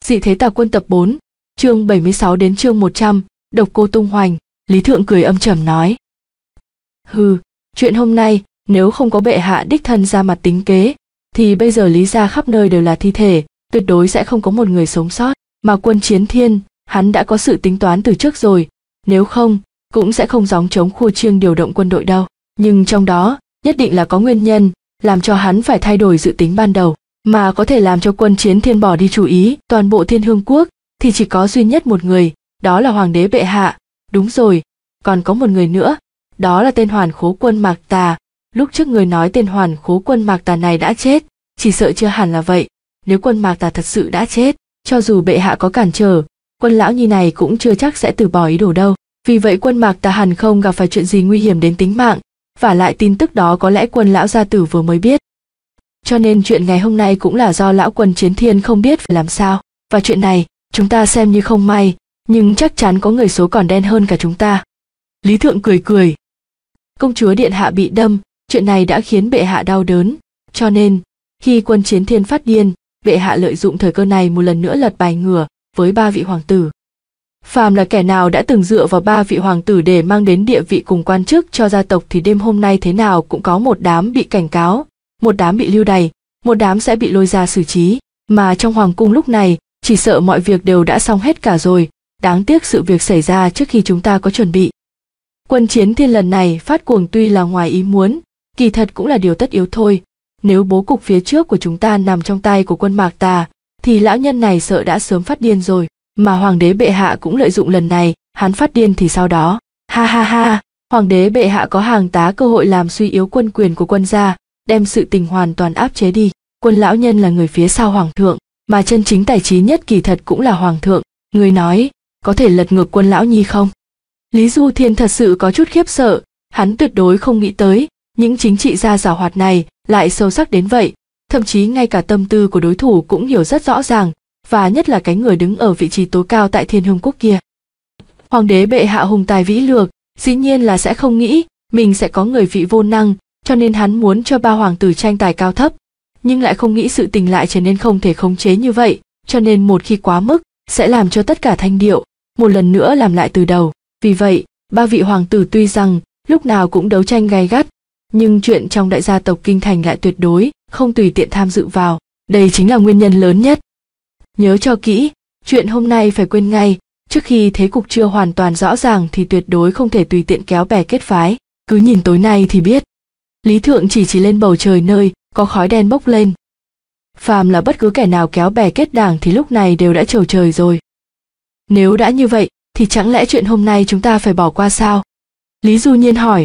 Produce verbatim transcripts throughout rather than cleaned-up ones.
Dị thế tà quân tập bốn, chương bảy mươi sáu đến chương một trăm, độc cô tung hoành. Lý Thượng cười âm trầm nói. Hừ, chuyện hôm nay, nếu không có bệ hạ đích thân ra mặt tính kế, thì bây giờ Lý gia khắp nơi đều là thi thể, tuyệt đối sẽ không có một người sống sót. Mà Quân Chiến Thiên, hắn đã có sự tính toán từ trước rồi, nếu không, cũng sẽ không gióng trống khua chiêng điều động quân đội đâu. Nhưng trong đó, nhất định là có nguyên nhân, làm cho hắn phải thay đổi dự tính ban đầu, mà có thể làm cho Quân Chiến Thiên bỏ đi chủ ý toàn bộ Thiên Hương Quốc, thì chỉ có duy nhất một người, đó là Hoàng đế bệ hạ. Đúng rồi, còn có một người nữa, đó là tên Hoàn Khố Quân Mạc Tà. Lúc trước người nói tên Hoàn Khố Quân Mạc Tà này đã chết, chỉ sợ chưa hẳn là vậy. Nếu Quân Mạc Tà thật sự đã chết, cho dù bệ hạ có cản trở, Quân lão nhi này cũng chưa chắc sẽ từ bỏ ý đồ đâu. Vì vậy Quân Mạc Tà hẳn không gặp phải chuyện gì nguy hiểm đến tính mạng, vả lại tin tức đó có lẽ Quân lão gia tử vừa mới biết. Cho nên chuyện ngày hôm nay cũng là do lão Quân Chiến Thiên không biết phải làm sao. Và chuyện này, chúng ta xem như không may, nhưng chắc chắn có người số còn đen hơn cả chúng ta. Lý Thượng cười cười. Công chúa điện hạ bị đâm, chuyện này đã khiến bệ hạ đau đớn, cho nên, khi Quân Chiến Thiên phát điên, bệ hạ lợi dụng thời cơ này một lần nữa lật bài ngửa với ba vị hoàng tử. Phàm là kẻ nào đã từng dựa vào ba vị hoàng tử để mang đến địa vị cùng quan chức cho gia tộc thì đêm hôm nay thế nào cũng có một đám bị cảnh cáo, một đám bị lưu đày, một đám sẽ bị lôi ra xử trí. Mà trong hoàng cung lúc này, chỉ sợ mọi việc đều đã xong hết cả rồi, đáng tiếc sự việc xảy ra trước khi chúng ta có chuẩn bị. Quân Chiến Thiên lần này phát cuồng tuy là ngoài ý muốn, kỳ thật cũng là điều tất yếu thôi. Nếu bố cục phía trước của chúng ta nằm trong tay của Quân Mạc Tà, thì lão nhân này sợ đã sớm phát điên rồi. Mà hoàng đế bệ hạ cũng lợi dụng lần này, hắn phát điên thì sau đó, ha ha ha, hoàng đế bệ hạ có hàng tá cơ hội làm suy yếu quân quyền của quân gia, đem sự tình hoàn toàn áp chế đi. Quân lão nhân là người phía sau hoàng thượng, mà chân chính tài trí nhất kỳ thật cũng là hoàng thượng. Người nói, có thể lật ngược Quân lão nhi không? Lý Du Thiên thật sự có chút khiếp sợ, hắn tuyệt đối không nghĩ tới, những chính trị gia giảo hoạt này lại sâu sắc đến vậy, thậm chí ngay cả tâm tư của đối thủ cũng hiểu rất rõ ràng, và nhất là cái người đứng ở vị trí tối cao tại Thiên Hương Quốc kia. Hoàng đế bệ hạ hùng tài vĩ lược, dĩ nhiên là sẽ không nghĩ mình sẽ có người vị vô năng, cho nên hắn muốn cho ba hoàng tử tranh tài cao thấp, nhưng lại không nghĩ sự tình lại trở nên không thể khống chế như vậy, cho nên một khi quá mức, sẽ làm cho tất cả thanh điệu, một lần nữa làm lại từ đầu. Vì vậy, ba vị hoàng tử tuy rằng lúc nào cũng đấu tranh gay gắt, nhưng chuyện trong đại gia tộc Kinh Thành lại tuyệt đối không tùy tiện tham dự vào, đây chính là nguyên nhân lớn nhất. Nhớ cho kỹ, chuyện hôm nay phải quên ngay, trước khi thế cục chưa hoàn toàn rõ ràng thì tuyệt đối không thể tùy tiện kéo bè kết phái, cứ nhìn tối nay thì biết. Lý Thượng chỉ chỉ lên bầu trời nơi có khói đen bốc lên. Phàm là bất cứ kẻ nào kéo bè kết đảng thì lúc này đều đã trầu trời rồi. Nếu đã như vậy, thì chẳng lẽ chuyện hôm nay chúng ta phải bỏ qua sao? Lý Du Nhiên hỏi.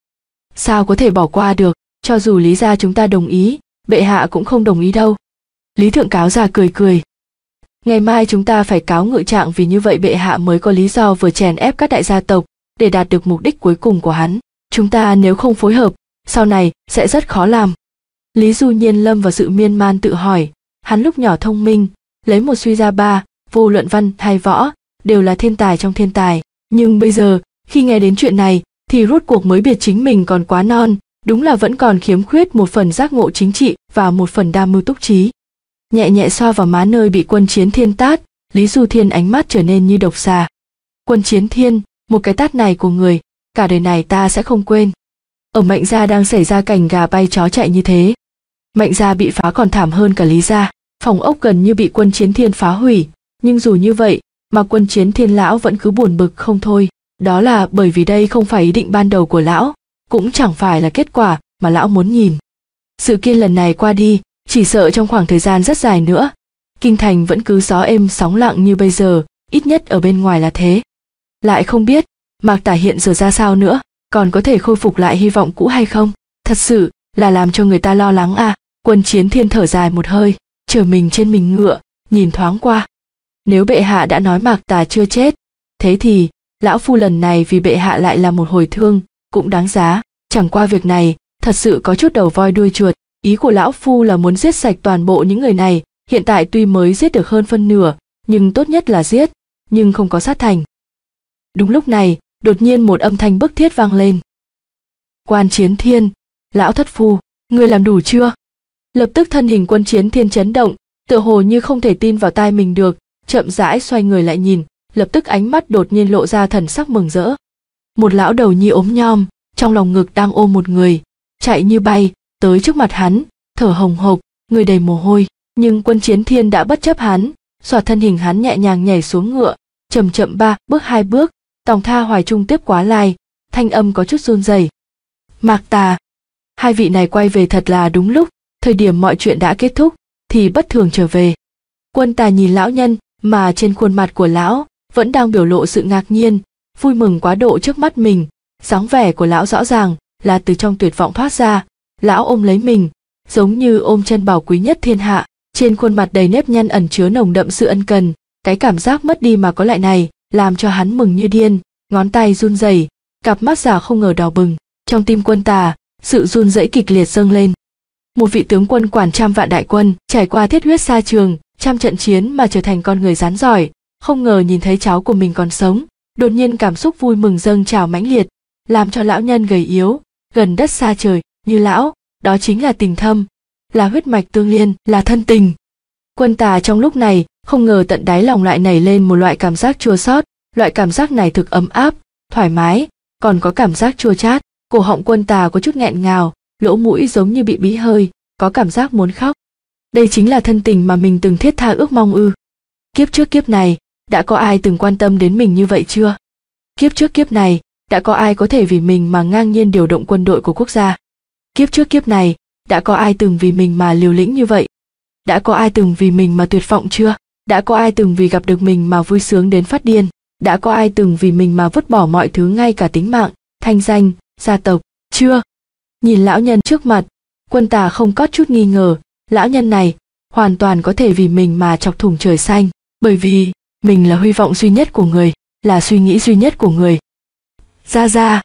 Sao có thể bỏ qua được, cho dù Lý gia chúng ta đồng ý, bệ hạ cũng không đồng ý đâu. Lý Thượng cáo già cười cười. Ngày mai chúng ta phải cáo ngự trạng, vì như vậy bệ hạ mới có lý do vừa chèn ép các đại gia tộc để đạt được mục đích cuối cùng của hắn. Chúng ta nếu không phối hợp, sau này sẽ rất khó làm. Lý Du Nhiên lâm vào sự miên man tự hỏi, hắn lúc nhỏ thông minh, lấy một suy ra ba, vô luận văn hay võ, đều là thiên tài trong thiên tài, nhưng bây giờ, khi nghe đến chuyện này, thì rốt cuộc mới biết chính mình còn quá non, đúng là vẫn còn khiếm khuyết một phần giác ngộ chính trị và một phần đam mưu túc trí. Nhẹ nhẹ xoa vào má nơi bị Quân Chiến Thiên tát, Lý Du Thiên ánh mắt trở nên như độc xà. Quân Chiến Thiên, một cái tát này của người, cả đời này ta sẽ không quên. Ở Mạnh gia đang xảy ra cảnh gà bay chó chạy như thế. Mạnh gia bị phá còn thảm hơn cả Lý gia, phòng ốc gần như bị Quân Chiến Thiên phá hủy, nhưng dù như vậy, mà Quân Chiến Thiên lão vẫn cứ buồn bực không thôi. Đó là bởi vì đây không phải ý định ban đầu của lão, cũng chẳng phải là kết quả mà lão muốn nhìn. Sự kiện lần này qua đi, chỉ sợ trong khoảng thời gian rất dài nữa, Kinh Thành vẫn cứ gió êm sóng lặng như bây giờ, ít nhất ở bên ngoài là thế. Lại không biết, Mạc Tà hiện giờ ra sao nữa, còn có thể khôi phục lại hy vọng cũ hay không? Thật sự là làm cho người ta lo lắng à. Quân Chiến Thiên thở dài một hơi, trở mình trên mình ngựa, nhìn thoáng qua. Nếu bệ hạ đã nói Mạc Tà chưa chết, thế thì lão phu lần này vì bệ hạ lại là một hồi thương, cũng đáng giá. Chẳng qua việc này thật sự có chút đầu voi đuôi chuột, ý của lão phu là muốn giết sạch toàn bộ những người này. Hiện tại tuy mới giết được hơn phân nửa, nhưng tốt nhất là giết, nhưng không có sát thành. Đúng lúc này, đột nhiên một âm thanh bức thiết vang lên. Quan Chiến Thiên, lão thất phu, ngươi làm đủ chưa? Lập tức thân hình Quân Chiến Thiên chấn động, tựa hồ như không thể tin vào tai mình được, chậm rãi xoay người lại nhìn, lập tức ánh mắt đột nhiên lộ ra thần sắc mừng rỡ. Một lão đầu nhi ốm nhom, trong lòng ngực đang ôm một người, chạy như bay tới trước mặt hắn, thở hồng hộc, người đầy mồ hôi, nhưng Quân Chiến Thiên đã bất chấp hắn, xoạt thân hình hắn nhẹ nhàng nhảy xuống ngựa, chậm chậm ba bước hai bước, tòng tha hoài trung tiếp quá lai, thanh âm có chút run rẩy. Mạc Tà. Hai vị này quay về thật là đúng lúc, thời điểm mọi chuyện đã kết thúc thì bất thường trở về. Quân Tà nhìn lão nhân, mà trên khuôn mặt của lão vẫn đang biểu lộ sự ngạc nhiên, vui mừng quá độ trước mắt mình. Dáng vẻ của lão rõ ràng là từ trong tuyệt vọng thoát ra. Lão ôm lấy mình, giống như ôm chân bảo quý nhất thiên hạ. Trên khuôn mặt đầy nếp nhăn ẩn chứa nồng đậm sự ân cần. Cái cảm giác mất đi mà có lại này làm cho hắn mừng như điên, ngón tay run rẩy, cặp mắt già không ngờ đỏ bừng. Trong tim Quân Tà, sự run rẩy kịch liệt dâng lên. Một vị tướng quân quản trăm vạn đại quân, trải qua thiết huyết xa trường, trăm trận chiến mà trở thành con người rắn giỏi, không ngờ nhìn thấy cháu của mình còn sống, đột nhiên cảm xúc vui mừng dâng trào mãnh liệt, làm cho lão nhân gầy yếu, gần đất xa trời như lão, đó chính là tình thâm, là huyết mạch tương liên, là thân tình. Quân Tà trong lúc này không ngờ tận đáy lòng lại nảy lên một loại cảm giác chua xót, loại cảm giác này thực ấm áp, thoải mái, còn có cảm giác chua chát. Cổ họng Quân Tà có chút nghẹn ngào, lỗ mũi giống như bị bí hơi, có cảm giác muốn khóc. Đây chính là thân tình mà mình từng thiết tha ước mong ư? Kiếp trước kiếp này, đã có ai từng quan tâm đến mình như vậy chưa? Kiếp trước kiếp này, đã có ai có thể vì mình mà ngang nhiên điều động quân đội của quốc gia? Kiếp trước kiếp này, đã có ai từng vì mình mà liều lĩnh như vậy? Đã có ai từng vì mình mà tuyệt vọng chưa? Đã có ai từng vì gặp được mình mà vui sướng đến phát điên? Đã có ai từng vì mình mà vứt bỏ mọi thứ, ngay cả tính mạng, thanh danh, gia tộc, chưa? Nhìn lão nhân trước mặt, Quân Tà không có chút nghi ngờ, lão nhân này hoàn toàn có thể vì mình mà chọc thủng trời xanh, bởi vì mình là hy vọng duy nhất của người, là suy nghĩ duy nhất của người. Gia Gia.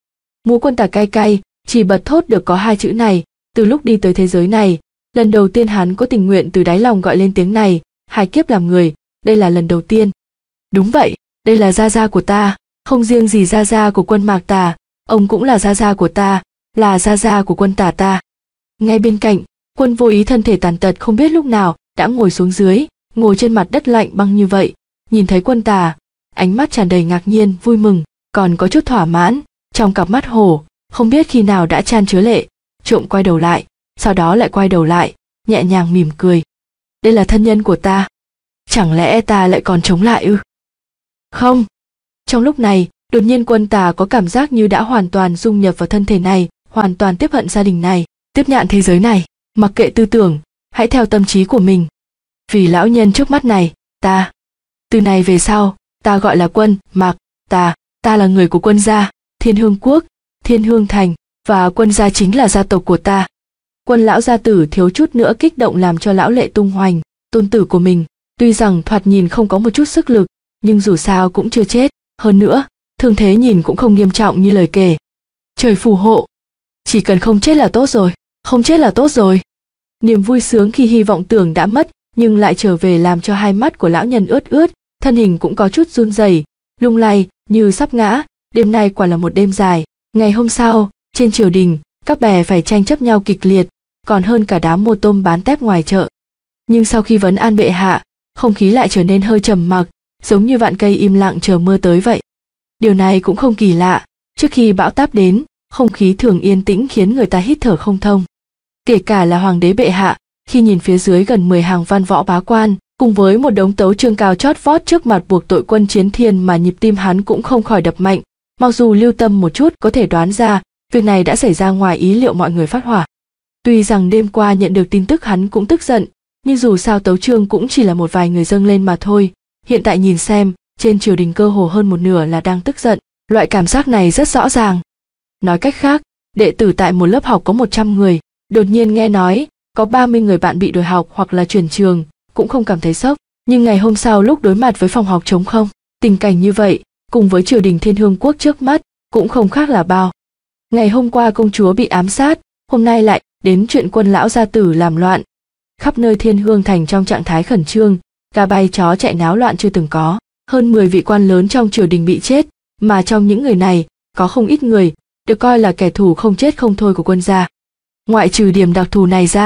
Múa Quân Tà cay cay, chỉ bật thốt được có hai chữ này. Từ lúc đi tới thế giới này, lần đầu tiên hắn có tình nguyện từ đáy lòng gọi lên tiếng này. Hai kiếp làm người, đây là lần đầu tiên. Đúng vậy, đây là Gia Gia của ta, không riêng gì Gia Gia của Quân Mạc Tà, ông cũng là Gia Gia của ta, là Gia Gia của Quân Tà ta. Ngay bên cạnh, Quân Vô Ý thân thể tàn tật không biết lúc nào đã ngồi xuống dưới, ngồi trên mặt đất lạnh băng như vậy, nhìn thấy Quân Tà, ánh mắt tràn đầy ngạc nhiên, vui mừng, còn có chút thỏa mãn, trong cặp mắt hổ, không biết khi nào đã chan chứa lệ, trộm quay đầu lại, sau đó lại quay đầu lại, nhẹ nhàng mỉm cười. Đây là thân nhân của ta, chẳng lẽ ta lại còn chống lại ư? Không. Trong lúc này, đột nhiên Quân Tà có cảm giác như đã hoàn toàn dung nhập vào thân thể này, hoàn toàn tiếp hận gia đình này, tiếp nhận thế giới này, mặc kệ tư tưởng, hãy theo tâm trí của mình. Vì lão nhân trước mắt này, ta, từ này về sau, ta gọi là Quân Mạc Tà, ta là người của Quân gia, Thiên Hương Quốc, Thiên Hương Thành, và Quân gia chính là gia tộc của ta. Quân lão gia tử thiếu chút nữa kích động làm cho lão lệ tung hoành, tôn tử của mình, tuy rằng thoạt nhìn không có một chút sức lực, nhưng dù sao cũng chưa chết, hơn nữa, thương thế nhìn cũng không nghiêm trọng như lời kể. Trời phù hộ, chỉ cần không chết là tốt rồi, không chết là tốt rồi. Niềm vui sướng khi hy vọng tưởng đã mất, nhưng lại trở về làm cho hai mắt của lão nhân ướt ướt, thân hình cũng có chút run rẩy, lung lay như sắp ngã. Đêm nay quả là một đêm dài. Ngày hôm sau, trên triều đình, các bè phải tranh chấp nhau kịch liệt, còn hơn cả đám mua tôm bán tép ngoài chợ. Nhưng sau khi vấn an bệ hạ, không khí lại trở nên hơi trầm mặc, giống như vạn cây im lặng chờ mưa tới vậy. Điều này cũng không kỳ lạ, trước khi bão táp đến, không khí thường yên tĩnh khiến người ta hít thở không thông. Kể cả là hoàng đế bệ hạ, khi nhìn phía dưới gần mười hàng văn võ bá quan, cùng với một đống tấu chương cao chót vót trước mặt buộc tội Quân Chiến Thiên, mà nhịp tim hắn cũng không khỏi đập mạnh. Mặc dù lưu tâm một chút có thể đoán ra, việc này đã xảy ra ngoài ý liệu mọi người phát hỏa. Tuy rằng đêm qua nhận được tin tức hắn cũng tức giận, nhưng dù sao tấu chương cũng chỉ là một vài người dâng lên mà thôi. Hiện tại nhìn xem, trên triều đình cơ hồ hơn một nửa là đang tức giận, loại cảm giác này rất rõ ràng. Nói cách khác, đệ tử tại một lớp học có một trăm người, đột nhiên nghe nói có ba mươi người bạn bị đổi học hoặc là chuyển trường, cũng không cảm thấy sốc, nhưng ngày hôm sau lúc đối mặt với phòng học trống không, tình cảnh như vậy, cùng với triều đình Thiên Hương Quốc trước mắt, cũng không khác là bao. Ngày hôm qua công chúa bị ám sát, hôm nay lại đến chuyện Quân lão gia tử làm loạn. Khắp nơi Thiên Hương Thành trong trạng thái khẩn trương, gà bay chó chạy náo loạn chưa từng có, hơn mười vị quan lớn trong triều đình bị chết, mà trong những người này, có không ít người được coi là kẻ thù không chết không thôi của Quân gia. Ngoại trừ điểm đặc thù này ra,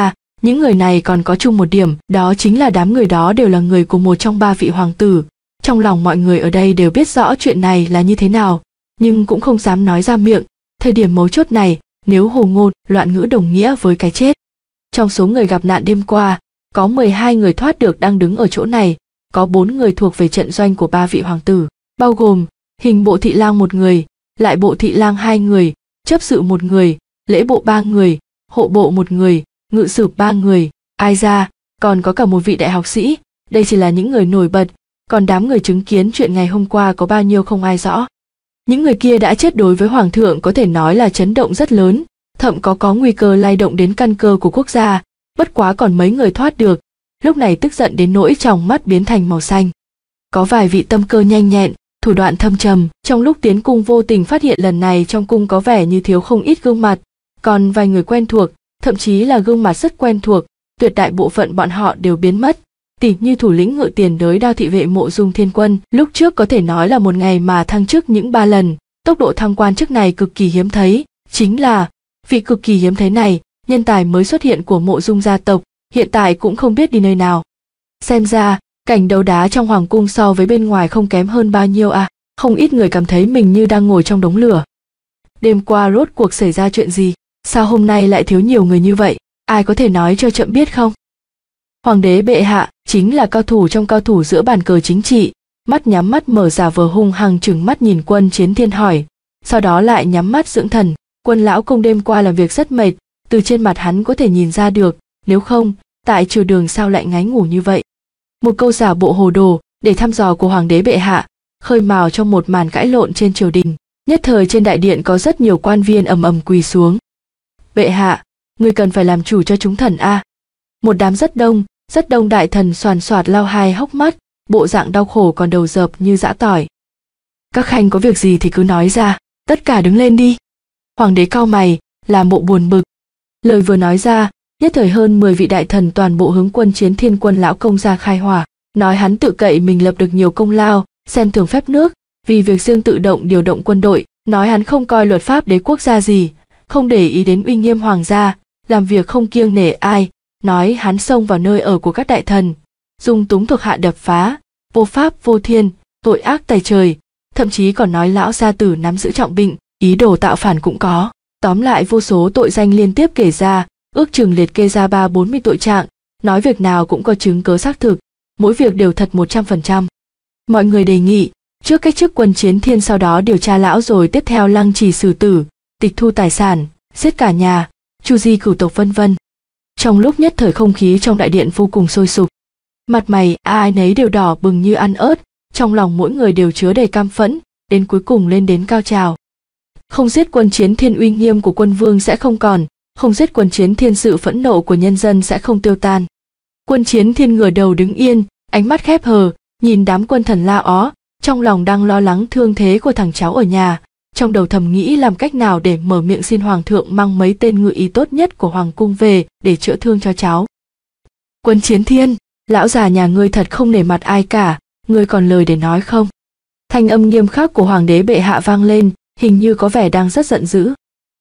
Những người này còn có chung một điểm, đó chính là đám người đó đều là người của một trong ba vị hoàng tử. Trong lòng mọi người ở đây đều biết rõ chuyện này là như thế nào, nhưng cũng không dám nói ra miệng. Thời điểm mấu chốt này, nếu hồ ngôn, loạn ngữ đồng nghĩa với cái chết. Trong số người gặp nạn đêm qua, có mười hai người thoát được đang đứng ở chỗ này, có bốn người thuộc về trận doanh của ba vị hoàng tử, bao gồm hình bộ thị lang một người, lại bộ thị lang hai người, chấp sự một người, lễ bộ ba người, hộ bộ một người, ngự sử ba người, ai ra, còn có cả một vị đại học sĩ. Đây chỉ là những người nổi bật, còn đám người chứng kiến chuyện ngày hôm qua có bao nhiêu không ai rõ. Những người kia đã chết đối với hoàng thượng có thể nói là chấn động rất lớn, thậm có có nguy cơ lay động đến căn cơ của quốc gia. Bất quá còn mấy người thoát được, lúc này tức giận đến nỗi tròng mắt biến thành màu xanh. Có vài vị tâm cơ nhanh nhẹn, thủ đoạn thâm trầm, trong lúc tiến cung vô tình phát hiện lần này trong cung có vẻ như thiếu không ít gương mặt, còn vài người quen thuộc, thậm chí là gương mặt rất quen thuộc, tuyệt đại bộ phận bọn họ đều biến mất. Tỉ như thủ lĩnh ngự tiền đới Đao thị vệ Mộ Dung Thiên Quân, lúc trước có thể nói là một ngày mà thăng chức những ba lần, tốc độ thăng quan chức này cực kỳ hiếm thấy, chính là vị cực kỳ hiếm thấy này, nhân tài mới xuất hiện của Mộ Dung gia tộc, hiện tại cũng không biết đi nơi nào. Xem ra, cảnh đấu đá trong hoàng cung so với bên ngoài không kém hơn bao nhiêu à, không ít người cảm thấy mình như đang ngồi trong đống lửa. Đêm qua rốt cuộc xảy ra chuyện gì? Sao hôm nay lại thiếu nhiều người như vậy? Ai có thể nói cho trẫm biết không? Hoàng đế bệ hạ chính là cao thủ trong cao thủ giữa bàn cờ chính trị, mắt nhắm mắt mở giả vờ hung hăng trừng mắt nhìn Quân Chiến Thiên hỏi, sau đó lại nhắm mắt dưỡng thần. Quân lão công đêm qua làm việc rất mệt, từ trên mặt hắn có thể nhìn ra được, nếu không, tại triều đường sao lại ngáy ngủ như vậy? Một câu giả bộ hồ đồ để thăm dò của hoàng đế bệ hạ, khơi mào trong một màn cãi lộn trên triều đình. Nhất thời trên đại điện có rất nhiều quan viên ầm ầm quỳ xuống. Bệ hạ, người cần phải làm chủ cho chúng thần a. À. Một đám rất đông, rất đông đại thần soàn soạt lau hai hốc mắt, bộ dạng đau khổ còn đầu dợp như giã tỏi. Các khanh có việc gì thì cứ nói ra, tất cả đứng lên đi. Hoàng đế cau mày, là Mộ buồn bực. Lời vừa nói ra, nhất thời hơn mười vị đại thần toàn bộ hướng Quân Chiến Thiên Quân lão công ra khai hỏa, nói hắn tự cậy mình lập được nhiều công lao, xem thường phép nước, vì việc riêng tự động điều động quân đội, nói hắn không coi luật pháp đế quốc gia gì, không để ý đến uy nghiêm hoàng gia, làm việc không kiêng nể ai, nói hắn xông vào nơi ở của các đại thần, dung túng thuộc hạ đập phá, vô pháp vô thiên, tội ác tày trời, thậm chí còn nói lão gia tử nắm giữ trọng binh, ý đồ tạo phản cũng có. Tóm lại vô số tội danh liên tiếp kể ra, ước chừng liệt kê ra ba bốn mươi tội trạng, nói việc nào cũng có chứng cớ xác thực, mỗi việc đều thật một trăm phần trăm. Mọi người đề nghị, trước cách chức Quân Chiến Thiên sau đó điều tra lão rồi tiếp theo lăng trì xử tử, tịch thu tài sản, giết cả nhà, chu di cửu tộc vân vân. Trong lúc nhất thời không khí trong đại điện vô cùng sôi sục. Mặt mày ai nấy đều đỏ bừng như ăn ớt, trong lòng mỗi người đều chứa đầy cam phẫn, đến cuối cùng lên đến cao trào. Không giết Quân Chiến Thiên uy nghiêm của quân vương sẽ không còn, không giết Quân Chiến Thiên sự phẫn nộ của nhân dân sẽ không tiêu tan. Quân Chiến Thiên ngửa đầu đứng yên, ánh mắt khép hờ, nhìn đám quân thần la ó, trong lòng đang lo lắng thương thế của thằng cháu ở nhà, trong đầu thầm nghĩ làm cách nào để mở miệng xin hoàng thượng mang mấy tên ngự y tốt nhất của hoàng cung về để chữa thương cho cháu. Quân Chiến Thiên, lão già nhà ngươi thật không nể mặt ai cả, ngươi còn lời để nói không? Thanh âm nghiêm khắc của hoàng đế bệ hạ vang lên, hình như có vẻ đang rất giận dữ.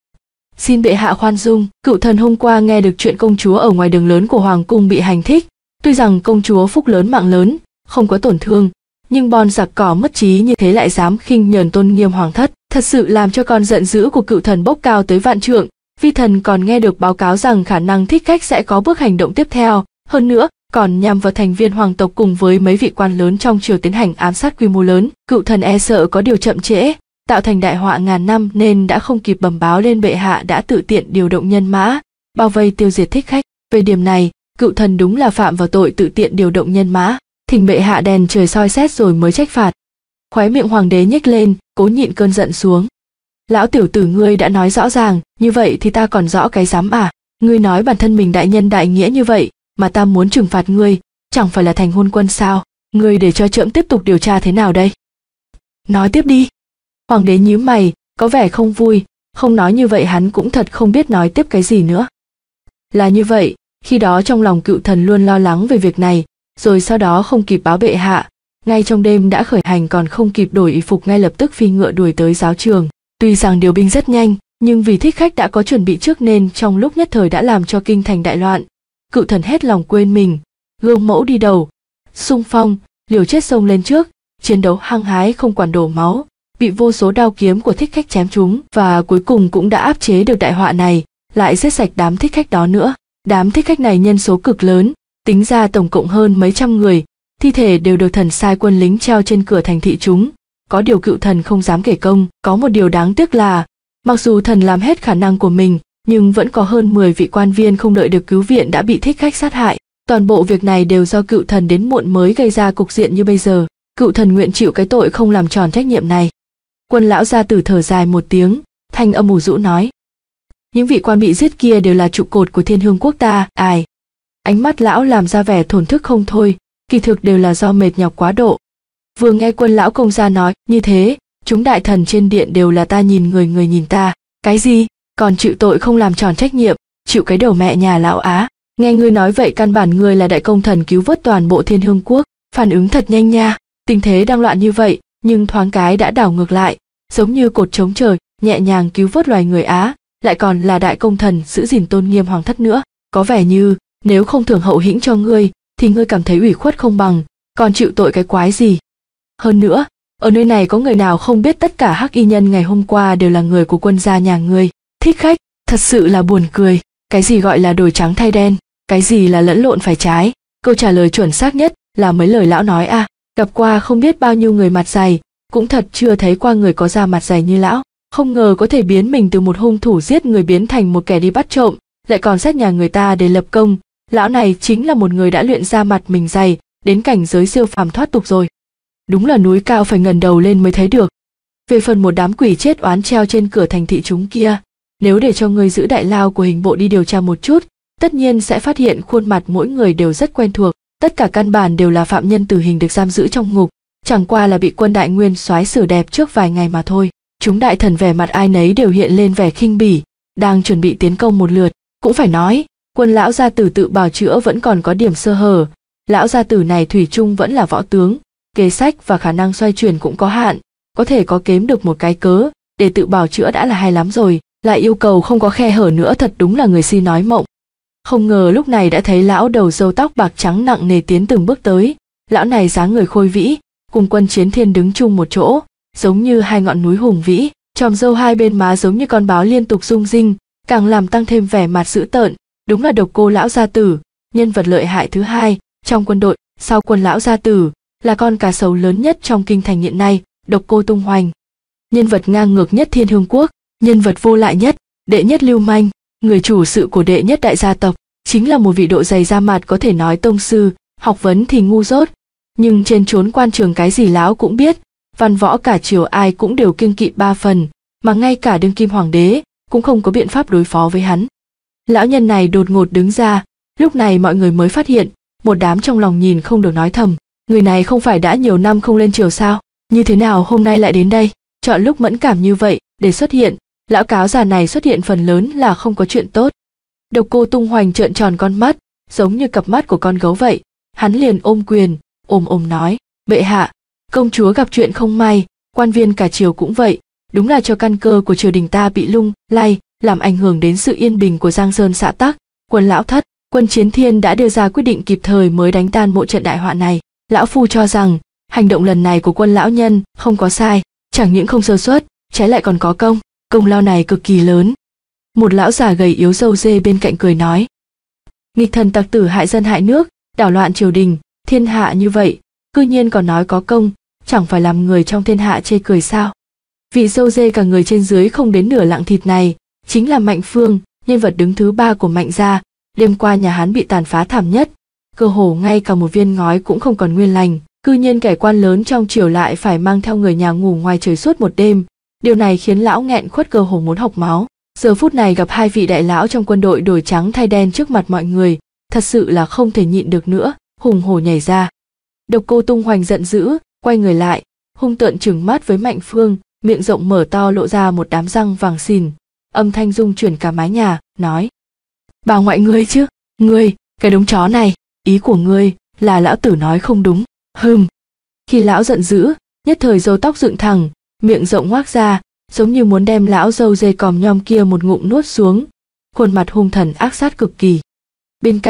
Xin bệ hạ khoan dung, cựu thần hôm qua nghe được chuyện công chúa ở ngoài đường lớn của hoàng cung bị hành thích, tuy rằng công chúa phúc lớn mạng lớn, không có tổn thương, nhưng bọn giặc cỏ mất trí như thế lại dám khinh nhờn tôn nghiêm hoàng thất, thật sự làm cho con giận dữ của cựu thần bốc cao tới vạn trượng. Vi thần còn nghe được báo cáo rằng khả năng Thích Khách sẽ có bước hành động tiếp theo, hơn nữa còn nhằm vào thành viên hoàng tộc cùng với mấy vị quan lớn trong triều tiến hành ám sát quy mô lớn. Cựu thần e sợ có điều chậm trễ, tạo thành đại họa ngàn năm nên đã không kịp bẩm báo lên bệ hạ, đã tự tiện điều động nhân mã bao vây tiêu diệt Thích Khách. Về điểm này, cựu thần đúng là phạm vào tội tự tiện điều động nhân mã, thỉnh bệ hạ đèn trời soi xét rồi mới trách phạt. Khóe miệng hoàng đế nhếch lên, cố nhịn cơn giận xuống. Lão tiểu tử ngươi đã nói rõ ràng, như vậy thì ta còn rõ cái dám à? Ngươi nói bản thân mình đại nhân đại nghĩa như vậy, mà ta muốn trừng phạt ngươi, chẳng phải là thành hôn quân sao? Ngươi để cho trẫm tiếp tục điều tra thế nào đây? Nói tiếp đi. Hoàng đế nhíu mày, có vẻ không vui, không nói như vậy hắn cũng thật không biết nói tiếp cái gì nữa. Là như vậy, khi đó trong lòng cựu thần luôn lo lắng về việc này, rồi sau đó không kịp báo bệ hạ, ngay trong đêm đã khởi hành, còn không kịp đổi y phục ngay lập tức phi ngựa đuổi tới giáo trường. Tuy rằng điều binh rất nhanh, nhưng vì Thích Khách đã có chuẩn bị trước nên trong lúc nhất thời đã làm cho kinh thành đại loạn. cựu thần hết lòng quên mình, gương mẫu đi đầu, xung phong, liều chết xông lên trước, chiến đấu hăng hái không quản đổ máu, bị vô số đao kiếm của thích khách chém trúng và cuối cùng cũng đã áp chế được đại họa này, lại giết sạch đám thích khách đó nữa. Đám thích khách này nhân số cực lớn, tính ra tổng cộng hơn mấy trăm người, thi thể đều được thần sai quân lính treo trên cửa thành thị chúng. Có điều cựu thần không dám kể công, có một điều đáng tiếc là, mặc dù thần làm hết khả năng của mình, nhưng vẫn có hơn mười vị quan viên không đợi được cứu viện đã bị thích khách sát hại. Toàn bộ việc này đều do cựu thần đến muộn mới gây ra cục diện như bây giờ. Cựu thần nguyện chịu cái tội không làm tròn trách nhiệm này. Quân lão gia tử thở dài một tiếng, thanh âm ủ rũ nói: những vị quan bị giết kia đều là trụ cột của Thiên Hương quốc ta. Ai? Ánh mắt lão làm ra vẻ thổn thức không thôi, kỳ thực đều là do mệt nhọc quá độ. Vừa nghe quân lão công gia nói như thế, chúng đại thần trên điện đều là ta nhìn người người nhìn ta. Cái gì? Còn chịu tội không làm tròn trách nhiệm? Chịu cái đầu mẹ nhà lão á. Nghe ngươi nói vậy, căn bản ngươi là đại công thần cứu vớt toàn bộ Thiên Hương quốc. Phản ứng thật nhanh nha. Tình thế đang loạn như vậy, nhưng thoáng cái đã đảo ngược lại, giống như cột chống trời, nhẹ nhàng cứu vớt loài người Á, lại còn là đại công thần giữ gìn tôn nghiêm hoàng thất nữa. Có vẻ như nếu không thưởng hậu hĩnh cho ngươi thì ngươi cảm thấy ủy khuất không bằng, còn chịu tội cái quái gì. Hơn nữa, ở nơi này có người nào không biết tất cả hắc y nhân ngày hôm qua đều là người của quân gia nhà ngươi. Thích khách, thật sự là buồn cười. Cái gì gọi là đổi trắng thay đen, cái gì là lẫn lộn phải trái. Câu trả lời chuẩn xác nhất là mấy lời lão nói à. Gặp qua không biết bao nhiêu người mặt dày, cũng thật chưa thấy qua người có da mặt dày như lão. Không ngờ có thể biến mình từ một hung thủ giết người biến thành một kẻ đi bắt trộm, lại còn xét nhà người ta để lập công. Lão này chính là một người đã luyện ra mặt mình dày, đến cảnh giới siêu phàm thoát tục rồi. Đúng là núi cao phải ngẩng đầu lên mới thấy được. Về phần một đám quỷ chết oán treo trên cửa thành thị chúng kia, nếu để cho người giữ đại lao của hình bộ đi điều tra một chút, tất nhiên sẽ phát hiện khuôn mặt mỗi người đều rất quen thuộc. Tất cả căn bản đều là phạm nhân tử hình được giam giữ trong ngục, chẳng qua là bị quân đại nguyên soái xử đẹp trước vài ngày mà thôi. Chúng đại thần vẻ mặt ai nấy đều hiện lên vẻ khinh bỉ, đang chuẩn bị tiến công một lượt. Cũng phải nói, quân lão gia tử tự bào chữa vẫn còn có điểm sơ hở. Lão gia tử này thủy chung vẫn là võ tướng, kế sách và khả năng xoay chuyển cũng có hạn, có thể có kiếm được một cái cớ để tự bào chữa đã là hay lắm rồi, lại yêu cầu không có khe hở nữa, thật đúng là người si nói mộng. Không ngờ lúc này đã thấy lão đầu râu tóc bạc trắng nặng nề tiến từng bước tới. Lão này dáng người khôi vĩ, cùng Quân Chiến Thiên đứng chung một chỗ, giống như hai ngọn núi hùng vĩ, chòm râu hai bên má giống như con báo liên tục rung rinh, càng làm tăng thêm vẻ mặt dữ tợn. Đúng là Độc Cô lão gia tử, nhân vật lợi hại thứ hai trong quân đội, sau quân lão gia tử, là con cá sấu lớn nhất trong kinh thành hiện nay, Độc Cô tung hoành. Nhân vật ngang ngược nhất Thiên Hương quốc, nhân vật vô lại nhất, đệ nhất lưu manh, người chủ sự của đệ nhất đại gia tộc, chính là một vị độ dày da mặt có thể nói tông sư, học vấn thì ngu dốt, nhưng trên chốn quan trường cái gì lão cũng biết, văn võ cả triều ai cũng đều kiêng kỵ ba phần, mà ngay cả đương kim hoàng đế cũng không có biện pháp đối phó với hắn. Lão nhân này đột ngột đứng ra, lúc này mọi người mới phát hiện, một đám trong lòng nhìn không được nói thầm, người này không phải đã nhiều năm không lên triều sao, như thế nào hôm nay lại đến đây, chọn lúc mẫn cảm như vậy để xuất hiện. Lão cáo già này xuất hiện phần lớn là không có chuyện tốt. Độc Cô tung hoành trợn tròn con mắt, giống như cặp mắt của con gấu vậy. Hắn liền ôm quyền, ôm ôm nói: bệ hạ, công chúa gặp chuyện không may, quan viên cả triều cũng vậy, đúng là cho căn cơ của triều đình ta bị lung lay, làm ảnh hưởng đến sự yên bình của Giang Sơn xã tắc. Quân lão thất, Quân Chiến Thiên đã đưa ra quyết định kịp thời mới đánh tan bộ trận đại họa này. Lão phu cho rằng hành động lần này của quân lão nhân không có sai, chẳng những không sơ suất, trái lại còn có công. Công lao này cực kỳ lớn. Một lão già gầy yếu râu dê bên cạnh cười nói: nghịch thần tặc tử hại dân hại nước, đảo loạn triều đình, thiên hạ như vậy, cư nhiên còn nói có công, chẳng phải làm người trong thiên hạ chê cười sao? Vị râu dê cả người trên dưới không đến nửa lạng thịt này, chính là Mạnh Phương, nhân vật đứng thứ ba của Mạnh gia. Đêm qua nhà hắn bị tàn phá thảm nhất, cơ hồ ngay cả một viên ngói cũng không còn nguyên lành, cư nhiên kẻ quan lớn trong triều lại phải mang theo người nhà ngủ ngoài trời suốt một đêm. Điều này khiến lão nghẹn khuất cơ hồ muốn hộc máu. Giờ phút này gặp hai vị đại lão trong quân đội đổi trắng thay đen trước mặt mọi người, thật sự là không thể nhịn được nữa, hùng hổ nhảy ra. Độc Cô tung hoành giận dữ, quay người lại, hung tợn trừng mắt với Mạnh Phương, miệng rộng mở to lộ ra một đám răng vàng xìn, âm thanh rung chuyển cả mái nhà, nói: bà ngoại ngươi chứ, ngươi, cái đống chó này, ý của ngươi là lão tử nói không đúng, hừm. Khi lão giận dữ, nhất thời râu tóc dựng thẳng, miệng rộng ngoác ra, giống như muốn đem lão râu dê còm nhom kia một ngụm nuốt xuống, khuôn mặt hung thần ác sát cực kỳ. Bên cạnh,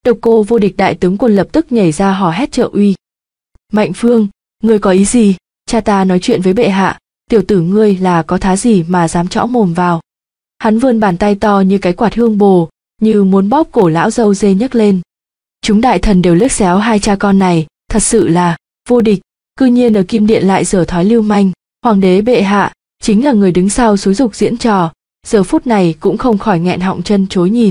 Độc Cô Vô Địch đại tướng quân lập tức nhảy ra hò hét trợ uy. Mạnh Phương, ngươi có ý gì? Cha ta nói chuyện với bệ hạ, tiểu tử ngươi là có thá gì mà dám trõ mồm vào? Hắn vươn bàn tay to như cái quạt hương bồ, như muốn bóp cổ lão dâu dê nhấc lên. Chúng đại thần đều liếc xéo hai cha con này, thật sự là vô địch, cư nhiên ở Kim Điện lại giở thói lưu manh. Hoàng đế bệ hạ chính là người đứng sau xúi giục diễn trò, giờ phút này cũng không khỏi nghẹn họng chân chối nhìn.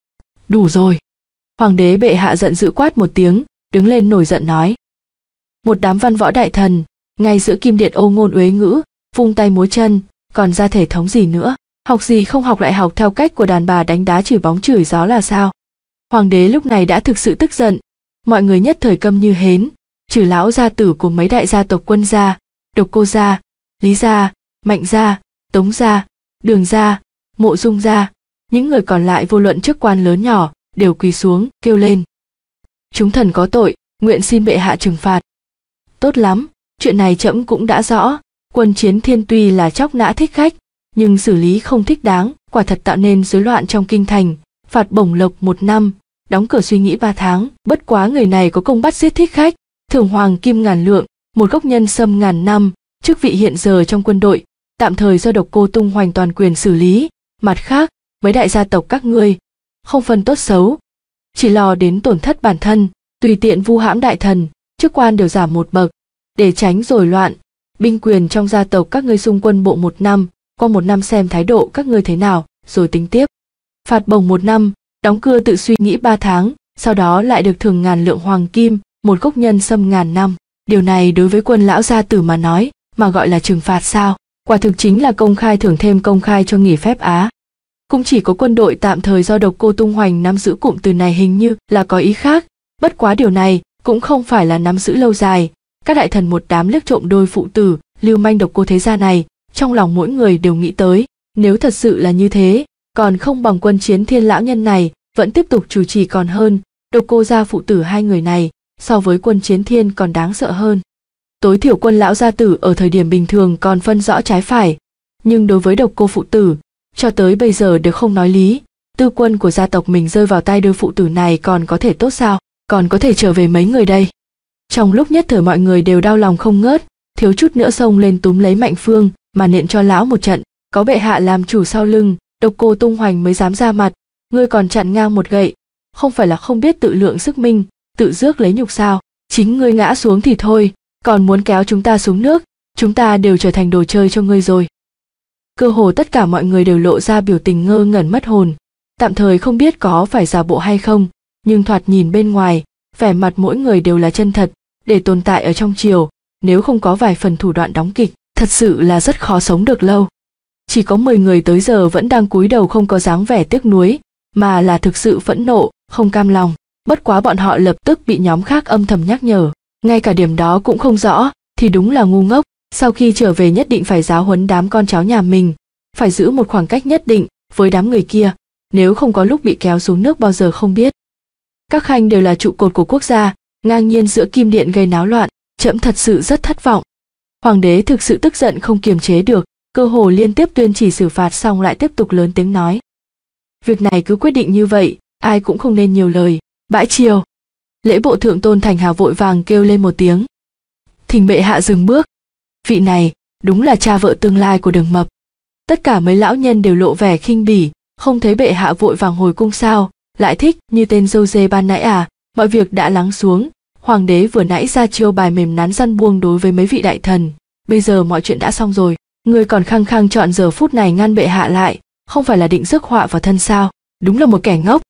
Đủ rồi. Hoàng đế bệ hạ giận dữ quát một tiếng, đứng lên nổi giận nói. Một đám văn võ đại thần, ngay giữa Kim Điện ô ngôn uế ngữ, vung tay múa chân, còn ra thể thống gì nữa, học gì không học lại học theo cách của đàn bà đánh đá chửi bóng chửi gió là sao? Hoàng đế lúc này đã thực sự tức giận, mọi người nhất thời câm như hến, trừ lão gia tử của mấy đại gia tộc Quân gia, Độc Cô gia, Lý gia, Mạnh gia, Tống gia, Đường gia, Mộ Dung gia, những người còn lại vô luận chức quan lớn nhỏ đều quỳ xuống kêu lên. Chúng thần có tội, nguyện xin bệ hạ trừng phạt. Tốt lắm, chuyện này trẫm cũng đã rõ, Quân Chiến Thiên tuy là chóc nã thích khách, nhưng xử lý không thích đáng, quả thật tạo nên rối loạn trong kinh thành, phạt bổng lộc một năm, đóng cửa suy nghĩ ba tháng. Bất quá người này có công bắt giết thích khách, thưởng hoàng kim ngàn lượng, một gốc nhân sâm ngàn năm, chức vị hiện giờ trong quân đội, tạm thời do Độc Cô Tung Hoành toàn quyền xử lý. Mặt khác, mấy đại gia tộc các ngươi không phân tốt xấu, chỉ lo đến tổn thất bản thân, tùy tiện vu hãm đại thần, chức quan đều giảm một bậc, để tránh rối loạn. Binh quyền trong gia tộc các ngươi xung quân bộ một năm, qua một năm xem thái độ các ngươi thế nào, rồi tính tiếp. Phạt bổng một năm, đóng cửa tự suy nghĩ ba tháng, sau đó lại được thưởng ngàn lượng hoàng kim, một gốc nhân sâm ngàn năm. Điều này đối với Quân lão gia tử mà nói, mà gọi là trừng phạt sao? Quả thực chính là công khai thưởng thêm công khai cho nghỉ phép Á. Cũng chỉ có quân đội tạm thời do Độc Cô Tung Hoành nắm giữ cụm từ này hình như là có ý khác, bất quá điều này cũng không phải là nắm giữ lâu dài. Các đại thần một đám liếc trộm đôi phụ tử lưu manh Độc Cô thế gia này, trong lòng mỗi người đều nghĩ tới, nếu thật sự là như thế, còn không bằng Quân Chiến Thiên lão nhân này vẫn tiếp tục chủ trì còn hơn. Độc Cô gia phụ tử hai người này so với Quân Chiến Thiên còn đáng sợ hơn. Tối thiểu Quân lão gia tử ở thời điểm bình thường còn phân rõ trái phải, nhưng đối với Độc Cô phụ tử, cho tới bây giờ đều không nói lý. Tư quân của gia tộc mình rơi vào tay đôi phụ tử này còn có thể tốt sao, còn có thể trở về mấy người đây. Trong lúc nhất thời mọi người đều đau lòng không ngớt, thiếu chút nữa xông lên túm lấy Mạnh Phương mà nện cho lão một trận. Có bệ hạ làm chủ sau lưng, Độc Cô Tung Hoành mới dám ra mặt, ngươi còn chặn ngang một gậy, không phải là không biết tự lượng sức mình, tự rước lấy nhục sao? Chính ngươi ngã xuống thì thôi, còn muốn kéo chúng ta xuống nước, chúng ta đều trở thành đồ chơi cho ngươi rồi. Cơ hồ tất cả mọi người đều lộ ra biểu tình ngơ ngẩn mất hồn, tạm thời không biết có phải giả bộ hay không, nhưng thoạt nhìn bên ngoài, vẻ mặt mỗi người đều là chân thật. Để tồn tại ở trong triều, nếu không có vài phần thủ đoạn đóng kịch, thật sự là rất khó sống được lâu. Chỉ có mười người tới giờ vẫn đang cúi đầu không có dáng vẻ tiếc nuối, mà là thực sự phẫn nộ, không cam lòng. Bất quá bọn họ lập tức bị nhóm khác âm thầm nhắc nhở, ngay cả điểm đó cũng không rõ, thì đúng là ngu ngốc. Sau khi trở về nhất định phải giáo huấn đám con cháu nhà mình, phải giữ một khoảng cách nhất định với đám người kia, nếu không có lúc bị kéo xuống nước bao giờ không biết. Các khanh đều là trụ cột của quốc gia, ngang nhiên giữa Kim Điện gây náo loạn, trẫm thật sự rất thất vọng. Hoàng đế thực sự tức giận không kiềm chế được, cơ hồ liên tiếp tuyên chỉ xử phạt xong lại tiếp tục lớn tiếng nói. Việc này cứ quyết định như vậy, ai cũng không nên nhiều lời. Bãi triều, lễ bộ thượng Tôn Thành Hào vội vàng kêu lên một tiếng. Thỉnh bệ hạ dừng bước. Vị này đúng là cha vợ tương lai của Đường Mập. Tất cả mấy lão nhân đều lộ vẻ khinh bỉ, không thấy bệ hạ vội vàng hồi cung sao, lại thích như tên dâu dê ban nãy à? Mọi việc đã lắng xuống, hoàng đế vừa nãy ra chiêu bài mềm nắn răn buông đối với mấy vị đại thần, bây giờ mọi chuyện đã xong rồi, ngươi còn khăng khăng chọn giờ phút này ngăn bệ hạ lại, không phải là định rước họa vào thân sao? Đúng là một kẻ ngốc.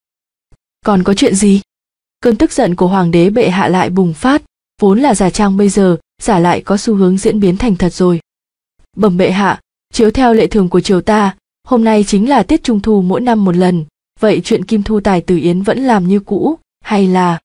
Còn có chuyện gì? Cơn tức giận của hoàng đế bệ hạ lại bùng phát, vốn là giả trang bây giờ, giả lại có xu hướng diễn biến thành thật rồi. Bẩm bệ hạ, chiếu theo lệ thường của triều ta, hôm nay chính là tiết trung thu mỗi năm một lần, vậy chuyện Kim Thu Tài Tử Yến vẫn làm như cũ, hay là...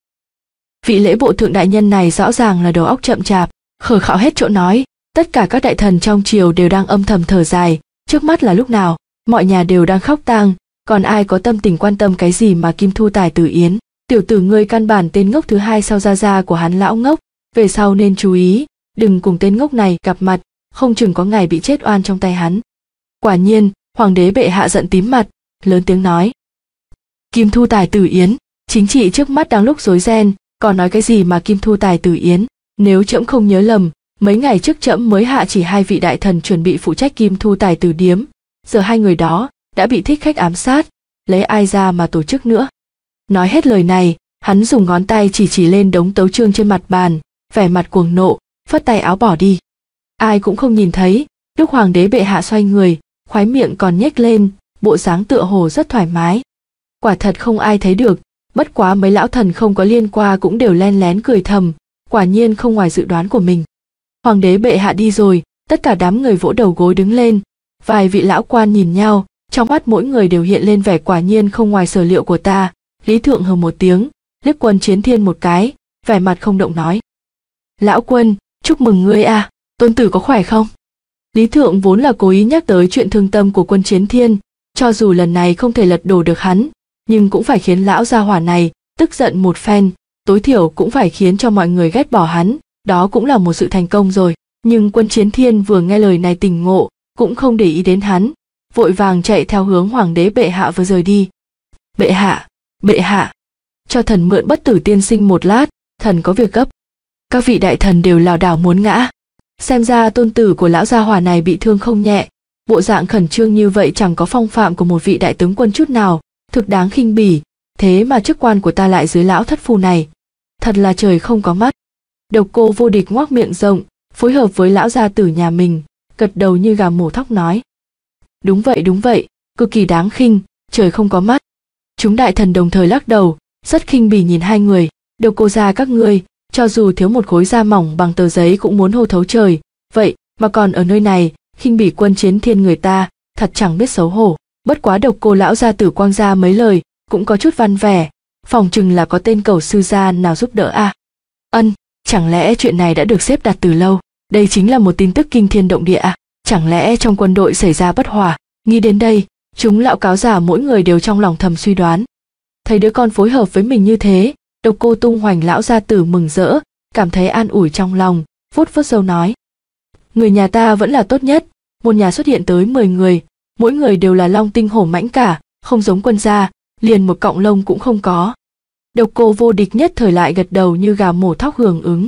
Vị lễ bộ thượng đại nhân này rõ ràng là đầu óc chậm chạp, khờ khạo hết chỗ nói, tất cả các đại thần trong triều đều đang âm thầm thở dài, trước mắt là lúc nào, mọi nhà đều đang khóc tang, còn ai có tâm tình quan tâm cái gì mà Kim Thu Tài Tử Yến, tiểu tử ngươi căn bản tên ngốc thứ hai sau gia gia của hắn lão ngốc, về sau nên chú ý, đừng cùng tên ngốc này gặp mặt, không chừng có ngày bị chết oan trong tay hắn. Quả nhiên, hoàng đế bệ hạ giận tím mặt, lớn tiếng nói. Kim Thu Tài Tử Yến, chính trị trước mắt đang lúc rối ren, còn nói cái gì mà Kim Thu Tài Tử Yến. Nếu trẫm không nhớ lầm, mấy ngày trước trẫm mới hạ chỉ hai vị đại thần chuẩn bị phụ trách Kim Thu Tài Tử Điếm, giờ hai người đó đã bị thích khách ám sát, lấy ai ra mà tổ chức nữa. Nói hết lời này, hắn dùng ngón tay chỉ chỉ lên đống tấu chương trên mặt bàn, vẻ mặt cuồng nộ, phất tay áo bỏ đi. Ai cũng không nhìn thấy, lúc hoàng đế bệ hạ xoay người, khóe miệng còn nhếch lên, bộ dáng tựa hồ rất thoải mái. Quả thật không ai thấy được, bất quá mấy lão thần không có liên qua cũng đều len lén cười thầm, quả nhiên không ngoài dự đoán của mình. Hoàng đế bệ hạ đi rồi, tất cả đám người vỗ đầu gối đứng lên, vài vị lão quan nhìn nhau, trong mắt mỗi người đều hiện lên vẻ quả nhiên không ngoài sở liệu của ta. Lý Thượng hừ một tiếng, liếc Quân Chiến Thiên một cái, vẻ mặt không động nói: Lão Quân, chúc mừng ngươi à, tôn tử có khỏe không? Lý Thượng vốn là cố ý nhắc tới chuyện thương tâm của Quân Chiến Thiên, cho dù lần này không thể lật đổ được hắn, nhưng cũng phải khiến lão gia hỏa này tức giận một phen, tối thiểu cũng phải khiến cho mọi người ghét bỏ hắn, đó cũng là một sự thành công rồi. Nhưng Quân Chiến Thiên vừa nghe lời này tỉnh ngộ, cũng không để ý đến hắn, vội vàng chạy theo hướng hoàng đế bệ hạ vừa rời đi. Bệ hạ, bệ hạ, cho thần mượn Bất Tử Tiên Sinh một lát, thần có việc gấp. Các vị đại thần đều lảo đảo muốn ngã. Xem ra tôn tử của lão gia hỏa này bị thương không nhẹ, bộ dạng khẩn trương như vậy chẳng có phong phạm của một vị đại tướng quân chút nào, thực đáng khinh bỉ, thế mà chức quan của ta lại dưới lão thất phu này. Thật là trời không có mắt. Độc Cô Vô Địch ngoác miệng rộng, phối hợp với lão gia tử nhà mình, gật đầu như gà mổ thóc nói: Đúng vậy đúng vậy, cực kỳ đáng khinh, trời không có mắt. Chúng đại thần đồng thời lắc đầu, rất khinh bỉ nhìn hai người. Độc Cô gia các ngươi, cho dù thiếu một khối da mỏng bằng tờ giấy cũng muốn hô thấu trời, vậy mà còn ở nơi này khinh bỉ Quân Chiến Thiên người ta, thật chẳng biết xấu hổ. Bất quá Độc Cô lão gia tử quang ra mấy lời, cũng có chút văn vẻ, phòng chừng là có tên cầu sư gia nào giúp đỡ à? Ân, chẳng lẽ chuyện này đã được xếp đặt từ lâu? Đây chính là một tin tức kinh thiên động địa à? Chẳng lẽ trong quân đội xảy ra bất hòa? Nghĩ đến đây, chúng lão cáo giả mỗi người đều trong lòng thầm suy đoán. Thấy đứa con phối hợp với mình như thế, Độc Cô Tung Hoành lão gia tử mừng rỡ, cảm thấy an ủi trong lòng, vuốt vuốt râu nói: Người nhà ta vẫn là tốt nhất, một nhà xuất hiện tới mười người, mỗi người đều là long tinh hổ mãnh cả, không giống Quân gia, liền một cọng lông cũng không có. Độc Cô Vô Địch nhất thời lại gật đầu như gà mổ thóc hưởng ứng.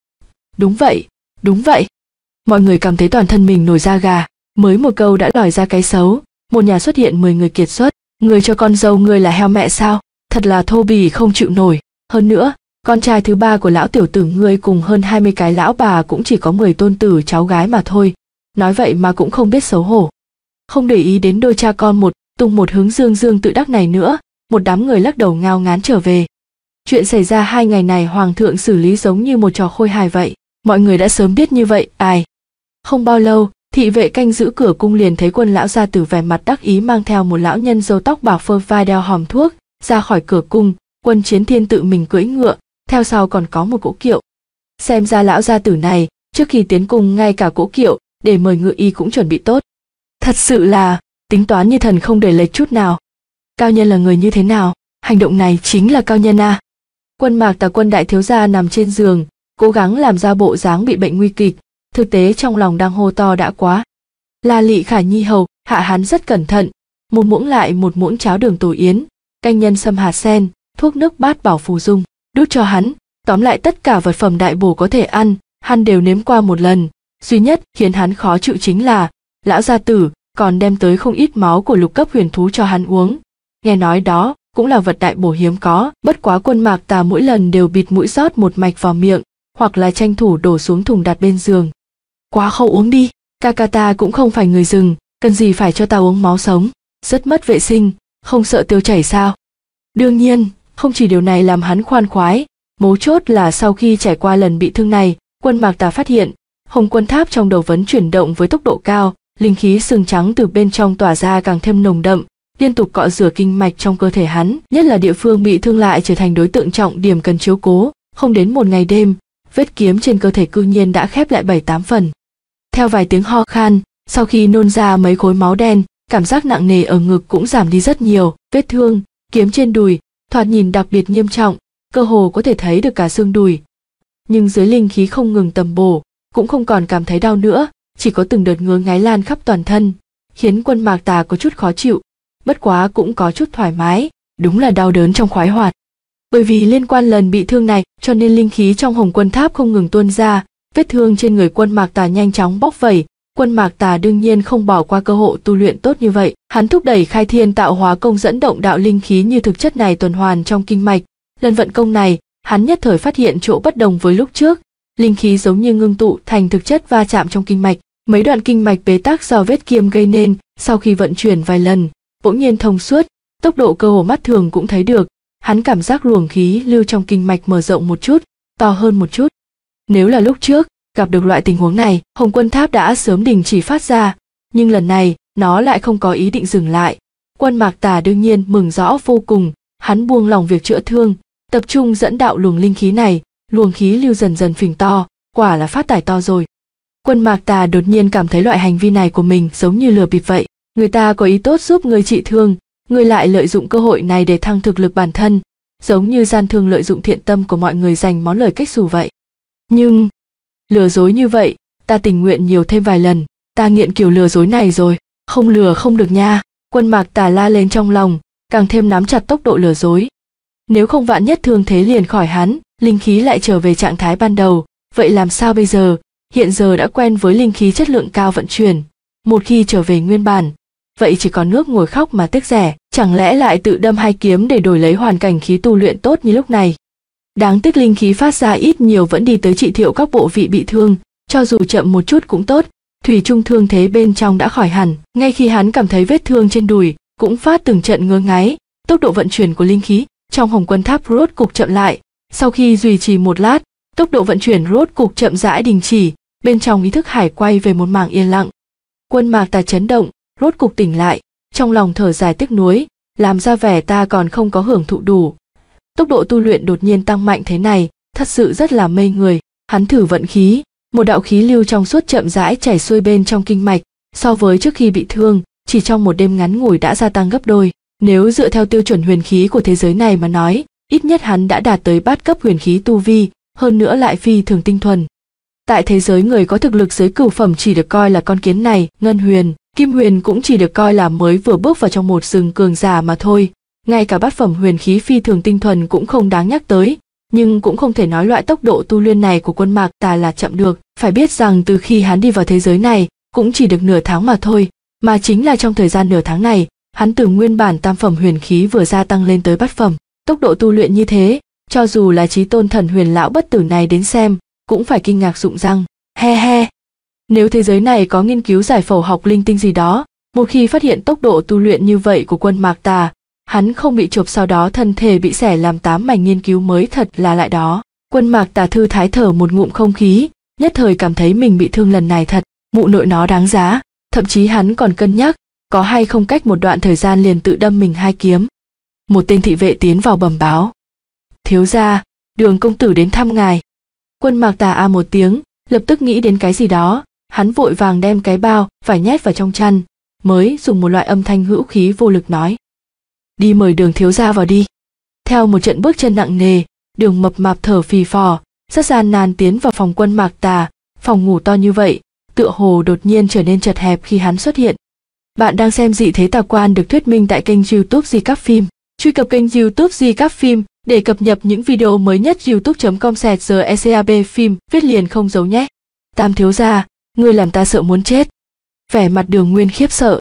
Đúng vậy, đúng vậy. Mọi người cảm thấy toàn thân mình nổi da gà, mới một câu đã lòi ra cái xấu, một nhà xuất hiện mười người kiệt xuất, người cho con dâu người là heo mẹ sao? Thật là thô bỉ không chịu nổi. Hơn nữa, con trai thứ ba của lão tiểu tử ngươi cùng hơn hai mươi cái lão bà cũng chỉ có mười tôn tử cháu gái mà thôi. Nói vậy mà cũng không biết xấu hổ. Không để ý đến đôi cha con một tung một hướng dương dương tự đắc này nữa, một đám người lắc đầu ngao ngán trở về. Chuyện xảy ra hai ngày này hoàng thượng xử lý giống như một trò khôi hài vậy, mọi người đã sớm biết như vậy, ai. Không bao lâu, thị vệ canh giữ cửa cung liền thấy Quân lão gia tử vẻ mặt đắc ý mang theo một lão nhân râu tóc bạc phơ vai đeo hòm thuốc, ra khỏi cửa cung. Quân Chiến Thiên tự mình cưỡi ngựa, theo sau còn có một cỗ kiệu. Xem ra lão gia tử này, trước khi tiến cung ngay cả cỗ kiệu để mời ngựa y cũng chuẩn bị tốt. Thật sự là tính toán như thần không để lệch chút nào. Cao nhân là người như thế nào? Hành động này chính là cao nhân à? Quân Mạc Tà Quân đại thiếu gia nằm trên giường, cố gắng làm ra bộ dáng bị bệnh nguy kịch, thực tế trong lòng đang hô to đã quá. La Lị Khả Nhi hầu hạ hắn rất cẩn thận, một muỗng lại một muỗng cháo đường tổ yến, canh nhân sâm hạt sen, thuốc nước bát bảo phù dung, đút cho hắn, tóm lại tất cả vật phẩm đại bổ có thể ăn, hắn đều nếm qua một lần. Duy nhất khiến hắn khó chịu chính là lão gia tử còn đem tới không ít máu của lục cấp huyền thú cho hắn uống. Nghe nói đó cũng là vật đại bổ hiếm có, bất quá Quân Mạc Tà mỗi lần đều bịt mũi rót một mạch vào miệng, hoặc là tranh thủ đổ xuống thùng đặt bên giường. Quá khẩu uống đi, ca ca ta cũng không phải người rừng, cần gì phải cho ta uống máu sống, rất mất vệ sinh, không sợ tiêu chảy sao? Đương nhiên, không chỉ điều này làm hắn khoan khoái, mấu chốt là sau khi trải qua lần bị thương này, Quân Mạc Tà phát hiện Hồng Quân Tháp trong đầu vấn chuyển động với tốc độ cao, linh khí sừng trắng từ bên trong tỏa ra càng thêm nồng đậm, liên tục cọ rửa kinh mạch trong cơ thể hắn, nhất là địa phương bị thương lại trở thành đối tượng trọng điểm cần chiếu cố. Không đến một ngày đêm, vết kiếm trên cơ thể cư nhiên đã khép lại bảy tám phần. Theo vài tiếng ho khan, sau khi nôn ra mấy khối máu đen, cảm giác nặng nề ở ngực cũng giảm đi rất nhiều. Vết thương, kiếm trên đùi, thoạt nhìn đặc biệt nghiêm trọng, cơ hồ có thể thấy được cả xương đùi. Nhưng dưới linh khí không ngừng tầm bổ, cũng không còn cảm thấy đau nữa, chỉ có từng đợt ngứa ngáy lan khắp toàn thân, khiến Quân Mạc Tà có chút khó chịu, bất quá cũng có chút thoải mái, đúng là đau đớn trong khoái hoạt. Bởi vì liên quan lần bị thương này cho nên linh khí trong Hồng Quân Tháp không ngừng tuôn ra, vết thương trên người Quân Mạc Tà nhanh chóng bóc vẩy. Quân Mạc Tà đương nhiên không bỏ qua cơ hội tu luyện tốt như vậy, hắn thúc đẩy khai thiên tạo hóa công dẫn động đạo linh khí như thực chất này tuần hoàn trong kinh mạch. Lần vận công này, hắn nhất thời phát hiện chỗ bất đồng với lúc trước, linh khí giống như ngưng tụ thành thực chất va chạm trong kinh mạch. Mấy đoạn kinh mạch bế tắc do vết kiêm gây nên, sau khi vận chuyển vài lần, bỗng nhiên thông suốt, tốc độ cơ hồ mắt thường cũng thấy được. Hắn cảm giác luồng khí lưu trong kinh mạch mở rộng một chút, to hơn một chút. Nếu là lúc trước gặp được loại tình huống này, Hồng Quân Tháp đã sớm đình chỉ phát ra, nhưng lần này nó lại không có ý định dừng lại. Quân Mạc Tà đương nhiên mừng rõ vô cùng, hắn buông lòng việc chữa thương, tập trung dẫn đạo luồng linh khí này, luồng khí lưu dần dần phình to, quả là phát tải to rồi. Quân Mạc Tà đột nhiên cảm thấy loại hành vi này của mình giống như lừa bịp vậy, người ta có ý tốt giúp người trị thương, người lại lợi dụng cơ hội này để thăng thực lực bản thân, giống như gian thương lợi dụng thiện tâm của mọi người dành món lời cách xù vậy. Nhưng lừa dối như vậy, ta tình nguyện nhiều thêm vài lần, ta nghiện kiểu lừa dối này rồi, không lừa không được nha. Quân Mạc Tà la lên trong lòng, càng thêm nắm chặt tốc độ lừa dối. Nếu không vạn nhất thương thế liền khỏi hắn, linh khí lại trở về trạng thái ban đầu, vậy làm sao bây giờ? Hiện giờ đã quen với linh khí chất lượng cao vận chuyển, một khi trở về nguyên bản, vậy chỉ còn nước ngồi khóc mà tiếc rẻ, chẳng lẽ lại tự đâm hai kiếm để đổi lấy hoàn cảnh khí tu luyện tốt như lúc này. Đáng tiếc linh khí phát ra ít nhiều vẫn đi tới trị thiệu các bộ vị bị thương, cho dù chậm một chút cũng tốt, thủy chung thương thế bên trong đã khỏi hẳn. Ngay khi hắn cảm thấy vết thương trên đùi cũng phát từng trận ngứa ngáy, tốc độ vận chuyển của linh khí trong Hồng Quân Tháp rốt cục chậm lại. Sau khi duy trì một lát, tốc độ vận chuyển rốt cục chậm rãi đình chỉ, bên trong ý thức hải quay về một mảng yên lặng. Quân Mạc Tà chấn động, rốt cục tỉnh lại, trong lòng thở dài tiếc nuối, làm ra vẻ ta còn không có hưởng thụ đủ. Tốc độ tu luyện đột nhiên tăng mạnh thế này, thật sự rất là mê người. Hắn thử vận khí, một đạo khí lưu trong suốt chậm rãi chảy xuôi bên trong kinh mạch, so với trước khi bị thương, chỉ trong một đêm ngắn ngủi đã gia tăng gấp đôi. Nếu dựa theo tiêu chuẩn huyền khí của thế giới này mà nói, ít nhất hắn đã đạt tới bát cấp huyền khí tu vi, hơn nữa lại phi thường tinh thuần. Tại thế giới người có thực lực dưới cửu phẩm chỉ được coi là con kiến này, Ngân Huyền, Kim Huyền cũng chỉ được coi là mới vừa bước vào trong một rừng cường giả mà thôi. Ngay cả bát phẩm huyền khí phi thường tinh thuần cũng không đáng nhắc tới, nhưng cũng không thể nói loại tốc độ tu luyện này của Quân Mạc Tà là chậm được. Phải biết rằng từ khi hắn đi vào thế giới này cũng chỉ được nửa tháng mà thôi, mà chính là trong thời gian nửa tháng này, hắn từ nguyên bản tam phẩm huyền khí vừa gia tăng lên tới bát phẩm. Tốc độ tu luyện như thế, cho dù là chí tôn thần huyền lão bất tử này đến xem, cũng phải kinh ngạc rụng răng. He he. Nếu thế giới này có nghiên cứu giải phẫu học linh tinh gì đó, một khi phát hiện tốc độ tu luyện như vậy của Quân Mạc Tà, hắn không bị chộp sau đó thân thể bị xẻ làm tám mảnh nghiên cứu mới thật là lại đó. Quân Mạc Tà thư thái thở một ngụm không khí, nhất thời cảm thấy mình bị thương lần này thật, mụ nội nó đáng giá, thậm chí hắn còn cân nhắc, có hay không cách một đoạn thời gian liền tự đâm mình hai kiếm. Một tên thị vệ tiến vào bẩm báo. Thiếu gia, Đường công tử đến thăm ngài. Quân Mạc Tà a một tiếng, lập tức nghĩ đến cái gì đó, hắn vội vàng đem cái bao phải nhét vào trong chăn, mới dùng một loại âm thanh hữu khí vô lực nói: đi mời Đường thiếu gia vào đi. Theo một trận bước chân nặng nề, Đường mập mạp thở phì phò, rất gian nan tiến vào phòng Quân Mạc Tà. Phòng ngủ to như vậy, tựa hồ đột nhiên trở nên chật hẹp khi hắn xuất hiện. Bạn đang xem Dị Thế Tà Quan được thuyết minh tại kênh YouTube Di Cáp Phim. Truy cập kênh YouTube Di Cáp Phim để cập nhật những video mới nhất. youtube chấm com slash gcab phim viết liền không dấu nhé. Tam thiếu gia, ngươi làm ta sợ muốn chết. Vẻ mặt Đường Nguyên khiếp sợ.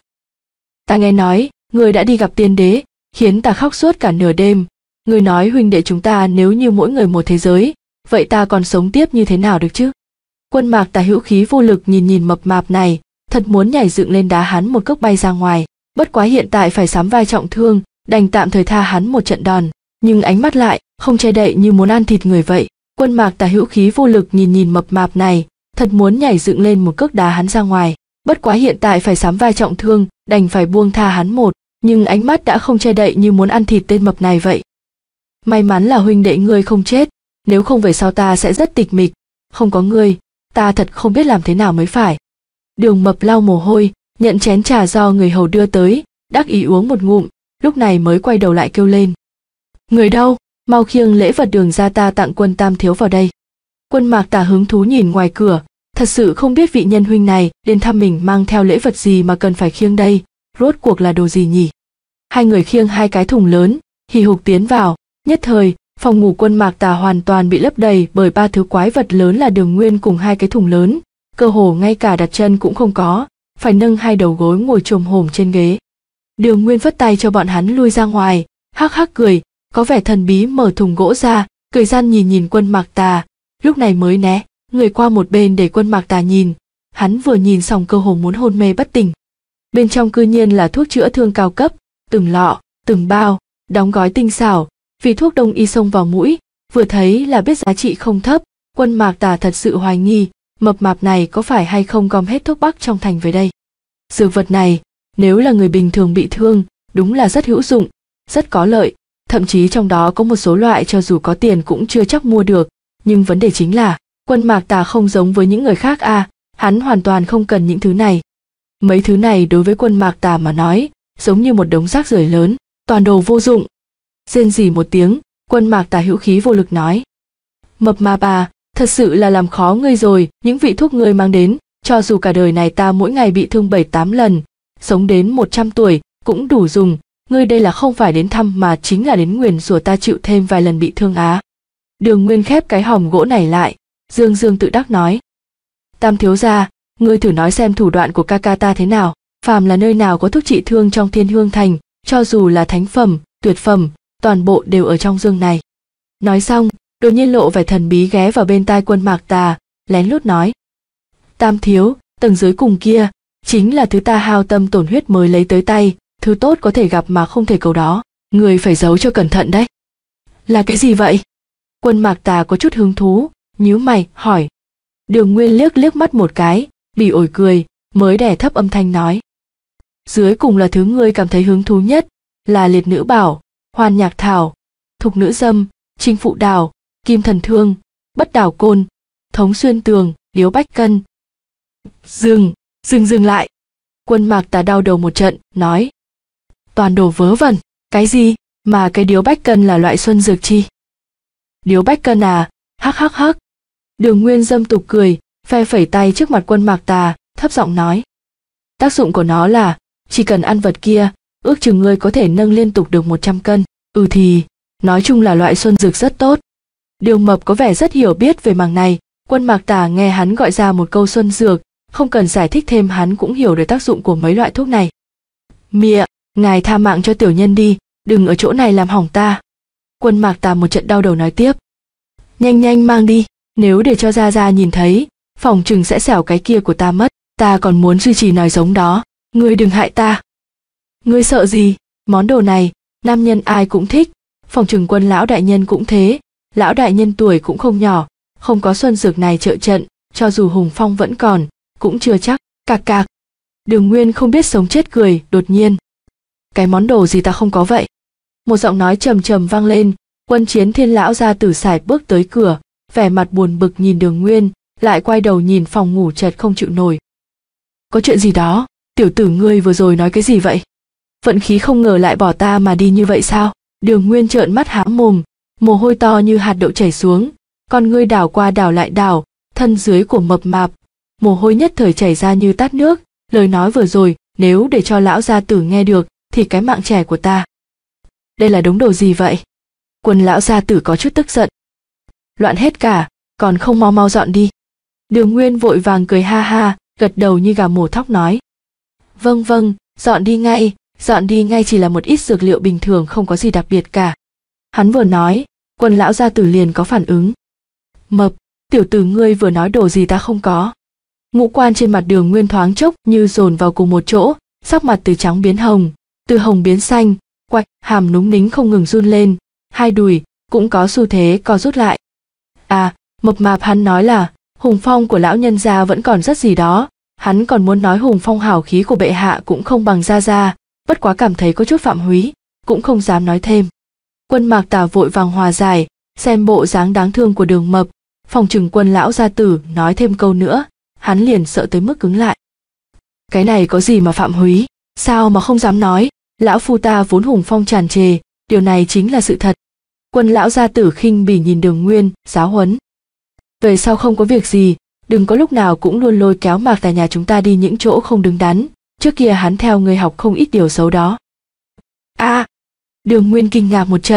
Ta nghe nói, ngươi đã đi gặp tiên đế, khiến ta khóc suốt cả nửa đêm. Ngươi nói huynh đệ chúng ta nếu như mỗi người một thế giới, vậy ta còn sống tiếp như thế nào được chứ? Quân Mạc Tà hữu khí vô lực nhìn nhìn mập mạp này, thật muốn nhảy dựng lên đá hắn một cước bay ra ngoài. Bất quá hiện tại phải sắm vai trọng thương, đành tạm thời tha hắn một trận đòn, nhưng ánh mắt lại không che đậy như muốn ăn thịt người vậy. Quân Mạc Tà hữu khí vô lực nhìn nhìn mập mạp này, thật muốn nhảy dựng lên một cước đá hắn ra ngoài. Bất quá hiện tại phải sắm vai trọng thương, đành phải buông tha hắn một, nhưng ánh mắt đã không che đậy như muốn ăn thịt tên mập này vậy. May mắn là huynh đệ ngươi không chết, nếu không về sau ta sẽ rất tịch mịch, không có ngươi, ta thật không biết làm thế nào mới phải. Đường mập lau mồ hôi, nhận chén trà do người hầu đưa tới, đắc ý uống một ngụm, lúc này mới quay đầu lại kêu lên: người đâu, mau khiêng lễ vật Đường gia ta tặng Quân tam thiếu vào đây. Quân Mạc Tà hứng thú nhìn ngoài cửa, thật sự không biết vị nhân huynh này đến thăm mình mang theo lễ vật gì mà cần phải khiêng đây, rốt cuộc là đồ gì nhỉ. Hai người khiêng hai cái thùng lớn, hì hục tiến vào, nhất thời Phòng ngủ Quân Mạc Tà hoàn toàn bị lấp đầy bởi ba thứ quái vật lớn là Đường Nguyên cùng hai cái thùng lớn, cơ hồ ngay cả đặt chân cũng không có, phải nâng hai đầu gối ngồi chồm hổm trên ghế. Đường Nguyên phất tay cho bọn hắn lui ra ngoài, hắc hắc cười, có vẻ thần bí mở thùng gỗ ra, cười gian nhìn nhìn Quân Mạc Tà, lúc này mới né người qua một bên để Quân Mạc Tà nhìn. Hắn vừa nhìn xong cơ hồ muốn hôn mê bất tỉnh. Bên trong cư nhiên là thuốc chữa thương cao cấp, từng lọ, từng bao, đóng gói tinh xảo, vì thuốc đông y xông vào mũi, vừa thấy là biết giá trị không thấp. Quân Mạc Tà thật sự hoài nghi, mập mạp này có phải hay không gom hết thuốc bắc trong thành về đây. Dược vật này, nếu là người bình thường bị thương, đúng là rất hữu dụng, rất có lợi, thậm chí trong đó có một số loại cho dù có tiền cũng chưa chắc mua được, nhưng vấn đề chính là, Quân Mạc Tà không giống với những người khác à, hắn hoàn toàn không cần những thứ này. Mấy thứ này đối với Quân Mạc Tà mà nói, giống như một đống rác rưởi lớn, toàn đồ vô dụng. Rên rỉ một tiếng, Quân Mạc Tà hữu khí vô lực nói: Mập mạp à, thật sự là làm khó ngươi rồi, những vị thuốc ngươi mang đến, cho dù cả đời này ta mỗi ngày bị thương bảy tám lần, sống đến một trăm tuổi, cũng đủ dùng, ngươi đây là không phải đến thăm mà chính là đến nguyền rủa ta chịu thêm vài lần bị thương á. Đường Nguyên khép cái hòm gỗ này lại, dương dương tự đắc nói: Tam thiếu gia, ngươi thử nói xem thủ đoạn của ca ca ta thế nào, phàm là nơi nào có thuốc trị thương trong Thiên Hương Thành, cho dù là thánh phẩm, tuyệt phẩm, toàn bộ đều ở trong dương này. Nói xong, đột nhiên lộ vẻ thần bí ghé vào bên tai Quân Mạc Tà, lén lút nói: Tam thiếu, tầng dưới cùng kia, chính là thứ ta hao tâm tổn huyết mới lấy tới tay, thứ tốt có thể gặp mà không thể cầu đó, người phải giấu cho cẩn thận đấy. Là cái gì vậy? Quân Mạc Tà có chút hứng thú, nhíu mày, hỏi. Đường Nguyên liếc liếc mắt một cái, bỉ ổi cười, mới đè thấp âm thanh nói: Dưới cùng là thứ ngươi cảm thấy hứng thú nhất, là liệt nữ bảo, hoàn nhạc thảo, thục nữ dâm, chinh phụ đào, kim thần thương, bất đảo côn, thống xuyên tường, điếu bách cân. Dừng, dừng dừng lại. Quân Mạc Tà đau đầu một trận, nói: Toàn đồ vớ vẩn, cái gì, mà cái điếu bách cân là loại xuân dược chi? Điếu bách cân à, hắc hắc hắc. Đường Nguyên dâm tục cười, phe phẩy tay trước mặt Quân Mạc Tà, thấp giọng nói: Tác dụng của nó là, chỉ cần ăn vật kia, ước chừng ngươi có thể nâng liên tục được một trăm cân. Ừ thì, nói chung là loại xuân dược rất tốt. Đường Mập có vẻ rất hiểu biết về mảng này, Quân Mạc Tà nghe hắn gọi ra một câu xuân dược, không cần giải thích thêm hắn cũng hiểu được tác dụng của mấy loại thuốc này. Mịa, ngài tha mạng cho tiểu nhân đi, đừng ở chỗ này làm hỏng ta. Quân Mạc Tà một trận đau đầu nói tiếp: Nhanh nhanh mang đi, nếu để cho Gia Gia nhìn thấy, phòng chừng sẽ xẻo cái kia của ta mất, ta còn muốn duy trì nòi giống đó, ngươi đừng hại ta. Ngươi sợ gì, món đồ này, nam nhân ai cũng thích, phòng chừng Quân lão đại nhân cũng thế, lão đại nhân tuổi cũng không nhỏ, không có xuân dược này trợ trận, cho dù Hùng Phong vẫn còn, cũng chưa chắc. Cạc cạc. Đường Nguyên không biết sống chết cười, đột nhiên: Cái món đồ gì ta không có vậy? Một giọng nói trầm trầm vang lên. Quân Chiến Thiên lão gia tử sải bước tới cửa, vẻ mặt buồn bực nhìn Đường Nguyên, lại quay đầu nhìn phòng ngủ chợt không chịu nổi. Có chuyện gì đó, tiểu tử ngươi vừa rồi nói cái gì vậy? Vận khí không ngờ lại bỏ ta mà đi như vậy sao? Đường Nguyên trợn mắt há mồm, mồ hôi to như hạt đậu chảy xuống, con ngươi đảo qua đảo lại đảo, thân dưới của mập mạp, mồ hôi nhất thời chảy ra như tát nước. Lời nói vừa rồi, nếu để cho lão gia tử nghe được, thì cái mạng trẻ của ta. Đây là đống đồ gì vậy? Quân lão gia tử có chút tức giận. Loạn hết cả, còn không mau mau dọn đi. Đường Nguyên vội vàng cười ha ha, gật đầu như gà mổ thóc nói: Vâng vâng, dọn đi ngay, dọn đi ngay, chỉ là một ít dược liệu bình thường, không có gì đặc biệt cả. Hắn vừa nói, Quân lão gia tử liền có phản ứng. Mập, tiểu tử ngươi vừa nói đồ gì ta không có? Ngũ quan trên mặt Đường Nguyên thoáng chốc như dồn vào cùng một chỗ, sắc mặt từ trắng biến hồng, từ hồng biến xanh, quạch, hàm núng nính không ngừng run lên, hai đùi cũng có xu thế co rút lại. À, mập mạp hắn nói là hùng phong của lão nhân gia vẫn còn rất gì đó, hắn còn muốn nói hùng phong hào khí của bệ hạ cũng không bằng Gia Gia, bất quá cảm thấy có chút phạm húy, cũng không dám nói thêm. Quân Mạc Tà vội vàng hòa giải, xem bộ dáng đáng thương của Đường Mập, phòng chừng Quân lão gia tử nói thêm câu nữa, hắn liền sợ tới mức cứng lại. Cái này có gì mà phạm húy, sao mà không dám nói, lão phu ta vốn hùng phong tràn trề, điều này chính là sự thật. Quân lão gia tử khinh bỉ nhìn Đường Nguyên, giáo huấn: Về sau không có việc gì, đừng có lúc nào cũng luôn lôi kéo Mạc Tà nhà chúng ta đi những chỗ không đứng đắn, trước kia hắn theo người học không ít điều xấu đó. A! À, Đường Nguyên kinh ngạc một trận,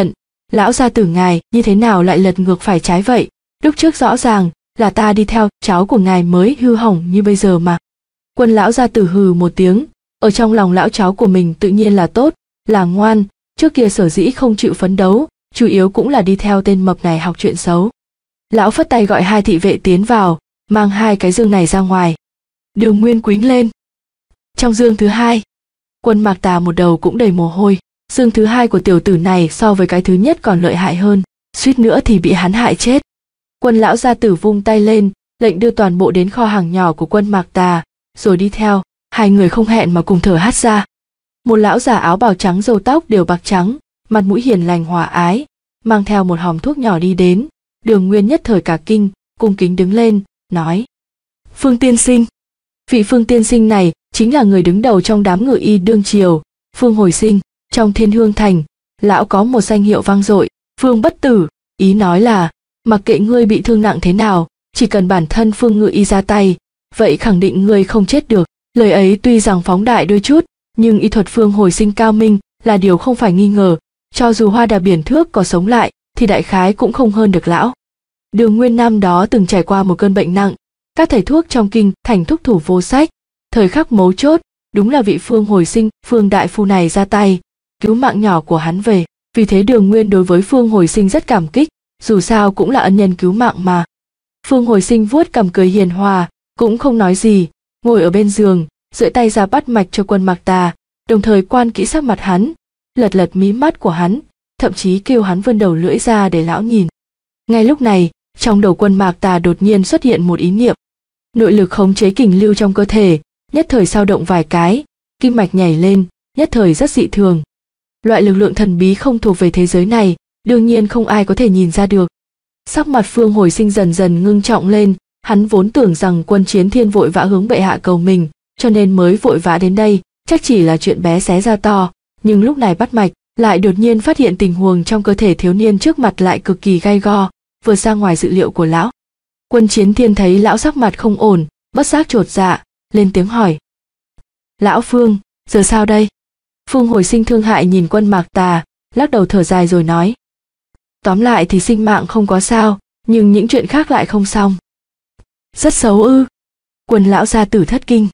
Lão gia tử ngài như thế nào lại lật ngược phải trái vậy? Lúc trước rõ ràng là ta đi theo cháu của ngài mới hư hỏng như bây giờ mà. Quân lão gia tử hừ một tiếng, ở trong lòng lão cháu của mình tự nhiên là tốt, là ngoan, trước kia sở dĩ không chịu phấn đấu, chủ yếu cũng là đi theo tên mập này học chuyện xấu. Lão phất tay gọi hai thị vệ tiến vào, mang hai cái dương này ra ngoài. Đường Nguyên quýnh lên. Trong dương thứ hai, Quân Mạc Tà một đầu cũng đầy mồ hôi. Dương thứ hai của tiểu tử này so với cái thứ nhất còn lợi hại hơn, suýt nữa thì bị hắn hại chết. Quân lão gia tử vung tay lên, lệnh đưa toàn bộ đến kho hàng nhỏ của Quân Mạc Tà, rồi đi theo. Hai người không hẹn mà cùng thở hắt ra. Một lão già áo bào trắng râu tóc đều bạc trắng, mặt mũi hiền lành hòa ái, mang theo một hòm thuốc nhỏ đi đến. Đường Nguyên nhất thời cả kinh, cung kính đứng lên, nói: Phương tiên sinh. Vị Phương tiên sinh này chính là người đứng đầu trong đám ngự y đương triều, Phương Hồi Sinh. Trong Thiên Hương Thành, lão có một danh hiệu vang dội, Phương bất tử, ý nói là mặc kệ ngươi bị thương nặng thế nào, chỉ cần bản thân Phương ngự y ra tay, vậy khẳng định ngươi không chết được. Lời ấy tuy rằng phóng đại đôi chút, nhưng y thuật Phương Hồi Sinh cao minh là điều không phải nghi ngờ, cho dù Hoa Đà Biển Thước có sống lại thì đại khái cũng không hơn được lão. Đường Nguyên năm đó từng trải qua một cơn bệnh nặng, các thầy thuốc trong kinh thành thúc thủ vô sách, thời khắc mấu chốt, đúng là vị Phương Hồi Sinh, Phương đại phu này ra tay, cứu mạng nhỏ của hắn về. Vì thế Đường Nguyên đối với Phương Hồi Sinh rất cảm kích, dù sao cũng là ân nhân cứu mạng mà. Phương Hồi Sinh vuốt cằm cười hiền hòa, cũng không nói gì, ngồi ở bên giường, duỗi tay ra bắt mạch cho Quân Mạc Tà, đồng thời quan kỹ sắc mặt hắn, lật lật mí mắt của hắn, thậm chí kêu hắn vươn đầu lưỡi ra để lão nhìn. Ngay lúc này, trong đầu Quân Mạc Tà đột nhiên xuất hiện một ý niệm. Nội lực khống chế kình lưu trong cơ thể, nhất thời dao động vài cái, kim mạch nhảy lên, nhất thời rất dị thường. Loại lực lượng thần bí không thuộc về thế giới này, đương nhiên không ai có thể nhìn ra được. Sắc mặt Phương Hồi Sinh dần dần ngưng trọng lên, hắn vốn tưởng rằng Quân Chiến Thiên vội vã hướng bệ hạ cầu mình, cho nên mới vội vã đến đây, chắc chỉ là chuyện bé xé ra to, nhưng lúc này bắt mạch, lại đột nhiên phát hiện tình huống trong cơ thể thiếu niên trước mặt lại cực kỳ gay go, vượt ra ngoài dự liệu của lão. Quân Chiến Thiên thấy lão sắc mặt không ổn, bất giác chột dạ, lên tiếng hỏi: Lão Phương, giờ sao đây? Phương Hồi Sinh thương hại nhìn Quân Mạc Tà, lắc đầu thở dài rồi nói: Tóm lại thì sinh mạng không có sao, nhưng những chuyện khác lại không xong. Rất xấu ư? Quân lão gia tử thất kinh.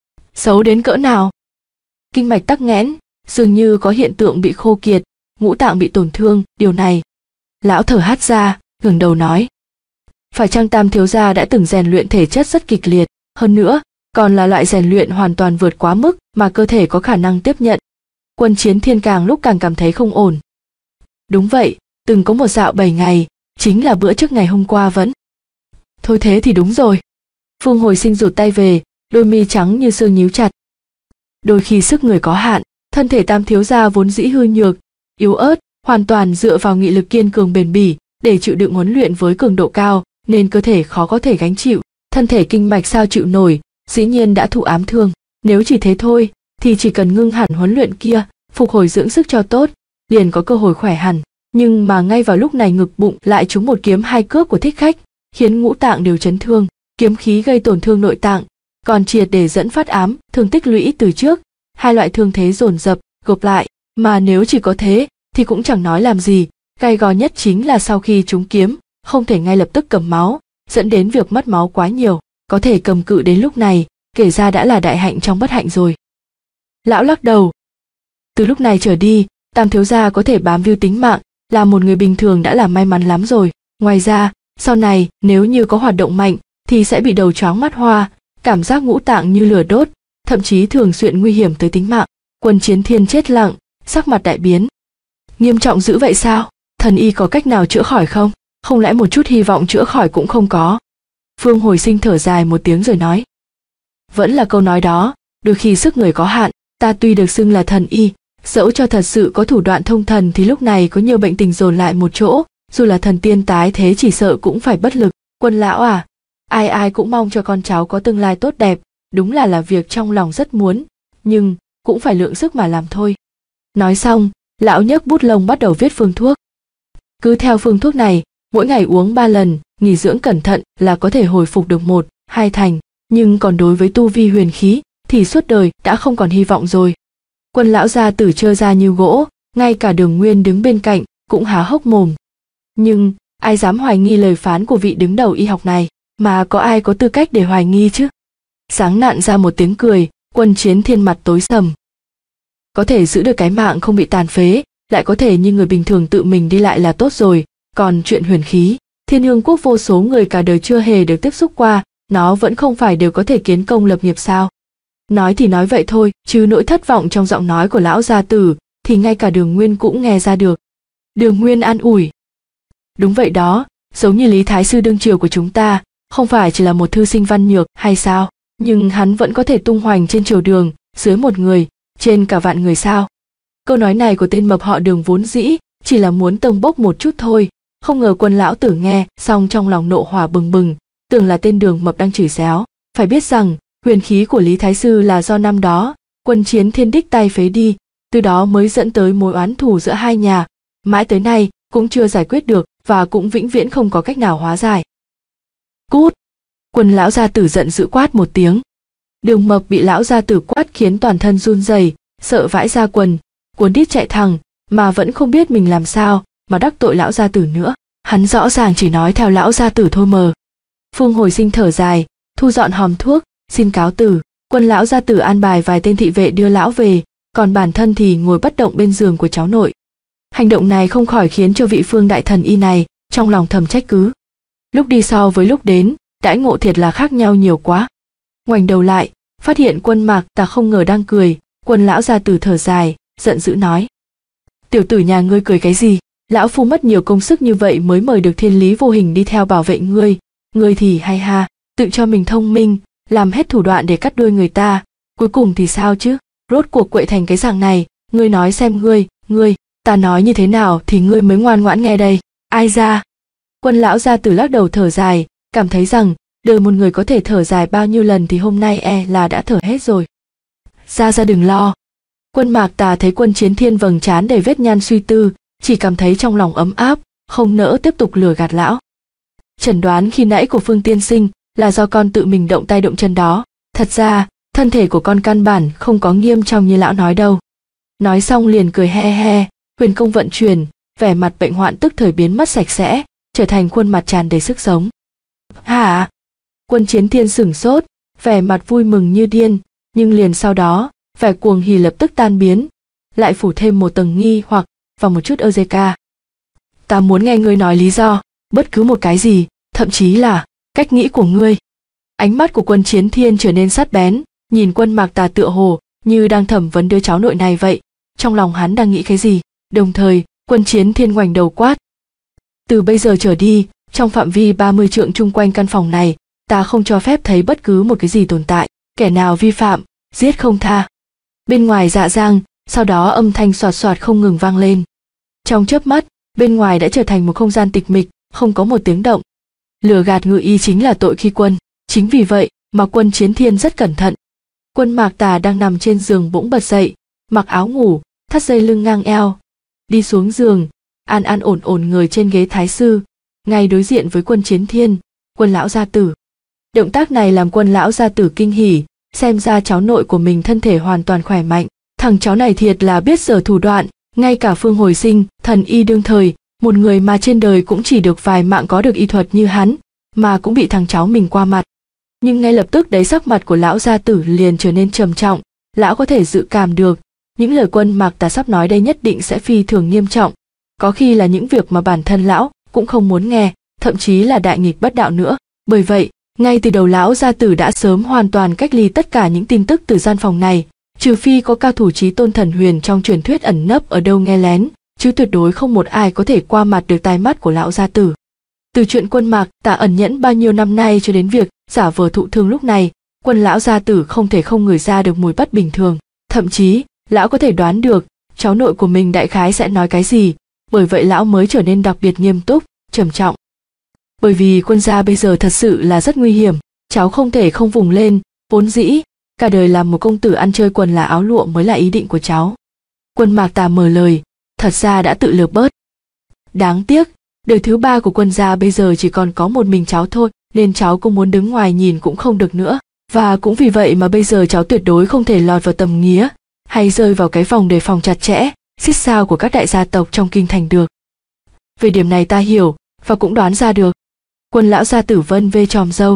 Xấu đến cỡ nào? Kinh mạch tắc nghẽn, dường như có hiện tượng bị khô kiệt, ngũ tạng bị tổn thương, điều này. Lão thở hắt ra, ngẩng đầu nói: Phải chăng Tam thiếu gia đã từng rèn luyện thể chất rất kịch liệt, hơn nữa, còn là loại rèn luyện hoàn toàn vượt quá mức mà cơ thể có khả năng tiếp nhận. Quân Chiến Thiên càng lúc càng cảm thấy không ổn. Đúng vậy, từng có một dạo bảy ngày, chính là bữa trước ngày hôm qua vẫn. Thôi thế thì đúng rồi. Phương Hồi Sinh rụt tay về, đôi mi trắng như xương nhíu chặt. Đôi khi sức người có hạn, thân thể Tam thiếu gia vốn dĩ hư nhược, yếu ớt, hoàn toàn dựa vào nghị lực kiên cường bền bỉ để chịu đựng huấn luyện với cường độ cao, nên cơ thể khó có thể gánh chịu, thân thể kinh mạch sao chịu nổi, dĩ nhiên đã thụ ám thương. Nếu chỉ thế thôi, thì chỉ cần ngưng hẳn huấn luyện kia, phục hồi dưỡng sức cho tốt, liền có cơ hội khỏe hẳn. Nhưng mà ngay vào lúc này ngực bụng lại trúng một kiếm hai cước của thích khách, khiến ngũ tạng đều chấn thương, kiếm khí gây tổn thương nội tạng, còn triệt để dẫn phát ám thương tích lũy từ trước, hai loại thương thế dồn dập gộp lại, mà nếu chỉ có thế thì cũng chẳng nói làm gì. Gay go nhất chính là sau khi trúng kiếm, không thể ngay lập tức cầm máu, dẫn đến việc mất máu quá nhiều. Có thể cầm cự đến lúc này, kể ra đã là đại hạnh trong bất hạnh rồi. Lão lắc đầu. Từ lúc này trở đi, Tam thiếu gia có thể bám víu tính mạng, là một người bình thường đã là may mắn lắm rồi. Ngoài ra, sau này nếu như có hoạt động mạnh, thì sẽ bị đầu chóng mắt hoa, cảm giác ngũ tạng như lửa đốt, thậm chí thường xuyên nguy hiểm tới tính mạng. Quân Chiến Thiên chết lặng, sắc mặt đại biến. Nghiêm trọng dữ vậy sao? Thần y có cách nào chữa khỏi không? Không lẽ một chút hy vọng chữa khỏi cũng không có? Phương Hồi Sinh thở dài một tiếng rồi nói: Vẫn là câu nói đó, đôi khi sức người có hạn, ta tuy được xưng là thần y, dẫu cho thật sự có thủ đoạn thông thần thì lúc này có nhiều bệnh tình dồn lại một chỗ, dù là thần tiên tái thế chỉ sợ cũng phải bất lực. Quân lão à, ai ai cũng mong cho con cháu có tương lai tốt đẹp, đúng là là việc trong lòng rất muốn, nhưng cũng phải lượng sức mà làm thôi. Nói xong, lão nhấc bút lông bắt đầu viết phương thuốc. Cứ theo phương thuốc này, mỗi ngày uống ba lần, nghỉ dưỡng cẩn thận là có thể hồi phục được một, hai thành, nhưng còn đối với tu vi huyền khí thì suốt đời đã không còn hy vọng rồi. Quân lão gia tử trơ ra như gỗ, ngay cả Đường Nguyên đứng bên cạnh cũng há hốc mồm. Nhưng ai dám hoài nghi lời phán của vị đứng đầu y học này, mà có ai có tư cách để hoài nghi chứ? Sáng nặn ra một tiếng cười, Quân Chiến Thiên mặt tối sầm. Có thể giữ được cái mạng không bị tàn phế, lại có thể như người bình thường tự mình đi lại là tốt rồi, còn chuyện huyền khí, Thiên Hương Quốc vô số người cả đời chưa hề được tiếp xúc qua, nó vẫn không phải đều có thể kiến công lập nghiệp sao? Nói thì nói vậy thôi, chứ nỗi thất vọng trong giọng nói của lão gia tử thì ngay cả Đường Nguyên cũng nghe ra được. Đường Nguyên an ủi. Đúng vậy đó, giống như Lý Thái Sư đương triều của chúng ta, không phải chỉ là một thư sinh văn nhược hay sao, nhưng hắn vẫn có thể tung hoành trên triều đường, dưới một người, trên cả vạn người sao. Câu nói này của tên mập họ Đường vốn dĩ chỉ là muốn tâng bốc một chút thôi, không ngờ Quân lão tử nghe xong trong lòng nộ hỏa bừng bừng, tưởng là tên Đường mập đang chửi xéo. Phải biết rằng huyền khí của Lý Thái Sư là do năm đó Quân Chiến Thiên đích tay phế đi, từ đó mới dẫn tới mối oán thù giữa hai nhà, mãi tới nay cũng chưa giải quyết được và cũng vĩnh viễn không có cách nào hóa giải. Cút! Quân lão gia tử giận dữ quát một tiếng. Đường mập bị lão gia tử quát khiến toàn thân run rẩy, sợ vãi ra quần, cuốn đít chạy thẳng, mà vẫn không biết mình làm sao mà đắc tội lão gia tử nữa. Hắn rõ ràng chỉ nói theo lão gia tử thôi mờ. Phương Hồi Sinh thở dài, thu dọn hòm thuốc, xin cáo từ. Quân lão gia tử an bài vài tên thị vệ đưa lão về, còn bản thân thì ngồi bất động bên giường của cháu nội. Hành động này không khỏi khiến cho vị Phương đại thần y này trong lòng thầm trách cứ. Lúc đi so với lúc đến, đãi ngộ thiệt là khác nhau nhiều quá. Ngoảnh đầu lại, phát hiện Quân Mạc Tà không ngờ đang cười, Quân lão gia tử thở dài, giận dữ nói: Tiểu tử nhà ngươi cười cái gì? Lão phu mất nhiều công sức như vậy mới mời được Thiên Lý Vô Hình đi theo bảo vệ ngươi, ngươi thì hay ha, tự cho mình thông minh, làm hết thủ đoạn để cắt đuôi người ta, cuối cùng thì sao chứ? Rốt cuộc quậy thành cái dạng này, ngươi nói xem ngươi, ngươi, ta nói như thế nào thì ngươi mới ngoan ngoãn nghe đây? Ai ra? Quân lão gia tử lắc đầu thở dài, cảm thấy rằng đời một người có thể thở dài bao nhiêu lần thì hôm nay e là đã thở hết rồi. Ra ra đừng lo. Quân Mạc Tà thấy Quân Chiến Thiên vầng trán đầy vết nhăn suy tư, chỉ cảm thấy trong lòng ấm áp, không nỡ tiếp tục lừa gạt lão. Chẩn đoán khi nãy của Phương tiên sinh là do con tự mình động tay động chân đó, thật ra thân thể của con căn bản không có nghiêm trọng như lão nói đâu. Nói xong liền cười he he, huyền công vận chuyển, vẻ mặt bệnh hoạn tức thời biến mất sạch sẽ, trở thành khuôn mặt tràn đầy sức sống. Hả? Quân Chiến Thiên sửng sốt, vẻ mặt vui mừng như điên, nhưng liền sau đó, vẻ cuồng hỉ lập tức tan biến, lại phủ thêm một tầng nghi hoặc và một chút ơ dê ca. Ta muốn nghe ngươi nói lý do, bất cứ một cái gì, thậm chí là cách nghĩ của ngươi. Ánh mắt của Quân Chiến Thiên trở nên sắc bén, nhìn Quân Mạc Tà tựa hồ như đang thẩm vấn đứa cháu nội này vậy, trong lòng hắn đang nghĩ cái gì. Đồng thời, Quân Chiến Thiên ngoảnh đầu quát: Từ bây giờ trở đi, trong phạm vi ba mươi trượng chung quanh căn phòng này, ta không cho phép thấy bất cứ một cái gì tồn tại, kẻ nào vi phạm, giết không tha. Bên ngoài dạ giang, sau đó âm thanh xoạt xoạt không ngừng vang lên. Trong chớp mắt, bên ngoài đã trở thành một không gian tịch mịch, không có một tiếng động. Lừa gạt ngự y chính là tội khi quân, chính vì vậy mà Quân Chiến Thiên rất cẩn thận. Quân Mạc Tà đang nằm trên giường bỗng bật dậy, mặc áo ngủ, thắt dây lưng ngang eo, đi xuống giường, an an ổn ổn người trên ghế thái sư, ngay đối diện với Quân Chiến Thiên, Quân lão gia tử. Động tác này làm Quân lão gia tử kinh hỉ, xem ra cháu nội của mình thân thể hoàn toàn khỏe mạnh, thằng cháu này thiệt là biết giở thủ đoạn, ngay cả Phương Hồi Sinh, thần y đương thời, một người mà trên đời cũng chỉ được vài mạng có được y thuật như hắn, mà cũng bị thằng cháu mình qua mặt. Nhưng ngay lập tức đấy sắc mặt của lão gia tử liền trở nên trầm trọng, lão có thể dự cảm được, những lời Quân Mạc Tà sắp nói đây nhất định sẽ phi thường nghiêm trọng, có khi là những việc mà bản thân lão cũng không muốn nghe, thậm chí là đại nghịch bất đạo nữa. Bởi vậy, ngay từ đầu lão gia tử đã sớm hoàn toàn cách ly tất cả những tin tức từ gian phòng này, trừ phi có cao thủ chí tôn thần huyền trong truyền thuyết ẩn nấp ở đâu nghe lén, chứ tuyệt đối không một ai có thể qua mặt được tai mắt của lão gia tử. Từ chuyện Quân Mạc Tà ẩn nhẫn bao nhiêu năm nay cho đến việc giả vờ thụ thương lúc này, Quân lão gia tử không thể không ngửi ra được mùi bất bình thường, thậm chí lão có thể đoán được cháu nội của mình đại khái sẽ nói cái gì, bởi vậy lão mới trở nên đặc biệt nghiêm túc, trầm trọng. Bởi vì Quân gia bây giờ thật sự là rất nguy hiểm, cháu không thể không vùng lên, vốn dĩ cả đời làm một công tử ăn chơi quần là áo lụa mới là ý định của cháu. Quân Mạc Tà mở lời, thật ra đã tự lừa bớt. Đáng tiếc, đời thứ ba của Quân gia bây giờ chỉ còn có một mình cháu thôi, nên cháu cũng muốn đứng ngoài nhìn cũng không được nữa, và cũng vì vậy mà bây giờ cháu tuyệt đối không thể lọt vào tầm nghía, hay rơi vào cái vòng đề phòng chặt chẽ, xích sao của các đại gia tộc trong kinh thành được. về điểm này ta hiểu và cũng đoán ra được. Quân lão gia tử vân vê tròm râu.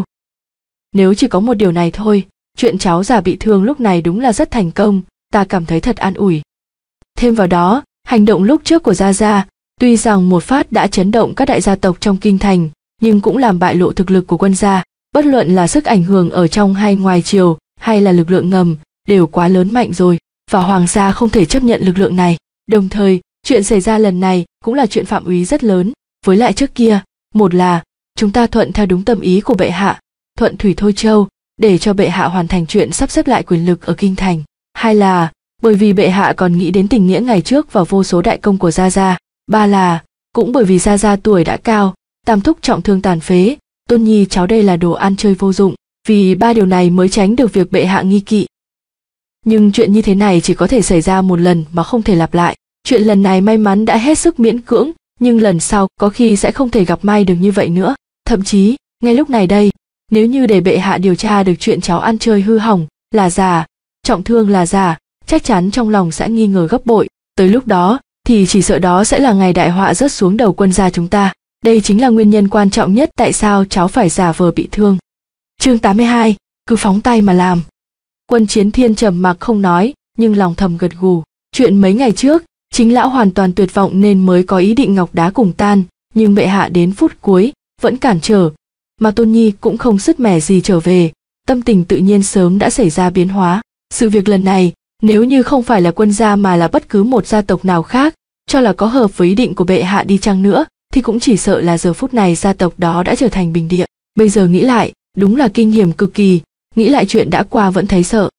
Nếu chỉ có một điều này thôi, chuyện cháu già bị thương lúc này đúng là rất thành công, ta cảm thấy thật an ủi. Thêm vào đó, hành động lúc trước của Gia Gia, tuy rằng một phát đã chấn động các đại gia tộc trong kinh thành, nhưng cũng làm bại lộ thực lực của quân gia, bất luận là sức ảnh hưởng ở trong hay ngoài triều, hay là lực lượng ngầm, đều quá lớn mạnh rồi, và hoàng gia không thể chấp nhận lực lượng này. Đồng thời, chuyện xảy ra lần này cũng là chuyện phạm úy rất lớn, với lại trước kia, một là chúng ta thuận theo đúng tâm ý của bệ hạ, thuận thủy thôi châu, để cho bệ hạ hoàn thành chuyện sắp xếp lại quyền lực ở kinh thành. Hai là bởi vì bệ hạ còn nghĩ đến tình nghĩa ngày trước và vô số đại công của Gia Gia. Ba là cũng bởi vì Gia Gia tuổi đã cao, tam thúc trọng thương tàn phế, Tôn Nhi cháu đây là đồ ăn chơi vô dụng, vì ba điều này mới tránh được việc bệ hạ nghi kỵ. Nhưng chuyện như thế này chỉ có thể xảy ra một lần mà không thể lặp lại. Chuyện lần này may mắn đã hết sức miễn cưỡng, nhưng lần sau có khi sẽ không thể gặp may được như vậy nữa. Thậm chí, ngay lúc này đây, nếu như để bệ hạ điều tra được chuyện cháu ăn chơi hư hỏng là giả, trọng thương là giả, chắc chắn trong lòng sẽ nghi ngờ gấp bội. Tới lúc đó, thì chỉ sợ đó sẽ là ngày đại họa rớt xuống đầu quân gia chúng ta. Đây chính là nguyên nhân quan trọng nhất tại sao cháu phải giả vờ bị thương. Chương tám mươi hai, cứ phóng tay mà làm. Quân Chiến Thiên trầm mặc không nói, nhưng lòng thầm gật gù. Chuyện mấy ngày trước, chính lão hoàn toàn tuyệt vọng nên mới có ý định ngọc đá cùng tan, nhưng bệ hạ đến phút cuối vẫn cản trở, mà Tôn Nhi cũng không sứt mẻ gì trở về, tâm tình tự nhiên sớm đã xảy ra biến hóa. Sự việc lần này, nếu như không phải là quân gia mà là bất cứ một gia tộc nào khác, cho là có hợp với ý định của bệ hạ đi chăng nữa, thì cũng chỉ sợ là giờ phút này gia tộc đó đã trở thành bình địa. Bây giờ nghĩ lại, đúng là kinh hiểm cực kỳ, nghĩ lại chuyện đã qua vẫn thấy sợ.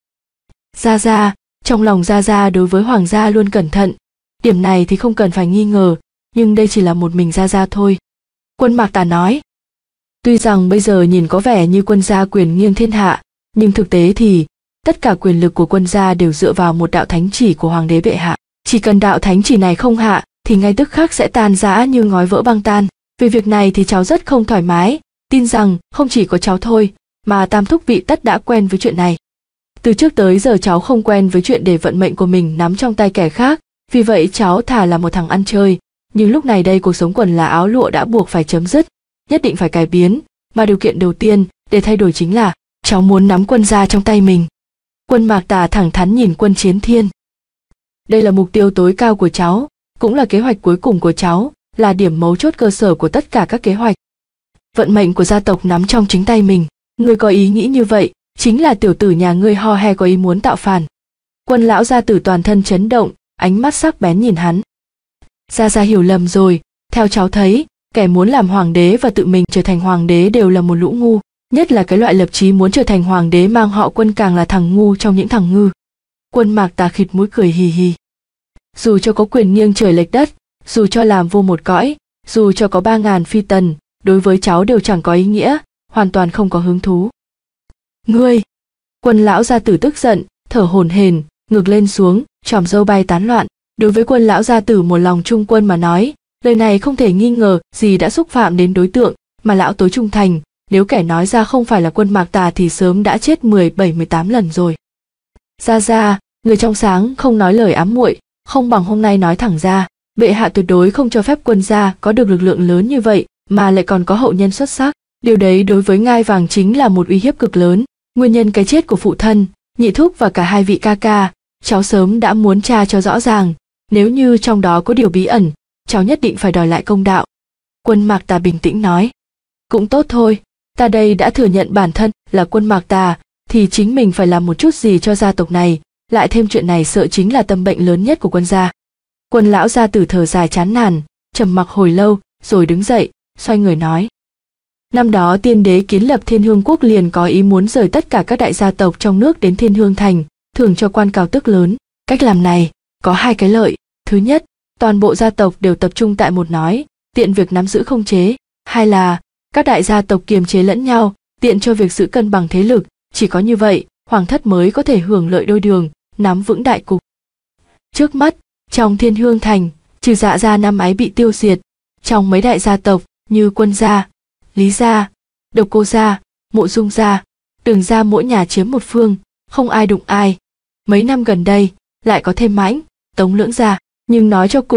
Gia Gia, trong lòng Gia Gia đối với hoàng gia luôn cẩn thận, điểm này thì không cần phải nghi ngờ, nhưng đây chỉ là một mình Gia Gia thôi. Quân Mạc Tà nói, tuy rằng bây giờ nhìn có vẻ như quân gia quyền nghiêng thiên hạ, nhưng thực tế thì tất cả quyền lực của quân gia đều dựa vào một đạo thánh chỉ của hoàng đế bệ hạ. Chỉ cần đạo thánh chỉ này không hạ, thì ngay tức khắc sẽ tan rã như ngói vỡ băng tan. Vì việc này thì cháu rất không thoải mái, tin rằng không chỉ có cháu thôi, mà tam thúc vị tất đã quen với chuyện này. Từ trước tới giờ cháu không quen với chuyện để vận mệnh của mình nắm trong tay kẻ khác, vì vậy cháu thà là một thằng ăn chơi. Nhưng lúc này đây cuộc sống quần là áo lụa đã buộc phải chấm dứt, nhất định phải cải biến, mà điều kiện đầu tiên để thay đổi chính là cháu muốn nắm quân gia trong tay mình. Quân Mạc Tà thẳng thắn nhìn Quân Chiến Thiên. Đây là mục tiêu tối cao của cháu, cũng là kế hoạch cuối cùng của cháu, là điểm mấu chốt cơ sở của tất cả các kế hoạch. Vận mệnh của gia tộc nắm trong chính tay mình, ngươi có ý nghĩ như vậy, chính là tiểu tử nhà ngươi ho he có ý muốn tạo phản. Quân lão gia tử toàn thân chấn động, ánh mắt sắc bén nhìn hắn. Gia Gia hiểu lầm rồi, theo cháu thấy, kẻ muốn làm hoàng đế và tự mình trở thành hoàng đế đều là một lũ ngu, nhất là cái loại lập chí muốn trở thành hoàng đế mang họ Quân càng là thằng ngu trong những thằng ngư. Quân Mạc Tà khịt mũi cười hì hì. Dù cho có quyền nghiêng trời lệch đất, dù cho làm vua một cõi, dù cho có ba ngàn phi tần, đối với cháu đều chẳng có ý nghĩa, hoàn toàn không có hứng thú. Ngươi! Quân lão gia tử tức giận, thở hổn hển, ngực lên xuống, chòm râu bay tán loạn. Đối với quân lão gia tử một lòng trung quân mà nói, lời này không thể nghi ngờ gì đã xúc phạm đến đối tượng mà lão tối trung thành, nếu kẻ nói ra không phải là Quân Mạc Tà thì sớm đã chết mười bảy mười tám lần rồi. Gia Gia, người trong sáng không nói lời ám muội, không bằng hôm nay nói thẳng ra, bệ hạ tuyệt đối không cho phép quân gia có được lực lượng lớn như vậy, mà lại còn có hậu nhân xuất sắc. Điều đấy đối với ngai vàng chính là một uy hiếp cực lớn. Nguyên nhân cái chết của phụ thân, nhị thúc và cả hai vị ca ca, cháu sớm đã muốn tra cho rõ ràng. Nếu như trong đó có điều bí ẩn, cháu nhất định phải đòi lại công đạo. Quân Mạc Tà bình tĩnh nói. Cũng tốt thôi, ta đây đã thừa nhận bản thân là Quân Mạc Tà, thì chính mình phải làm một chút gì cho gia tộc này, lại thêm chuyện này sợ chính là tâm bệnh lớn nhất của quân gia. Quân lão gia tử thở dài chán nản, trầm mặc hồi lâu, rồi đứng dậy, xoay người nói. Năm đó tiên đế kiến lập Thiên Hương Quốc liền có ý muốn rời tất cả các đại gia tộc trong nước đến Thiên Hương Thành, thưởng cho quan cao tước lớn. Cách làm này có hai cái lợi. Thứ nhất, toàn bộ gia tộc đều tập trung tại một nói, tiện việc nắm giữ không chế. Hai là, các đại gia tộc kiềm chế lẫn nhau, tiện cho việc giữ cân bằng thế lực. Chỉ có như vậy, hoàng thất mới có thể hưởng lợi đôi đường, nắm vững đại cục. Trước mắt, trong Thiên Hương Thành, trừ Dạ gia năm ấy bị tiêu diệt, trong mấy đại gia tộc như Quân gia, Lý gia, Độc Cô gia, Mộ Dung gia, Đường gia mỗi nhà chiếm một phương, không ai đụng ai. Mấy năm gần đây, lại có thêm Mãnh, Tống Lưỡng gia, nhưng nói cho cùng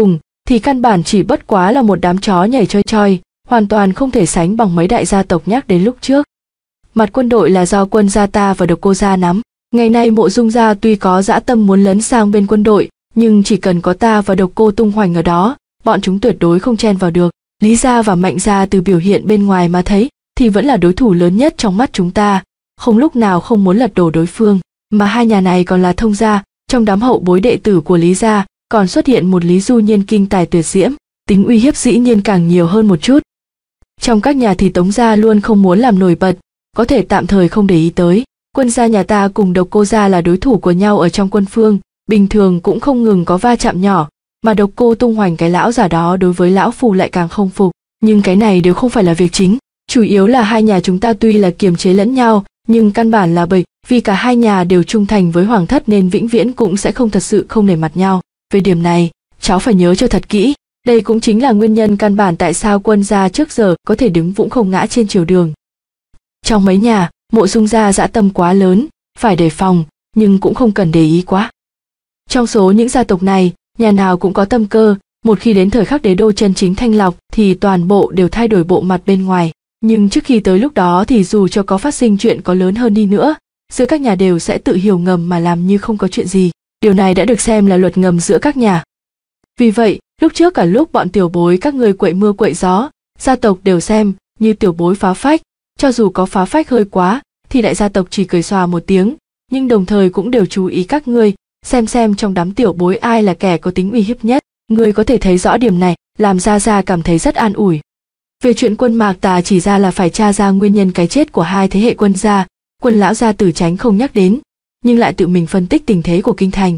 thì căn bản chỉ bất quá là một đám chó nhảy choi choi, hoàn toàn không thể sánh bằng mấy đại gia tộc nhắc đến lúc trước. Mặt quân đội là do Quân gia ta và Độc Cô gia nắm. Ngày nay Mộ Dung gia tuy có dã tâm muốn lấn sang bên quân đội, nhưng chỉ cần có ta và Độc Cô tung hoành ở đó, bọn chúng tuyệt đối không chen vào được. Lý gia và Mạnh gia từ biểu hiện bên ngoài mà thấy thì vẫn là đối thủ lớn nhất trong mắt chúng ta, không lúc nào không muốn lật đổ đối phương. Mà hai nhà này còn là thông gia, trong đám hậu bối đệ tử của Lý gia còn xuất hiện một Lý Du Nhiên kinh tài tuyệt diễm, tính uy hiếp dĩ nhiên càng nhiều hơn một chút. Trong các nhà thì Tống gia luôn không muốn làm nổi bật, có thể tạm thời không để ý tới. Quân gia nhà ta cùng Độc Cô gia là đối thủ của nhau ở trong quân phương, bình thường cũng không ngừng có va chạm nhỏ, mà Độc Cô tung hoành cái lão già đó đối với lão phù lại càng không phục. Nhưng cái này đều không phải là việc chính, chủ yếu là hai nhà chúng ta tuy là kiềm chế lẫn nhau, nhưng căn bản là bởi vì cả hai nhà đều trung thành với hoàng thất nên vĩnh viễn cũng sẽ không thật sự không nể mặt nhau. Về điểm này, cháu phải nhớ cho thật kỹ. Đây cũng chính là nguyên nhân căn bản tại sao Quân gia trước giờ có thể đứng vững không ngã trên triều đường. Trong mấy nhà, Mộ Dung gia dã tâm quá lớn, phải đề phòng, nhưng cũng không cần để ý quá. Trong số những gia tộc này, nhà nào cũng có tâm cơ, một khi đến thời khắc đế đô chân chính thanh lọc thì toàn bộ đều thay đổi bộ mặt bên ngoài. Nhưng trước khi tới lúc đó thì dù cho có phát sinh chuyện có lớn hơn đi nữa, giữa các nhà đều sẽ tự hiểu ngầm mà làm như không có chuyện gì. Điều này đã được xem là luật ngầm giữa các nhà. Vì vậy, lúc trước cả lúc bọn tiểu bối các ngươi quậy mưa quậy gió, gia tộc đều xem như tiểu bối phá phách, cho dù có phá phách hơi quá thì đại gia tộc chỉ cười xòa một tiếng, nhưng đồng thời cũng đều chú ý các ngươi, xem xem trong đám tiểu bối ai là kẻ có tính uy hiếp nhất. Ngươi có thể thấy rõ điểm này, làm Gia Gia cảm thấy rất an ủi. Về chuyện Quân Mạc Tà chỉ ra là phải tra ra nguyên nhân cái chết của hai thế hệ Quân gia, Quân lão gia tử tránh không nhắc đến, nhưng lại tự mình phân tích tình thế của kinh thành.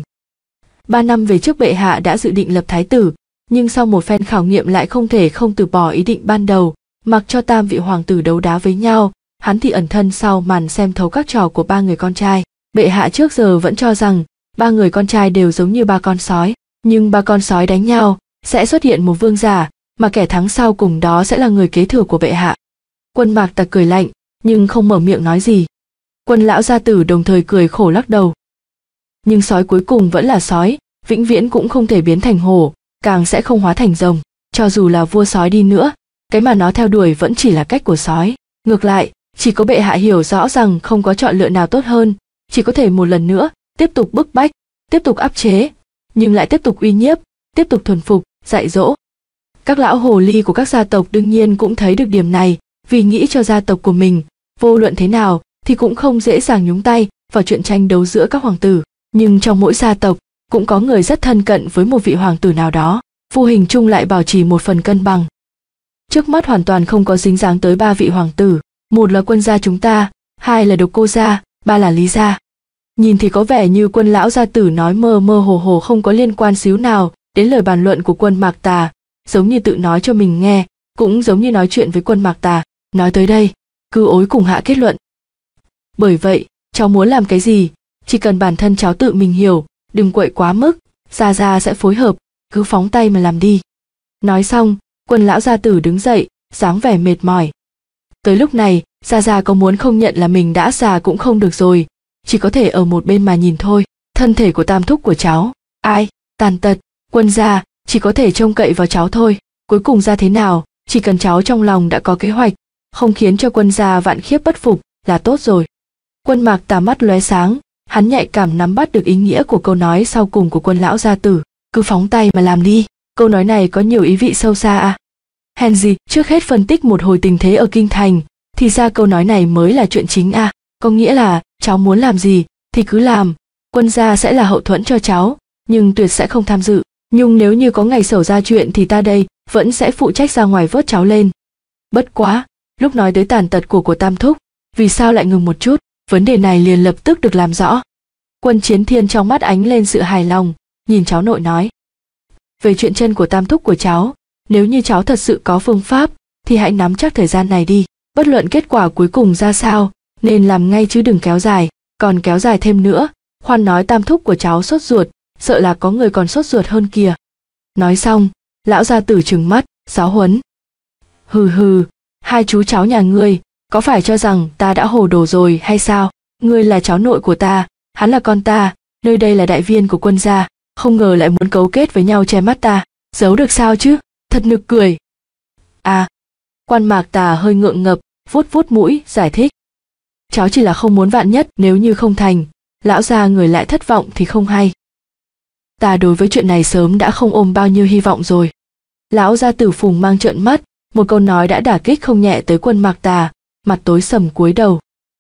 Ba năm về trước bệ hạ đã dự định lập thái tử, nhưng sau một phen khảo nghiệm lại không thể không từ bỏ ý định ban đầu, mặc cho tam vị hoàng tử đấu đá với nhau, hắn thì ẩn thân sau màn xem thấu các trò của ba người con trai. Bệ hạ trước giờ vẫn cho rằng ba người con trai đều giống như ba con sói, nhưng ba con sói đánh nhau sẽ xuất hiện một vương giả, mà kẻ thắng sau cùng đó sẽ là người kế thừa của bệ hạ. Quân Mạc Tà cười lạnh, nhưng không mở miệng nói gì. Quân lão gia tử đồng thời cười khổ lắc đầu. Nhưng sói cuối cùng vẫn là sói, vĩnh viễn cũng không thể biến thành hổ, càng sẽ không hóa thành rồng. Cho dù là vua sói đi nữa, cái mà nó theo đuổi vẫn chỉ là cách của sói. Ngược lại, chỉ có bệ hạ hiểu rõ rằng không có chọn lựa nào tốt hơn, chỉ có thể một lần nữa tiếp tục bức bách, tiếp tục áp chế, nhưng lại tiếp tục uy nhiếp, tiếp tục thuần phục, dạy dỗ. Các lão hồ ly của các gia tộc đương nhiên cũng thấy được điểm này, vì nghĩ cho gia tộc của mình, vô luận thế nào thì cũng không dễ dàng nhúng tay vào chuyện tranh đấu giữa các hoàng tử. Nhưng trong mỗi gia tộc cũng có người rất thân cận với một vị hoàng tử nào đó, vô hình chung lại bảo trì một phần cân bằng. Trước mắt hoàn toàn không có dính dáng tới ba vị hoàng tử, một là Quân gia chúng ta, hai là Độc Cô gia, ba là Lý gia. Nhìn thì có vẻ như Quân lão gia tử nói mơ mơ hồ hồ không có liên quan xíu nào đến lời bàn luận của Quân Mạc Tà, giống như tự nói cho mình nghe, cũng giống như nói chuyện với Quân Mạc Tà. Nói tới đây, cứ ối cùng hạ kết luận. Bởi vậy, cháu muốn làm cái gì, chỉ cần bản thân cháu tự mình hiểu, đừng quậy quá mức, Gia Gia sẽ phối hợp, cứ phóng tay mà làm đi. Nói xong, Quân lão gia tử đứng dậy, dáng vẻ mệt mỏi. Tới lúc này, Gia Gia có muốn không nhận là mình đã già cũng không được rồi, chỉ có thể ở một bên mà nhìn thôi. Thân thể của tam thúc của cháu, ai, tàn tật, Quân gia, chỉ có thể trông cậy vào cháu thôi. Cuối cùng ra thế nào, chỉ cần cháu trong lòng đã có kế hoạch, không khiến cho Quân gia vạn khiếp bất phục là tốt rồi. Quân Mạc Tà mắt lóe sáng, hắn nhạy cảm nắm bắt được ý nghĩa của câu nói sau cùng của Quân lão gia tử, cứ phóng tay mà làm đi. Câu nói này có nhiều ý vị sâu xa à? Hèn gì, trước hết phân tích một hồi tình thế ở kinh thành, thì ra câu nói này mới là chuyện chính à? Có nghĩa là cháu muốn làm gì thì cứ làm, Quân gia sẽ là hậu thuẫn cho cháu, nhưng tuyệt sẽ không tham dự. Nhưng nếu như có ngày xảy ra chuyện thì ta đây vẫn sẽ phụ trách ra ngoài vớt cháu lên. Bất quá, lúc nói tới tàn tật của của tam thúc, vì sao lại ngừng một chút? Vấn đề này liền lập tức được làm rõ. Quân Chiến Thiên trong mắt ánh lên sự hài lòng, nhìn cháu nội nói. Về chuyện chân của tam thúc của cháu, nếu như cháu thật sự có phương pháp, thì hãy nắm chắc thời gian này đi. Bất luận kết quả cuối cùng ra sao, nên làm ngay chứ đừng kéo dài. Còn kéo dài thêm nữa, khoan nói tam thúc của cháu sốt ruột, sợ là có người còn sốt ruột hơn kìa. Nói xong, lão gia tử trừng mắt, giáo huấn. Hừ hừ, hai chú cháu nhà ngươi, có phải cho rằng ta đã hồ đồ rồi hay sao? Ngươi là cháu nội của ta, hắn là con ta, nơi đây là đại viên của Quân gia, không ngờ lại muốn cấu kết với nhau che mắt ta. Giấu được sao chứ, thật nực cười. À, Quan Mạc Tà hơi ngượng ngập, vuốt vuốt mũi, giải thích. Cháu chỉ là không muốn vạn nhất, nếu như không thành, lão gia người lại thất vọng thì không hay. Ta đối với chuyện này sớm đã không ôm bao nhiêu hy vọng rồi. Lão gia tử Phùng Mang trợn mắt, một câu nói đã đả kích không nhẹ tới Quân Mạc Tà, mặt tối sầm cúi đầu.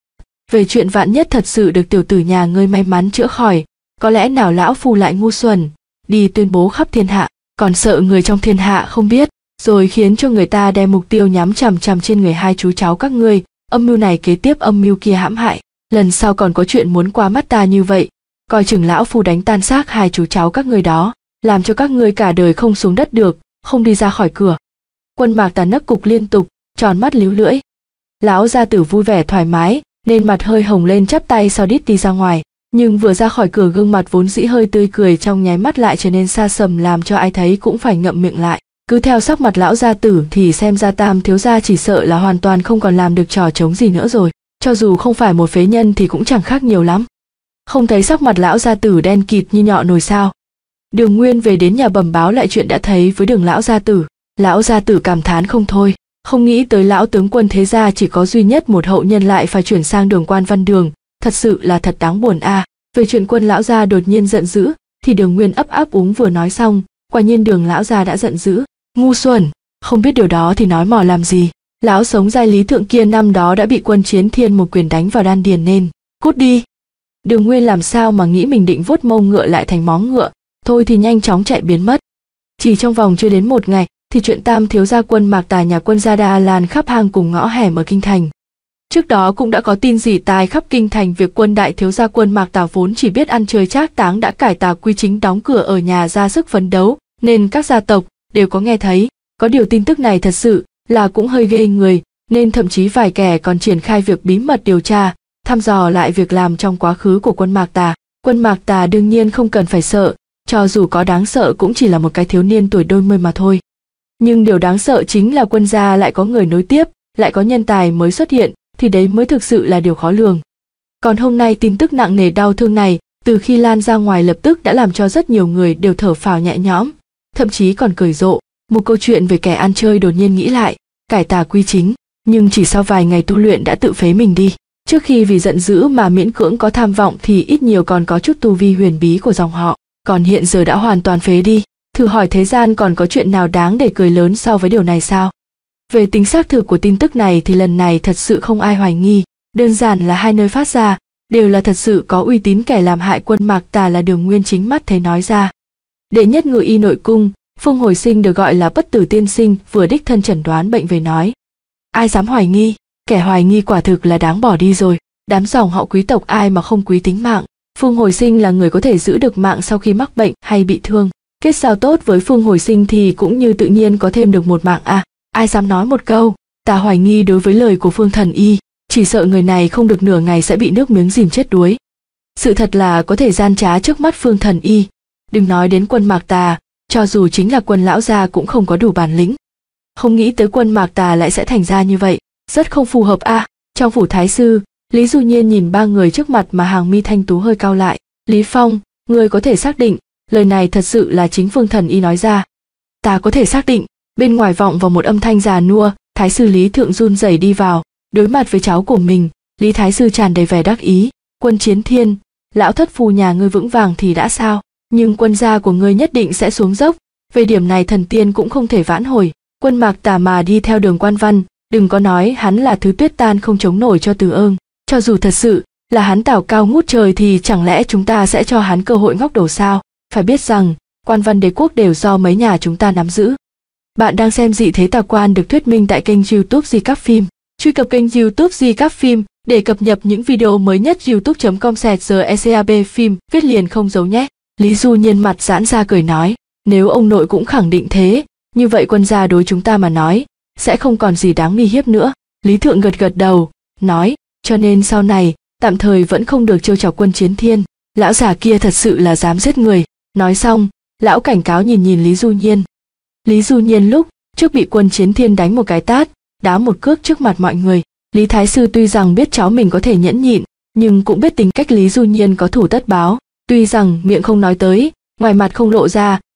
Về chuyện vạn nhất thật sự được tiểu tử nhà ngươi may mắn chữa khỏi, có lẽ nào lão phu lại ngu xuẩn, đi tuyên bố khắp thiên hạ, còn sợ người trong thiên hạ không biết, rồi khiến cho người ta đem mục tiêu nhắm chằm chằm trên người hai chú cháu các ngươi, âm mưu này kế tiếp âm mưu kia hãm hại, lần sau còn có chuyện muốn qua mắt ta như vậy, coi chừng lão phu đánh tan xác hai chú cháu các ngươi đó, làm cho các ngươi cả đời không xuống đất được, không đi ra khỏi cửa. Quân Mạc Tà nấc cục liên tục, tròn mắt líu lưỡi. Lão gia tử vui vẻ thoải mái, nên mặt hơi hồng lên chắp tay sau đít đi ra ngoài, nhưng vừa ra khỏi cửa gương mặt vốn dĩ hơi tươi cười trong nháy mắt lại trở nên xa sầm làm cho ai thấy cũng phải ngậm miệng lại. Cứ theo sắc mặt lão gia tử thì xem ra Tam thiếu gia chỉ sợ là hoàn toàn không còn làm được trò trống gì nữa rồi, cho dù không phải một phế nhân thì cũng chẳng khác nhiều lắm. Không thấy sắc mặt lão gia tử đen kịt như nhọ nồi sao? Đường Nguyên về đến nhà bẩm báo lại chuyện đã thấy với Đường lão gia tử. Lão gia tử cảm thán không thôi, không nghĩ tới lão tướng quân thế gia chỉ có duy nhất một hậu nhân lại phải chuyển sang Đường Quan Văn Đường, thật sự là thật đáng buồn a. À. Về chuyện Quân lão gia đột nhiên giận dữ, thì Đường Nguyên ấp áp úng vừa nói xong, quả nhiên Đường lão gia đã giận dữ. Ngu xuẩn, không biết điều đó thì nói mò làm gì. Lão sống giai Lý Thượng kia năm đó đã bị Quân Chiến Thiên một quyền đánh vào đan điền nên cút đi. Đường Nguyên làm sao mà nghĩ mình định vuốt mông ngựa lại thành móng ngựa, thôi thì nhanh chóng chạy biến mất. Chỉ trong vòng chưa đến một ngày thì chuyện Tam thiếu gia Quân Mạc Tà nhà Quân gia đã lan khắp hang cùng ngõ hẻm ở kinh thành. Trước đó cũng đã có tin dỉ tai khắp kinh thành việc Quân đại thiếu gia Quân Mạc Tà vốn chỉ biết ăn chơi trác táng đã cải tà quy chính đóng cửa ở nhà ra sức phấn đấu, nên các gia tộc đều có nghe thấy. Có điều tin tức này thật sự là cũng hơi ghê người, nên thậm chí vài kẻ còn triển khai việc bí mật điều tra, thăm dò lại việc làm trong quá khứ của Quân Mạc Tà. Quân Mạc Tà đương nhiên không cần phải sợ, cho dù có đáng sợ cũng chỉ là một cái thiếu niên tuổi đôi mươi mà thôi. Nhưng điều đáng sợ chính là Quân gia lại có người nối tiếp, lại có nhân tài mới xuất hiện, thì đấy mới thực sự là điều khó lường. Còn hôm nay tin tức nặng nề đau thương này, từ khi lan ra ngoài lập tức đã làm cho rất nhiều người đều thở phào nhẹ nhõm, thậm chí còn cười rộ. Một câu chuyện về kẻ ăn chơi đột nhiên nghĩ lại, cải tà quy chính, nhưng chỉ sau vài ngày tu luyện đã tự phế mình đi. Trước khi vì giận dữ mà miễn cưỡng có tham vọng thì ít nhiều còn có chút tu vi huyền bí của dòng họ, còn hiện giờ đã hoàn toàn phế đi. Thử hỏi thế gian còn có chuyện nào đáng để cười lớn so với điều này sao? Về tính xác thực của tin tức này thì lần này thật sự không ai hoài nghi, đơn giản là hai nơi phát ra đều là thật sự có uy tín, kẻ làm hại Quân Mạc Tà là Đường Nguyên chính mắt thấy nói ra. Đệ nhất ngự y nội cung, Phương Hồi Sinh được gọi là Bất Tử Tiên Sinh vừa đích thân chẩn đoán bệnh về nói. Ai dám hoài nghi, kẻ hoài nghi quả thực là đáng bỏ đi rồi, đám dòng họ quý tộc ai mà không quý tính mạng. Phương Hồi Sinh là người có thể giữ được mạng sau khi mắc bệnh hay bị thương. Kết giao tốt với Phương Hồi Sinh thì cũng như tự nhiên có thêm được một mạng à, ai dám nói một câu, ta hoài nghi đối với lời của Phương Thần Y, chỉ sợ người này không được nửa ngày sẽ bị nước miếng dìm chết đuối. Sự thật là có thể gian trá trước mắt Phương Thần Y, đừng nói đến Quân Mạc Tà, cho dù chính là Quân lão gia cũng không có đủ bản lĩnh. Không nghĩ tới Quân Mạc Tà lại sẽ thành ra như vậy, rất không phù hợp a. À. Trong phủ thái sư, Lý Du Nhiên nhìn ba người trước mặt mà hàng mi thanh tú hơi cau lại. Lý Phong, ngươi có thể xác định lời này thật sự là chính Phương Thần Y nói ra? Ta có thể xác định. Bên ngoài vọng vào một âm thanh già nua, thái sư Lý Thượng run rẩy đi vào, đối mặt với cháu của mình, Lý thái sư tràn đầy vẻ đắc ý. Quân Chiến Thiên, lão thất phu nhà ngươi vững vàng thì đã sao, nhưng Quân gia của ngươi nhất định sẽ xuống dốc, về điểm này thần tiên cũng không thể vãn hồi. Quân Mạc Tà mà đi theo Đường Quan Văn, đừng có nói hắn là thứ tuyết tan không chống nổi cho Từ Ưng, cho dù thật sự là hắn tảo cao ngút trời thì chẳng lẽ chúng ta sẽ cho hắn cơ hội ngóc đầu sao? Phải biết rằng quan văn đế quốc đều do mấy nhà chúng ta nắm giữ. Bạn đang xem Dị Thế Tà Quan được thuyết minh tại kênh YouTube Di Các Phim. Truy cập kênh YouTube Di Các Phim để cập nhật những video mới nhất. youtube chấm com slash gcab phim viết liền không dấu nhé. Lý Du Nhiên mặt giãn ra cười nói, nếu ông nội cũng khẳng định thế, như vậy Quân gia đối chúng ta mà nói sẽ không còn gì đáng uy hiếp nữa. Lý Thượng gật gật đầu, nói, cho nên sau này tạm thời vẫn không được trêu chọc Quân Chiến Thiên, lão già kia thật sự là dám giết người. Nói xong, lão cảnh cáo nhìn nhìn Lý Du Nhiên. Lý Du Nhiên lúc trước bị Quân Chiến Thiên đánh một cái tát, đá một cước trước mặt mọi người. Lý thái sư tuy rằng biết cháu mình có thể nhẫn nhịn, nhưng cũng biết tính cách Lý Du Nhiên có thủ tất báo. Tuy rằng miệng không nói tới, ngoài mặt không lộ ra,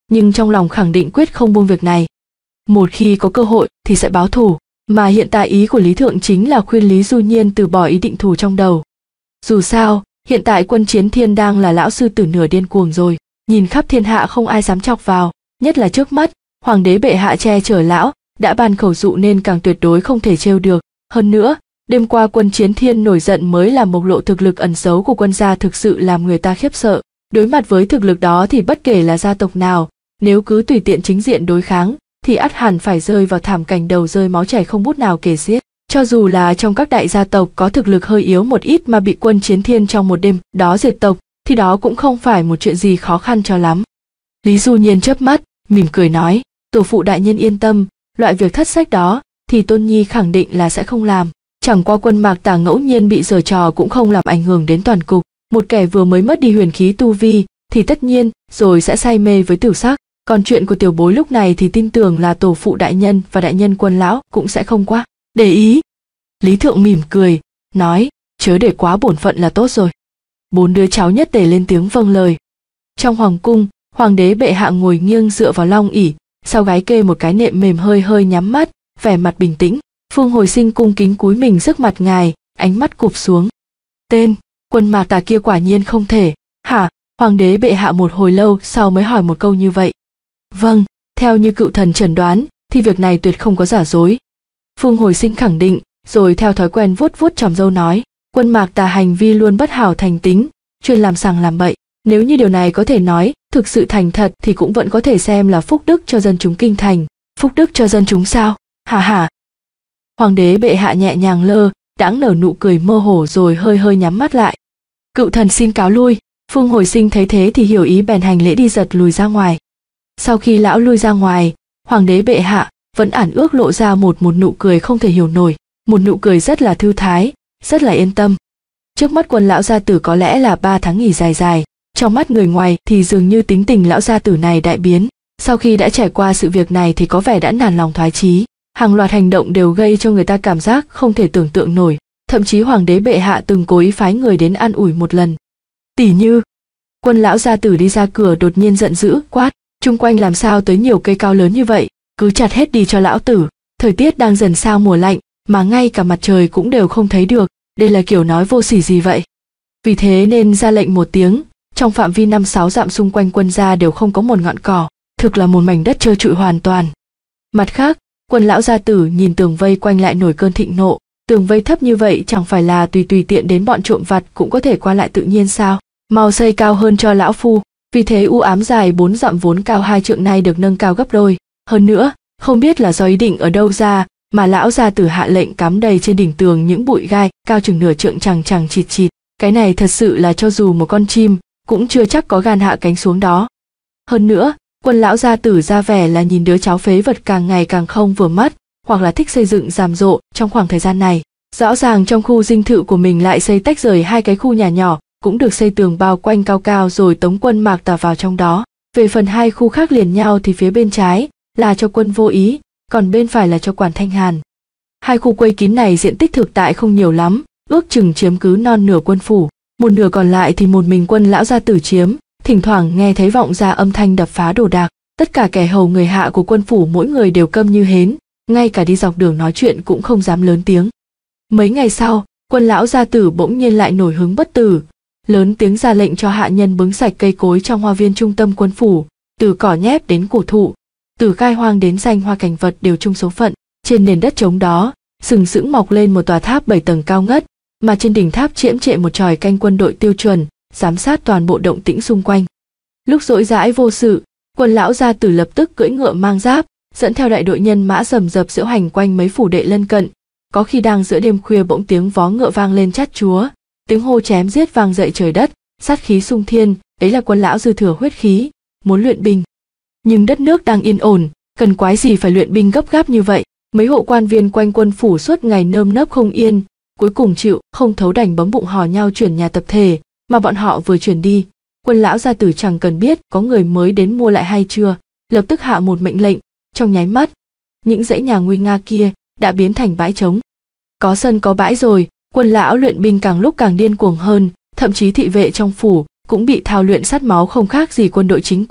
nhưng trong lòng khẳng định quyết không buông việc này. Một khi có cơ hội thì sẽ báo thù, mà hiện tại ý của Lý Thượng chính là khuyên Lý Du Nhiên từ bỏ ý định thù trong đầu. Dù sao, hiện tại Quân Chiến Thiên đang là lão sư tử nửa điên cuồng rồi, nhìn khắp thiên hạ không ai dám chọc vào, nhất là trước mắt, hoàng đế bệ hạ che chở lão, đã ban khẩu dụ nên càng tuyệt đối không thể trêu được. Hơn nữa, đêm qua Quân Chiến Thiên nổi giận mới làm bộc lộ thực lực ẩn giấu của quân gia thực sự làm người ta khiếp sợ. Đối mặt với thực lực đó thì bất kể là gia tộc nào, nếu cứ tùy tiện chính diện đối kháng, thì ắt hẳn phải rơi vào thảm cảnh đầu rơi máu chảy không bút nào kể xiết. Cho dù là trong các đại gia tộc có thực lực hơi yếu một ít mà bị Quân Chiến Thiên trong một đêm đó diệt tộc, thì đó cũng không phải một chuyện gì khó khăn cho lắm. Lý Du Nhiên chớp mắt, mỉm cười nói, tổ phụ đại nhân yên tâm, loại việc thất sách đó thì Tôn Nhi khẳng định là sẽ không làm. Chẳng qua Quân Mạc Tà ngẫu nhiên bị giở trò cũng không làm ảnh hưởng đến toàn cục. Một kẻ vừa mới mất đi huyền khí tu vi thì tất nhiên rồi sẽ say mê với tiểu sắc. Còn chuyện của tiểu bối lúc này thì tin tưởng là tổ phụ đại nhân và đại nhân Quân lão cũng sẽ không quá để ý. Lý Thượng mỉm cười, nói, chớ để quá bổn phận là tốt rồi. Bốn đứa cháu nhất tề lên tiếng vâng lời. Trong hoàng cung, hoàng đế bệ hạ ngồi nghiêng dựa vào long ỷ, sau gáy kê một cái nệm mềm hơi hơi nhắm mắt, vẻ mặt bình tĩnh. Phương Hồi Sinh cung kính cúi mình trước mặt ngài, ánh mắt cụp xuống. Tên Quân Mạc Tà kia quả nhiên không thể. Hả? Hoàng đế bệ hạ một hồi lâu sau mới hỏi một câu như vậy. Vâng, theo như cựu thần chẩn đoán thì việc này tuyệt không có giả dối. Phương Hồi Sinh khẳng định, rồi theo thói quen vuốt vuốt tròm râu nói, Quân Mạc Tà hành vi luôn bất hảo thành tính, chuyên làm sằng làm bậy. Nếu như điều này có thể nói thực sự thành thật thì cũng vẫn có thể xem là phúc đức cho dân chúng kinh thành. Phúc đức cho dân chúng sao? Hả hả? Hoàng đế bệ hạ nhẹ nhàng lơ đãng nở nụ cười mơ hồ rồi hơi hơi nhắm mắt lại. Cựu thần xin cáo lui. Phương Hồi Sinh thấy thế thì hiểu ý bèn hành lễ đi giật lùi ra ngoài. Sau khi lão lui ra ngoài, hoàng đế bệ hạ vẫn ẩn ước lộ ra một một nụ cười không thể hiểu nổi, một nụ cười rất là thư thái, rất là yên tâm. Trước mắt Quân lão gia tử có lẽ là ba tháng nghỉ dài dài, trong mắt người ngoài thì dường như tính tình lão gia tử này đại biến. Sau khi đã trải qua sự việc này thì có vẻ đã nản lòng thoái chí. Hàng loạt hành động đều gây cho người ta cảm giác không thể tưởng tượng nổi, thậm chí hoàng đế bệ hạ từng cố ý phái người đến an ủi một lần. Tỉ như, Quân lão gia tử đi ra cửa đột nhiên giận dữ quát, chung quanh làm sao tới nhiều cây cao lớn như vậy, cứ chặt hết đi cho lão tử. Thời tiết đang dần sang mùa lạnh mà ngay cả mặt trời cũng đều không thấy được, đây là kiểu nói vô sỉ gì vậy? Vì thế nên ra lệnh một tiếng, trong phạm vi năm sáu dặm xung quanh Quân gia đều không có một ngọn cỏ, thực là một mảnh đất trơ trụi hoàn toàn. Mặt khác, Quân lão gia tử nhìn tường vây quanh lại nổi cơn thịnh nộ, tường vây thấp như vậy chẳng phải là tùy tùy tiện đến bọn trộm vặt cũng có thể qua lại tự nhiên sao? Mau xây cao hơn cho lão phu. Vì thế u ám dài bốn dặm vốn cao hai trượng nay được nâng cao gấp đôi. Hơn nữa, không biết là do ý định ở đâu ra mà lão gia tử hạ lệnh cắm đầy trên đỉnh tường những bụi gai cao chừng nửa trượng chằng chằng chịt chịt. Cái này thật sự là cho dù một con chim cũng chưa chắc có gan hạ cánh xuống đó. Hơn nữa, Quân lão gia tử ra vẻ là nhìn đứa cháu phế vật càng ngày càng không vừa mắt, hoặc là thích xây dựng rầm rộ trong khoảng thời gian này. Rõ ràng trong khu dinh thự của mình lại xây tách rời hai cái khu nhà nhỏ, cũng được xây tường bao quanh cao cao rồi tống Quân Mạc Tà vào trong đó. Về phần hai khu khác liền nhau thì phía bên trái là cho Quân Vô Ý, còn bên phải là cho Quản Thanh Hàn. Hai khu quây kín này diện tích thực tại không nhiều lắm, ước chừng chiếm cứ non nửa quân phủ, một nửa còn lại thì một mình Quân lão gia tử chiếm. Thỉnh thoảng nghe thấy vọng ra âm thanh đập phá đồ đạc, tất cả kẻ hầu người hạ của quân phủ mỗi người đều câm như hến, ngay cả đi dọc đường nói chuyện cũng không dám lớn tiếng. Mấy ngày sau, Quân lão gia tử bỗng nhiên lại nổi hứng bất tử, lớn tiếng ra lệnh cho hạ nhân bứng sạch cây cối trong hoa viên trung tâm quân phủ, từ cỏ nhép đến cổ thụ, từ gai hoang đến danh hoa cảnh vật đều chung số phận. Trên nền đất trống đó, sừng sững mọc lên một tòa tháp bảy tầng cao ngất, mà trên đỉnh tháp chễm chệ một chòi canh quân đội tiêu chuẩn, giám sát toàn bộ động tĩnh xung quanh. Lúc rỗi rãi vô sự, Quân lão gia tử lập tức cưỡi ngựa mang giáp, dẫn theo đại đội nhân mã rầm rập diễu hành quanh mấy phủ đệ lân cận. Có khi đang giữa đêm khuya bỗng tiếng vó ngựa vang lên chát chúa, tiếng hô chém giết vang dậy trời đất, sát khí sung thiên, ấy là Quân lão dư thừa huyết khí, muốn luyện binh. Nhưng đất nước đang yên ổn, cần quái gì phải luyện binh gấp gáp như vậy? Mấy hộ quan viên quanh quân phủ suốt ngày nơm nớp không yên, cuối cùng chịu không thấu đành bấm bụng hò nhau chuyển nhà tập thể, mà bọn họ vừa chuyển đi, Quân lão gia tử chẳng cần biết có người mới đến mua lại hay chưa, lập tức hạ một mệnh lệnh, trong nháy mắt, những dãy nhà nguy nga kia đã biến thành bãi trống. Có sân có bãi rồi, Quân lão luyện binh càng lúc càng điên cuồng hơn, thậm chí thị vệ trong phủ cũng bị thao luyện sát máu không khác gì quân đội chính quy,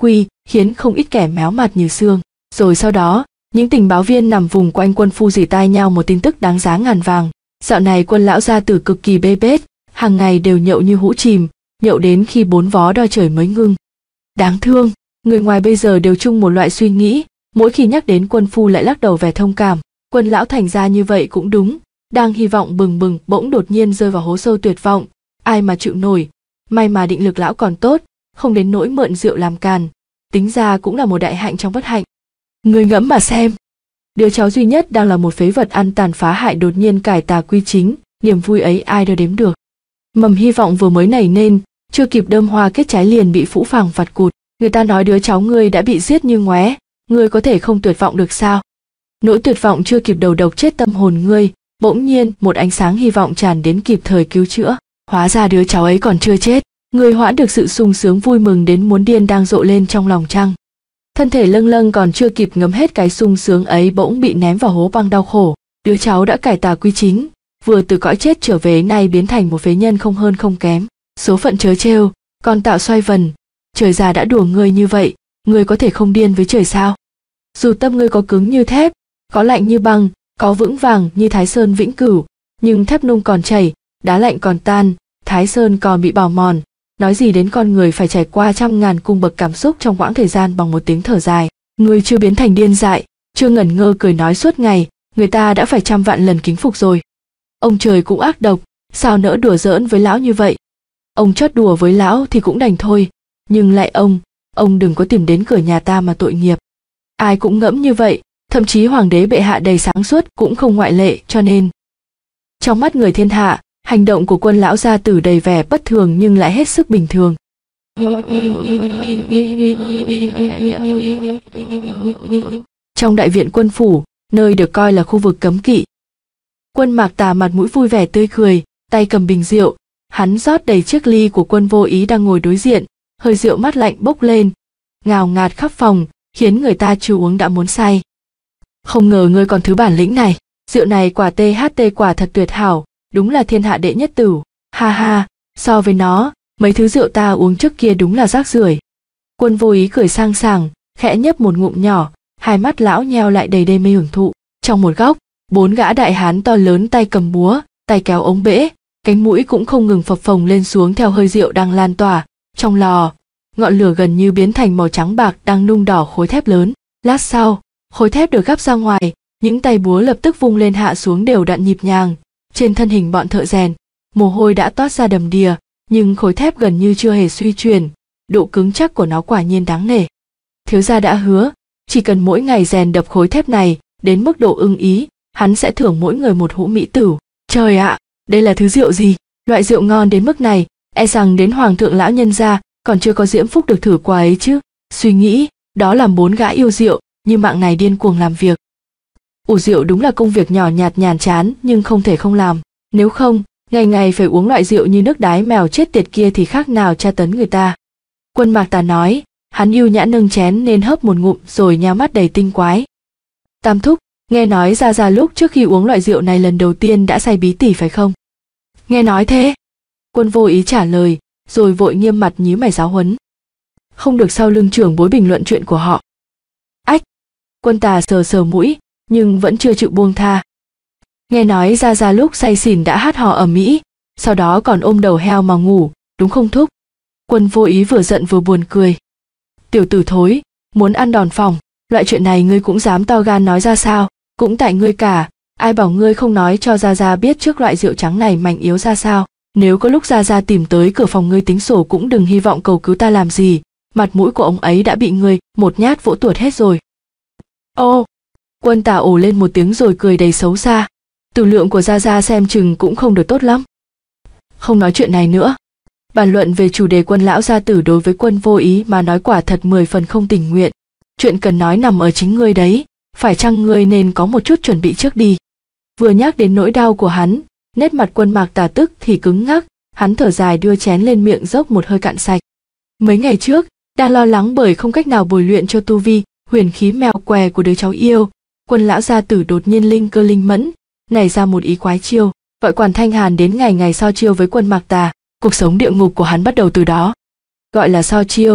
khiến không ít kẻ méo mặt như xương. Rồi sau đó, những tình báo viên nằm vùng quanh Quân Phu rỉ tai nhau một tin tức đáng giá ngàn vàng. Dạo này Quân lão gia tử cực kỳ bê bết, hàng ngày đều nhậu như hũ chìm, nhậu đến khi bốn vó đo trời mới ngưng. Đáng thương, người ngoài bây giờ đều chung một loại suy nghĩ, mỗi khi nhắc đến Quân Phu lại lắc đầu vẻ thông cảm. Quân lão thành ra như vậy cũng đúng, đang hy vọng bừng bừng bỗng đột nhiên rơi vào hố sâu tuyệt vọng, ai mà chịu nổi. May mà định lực lão còn tốt, không đến nỗi mượn rượu làm càn, tính ra cũng là một đại hạnh trong bất hạnh. Người ngẫm mà xem, đứa cháu duy nhất đang là một phế vật ăn tàn phá hại đột nhiên cải tà quy chính, niềm vui ấy ai đo đếm được. Mầm hy vọng vừa mới nảy nên, chưa kịp đơm hoa kết trái liền bị phũ phàng phạt cụt. Người ta nói đứa cháu ngươi đã bị giết như ngoé, ngươi có thể không tuyệt vọng được sao? Nỗi tuyệt vọng chưa kịp đầu độc chết tâm hồn ngươi, bỗng nhiên một ánh sáng hy vọng tràn đến kịp thời cứu chữa. Hóa ra đứa cháu ấy còn chưa chết. Ngươi hoãn được sự sung sướng vui mừng đến muốn điên đang rộ lên trong lòng chăng? Thân thể lâng lâng còn chưa kịp ngấm hết cái sung sướng ấy bỗng bị ném vào hố băng đau khổ. Đứa cháu đã cải tà quy chính, vừa từ cõi chết trở về nay biến thành một phế nhân không hơn không kém. Số phận trớ trêu, còn tạo xoay vần. Trời già đã đùa ngươi như vậy, ngươi có thể không điên với trời sao? Dù tâm ngươi có cứng như thép, có lạnh như băng, có vững vàng như Thái Sơn vĩnh cửu, nhưng thép nung còn chảy, đá lạnh còn tan, Thái Sơn còn bị bào mòn. Nói gì đến con người phải trải qua trăm ngàn cung bậc cảm xúc trong quãng thời gian bằng một tiếng thở dài. Ngươi chưa biến thành điên dại, chưa ngẩn ngơ cười nói suốt ngày, người ta đã phải trăm vạn lần kính phục rồi. Ông trời cũng ác độc, sao nỡ đùa giỡn với lão như vậy? Ông chót đùa với lão thì cũng đành thôi, nhưng lại ông, ông đừng có tìm đến cửa nhà ta mà tội nghiệp. Ai cũng ngẫm như vậy, thậm chí hoàng đế bệ hạ đầy sáng suốt cũng không ngoại lệ, cho nên trong mắt người thiên hạ, hành động của Quân lão gia tử đầy vẻ bất thường nhưng lại hết sức bình thường. Trong đại viện quân phủ, nơi được coi là khu vực cấm kỵ, Quân Mạc Tà mặt mũi vui vẻ tươi cười, tay cầm bình rượu, hắn rót đầy chiếc ly của Quân Vô Ý đang ngồi đối diện, hơi rượu mát lạnh bốc lên, ngào ngạt khắp phòng, khiến người ta chưa uống đã muốn say. Không ngờ ngươi còn thứ bản lĩnh này, rượu này quả tê hát tê quả thật tuyệt hảo, đúng là thiên hạ đệ nhất tửu, ha ha, so với nó, mấy thứ rượu ta uống trước kia đúng là rác rưởi. Quân Vô Ý cười sang sảng, khẽ nhấp một ngụm nhỏ, hai mắt lão nheo lại đầy đê mê hưởng thụ. Trong một góc, bốn gã đại hán to lớn tay cầm búa, tay kéo ống bể, cánh mũi cũng không ngừng phập phồng lên xuống theo hơi rượu đang lan tỏa. Trong lò, ngọn lửa gần như biến thành màu trắng bạc đang nung đỏ khối thép lớn. Lát sau, khối thép được gắp ra ngoài, những tay búa lập tức vung lên hạ xuống đều đặn nhịp nhàng. Trên thân hình bọn thợ rèn, mồ hôi đã toát ra đầm đìa, nhưng khối thép gần như chưa hề suy chuyển, độ cứng chắc của nó quả nhiên đáng nể. Thiếu gia đã hứa, chỉ cần mỗi ngày rèn đập khối thép này đến mức độ ưng ý, hắn sẽ thưởng mỗi người một hũ mỹ tửu. Trời ạ, đây là thứ rượu gì? Loại rượu ngon đến mức này, e rằng đến hoàng thượng lão nhân gia còn chưa có diễm phúc được thử qua ấy chứ. Suy nghĩ, đó làm bốn gã yêu rượu, như mạng này điên cuồng làm việc. Ủ rượu đúng là công việc nhỏ nhạt nhàm chán nhưng không thể không làm. Nếu không, ngày ngày phải uống loại rượu như nước đái mèo chết tiệt kia thì khác nào tra tấn người ta. Quân Mạc Tà nói, hắn yêu nhã nâng chén nên hớp một ngụm rồi nhao mắt đầy tinh quái. Tam thúc, nghe nói Gia Gia lúc trước khi uống loại rượu này lần đầu tiên đã say bí tỉ phải không? Nghe nói thế. Quân Vô Ý trả lời, rồi vội nghiêm mặt nhíu mày giáo huấn. Không được sau lưng trưởng bối bình luận chuyện của họ. Ách! Quân Tà sờ sờ mũi, nhưng vẫn chưa chịu buông tha. Nghe nói Gia Gia lúc say xỉn đã hát hò ầm ĩ, sau đó còn ôm đầu heo mà ngủ, đúng không thúc? Quân Vô Ý vừa giận vừa buồn cười. Tiểu tử thối, muốn ăn đòn phòng, loại chuyện này ngươi cũng dám to gan nói ra sao? Cũng tại ngươi cả, ai bảo ngươi không nói cho Gia Gia biết trước loại rượu trắng này mạnh yếu ra sao? Nếu có lúc Gia Gia tìm tới cửa phòng ngươi tính sổ cũng đừng hy vọng cầu cứu ta làm gì, mặt mũi của ông ấy đã bị ngươi một nhát vỗ tuột hết rồi. Ô! Quân Tà ồ lên một tiếng rồi cười đầy xấu xa. Tử lượng của Gia Gia xem chừng cũng không được tốt lắm. Không nói chuyện này nữa. Bàn luận về chủ đề Quân lão gia tử đối với Quân Vô Ý mà nói quả thật mười phần không tình nguyện. Chuyện cần nói nằm ở chính ngươi đấy, phải chăng ngươi nên có một chút chuẩn bị trước đi. Vừa nhắc đến nỗi đau của hắn, nét mặt Quân Mạc Tà tức thì cứng ngắc, hắn thở dài đưa chén lên miệng dốc một hơi cạn sạch. Mấy ngày trước, đang lo lắng bởi không cách nào bồi luyện cho tu vi, huyền khí mèo què của đứa cháu yêu, Quân lão gia tử đột nhiên linh cơ linh mẫn, nảy ra một ý quái chiêu, gọi Quản Thanh Hàn đến ngày ngày so chiêu với Quân Mạc Tà. Cuộc sống địa ngục của hắn bắt đầu từ đó. Gọi là so chiêu,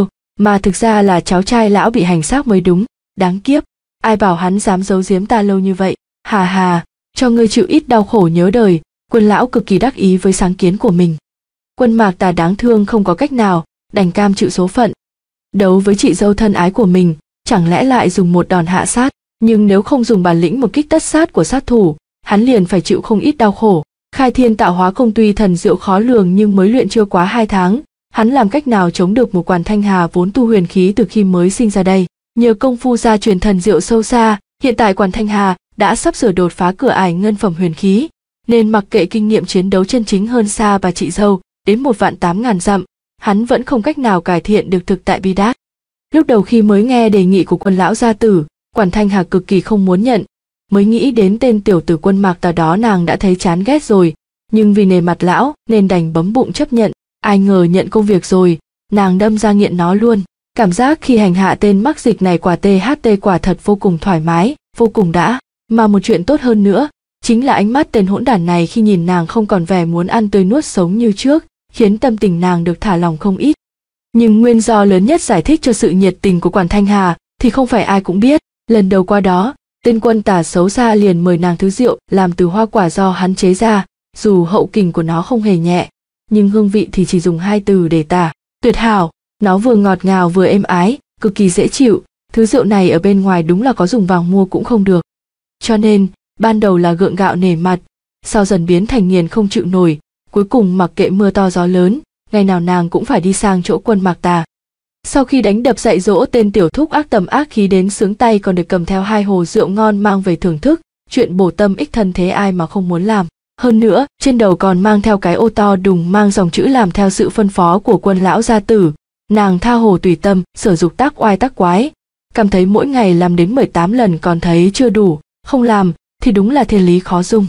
mà thực ra là cháu trai lão bị hành xác mới đúng. Đáng kiếp, ai bảo hắn dám giấu giếm ta lâu như vậy. Hà hà, cho ngươi chịu ít đau khổ nhớ đời. Quân lão cực kỳ đắc ý với sáng kiến của mình. Quân Mạc Tà đáng thương không có cách nào, đành cam chịu số phận. Đấu với chị dâu thân ái của mình, chẳng lẽ lại dùng một đòn hạ sát, nhưng nếu không dùng bản lĩnh một kích tất sát của sát thủ, hắn liền phải chịu không ít đau khổ. Khai thiên tạo hóa công tuy thần diệu khó lường nhưng mới luyện chưa quá hai tháng, hắn làm cách nào chống được một Quản Thanh Hà vốn tu huyền khí từ khi mới sinh ra đây. Nhờ công phu gia truyền thần diệu sâu xa, hiện tại Quản Thanh Hà đã sắp sửa đột phá cửa ải ngân phẩm huyền khí, nên mặc kệ kinh nghiệm chiến đấu chân chính hơn xa bà chị dâu đến một vạn tám ngàn dặm, hắn vẫn không cách nào cải thiện được thực tại bi đát. Lúc đầu khi mới nghe đề nghị của Quân lão gia tử, Quản Thanh Hà cực kỳ không muốn nhận, mới nghĩ đến tên tiểu tử Quân Mạc Tà đó nàng đã thấy chán ghét rồi, nhưng vì nề mặt lão nên đành bấm bụng chấp nhận. Ai ngờ nhận công việc rồi, nàng đâm ra nghiện nó luôn. Cảm giác khi hành hạ tên mắc dịch này quả tê hát tê quả thật vô cùng thoải mái, vô cùng đã. Mà một chuyện tốt hơn nữa, chính là ánh mắt tên hỗn đản này khi nhìn nàng không còn vẻ muốn ăn tươi nuốt sống như trước, khiến tâm tình nàng được thả lòng không ít. Nhưng nguyên do lớn nhất giải thích cho sự nhiệt tình của Quản Thanh Hà thì không phải ai cũng biết. Lần đầu qua đó, tên Quân tả xấu xa liền mời nàng thứ rượu làm từ hoa quả do hắn chế ra, dù hậu kình của nó không hề nhẹ, nhưng hương vị thì chỉ dùng hai từ để tả: tuyệt hảo. Nó vừa ngọt ngào vừa êm ái, cực kỳ dễ chịu. Thứ rượu này ở bên ngoài đúng là có dùng vàng mua cũng không được. Cho nên, ban đầu là gượng gạo nể mặt, sau dần biến thành nghiền không chịu nổi, cuối cùng mặc kệ mưa to gió lớn, ngày nào nàng cũng phải đi sang chỗ Quân Mạc Tà. Sau khi đánh đập dạy dỗ tên tiểu thúc ác tầm ác khí đến sướng tay, còn được cầm theo hai hồ rượu ngon mang về thưởng thức, chuyện bổ tâm ích thân thế ai mà không muốn làm. Hơn nữa, trên đầu còn mang theo cái ô to đùng mang dòng chữ làm theo sự phân phó của Quân lão gia tử. Nàng tha hồ tùy tâm, sở dục tác oai tác quái, cảm thấy mỗi ngày làm đến mười tám lần còn thấy chưa đủ, không làm thì đúng là thiên lý khó dung.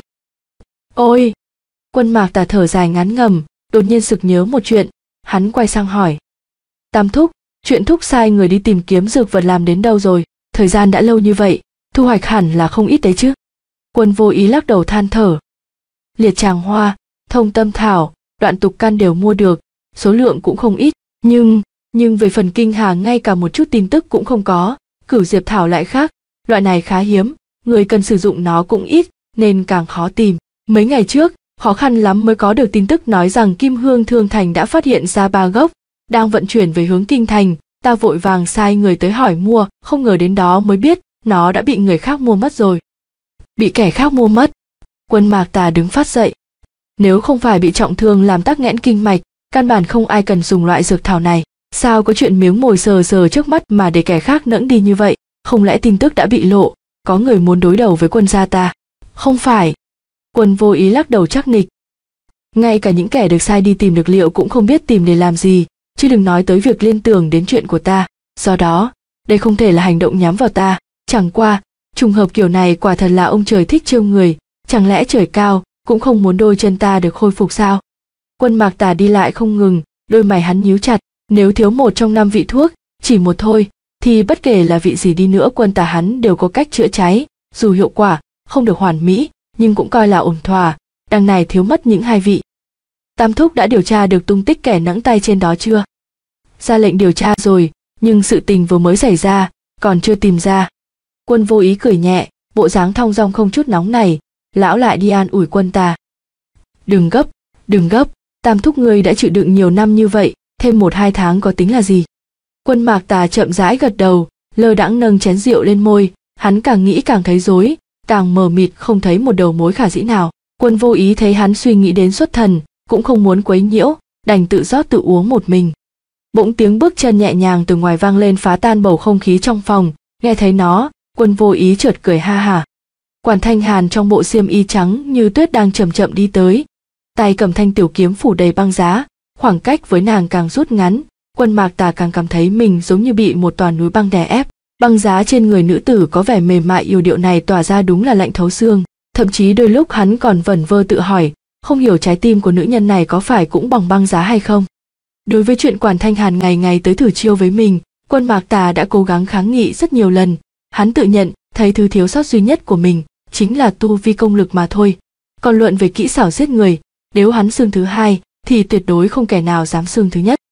Ôi! Quân Mạc Tà thở dài ngán ngẩm, đột nhiên sực nhớ một chuyện, hắn quay sang hỏi: Tam thúc, chuyện thúc sai người đi tìm kiếm dược vật làm đến đâu rồi? Thời gian đã lâu như vậy, thu hoạch hẳn là không ít đấy chứ? Quân Vô Ý lắc đầu than thở: Liệt tràng hoa, thông tâm thảo, đoạn tục căn đều mua được, số lượng cũng không ít, nhưng nhưng về phần kinh hà ngay cả một chút tin tức cũng không có. Cửu diệp thảo lại khác, loại này khá hiếm, người cần sử dụng nó cũng ít nên càng khó tìm. Mấy ngày trước khó khăn lắm mới có được tin tức nói rằng Kim Hương Thương Thành đã phát hiện ra ba gốc, đang vận chuyển về hướng kinh thành. Ta vội vàng sai người tới hỏi mua, không ngờ đến đó mới biết nó đã bị người khác mua mất rồi. Bị kẻ khác mua mất? Quân Mạc Tà đứng phát dậy. Nếu không phải bị trọng thương làm tắc nghẽn kinh mạch, căn bản không ai cần dùng loại dược thảo này. Sao có chuyện miếng mồi sờ sờ trước mắt mà để kẻ khác nẫng đi như vậy? Không lẽ tin tức đã bị lộ, có người muốn đối đầu với Quân gia ta? Không phải. Quân Vô Ý lắc đầu chắc nịch. Ngay cả những kẻ được sai đi tìm được liệu cũng không biết tìm để làm gì, chứ đừng nói tới việc liên tưởng đến chuyện của ta. Do đó, đây không thể là hành động nhắm vào ta. Chẳng qua, trùng hợp kiểu này quả thật là ông trời thích trêu người. Chẳng lẽ trời cao cũng không muốn đôi chân ta được khôi phục sao? Quân Mạc Tà đi lại không ngừng, đôi mày hắn nhíu chặt. Nếu thiếu một trong năm vị thuốc, chỉ một thôi, thì bất kể là vị gì đi nữa Quân tà hắn đều có cách chữa cháy, dù hiệu quả không được hoàn mỹ, nhưng cũng coi là ổn thỏa. Đằng này thiếu mất những hai vị. Tam thúc đã điều tra được tung tích kẻ nẫng tay trên đó chưa? Ra lệnh điều tra rồi, nhưng sự tình vừa mới xảy ra, còn chưa tìm ra. Quân Vô Ý cười nhẹ, bộ dáng thong dong không chút nóng này. Lão lại đi an ủi Quân tà. Đừng gấp, đừng gấp, Tam thúc ngươi đã chịu đựng nhiều năm như vậy, thêm một hai tháng có tính là gì? Quân Mạc Tà chậm rãi gật đầu, lơ đãng nâng chén rượu lên môi. Hắn càng nghĩ càng thấy rối, càng mờ mịt không thấy một đầu mối khả dĩ nào. Quân Vô Ý thấy hắn suy nghĩ đến xuất thần, cũng không muốn quấy nhiễu, đành tự rót tự uống một mình. Bỗng tiếng bước chân nhẹ nhàng từ ngoài vang lên phá tan bầu không khí trong phòng. Nghe thấy nó, Quân Vô Ý chợt cười ha hả. Quản Thanh Hàn trong bộ xiêm y trắng như tuyết đang chậm chậm đi tới, tay cầm thanh tiểu kiếm phủ đầy băng giá. Khoảng cách với nàng càng rút ngắn, Quân Mạc Tà càng cảm thấy mình giống như bị một tòa núi băng đè ép. Băng giá trên người nữ tử có vẻ mềm mại yêu điệu này tỏa ra đúng là lạnh thấu xương. Thậm chí đôi lúc hắn còn vẩn vơ tự hỏi, không hiểu trái tim của nữ nhân này có phải cũng bằng băng giá hay không. Đối với chuyện Quản Thanh Hàn ngày ngày tới thử chiêu với mình, Quân Mạc Tà đã cố gắng kháng nghị rất nhiều lần. Hắn tự nhận thấy thứ thiếu sót duy nhất của mình chính là tu vi công lực mà thôi. Còn luận về kỹ xảo giết người, nếu hắn xương thứ hai thì tuyệt đối không kẻ nào dám xương thứ nhất.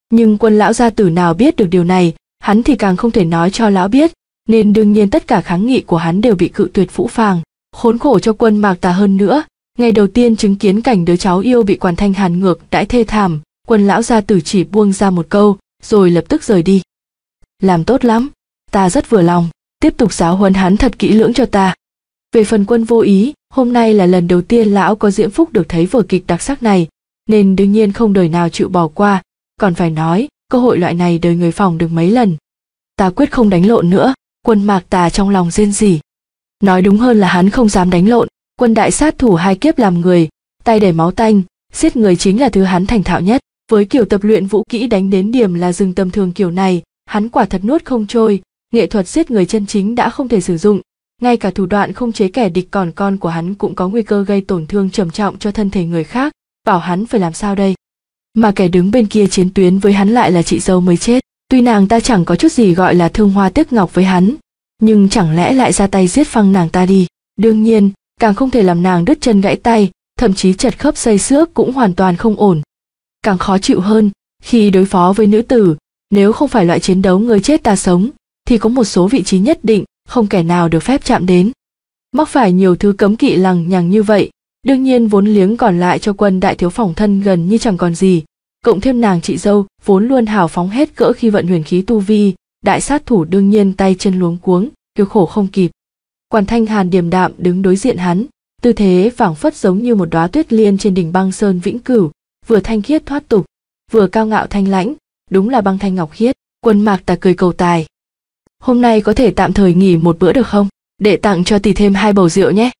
Nhưng quân lão gia tử nào biết được điều này, hắn thì càng không thể nói cho lão biết, nên đương nhiên tất cả kháng nghị của hắn đều bị cự tuyệt phũ phàng. Khốn khổ cho quân Mạc Tà hơn nữa, ngày đầu tiên chứng kiến cảnh đứa cháu yêu bị Quản Thanh Hàn ngược đãi thê thảm, quân lão gia tử chỉ buông ra một câu, rồi lập tức rời đi. Làm tốt lắm, ta rất vừa lòng, tiếp tục giáo huấn hắn thật kỹ lưỡng cho ta. Về phần Quân Vô Ý, hôm nay là lần đầu tiên lão có diễm phúc được thấy vở kịch đặc sắc này, nên đương nhiên không đời nào chịu bỏ qua, còn phải nói, cơ hội loại này đời người phòng được mấy lần. Ta quyết không đánh lộn nữa, Quân Mạc Tà trong lòng rên rỉ. Nói đúng hơn là hắn không dám đánh lộn, quân đại sát thủ hai kiếp làm người, tay đầy máu tanh, giết người chính là thứ hắn thành thạo nhất. Với kiểu tập luyện vũ kỹ đánh đến điểm là rừng tầm thường kiểu này, hắn quả thật nuốt không trôi, nghệ thuật giết người chân chính đã không thể sử dụng, ngay cả thủ đoạn không chế kẻ địch còn con của hắn cũng có nguy cơ gây tổn thương trầm trọng cho thân thể người khác, bảo hắn phải làm sao đây? Mà kẻ đứng bên kia chiến tuyến với hắn lại là chị dâu mới chết, tuy nàng ta chẳng có chút gì gọi là thương hoa tiếc ngọc với hắn, nhưng chẳng lẽ lại ra tay giết phăng nàng ta đi? Đương nhiên, càng không thể làm nàng đứt chân gãy tay, thậm chí chật khớp xây xước cũng hoàn toàn không ổn. Càng khó chịu hơn, khi đối phó với nữ tử, nếu không phải loại chiến đấu người chết ta sống, thì có một số vị trí nhất định, không kẻ nào được phép chạm đến. Mắc phải nhiều thứ cấm kỵ lằng nhằng như vậy, đương nhiên vốn liếng còn lại cho quân đại thiếu phòng thân gần như chẳng còn gì, cộng thêm nàng chị dâu, vốn luôn hào phóng hết cỡ khi vận huyền khí tu vi, đại sát thủ đương nhiên tay chân luống cuống, kêu khổ không kịp. Quản Thanh Hàn điềm đạm đứng đối diện hắn, tư thế phảng phất giống như một đóa tuyết liên trên đỉnh băng sơn vĩnh cửu, vừa thanh khiết thoát tục, vừa cao ngạo thanh lãnh, đúng là băng thanh ngọc khiết. Quân Mạc Tà cười cầu tài. Hôm nay có thể tạm thời nghỉ một bữa được không? Đệ tặng cho tỷ thêm hai bầu rượu nhé.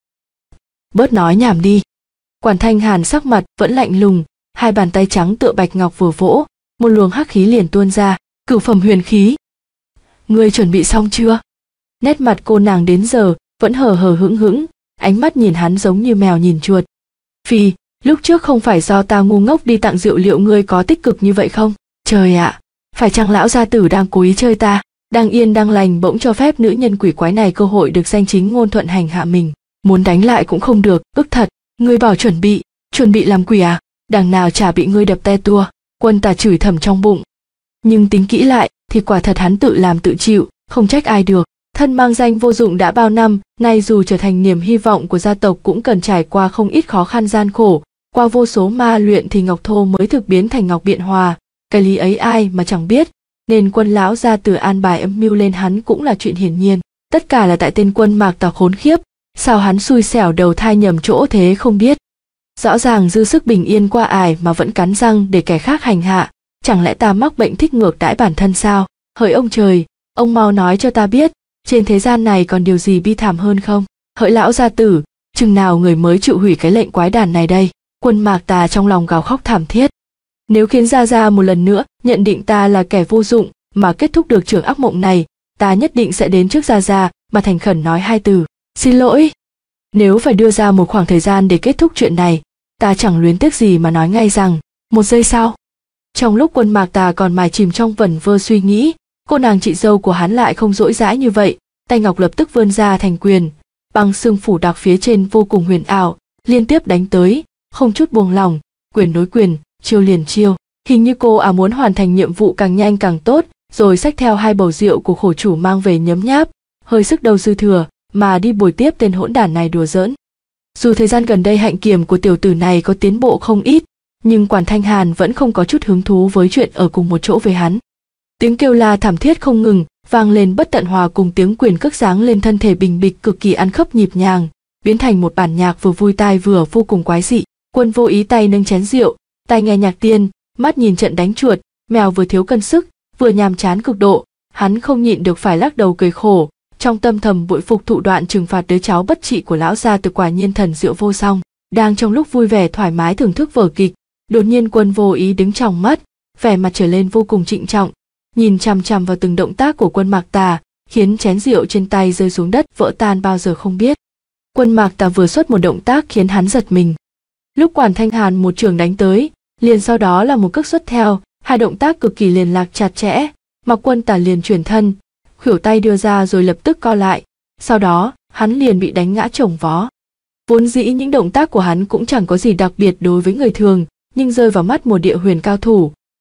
Bớt nói nhảm đi. Quản Thanh Hàn sắc mặt vẫn lạnh lùng, hai bàn tay trắng tựa bạch ngọc vừa vỗ, một luồng hắc khí liền tuôn ra, cửu phẩm huyền khí. Ngươi chuẩn bị xong chưa? Nét mặt cô nàng đến giờ vẫn hờ hờ hững hững, ánh mắt nhìn hắn giống như mèo nhìn chuột. Phi, lúc trước không phải do ta ngu ngốc đi tặng rượu, liệu ngươi có tích cực như vậy không? Trời ạ, à, phải chăng lão gia tử đang cố ý chơi ta? Đang yên đang lành bỗng cho phép nữ nhân quỷ quái này cơ hội được danh chính ngôn thuận hành hạ mình, muốn đánh lại cũng không được, ức thật. Ngươi bảo chuẩn bị, chuẩn bị làm quỷ à? Đằng nào chả bị ngươi đập te tua. Quân Tà chửi thầm trong bụng. Nhưng tính kỹ lại thì quả thật hắn tự làm tự chịu, không trách ai được. Thân mang danh vô dụng đã bao năm, nay dù trở thành niềm hy vọng của gia tộc cũng cần trải qua không ít khó khăn gian khổ, qua vô số ma luyện thì ngọc thô mới thực biến thành ngọc biện hòa, cái lý ấy ai mà chẳng biết, nên quân lão gia tử an bài âm mưu lên hắn cũng là chuyện hiển nhiên. Tất cả là tại tên Quân Mạc Tà khốn khiếp, sao hắn xui xẻo đầu thai nhầm chỗ thế không biết. Rõ ràng dư sức bình yên qua ải mà vẫn cắn răng để kẻ khác hành hạ, chẳng lẽ ta mắc bệnh thích ngược đãi bản thân sao? Hỡi ông trời, ông mau nói cho ta biết, trên thế gian này còn điều gì bi thảm hơn không? Hỡi lão gia tử, chừng nào người mới chịu hủy cái lệnh quái đản này đây? Quân Mạc Tà trong lòng gào khóc thảm thiết. Nếu khiến Gia Gia một lần nữa nhận định ta là kẻ vô dụng mà kết thúc được trường ác mộng này, ta nhất định sẽ đến trước Gia Gia mà thành khẩn nói hai từ, xin lỗi. Nếu phải đưa ra một khoảng thời gian để kết thúc chuyện này, ta chẳng luyến tiếc gì mà nói ngay rằng, một giây sau. Trong lúc Quân Mạc Tà còn mải chìm trong vẩn vơ suy nghĩ, cô nàng chị dâu của hắn lại không dỗi dãi như vậy, tay ngọc lập tức vươn ra thành quyền, băng xương phủ đặc phía trên vô cùng huyền ảo, liên tiếp đánh tới, không chút buông lỏng, quyền nối quyền, chiêu liền chiêu. Hình như cô à muốn hoàn thành nhiệm vụ càng nhanh càng tốt, rồi xách theo hai bầu rượu của khổ chủ mang về nhấm nháp, hơi sức đâu dư thừa mà đi bồi tiếp tên hỗn đản này đùa giỡn. Dù thời gian gần đây hạnh kiểm của tiểu tử này có tiến bộ không ít, nhưng Quản Thanh Hàn vẫn không có chút hứng thú với chuyện ở cùng một chỗ với hắn. Tiếng kêu la thảm thiết không ngừng vang lên bất tận hòa cùng tiếng quyền cước giáng lên thân thể bình bịch cực kỳ ăn khớp nhịp nhàng, biến thành một bản nhạc vừa vui tai vừa vô cùng quái dị. Quân Vô Ý tay nâng chén rượu, tai nghe nhạc tiên, mắt nhìn trận đánh chuột, mèo vừa thiếu cân sức, vừa nhàm chán cực độ, hắn không nhịn được phải lắc đầu cười khổ, trong tâm thầm bội phục thủ đoạn trừng phạt đứa cháu bất trị của lão gia từ quả nhiên thần diệu vô song. Đang trong lúc vui vẻ thoải mái thưởng thức vở kịch, đột nhiên Quân Vô Ý đứng tròng mắt, vẻ mặt trở lên vô cùng trịnh trọng, nhìn chằm chằm vào từng động tác của Quân Mạc Tà, khiến chén rượu trên tay rơi xuống đất vỡ tan bao giờ không biết. Quân Mạc Tà vừa xuất một động tác khiến hắn giật mình. Lúc Quản Thanh Hàn một trường đánh tới, liền sau đó là một cước xuất theo, hai động tác cực kỳ liền lạc chặt chẽ, mà Quân Tà liền chuyển thân, khuỷu tay đưa ra rồi lập tức co lại, sau đó hắn liền bị đánh ngã chồng vó. Vốn dĩ những động tác của hắn cũng chẳng có gì đặc biệt đối với người thường, nhưng rơi vào mắt một địa huyền cao thủ,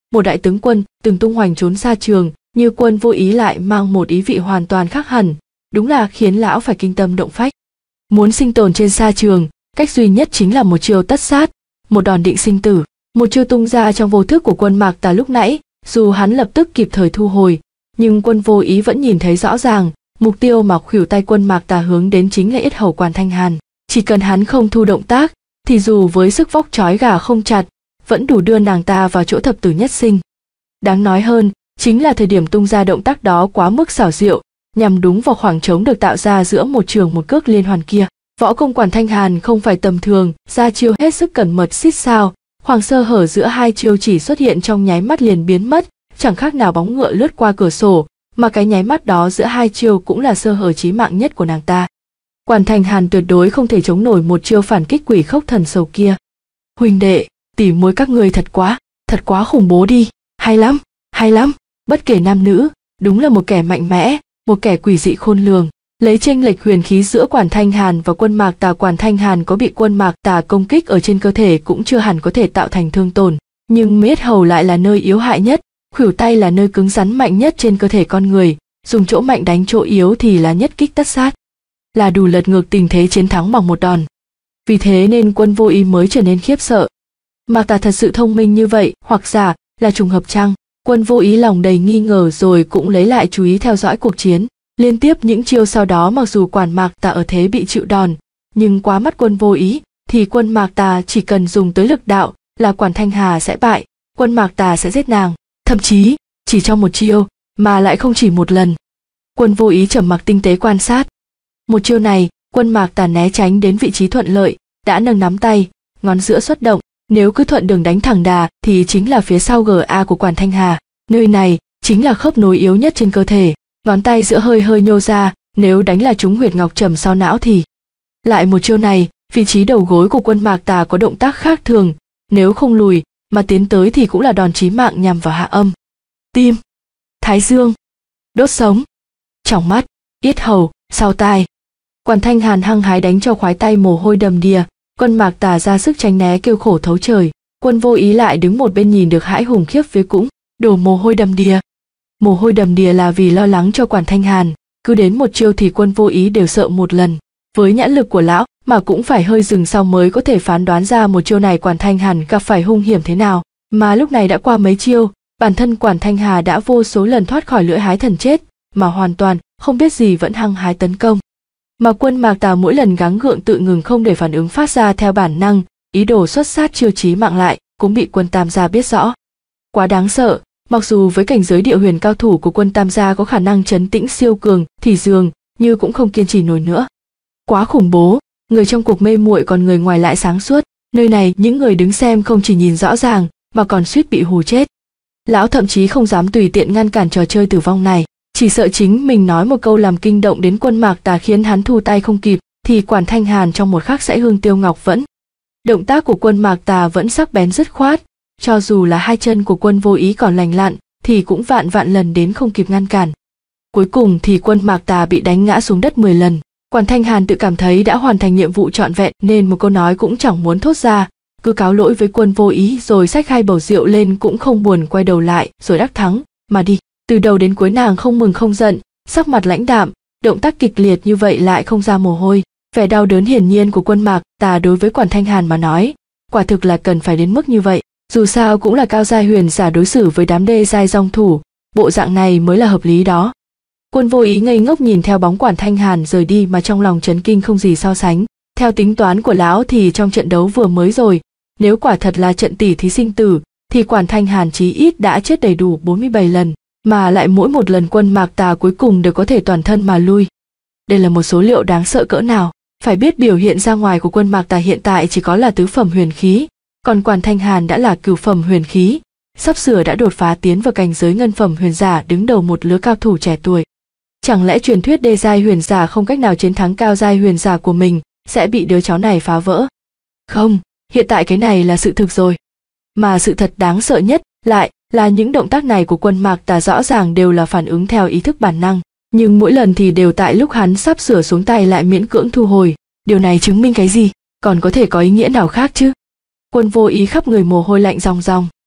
một đại tướng quân từng tung hoành trốn xa trường như Quân Vô Ý lại mang một ý vị hoàn toàn khác hẳn, đúng là khiến lão phải kinh tâm động phách. Muốn sinh tồn trên sa trường, cách duy nhất chính là một chiêu tất sát, một đòn định sinh tử. Một chiêu tung ra trong vô thức của Quân Mạc Tà lúc nãy, dù hắn lập tức kịp thời thu hồi, nhưng Quân Vô Ý vẫn nhìn thấy rõ ràng, mục tiêu mà khuỷu tay Quân Mạc Tà hướng đến chính là yết hầu Quản Thanh Hàn. Chỉ cần hắn không thu động tác, thì dù với sức vóc trói gà không chặt, vẫn đủ đưa nàng ta vào chỗ thập tử nhất sinh. Đáng nói hơn, chính là thời điểm tung ra động tác đó quá mức xảo diệu, nhằm đúng vào khoảng trống được tạo ra giữa một trường một cước liên hoàn kia. Võ công Quản Thanh Hàn không phải tầm thường, ra chiêu hết sức cẩn mật xít sao, khoảng sơ hở giữa hai chiêu chỉ xuất hiện trong nháy mắt liền biến mất, chẳng khác nào bóng ngựa lướt qua cửa sổ, mà cái nháy mắt đó giữa hai chiêu cũng là sơ hở chí mạng nhất của nàng ta. Quản Thanh Hàn tuyệt đối không thể chống nổi một chiêu phản kích quỷ khốc thần sầu kia. Huynh đệ, tỉ muội các ngươi thật quá, thật quá khủng bố đi, hay lắm, hay lắm, bất kể nam nữ, đúng là một kẻ mạnh mẽ, một kẻ quỷ dị khôn lường. Lấy chênh lệch huyền khí giữa Quản Thanh Hàn và Quân Mạc Tà, Quản Thanh Hàn có bị Quân Mạc Tà công kích ở trên cơ thể cũng chưa hẳn có thể tạo thành thương tổn, nhưng yết hầu lại là nơi yếu hại nhất, khuỷu tay là nơi cứng rắn mạnh nhất trên cơ thể con người, dùng chỗ mạnh đánh chỗ yếu thì là nhất kích tất sát, là đủ lật ngược tình thế chiến thắng bằng một đòn. Vì thế nên Quân Vô Ý mới trở nên khiếp sợ. Mạc Tà thật sự thông minh như vậy, hoặc giả là trùng hợp chăng? Quân Vô Ý lòng đầy nghi ngờ rồi cũng lấy lại chú ý theo dõi cuộc chiến. Liên tiếp những chiêu sau đó, mặc dù Quản Mạc Tà ở thế bị chịu đòn, nhưng quá mắt Quân Vô Ý thì Quân Mạc Tà chỉ cần dùng tới lực đạo là Quản Thanh Hà sẽ bại, Quân Mạc Tà sẽ giết nàng, thậm chí chỉ trong một chiêu mà lại không chỉ một lần. Quân Vô Ý trầm mặc tinh tế quan sát. Một chiêu này, Quân Mạc Tà né tránh đến vị trí thuận lợi, đã nâng nắm tay, ngón giữa xuất động, nếu cứ thuận đường đánh thẳng đà thì chính là phía sau giê a của Quản Thanh Hà, nơi này chính là khớp nối yếu nhất trên cơ thể. Ngón tay giữa hơi hơi nhô ra, nếu đánh là trúng huyệt ngọc trầm sau não thì lại một chiêu này, vị trí đầu gối của Quân Mạc Tà có động tác khác thường, nếu không lùi mà tiến tới thì cũng là đòn chí mạng nhằm vào hạ âm, tim, thái dương, đốt sống, tròng mắt, yết hầu, sau tai. Quản Thanh Hàn hăng hái đánh cho khoái tay mồ hôi đầm đìa, Quân Mạc Tà ra sức tránh né kêu khổ thấu trời. Quân Vô Ý lại đứng một bên nhìn được hãi hùng khiếp vía cũng đổ mồ hôi đầm đìa. Mồ hôi đầm đìa là vì lo lắng cho Quản Thanh Hàn, cứ đến một chiêu thì Quân Vô Ý đều sợ một lần. Với nhãn lực của lão mà cũng phải hơi dừng sau mới có thể phán đoán ra một chiêu này Quản Thanh Hàn gặp phải hung hiểm thế nào. Mà lúc này đã qua mấy chiêu, bản thân Quản Thanh Hà đã vô số lần thoát khỏi lưỡi hái thần chết, mà hoàn toàn không biết gì vẫn hăng hái tấn công. Mà Quân Mạc Tà mỗi lần gắng gượng tự ngừng không để phản ứng phát ra theo bản năng, ý đồ xuất sát chiêu chí mạng lại, cũng bị Quân Tam gia biết rõ. Quá đáng sợ, mặc dù với cảnh giới địa huyền cao thủ của Quân Tam gia có khả năng trấn tĩnh siêu cường, thì dường như cũng không kiên trì nổi nữa. Quá khủng bố, người trong cuộc mê muội còn người ngoài lại sáng suốt, nơi này những người đứng xem không chỉ nhìn rõ ràng, mà còn suýt bị hù chết. Lão thậm chí không dám tùy tiện ngăn cản trò chơi tử vong này, chỉ sợ chính mình nói một câu làm kinh động đến Quân Mạc Tà khiến hắn thu tay không kịp, thì Quản Thanh Hàn trong một khắc sẽ hương tiêu ngọc vẫn. Động tác của Quân Mạc Tà vẫn sắc bén dứt khoát, cho dù là hai chân của Quân Vô Ý còn lành lặn, thì cũng vạn vạn lần đến không kịp ngăn cản. Cuối cùng thì Quân Mạc Tà bị đánh ngã xuống đất mười lần. Quản Thanh Hàn tự cảm thấy đã hoàn thành nhiệm vụ trọn vẹn nên một câu nói cũng chẳng muốn thốt ra, cứ cáo lỗi với Quân Vô Ý rồi xách hai bầu rượu lên, cũng không buồn quay đầu lại rồi đắc thắng mà đi. Từ đầu đến cuối nàng không mừng không giận, sắc mặt lãnh đạm, động tác kịch liệt như vậy lại không ra mồ hôi. Vẻ đau đớn hiển nhiên của Quân Mạc Tà đối với Quản Thanh Hàn mà nói, quả thực là cần phải đến mức như vậy. Dù sao cũng là cao giai huyền giả đối xử với đám đê giai dòng thủ, bộ dạng này mới là hợp lý đó. Quân Vô Ý ngây ngốc nhìn theo bóng Quản Thanh Hàn rời đi mà trong lòng chấn kinh không gì so sánh. Theo tính toán của lão thì trong trận đấu vừa mới rồi, nếu quả thật là trận tỷ thí sinh tử, thì Quản Thanh Hàn chí ít đã chết đầy đủ bốn mươi bảy lần, mà lại mỗi một lần Quân Mạc Tà cuối cùng đều có thể toàn thân mà lui. Đây là một số liệu đáng sợ cỡ nào. Phải biết biểu hiện ra ngoài của Quân Mạc Tà hiện tại chỉ có là tứ phẩm huyền khí, còn Quản Thanh Hàn đã là cửu phẩm huyền khí, sắp sửa đã đột phá tiến vào cảnh giới ngân phẩm huyền giả, đứng đầu một lứa cao thủ trẻ tuổi. Chẳng lẽ truyền thuyết đê giai huyền giả không cách nào chiến thắng cao giai huyền giả của mình sẽ bị đứa cháu này phá vỡ? Không, hiện tại cái này là sự thực rồi. Mà sự thật đáng sợ nhất lại là những động tác này của Quân Mạc Tà rõ ràng đều là phản ứng theo ý thức bản năng, nhưng mỗi lần thì đều tại lúc hắn sắp sửa xuống tay lại miễn cưỡng thu hồi. Điều này chứng minh cái gì? Còn có thể có ý nghĩa nào khác chứ? Quân Vô Ý khắp người mồ hôi lạnh ròng ròng.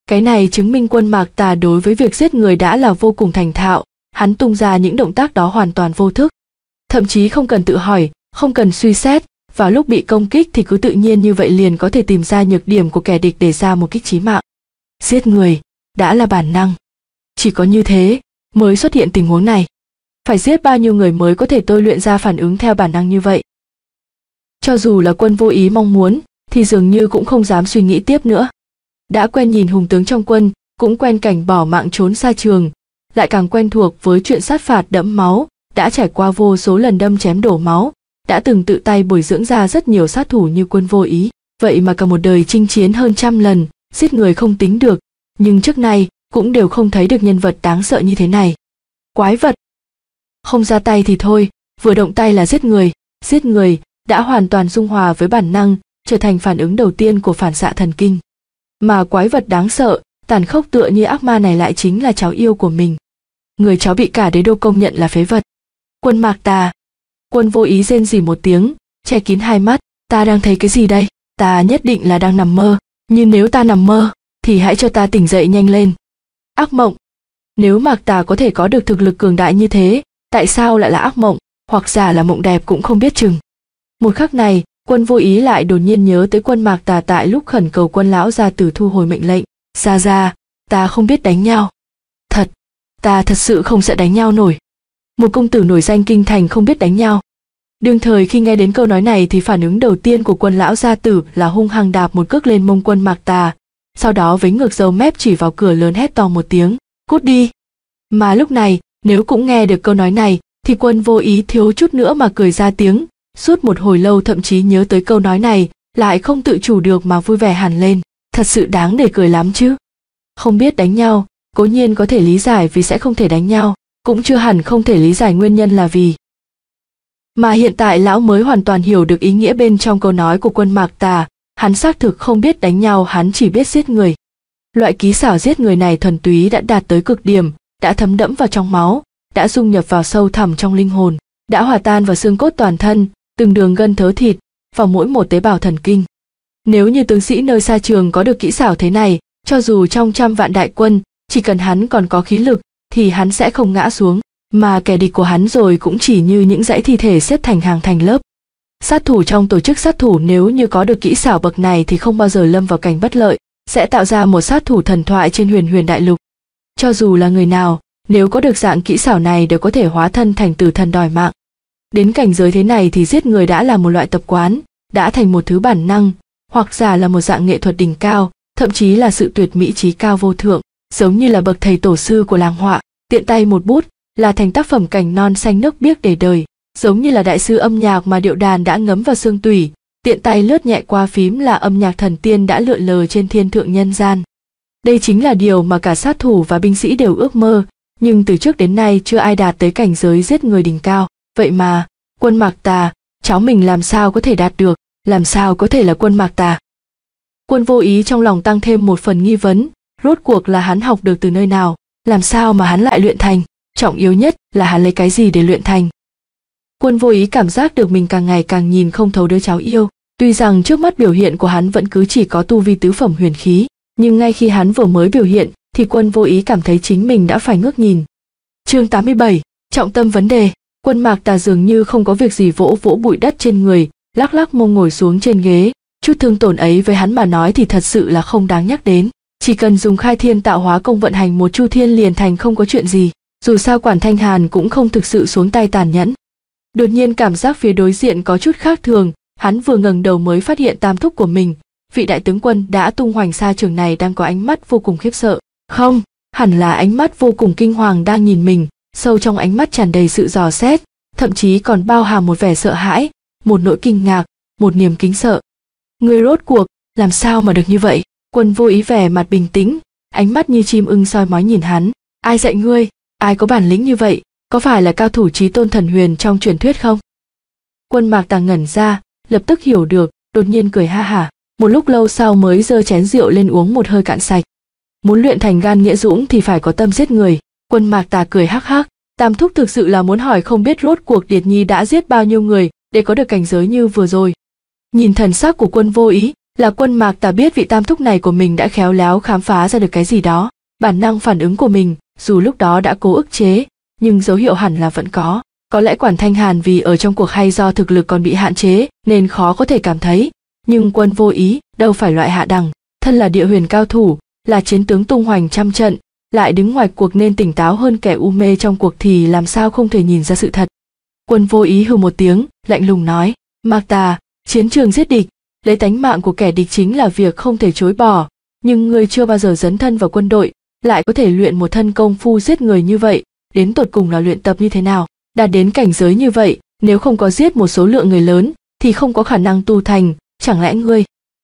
Cái này chứng minh Quân Mạc Tà đối với việc giết người đã là vô cùng thành thạo, hắn tung ra những động tác đó hoàn toàn vô thức. Thậm chí không cần tự hỏi, không cần suy xét, vào lúc bị công kích thì cứ tự nhiên như vậy liền có thể tìm ra nhược điểm của kẻ địch để ra một kích chí mạng. Giết người đã là bản năng. Chỉ có như thế mới xuất hiện tình huống này. Phải giết bao nhiêu người mới có thể tôi luyện ra phản ứng theo bản năng như vậy? Cho dù là Quân Vô Ý mong muốn thì dường như cũng không dám suy nghĩ tiếp nữa. Đã quen nhìn hùng tướng trong quân, cũng quen cảnh bỏ mạng trốn xa trường, lại càng quen thuộc với chuyện sát phạt đẫm máu, đã trải qua vô số lần đâm chém đổ máu, đã từng tự tay bồi dưỡng ra rất nhiều sát thủ như Quân Vô Ý, vậy mà cả một đời chinh chiến hơn trăm lần, giết người không tính được, nhưng trước nay cũng đều không thấy được nhân vật đáng sợ như thế này. Quái vật! Không ra tay thì thôi, vừa động tay là giết người, giết người đã hoàn toàn dung hòa với bản năng, trở thành phản ứng đầu tiên của phản xạ thần kinh. Mà quái vật đáng sợ, tàn khốc tựa như ác ma này lại chính là cháu yêu của mình. Người cháu bị cả đế đô công nhận là phế vật. Quân Mạc Tà! Quân Vô Ý rên rỉ một tiếng, che kín hai mắt. Ta đang thấy cái gì đây? Ta nhất định là đang nằm mơ, nhưng nếu ta nằm mơ thì hãy cho ta tỉnh dậy nhanh lên. Ác mộng! Nếu Mạc Tà có thể có được thực lực cường đại như thế, tại sao lại là ác mộng, hoặc giả là mộng đẹp cũng không biết chừng. Một khắc này, Quân Vô Ý lại đột nhiên nhớ tới Quân Mạc Tà tại lúc khẩn cầu Quân lão gia tử thu hồi mệnh lệnh. Gia gia, ta không biết đánh nhau. Thật, ta thật sự không sợ đánh nhau nổi. Một công tử nổi danh kinh thành không biết đánh nhau. Đương thời khi nghe đến câu nói này thì phản ứng đầu tiên của Quân lão gia tử là hung hăng đạp một cước lên mông Quân Mạc Tà, sau đó vấy ngược râu mép chỉ vào cửa lớn hét to một tiếng, cút đi. Mà lúc này, nếu cũng nghe được câu nói này, thì Quân Vô Ý thiếu chút nữa mà cười ra tiếng, suốt một hồi lâu thậm chí nhớ tới câu nói này, lại không tự chủ được mà vui vẻ hẳn lên, thật sự đáng để cười lắm chứ. Không biết đánh nhau, cố nhiên có thể lý giải vì sẽ không thể đánh nhau, cũng chưa hẳn không thể lý giải nguyên nhân là vì. Mà hiện tại lão mới hoàn toàn hiểu được ý nghĩa bên trong câu nói của Quân Mạc Tà, hắn xác thực không biết đánh nhau, hắn chỉ biết giết người. Loại kỹ xảo giết người này thuần túy đã đạt tới cực điểm, đã thấm đẫm vào trong máu, đã dung nhập vào sâu thẳm trong linh hồn, đã hòa tan vào xương cốt toàn thân, từng đường gân thớ thịt, vào mỗi một tế bào thần kinh. Nếu như tướng sĩ nơi xa trường có được kỹ xảo thế này, cho dù trong trăm vạn đại quân, chỉ cần hắn còn có khí lực, thì hắn sẽ không ngã xuống, mà kẻ địch của hắn rồi cũng chỉ như những dãy thi thể xếp thành hàng thành lớp. Sát thủ trong tổ chức sát thủ nếu như có được kỹ xảo bậc này thì không bao giờ lâm vào cảnh bất lợi, sẽ tạo ra một sát thủ thần thoại trên huyền huyền đại lục. Cho dù là người nào, nếu có được dạng kỹ xảo này đều có thể hóa thân thành tử thần đòi mạng. Đến cảnh giới thế này thì giết người đã là một loại tập quán, đã thành một thứ bản năng, hoặc giả là một dạng nghệ thuật đỉnh cao, thậm chí là sự tuyệt mỹ trí cao vô thượng, giống như là bậc thầy tổ sư của làng họa, tiện tay một bút là thành tác phẩm cành non xanh nước biếc để đời, giống như là đại sư âm nhạc mà điệu đàn đã ngấm vào xương tủy, tiện tay lướt nhẹ qua phím là âm nhạc thần tiên đã lượn lờ trên thiên thượng nhân gian. Đây chính là điều mà cả sát thủ và binh sĩ đều ước mơ, nhưng từ trước đến nay chưa ai đạt tới cảnh giới giết người đỉnh cao. Vậy mà, Quân Mạc Tà, cháu mình làm sao có thể đạt được, làm sao có thể là Quân Mạc Tà? Quân Vô Ý trong lòng tăng thêm một phần nghi vấn, rốt cuộc là hắn học được từ nơi nào, làm sao mà hắn lại luyện thành, trọng yếu nhất là hắn lấy cái gì để luyện thành. Quân Vô Ý cảm giác được mình càng ngày càng nhìn không thấu đứa cháu yêu, tuy rằng trước mắt biểu hiện của hắn vẫn cứ chỉ có tu vi tứ phẩm huyền khí, nhưng ngay khi hắn vừa mới biểu hiện thì Quân Vô Ý cảm thấy chính mình đã phải ngước nhìn. Chương tám mươi bảy, trọng tâm vấn đề. Quân Mạc Tà dường như không có việc gì vỗ vỗ bụi đất trên người, lắc lắc mông ngồi xuống trên ghế, chút thương tổn ấy với hắn mà nói thì thật sự là không đáng nhắc đến, chỉ cần dùng khai thiên tạo hóa công vận hành một chu thiên liền thành không có chuyện gì, dù sao Quản Thanh Hàn cũng không thực sự xuống tay tàn nhẫn. Đột nhiên cảm giác phía đối diện có chút khác thường, hắn vừa ngẩng đầu mới phát hiện tam thúc của mình, vị đại tướng quân đã tung hoành xa trường này đang có ánh mắt vô cùng khiếp sợ, không, hẳn là ánh mắt vô cùng kinh hoàng đang nhìn mình, sâu trong ánh mắt tràn đầy sự dò xét, thậm chí còn bao hàm một vẻ sợ hãi, một nỗi kinh ngạc, một niềm kính sợ. Ngươi rốt cuộc, làm sao mà được như vậy? Quân Vô Ý vẻ mặt bình tĩnh, ánh mắt như chim ưng soi mói nhìn hắn. Ai dạy ngươi? Ai có bản lĩnh như vậy? Có phải là cao thủ chí tôn thần huyền trong truyền thuyết không? Quân Mạc Tà ngẩn ra, lập tức hiểu được, đột nhiên cười ha hả. Một lúc lâu sau mới giơ chén rượu lên uống một hơi cạn sạch. Muốn luyện thành gan nghĩa dũng thì phải có tâm giết người. Quân Mạc Tà cười hắc hắc, tam thúc thực sự là muốn hỏi không biết rốt cuộc Điệt Nhi đã giết bao nhiêu người để có được cảnh giới như vừa rồi. Nhìn thần sắc của Quân Vô Ý, là Quân Mạc Tà biết vị tam thúc này của mình đã khéo léo khám phá ra được cái gì đó. Bản năng phản ứng của mình, dù lúc đó đã cố ức chế, nhưng dấu hiệu hẳn là vẫn có. Có lẽ Quản Thanh Hàn vì ở trong cuộc hay do thực lực còn bị hạn chế nên khó có thể cảm thấy, nhưng Quân Vô Ý đâu phải loại hạ đẳng, thân là địa huyền cao thủ, là chiến tướng tung hoành trăm trận, lại đứng ngoài cuộc nên tỉnh táo hơn kẻ u mê trong cuộc thì làm sao không thể nhìn ra sự thật. Quân Vô Ý hừ một tiếng, lạnh lùng nói, Mạc Tà, chiến trường giết địch, lấy tánh mạng của kẻ địch chính là việc không thể chối bỏ, nhưng ngươi chưa bao giờ dấn thân vào quân đội, lại có thể luyện một thân công phu giết người như vậy, đến tột cùng là luyện tập như thế nào? Đạt đến cảnh giới như vậy, nếu không có giết một số lượng người lớn, thì không có khả năng tu thành, chẳng lẽ ngươi...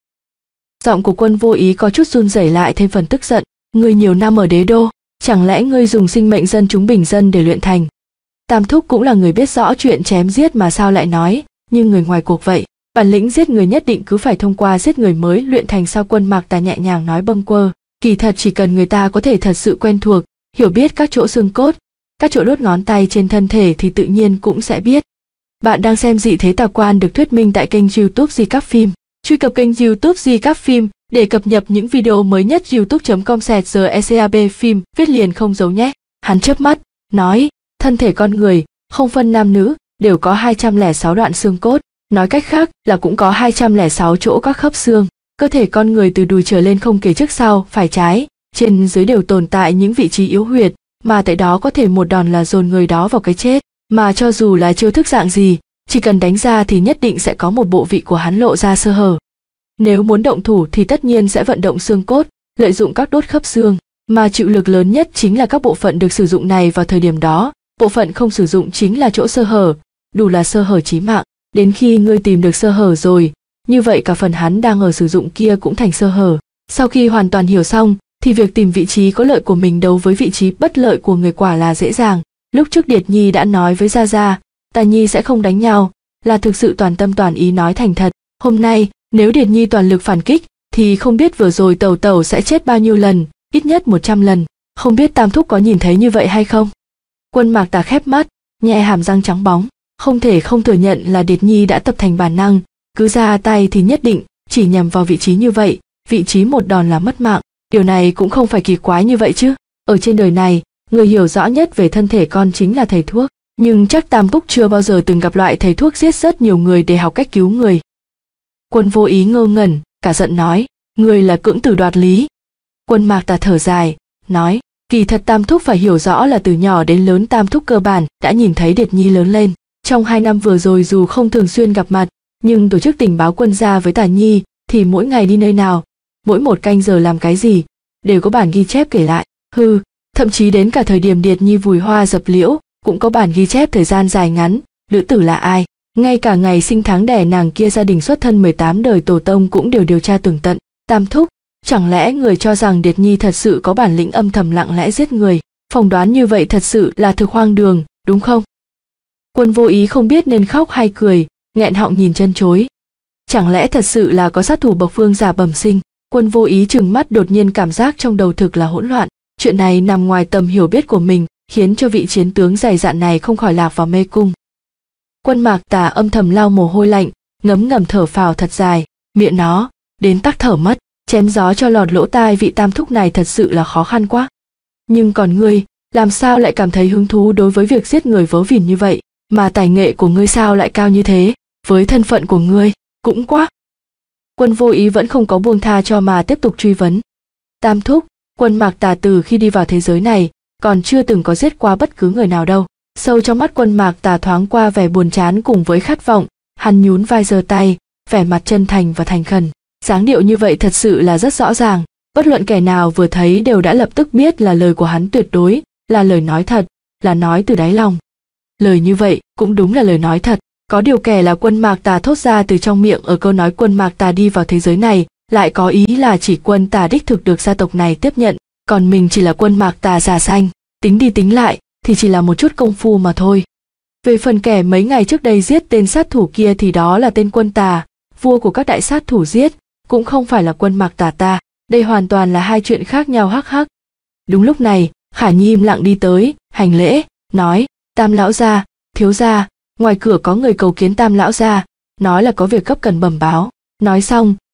Giọng của Quân Vô Ý có chút run rẩy lại thêm phần tức giận, ngươi nhiều năm ở đế đô, chẳng lẽ ngươi dùng sinh mệnh dân chúng bình dân để luyện thành? Tam thúc cũng là người biết rõ chuyện chém giết mà sao lại nói, nhưng người ngoài cuộc vậy, bản lĩnh giết người nhất định cứ phải thông qua giết người mới luyện thành sao? Quân Mạc Tà nhẹ nhàng nói bâng quơ, kỳ thật chỉ cần người ta có thể thật sự quen thuộc, hiểu biết các chỗ xương cốt, các chỗ đốt ngón tay trên thân thể thì tự nhiên cũng sẽ biết. Bạn đang xem Dị Thế Tà Quan được thuyết minh tại kênh YouTube Di Các Phim. Truy cập kênh YouTube Di Các Phim để cập nhật những video mới nhất. youtube chấm com slash gecab phim viết liền không giấu nhé. Hắn chớp mắt, nói, thân thể con người, không phân nam nữ, đều có hai trăm lẻ sáu đoạn xương cốt, nói cách khác là cũng có hai trăm lẻ sáu chỗ các khớp xương. Cơ thể con người từ đùi trở lên không kể trước sau, phải trái, trên dưới đều tồn tại những vị trí yếu huyệt, mà tại đó có thể một đòn là dồn người đó vào cái chết, mà cho dù là chiêu thức dạng gì, chỉ cần đánh ra thì nhất định sẽ có một bộ vị của hắn lộ ra sơ hở. Nếu muốn động thủ thì tất nhiên sẽ vận động xương cốt, lợi dụng các đốt khớp xương, mà chịu lực lớn nhất chính là các bộ phận được sử dụng này vào thời điểm đó, bộ phận không sử dụng chính là chỗ sơ hở, đủ là sơ hở chí mạng. Đến khi ngươi tìm được sơ hở rồi, như vậy cả phần hắn đang ở sử dụng kia cũng thành sơ hở. Sau khi hoàn toàn hiểu xong, thì việc tìm vị trí có lợi của mình đấu với vị trí bất lợi của người quả là dễ dàng. Lúc trước Điệt Nhi đã nói với Gia Gia, Tà Nhi sẽ không đánh nhau, là thực sự toàn tâm toàn ý nói thành thật. Hôm nay, nếu Điệt Nhi toàn lực phản kích, thì không biết vừa rồi Tẩu Tẩu sẽ chết bao nhiêu lần, ít nhất một trăm lần. Không biết Tam Thúc có nhìn thấy như vậy hay không? Quân Mạc Tà khép mắt, nhẹ hàm răng trắng bóng, không thể không thừa nhận là Điệt Nhi đã tập thành bản năng, cứ ra tay thì nhất định chỉ nhằm vào vị trí như vậy, vị trí một đòn là mất mạng. Điều này cũng không phải kỳ quái như vậy chứ. Ở trên đời này, người hiểu rõ nhất về thân thể con chính là thầy thuốc, nhưng chắc Tam Thúc chưa bao giờ từng gặp loại thầy thuốc giết rất nhiều người để học cách cứu người. Quân Vô Ý ngơ ngẩn, cả giận nói, người là cưỡng tử đoạt lý. Quân Mạc Tà thở dài, nói, kỳ thật Tam Thúc phải hiểu rõ là từ nhỏ đến lớn Tam Thúc cơ bản đã nhìn thấy Điệt Nhi lớn lên. Trong hai năm vừa rồi dù không thường xuyên gặp mặt, nhưng tổ chức tình báo quân gia với Tà Nhi thì mỗi ngày đi nơi nào, mỗi một canh giờ làm cái gì, đều có bản ghi chép kể lại. Hừ, thậm chí đến cả thời điểm Điệt Nhi vùi hoa dập liễu, cũng có bản ghi chép thời gian dài ngắn, nữ tử là ai, ngay cả ngày sinh tháng đẻ nàng kia gia đình xuất thân mười tám đời tổ tông cũng đều điều tra tường tận. Tam Thúc, chẳng lẽ người cho rằng Điệt Nhi thật sự có bản lĩnh âm thầm lặng lẽ giết người? Phỏng đoán như vậy thật sự là thực hoang đường, đúng không? Quân Vô Ý không biết nên khóc hay cười, nghẹn họng nhìn chân chối. Chẳng lẽ thật sự là có sát thủ bậc vương giả bẩm sinh? Quân Vô Ý trừng mắt, đột nhiên cảm giác trong đầu thực là hỗn loạn. Chuyện này nằm ngoài tầm hiểu biết của mình, khiến cho vị chiến tướng dày dạn này không khỏi lạc vào mê cung. Quân Mạc Tà âm thầm lau mồ hôi lạnh, ngấm ngầm thở phào thật dài, miệng nó đến tắc thở mất, chém gió cho lọt lỗ tai. Vị Tam Thúc này thật sự là khó khăn quá. Nhưng còn ngươi, làm sao lại cảm thấy hứng thú đối với việc giết người vớ vẩn như vậy, mà tài nghệ của ngươi sao lại cao như thế, với thân phận của ngươi, cũng quá. Quân Vô Ý vẫn không có buông tha cho mà tiếp tục truy vấn. Tam Thúc, Quân Mạc Tà từ khi đi vào thế giới này, còn chưa từng có giết qua bất cứ người nào đâu. Sâu trong mắt Quân Mạc Tà thoáng qua vẻ buồn chán cùng với khát vọng, hắn nhún vai giơ tay, vẻ mặt chân thành và thành khẩn. Dáng điệu như vậy thật sự là rất rõ ràng, bất luận kẻ nào vừa thấy đều đã lập tức biết là lời của hắn tuyệt đối là lời nói thật, là nói từ đáy lòng. Lời như vậy cũng đúng là lời nói thật. Có điều kẻ là Quân Mạc Tà thốt ra từ trong miệng ở câu nói Quân Mạc Tà đi vào thế giới này, lại có ý là chỉ Quân Tà đích thực được gia tộc này tiếp nhận, còn mình chỉ là Quân Mạc Tà già xanh, tính đi tính lại thì chỉ là một chút công phu mà thôi. Về phần kẻ mấy ngày trước đây giết tên sát thủ kia thì đó là tên Quân Tà, vua của các đại sát thủ giết, cũng không phải là Quân Mạc Tà ta, đây hoàn toàn là hai chuyện khác nhau. Hắc hắc. Đúng lúc này, Khả Nhi im lặng đi tới, hành lễ, nói, Tam lão gia, thiếu gia, ngoài cửa có người cầu kiến Tam lão gia, nói là có việc cấp cần bẩm báo. Nói xong,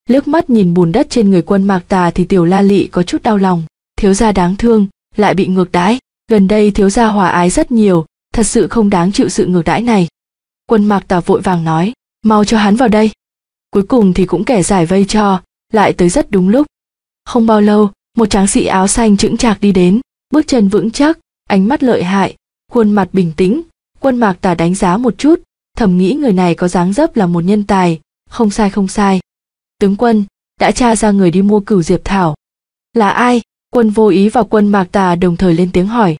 liếc mắt nhìn bùn đất trên người Quân Mạc Tà thì Tiểu La Lị có chút đau lòng. Thiếu gia đáng thương, lại bị ngược đãi. Gần đây thiếu gia hòa ái rất nhiều, thật sự không đáng chịu sự ngược đãi này. Quân Mạc Tà vội vàng nói, mau cho hắn vào đây. Cuối cùng thì cũng kẻ giải vây cho, lại tới rất đúng lúc. Không bao lâu, một tráng sĩ áo xanh chững chạc đi đến, bước chân vững chắc, ánh mắt lợi hại, khuôn mặt bình tĩnh. Quân Mạc Tà đánh giá một chút, thầm nghĩ người này có dáng dấp là một nhân tài, không sai không sai. Tướng quân, đã tra ra người đi mua cửu diệp thảo. Là ai? Quân Vô Ý và Quân Mạc Tà đồng thời lên tiếng hỏi.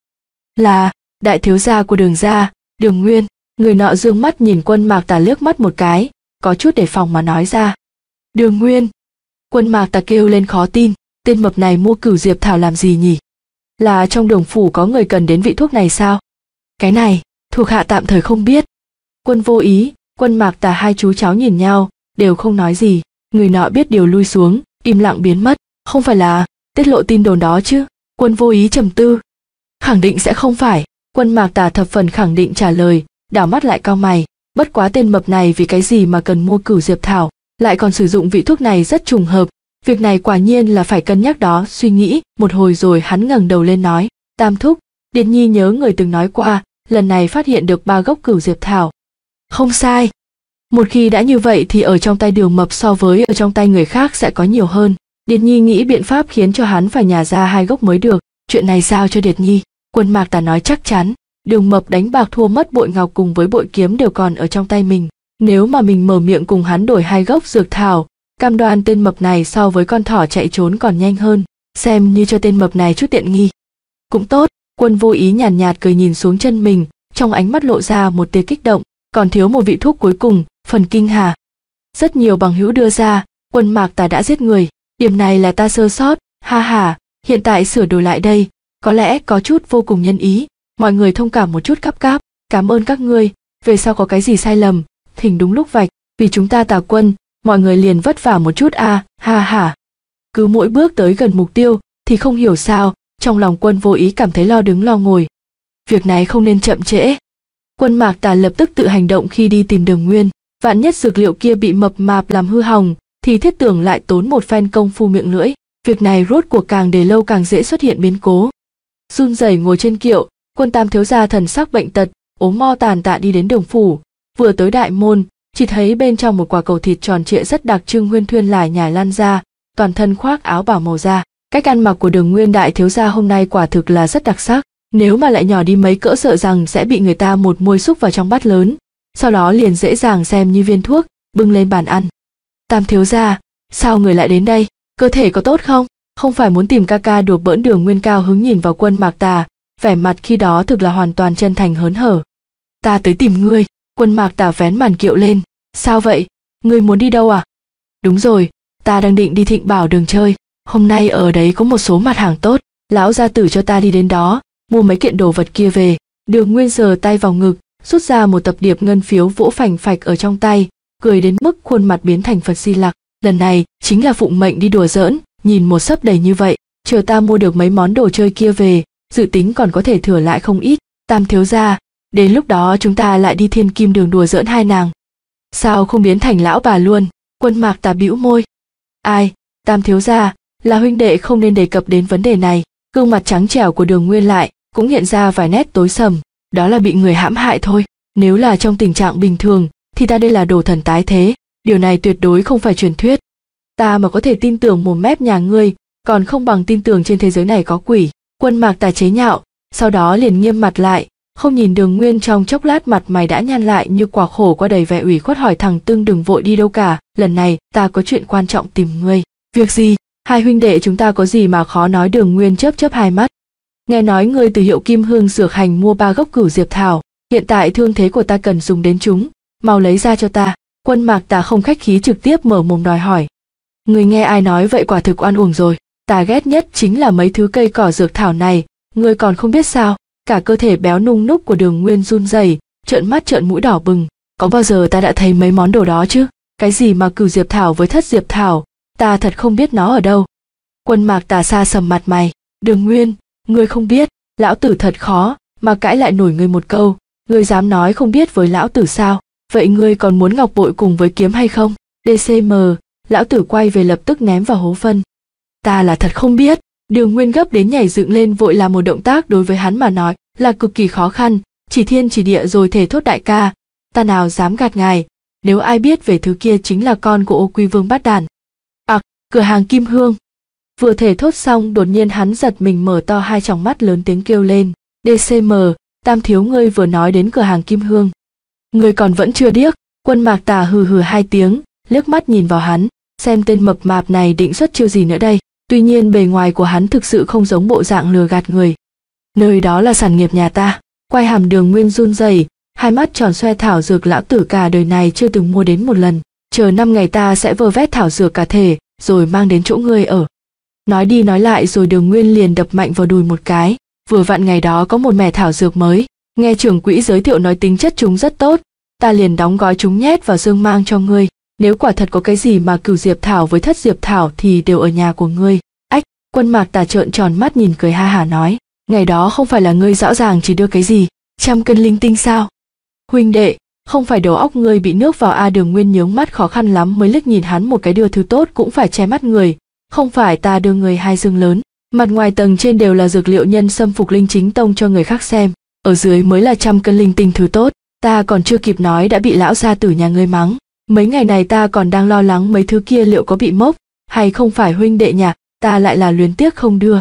Là đại thiếu gia của Đường gia, Đường Nguyên. Người nọ dương mắt nhìn Quân Mạc Tà liếc mắt một cái, có chút đề phòng mà nói ra. Đường Nguyên. Quân Mạc Tà kêu lên khó tin, tên mập này mua cửu diệp thảo làm gì nhỉ? Là trong Đường phủ có người cần đến vị thuốc này sao? Cái này, thuộc hạ tạm thời không biết. Quân Vô Ý, Quân Mạc Tà hai chú cháu nhìn nhau, đều không nói gì. Người nọ biết điều lui xuống, im lặng biến mất. Không phải là tiết lộ tin đồn đó chứ? Quân Vô Ý trầm tư. Khẳng định sẽ không phải. Quân Mạc Tà thập phần khẳng định trả lời, đảo mắt lại cau mày. Bất quá tên mập này vì cái gì mà cần mua cửu diệp thảo, lại còn sử dụng vị thuốc này rất trùng hợp. Việc này quả nhiên là phải cân nhắc đó. Suy nghĩ một hồi rồi hắn ngẩng đầu lên nói, Tam thúc, Điệt Nhi nhớ người từng nói qua, lần này phát hiện được ba gốc cửu diệp thảo. Không sai. Một khi đã như vậy thì ở trong tay Đường mập so với ở trong tay người khác sẽ có nhiều hơn. Điệt Nhi nghĩ biện pháp khiến cho hắn phải nhả ra hai gốc mới được. Chuyện này giao cho Điệt Nhi. Quân Mạc Tà nói chắc chắn. Đường mập đánh bạc thua mất bội ngọc cùng với bội kiếm đều còn ở trong tay mình. Nếu mà mình mở miệng cùng hắn đổi hai gốc dược thảo, cam đoan tên mập này so với con thỏ chạy trốn còn nhanh hơn. Xem như cho tên mập này chút tiện nghi. Cũng tốt. Quân Vô Ý nhàn nhạt, nhạt cười nhìn xuống chân mình, trong ánh mắt lộ ra một tia kích động. Còn thiếu một vị thuốc cuối cùng, phần kinh hà. Rất nhiều bằng hữu đưa ra, Quân Mạc Tà đã giết người. Điểm này là ta sơ sót, ha ha, hiện tại sửa đổi lại đây, có lẽ có chút vô cùng nhân ý. Mọi người thông cảm một chút cáp cáp, cảm ơn các ngươi, về sau có cái gì sai lầm, thỉnh đúng lúc vạch, vì chúng ta Tà quân, mọi người liền vất vả một chút a, à, ha ha. Cứ mỗi bước tới gần mục tiêu, thì không hiểu sao, trong lòng Quân Vô Ý cảm thấy lo đứng lo ngồi. Việc này không nên chậm trễ. Quân Mạc Tà lập tức tự hành động khi đi tìm Đường Nguyên, vạn nhất dược liệu kia bị mập mạp làm hư hỏng, thì Thiết Tưởng lại tốn một phen công phu miệng lưỡi. Việc này rốt cuộc càng để lâu càng dễ xuất hiện biến cố. Run rẩy ngồi trên kiệu, Quân Tam thiếu gia thần sắc bệnh tật, ốm mo tàn tạ đi đến Đường phủ. Vừa tới đại môn, chỉ thấy bên trong một quả cầu thịt tròn trịa rất đặc trưng huyên thuyên lải nhải lan ra, toàn thân khoác áo bảo màu da. Cách ăn mặc của Đường Nguyên đại thiếu gia hôm nay quả thực là rất đặc sắc. Nếu mà lại nhỏ đi mấy cỡ sợ rằng sẽ bị người ta một muôi xúc vào trong bát lớn, sau đó liền dễ dàng xem như viên thuốc, bưng lên bàn ăn. Tam thiếu gia, sao người lại đến đây? Cơ thể có tốt không? Không phải muốn tìm ca ca đùa bỡn? Đường Nguyên cao hứng nhìn vào Quân Mạc Tà, vẻ mặt khi đó thực là hoàn toàn chân thành hớn hở. Ta tới tìm ngươi. Quân Mạc Tà vén màn kiệu lên. Sao vậy? Ngươi muốn đi đâu à? Đúng rồi, ta đang định đi Thịnh Bảo Đường chơi. Hôm nay ở đấy có một số mặt hàng tốt, lão gia tử cho ta đi đến đó, mua mấy kiện đồ vật kia về. Đường Nguyên giơ tay vào ngực, rút ra một tập điệp ngân phiếu vỗ phành phạch ở trong tay, cười đến mức khuôn mặt biến thành Phật Di Lặc. Lần này chính là phụng mệnh đi đùa giỡn, nhìn một sấp đầy như vậy, chờ ta mua được mấy món đồ chơi kia về, dự tính còn có thể thừa lại không ít. Tam thiếu gia, đến lúc đó chúng ta lại đi Thiên Kim Đường đùa giỡn hai nàng. Sao không biến thành lão bà luôn? Quân Mạc Tà bĩu môi. Ai, Tam thiếu gia, là huynh đệ không nên đề cập đến vấn đề này. Gương mặt trắng trẻo của Đường Nguyên lại cũng hiện ra vài nét tối sầm. Đó là bị người hãm hại thôi. Nếu là trong tình trạng bình thường thì ta đây là đồ thần tái thế, điều này tuyệt đối không phải truyền thuyết. Ta mà có thể tin tưởng mồm mép nhà ngươi, còn không bằng tin tưởng trên thế giới này có quỷ. Quân Mạc Tà chế nhạo, sau đó liền nghiêm mặt lại, không nhìn Đường Nguyên trong chốc lát, mặt mày đã nhăn lại như quả khổ qua đầy vẻ ủy khuất, hỏi thẳng Tương đừng vội đi đâu cả, lần này ta có chuyện quan trọng tìm ngươi. Việc gì? Hai huynh đệ chúng ta có gì mà khó nói? Đường Nguyên chớp chớp hai mắt. Nghe nói ngươi từ Hiệu Kim Hương Dược Hành mua ba gốc cửu diệp thảo, hiện tại thương thế của ta cần dùng đến chúng, mau lấy ra cho ta. Quân Mạc Tà không khách khí trực tiếp mở mồm đòi hỏi. Ngươi nghe ai nói vậy? Quả thực oan uổng rồi. Ta ghét nhất chính là mấy thứ cây cỏ dược thảo này, ngươi còn không biết sao? Cả cơ thể béo nung núc của Đường Nguyên run rẩy, trợn mắt trợn mũi đỏ bừng. Có bao giờ ta đã thấy mấy món đồ đó chứ? Cái gì mà cửu diệp thảo với thất diệp thảo, ta thật không biết nó ở đâu. Quân Mạc Tà xa sầm mặt mày. Đường Nguyên, ngươi không biết, lão tử thật khó mà cãi lại nổi ngươi một câu. Ngươi dám nói không biết với lão tử sao? Vậy ngươi còn muốn ngọc bội cùng với kiếm hay không? đê xê em, lão tử quay về lập tức ném vào hố phân. Ta là thật không biết. Đường Nguyên gấp đến nhảy dựng lên vội làm một động tác đối với hắn mà nói là cực kỳ khó khăn, chỉ thiên chỉ địa rồi thề thốt đại ca, ta nào dám gạt ngài, nếu ai biết về thứ kia chính là con của Ô Quy Vương bát đản. Ặc, cửa hàng Kim Hương. Vừa thề thốt xong đột nhiên hắn giật mình mở to hai tròng mắt lớn tiếng kêu lên, đê xê em, Tam thiếu ngươi vừa nói đến cửa hàng Kim Hương. Ngươi còn vẫn chưa điếc. Quân Mạc Tà hừ hừ hai tiếng, liếc mắt nhìn vào hắn, xem tên mập mạp này định xuất chiêu gì nữa đây. Tuy nhiên bề ngoài của hắn thực sự không giống bộ dạng lừa gạt người. Nơi đó là sản nghiệp nhà ta. Quay hàm Đường Nguyên run rẩy, hai mắt tròn xoe, thảo dược lão tử cả đời này chưa từng mua đến một lần, chờ năm ngày ta sẽ vơ vét thảo dược cả thể, rồi mang đến chỗ ngươi ở. Nói đi nói lại rồi Đường Nguyên liền đập mạnh vào đùi một cái, vừa vặn ngày đó có một mẻ thảo dược mới, nghe trưởng quỹ giới thiệu nói tính chất chúng rất tốt, ta liền đóng gói chúng nhét vào dương mang cho ngươi. Nếu quả thật có cái gì mà cửu diệp thảo với thất diệp thảo thì đều ở nhà của ngươi. Ách, Quân Mạc Tà trợn tròn mắt nhìn cười ha hả nói, ngày đó không phải là ngươi rõ ràng chỉ đưa cái gì, trăm cân linh tinh sao? Huynh đệ, không phải đầu óc ngươi bị nước vào a? Đường Nguyên nhướng mắt khó khăn lắm mới liếc nhìn hắn một cái, đưa thứ tốt cũng phải che mắt người, không phải ta đưa người hai dương lớn, mặt ngoài tầng trên đều là dược liệu nhân sâm phục linh chính tông cho người khác xem, ở dưới mới là trăm cân linh tinh thứ tốt, ta còn chưa kịp nói đã bị lão gia tử nhà ngươi mắng. Mấy ngày này ta còn đang lo lắng mấy thứ kia liệu có bị mốc, hay không phải huynh đệ nhà, ta lại là luyến tiếc không đưa.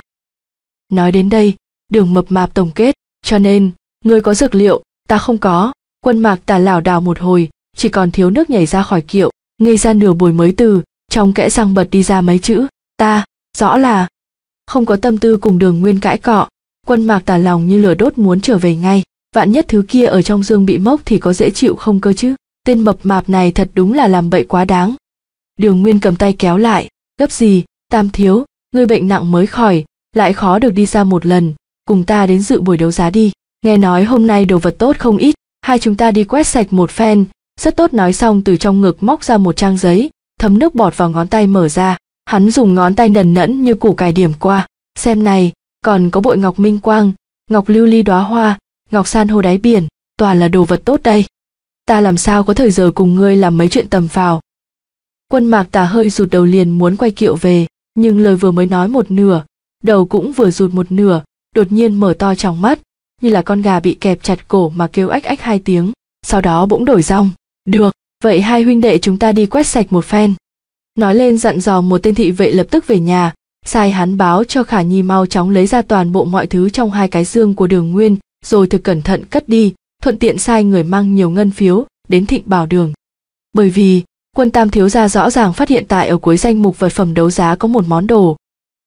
Nói đến đây, Đường mập mạp tổng kết, cho nên, ngươi có dược liệu, ta không có. Quân Mạc Tà lảo đảo một hồi, chỉ còn thiếu nước nhảy ra khỏi kiệu, ngây ra nửa buổi mới từ trong kẽ răng bật đi ra mấy chữ, ta, rõ là. Không có tâm tư cùng Đường Nguyên cãi cọ, Quân Mạc Tà lòng như lửa đốt muốn trở về ngay, vạn nhất thứ kia ở trong dương bị mốc thì có dễ chịu không cơ chứ. Tên mập mạp này thật đúng là làm bậy quá đáng. Đường Nguyên cầm tay kéo lại, gấp gì, Tam thiếu, ngươi bệnh nặng mới khỏi, lại khó được đi ra một lần, cùng ta đến dự buổi đấu giá đi, nghe nói hôm nay đồ vật tốt không ít, hai chúng ta đi quét sạch một phen. Rất tốt. Nói xong từ trong ngực móc ra một trang giấy, thấm nước bọt vào ngón tay mở ra, hắn dùng ngón tay nần nẫn như củ cải điểm qua, xem này, còn có bội ngọc minh quang, ngọc lưu ly đóa hoa, ngọc san hô đáy biển, toàn là đồ vật tốt đây. Ta làm sao có thời giờ cùng ngươi làm mấy chuyện tầm phào. Quân Mạc Tà hơi rụt đầu liền muốn quay kiệu về, nhưng lời vừa mới nói một nửa, đầu cũng vừa rụt một nửa, đột nhiên mở to tròng mắt, như là con gà bị kẹp chặt cổ mà kêu ách ách hai tiếng, sau đó bỗng đổi giọng, được, vậy hai huynh đệ chúng ta đi quét sạch một phen. Nói lên dặn dò một tên thị vệ lập tức về nhà, sai hắn báo cho Khả Nhi mau chóng lấy ra toàn bộ mọi thứ trong hai cái dương của Đường Nguyên, rồi thực cẩn thận cất đi, thuận tiện sai người mang nhiều ngân phiếu đến Thịnh Bảo Đường. Bởi vì, Quân Tam thiếu gia rõ ràng phát hiện tại ở cuối danh mục vật phẩm đấu giá có một món đồ.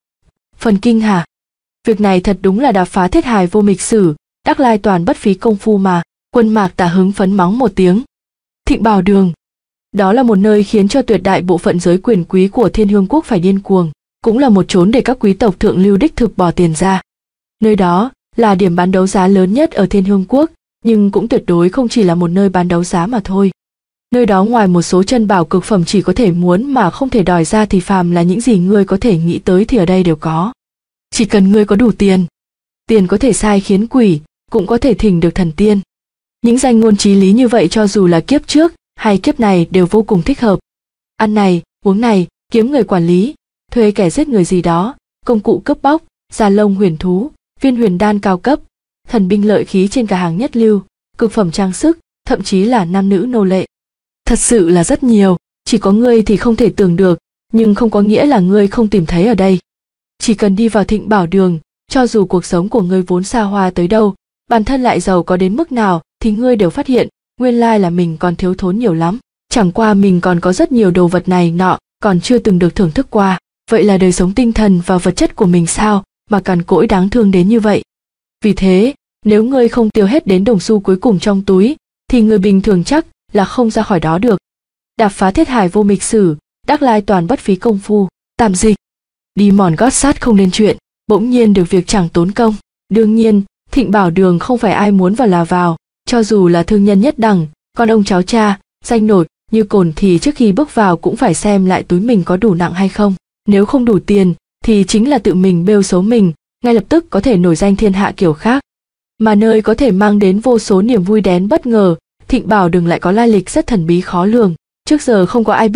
Phần kinh hả? Việc này thật đúng là đạp phá thiết hài vô mịch sử, đắc lai toàn bất phí công phu mà. Quân Mạc Tà hứng phấn mắng một tiếng. Thịnh Bảo Đường. Đó là một nơi khiến cho tuyệt đại bộ phận giới quyền quý của Thiên Hương Quốc phải điên cuồng, cũng là một chốn để các quý tộc thượng lưu đích thực bỏ tiền ra. Nơi đó là điểm bán đấu giá lớn nhất ở Thiên Hương Quốc, nhưng cũng tuyệt đối không chỉ là một nơi bán đấu giá mà thôi. Nơi đó ngoài một số chân bảo cực phẩm chỉ có thể muốn mà không thể đòi ra thì phàm là những gì ngươi có thể nghĩ tới thì ở đây đều có. Chỉ cần ngươi có đủ tiền, tiền có thể sai khiến quỷ, cũng có thể thỉnh được thần tiên. Những danh ngôn chí lý như vậy cho dù là kiếp trước hay kiếp này đều vô cùng thích hợp. Ăn này, uống này, kiếm người quản lý, thuê kẻ giết người gì đó, công cụ cướp bóc, da lông huyền thú, viên huyền đan cao cấp, thần binh lợi khí trên cả hàng nhất lưu, cực phẩm trang sức, thậm chí là nam nữ nô lệ. Thật sự là rất nhiều, chỉ có ngươi thì không thể tưởng được, nhưng không có nghĩa là ngươi không tìm thấy ở đây. Chỉ cần đi vào Thịnh Bảo Đường, cho dù cuộc sống của ngươi vốn xa hoa tới đâu, bản thân lại giàu có đến mức nào, thì ngươi đều phát hiện, nguyên lai là mình còn thiếu thốn nhiều lắm. Chẳng qua mình còn có rất nhiều đồ vật này nọ, còn chưa từng được thưởng thức qua. Vậy là đời sống tinh thần và vật chất của mình sao, mà cằn cỗi đáng thương đến như vậy. Vì thế, nếu ngươi không tiêu hết đến đồng xu cuối cùng trong túi, thì người bình thường chắc là không ra khỏi đó được. Đạp phá thiết hài vô mịch sử, đắc lai toàn bất phí công phu. Tạm dịch. Đi mòn gót sát không nên chuyện, bỗng nhiên được việc chẳng tốn công. Đương nhiên, Thịnh Bảo Đường không phải ai muốn vào là vào, cho dù là thương nhân nhất đẳng, con ông cháu cha, danh nổi như cồn thì trước khi bước vào cũng phải xem lại túi mình có đủ nặng hay không. Nếu không đủ tiền, thì chính là tự mình bêu xấu mình, ngay lập tức có thể nổi danh thiên hạ kiểu khác. Mà nơi có thể mang đến vô số niềm vui đén bất ngờ, Thịnh Bảo Đường lại có lai lịch rất thần bí khó lường. Trước giờ không có ai biết,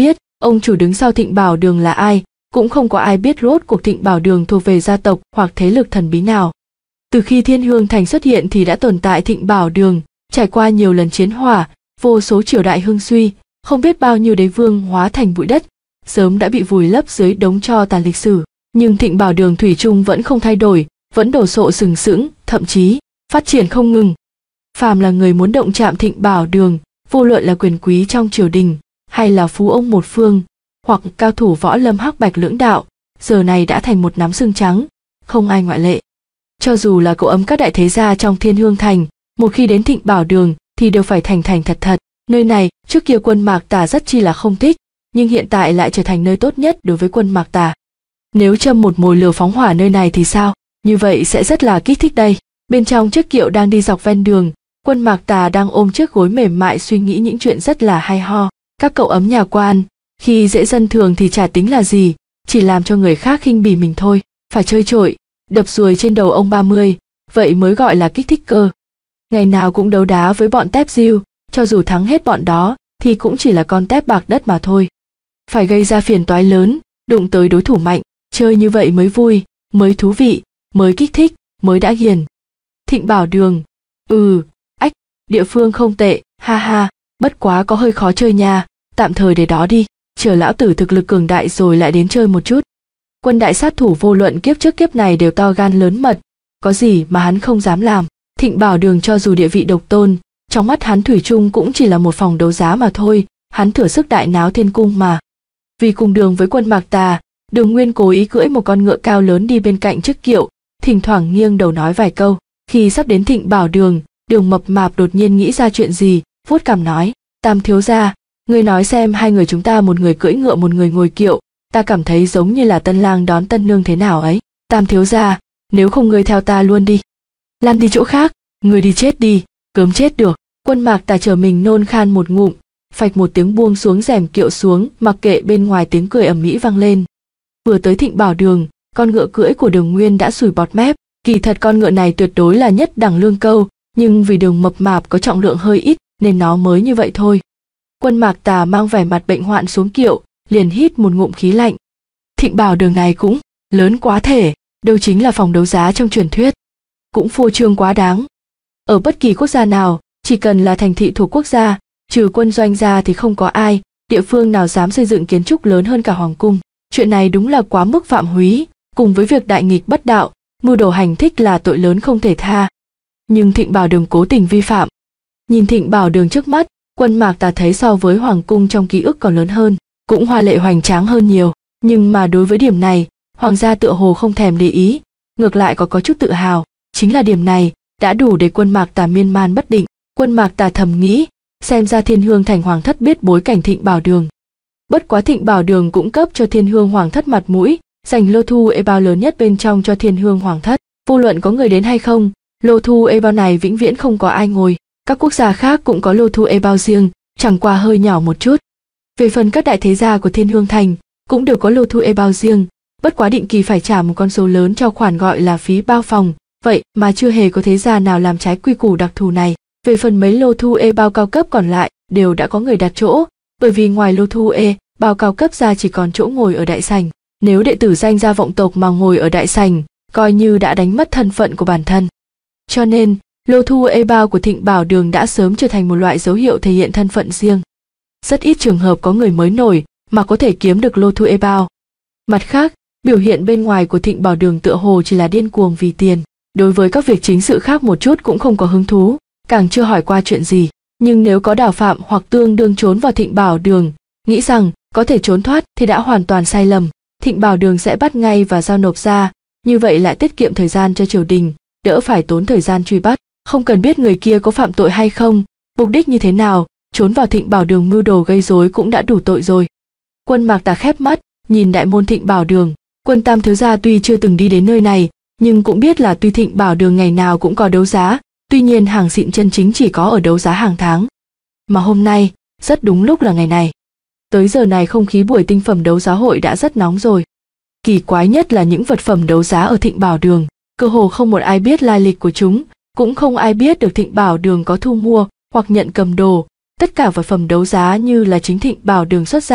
Ông chủ đứng sau Thịnh Bảo Đường là ai, cũng không có ai biết rốt cuộc Thịnh Bảo Đường thuộc về gia tộc hoặc thế lực thần bí nào. Từ khi Thiên Hương Thành xuất hiện thì đã tồn tại Thịnh Bảo Đường, trải qua nhiều lần chiến hỏa, vô số triều đại hưng suy, không biết bao nhiêu đế vương hóa thành bụi đất, sớm đã bị vùi lấp dưới đống tro tàn lịch sử. Nhưng Thịnh Bảo Đường thủy chung vẫn không thay đổi, vẫn đổ sộ sừng sững, thậm chí phát triển không ngừng. Phàm là người muốn động chạm Thịnh Bảo Đường, vô luận là quyền quý trong triều đình, hay là phú ông một phương, hoặc cao thủ võ lâm hắc bạch lưỡng đạo, giờ này đã thành một nắm xương trắng, không ai ngoại lệ. Cho dù là cậu ấm các đại thế gia trong Thiên Hương Thành, một khi đến Thịnh Bảo Đường thì đều phải thành thành thật thật. Nơi này trước kia Quân Mạc Tà rất chi là không thích, nhưng hiện tại lại trở thành nơi tốt nhất đối với Quân Mạc Tà. Nếu châm một mồi lửa phóng hỏa nơi này thì sao? Như vậy sẽ rất là kích thích đây. Bên trong chiếc kiệu đang đi dọc ven đường, Quân Mạc Tà đang ôm chiếc gối mềm mại suy nghĩ những chuyện rất là hay ho. Các cậu ấm nhà quan, khi dễ dân thường thì chả tính là gì, chỉ làm cho người khác khinh bỉ mình thôi. Phải chơi trội, đập ruồi trên đầu ông ba mươi, vậy mới gọi là kích thích cơ. Ngày nào cũng đấu đá với bọn tép diêu, cho dù thắng hết bọn đó thì cũng chỉ là con tép bạc đất mà thôi. Phải gây ra phiền toái lớn, đụng tới đối thủ mạnh, chơi như vậy mới vui, mới thú vị, mới kích thích, mới đã hiền. Thịnh Bảo Đường, ừ, ách, địa phương không tệ, ha ha, bất quá có hơi khó chơi nha, tạm thời để đó đi, chờ lão tử thực lực cường đại rồi lại đến chơi một chút. Quân đại sát thủ vô luận kiếp trước kiếp này đều to gan lớn mật, có gì mà hắn không dám làm. Thịnh Bảo Đường cho dù địa vị độc tôn, trong mắt hắn thủy chung cũng chỉ là một phòng đấu giá mà thôi, hắn thừa sức đại náo thiên cung mà. Vì cùng đường với Quân Mạc Tà, Đường Nguyên cố ý cưỡi một con ngựa cao lớn đi bên cạnh chiếc kiệu, thỉnh thoảng nghiêng đầu nói vài câu. Khi sắp đến Thịnh Bảo Đường, Đường Mập Mạp đột nhiên nghĩ ra chuyện gì, vuốt cằm nói: Tam thiếu gia, ngươi nói xem hai người chúng ta một người cưỡi ngựa một người ngồi kiệu, ta cảm thấy giống như là tân lang đón tân nương thế nào ấy. Tam thiếu gia, nếu không ngươi theo ta luôn đi. Lan đi chỗ khác, ngươi đi chết đi, cớm chết được. Quân Mạc Tà chờ mình nôn khan một ngụm, phạch một tiếng buông xuống rèm kiệu xuống, mặc kệ bên ngoài tiếng cười ầm ĩ vang lên. Vừa tới Thịnh Bảo Đường, con ngựa cưỡi của Đường Nguyên đã sủi bọt mép. Kỳ thật con ngựa này tuyệt đối là nhất đẳng lương câu, nhưng vì Đường Mập Mạp có trọng lượng hơi ít nên nó mới như vậy thôi. Quân Mạc Tà mang vẻ mặt bệnh hoạn xuống kiệu, liền hít một ngụm khí lạnh. Thịnh Bảo Đường này cũng lớn quá thể, đâu chính là phòng đấu giá trong truyền thuyết, cũng phô trương quá đáng. Ở bất kỳ quốc gia nào, chỉ cần là thành thị thuộc quốc gia, trừ quân doanh ra thì không có ai, địa phương nào dám xây dựng kiến trúc lớn hơn cả hoàng cung. Chuyện này đúng là quá mức phạm húy, cùng với việc đại nghịch bất đạo, mưu đồ hành thích là tội lớn không thể tha. Nhưng Thịnh Bảo Đường cố tình vi phạm. Nhìn Thịnh Bảo Đường trước mắt, Quân Mạc Tà thấy so với hoàng cung trong ký ức còn lớn hơn, cũng hoa lệ hoành tráng hơn nhiều. Nhưng mà đối với điểm này, hoàng gia tựa hồ không thèm để ý, ngược lại có có chút tự hào. Chính là điểm này đã đủ để Quân Mạc Tà miên man bất định. Quân Mạc Tà thầm nghĩ, xem ra Thiên Hương Thành hoàng thất biết bối cảnh Thịnh Bảo Đường. Bất quá Thịnh Bảo Đường cũng cấp cho Thiên Hương hoàng thất mặt mũi, dành lô thu ê bao lớn nhất bên trong cho Thiên Hương hoàng thất. Vô luận có người đến hay không, lô thu ê bao này vĩnh viễn không có ai ngồi. Các quốc gia khác cũng có lô thu ê bao riêng, chẳng qua hơi nhỏ một chút. Về phần các đại thế gia của Thiên Hương Thành cũng đều có lô thu ê bao riêng, bất quá định kỳ phải trả một con số lớn cho khoản gọi là phí bao phòng, vậy mà chưa hề có thế gia nào làm trái quy củ đặc thù này. Về phần mấy lô thu ê bao cao cấp còn lại đều đã có người đặt chỗ, bởi vì ngoài lô thu ê bao cao cấp ra chỉ còn chỗ ngồi ở đại sảnh. Nếu đệ tử danh gia vọng tộc mà ngồi ở đại sảnh, coi như đã đánh mất thân phận của bản thân. Cho nên, lô thu ê bao của Thịnh Bảo Đường đã sớm trở thành một loại dấu hiệu thể hiện thân phận riêng. Rất ít trường hợp có người mới nổi mà có thể kiếm được lô thu ê bao. Mặt khác, biểu hiện bên ngoài của Thịnh Bảo Đường tựa hồ chỉ là điên cuồng vì tiền. Đối với các việc chính sự khác một chút cũng không có hứng thú, càng chưa hỏi qua chuyện gì. Nhưng nếu có đào phạm hoặc tương đương trốn vào Thịnh Bảo Đường, nghĩ rằng có thể trốn thoát thì đã hoàn toàn sai lầm. Thịnh Bảo Đường sẽ bắt ngay và giao nộp ra, như vậy lại tiết kiệm thời gian cho triều đình, đỡ phải tốn thời gian truy bắt. Không cần biết người kia có phạm tội hay không, mục đích như thế nào, trốn vào Thịnh Bảo Đường mưu đồ gây rối cũng đã đủ tội rồi. Quân Mạc Tà khép mắt, nhìn đại môn Thịnh Bảo Đường. Quân Tam thiếu gia tuy chưa từng đi đến nơi này, nhưng cũng biết là tuy Thịnh Bảo Đường ngày nào cũng có đấu giá, tuy nhiên hàng xịn chân chính chỉ có ở đấu giá hàng tháng. Mà hôm nay, rất đúng lúc là ngày này. Tới giờ này không khí buổi tinh phẩm đấu giá hội đã rất nóng rồi. Kỳ quái nhất là những vật phẩm đấu giá ở Thịnh Bảo Đường, cơ hồ không một ai biết lai lịch của chúng, cũng không ai biết được Thịnh Bảo Đường có thu mua hoặc nhận cầm đồ. Tất cả vật phẩm đấu giá như là chính Thịnh Bảo Đường xuất ra,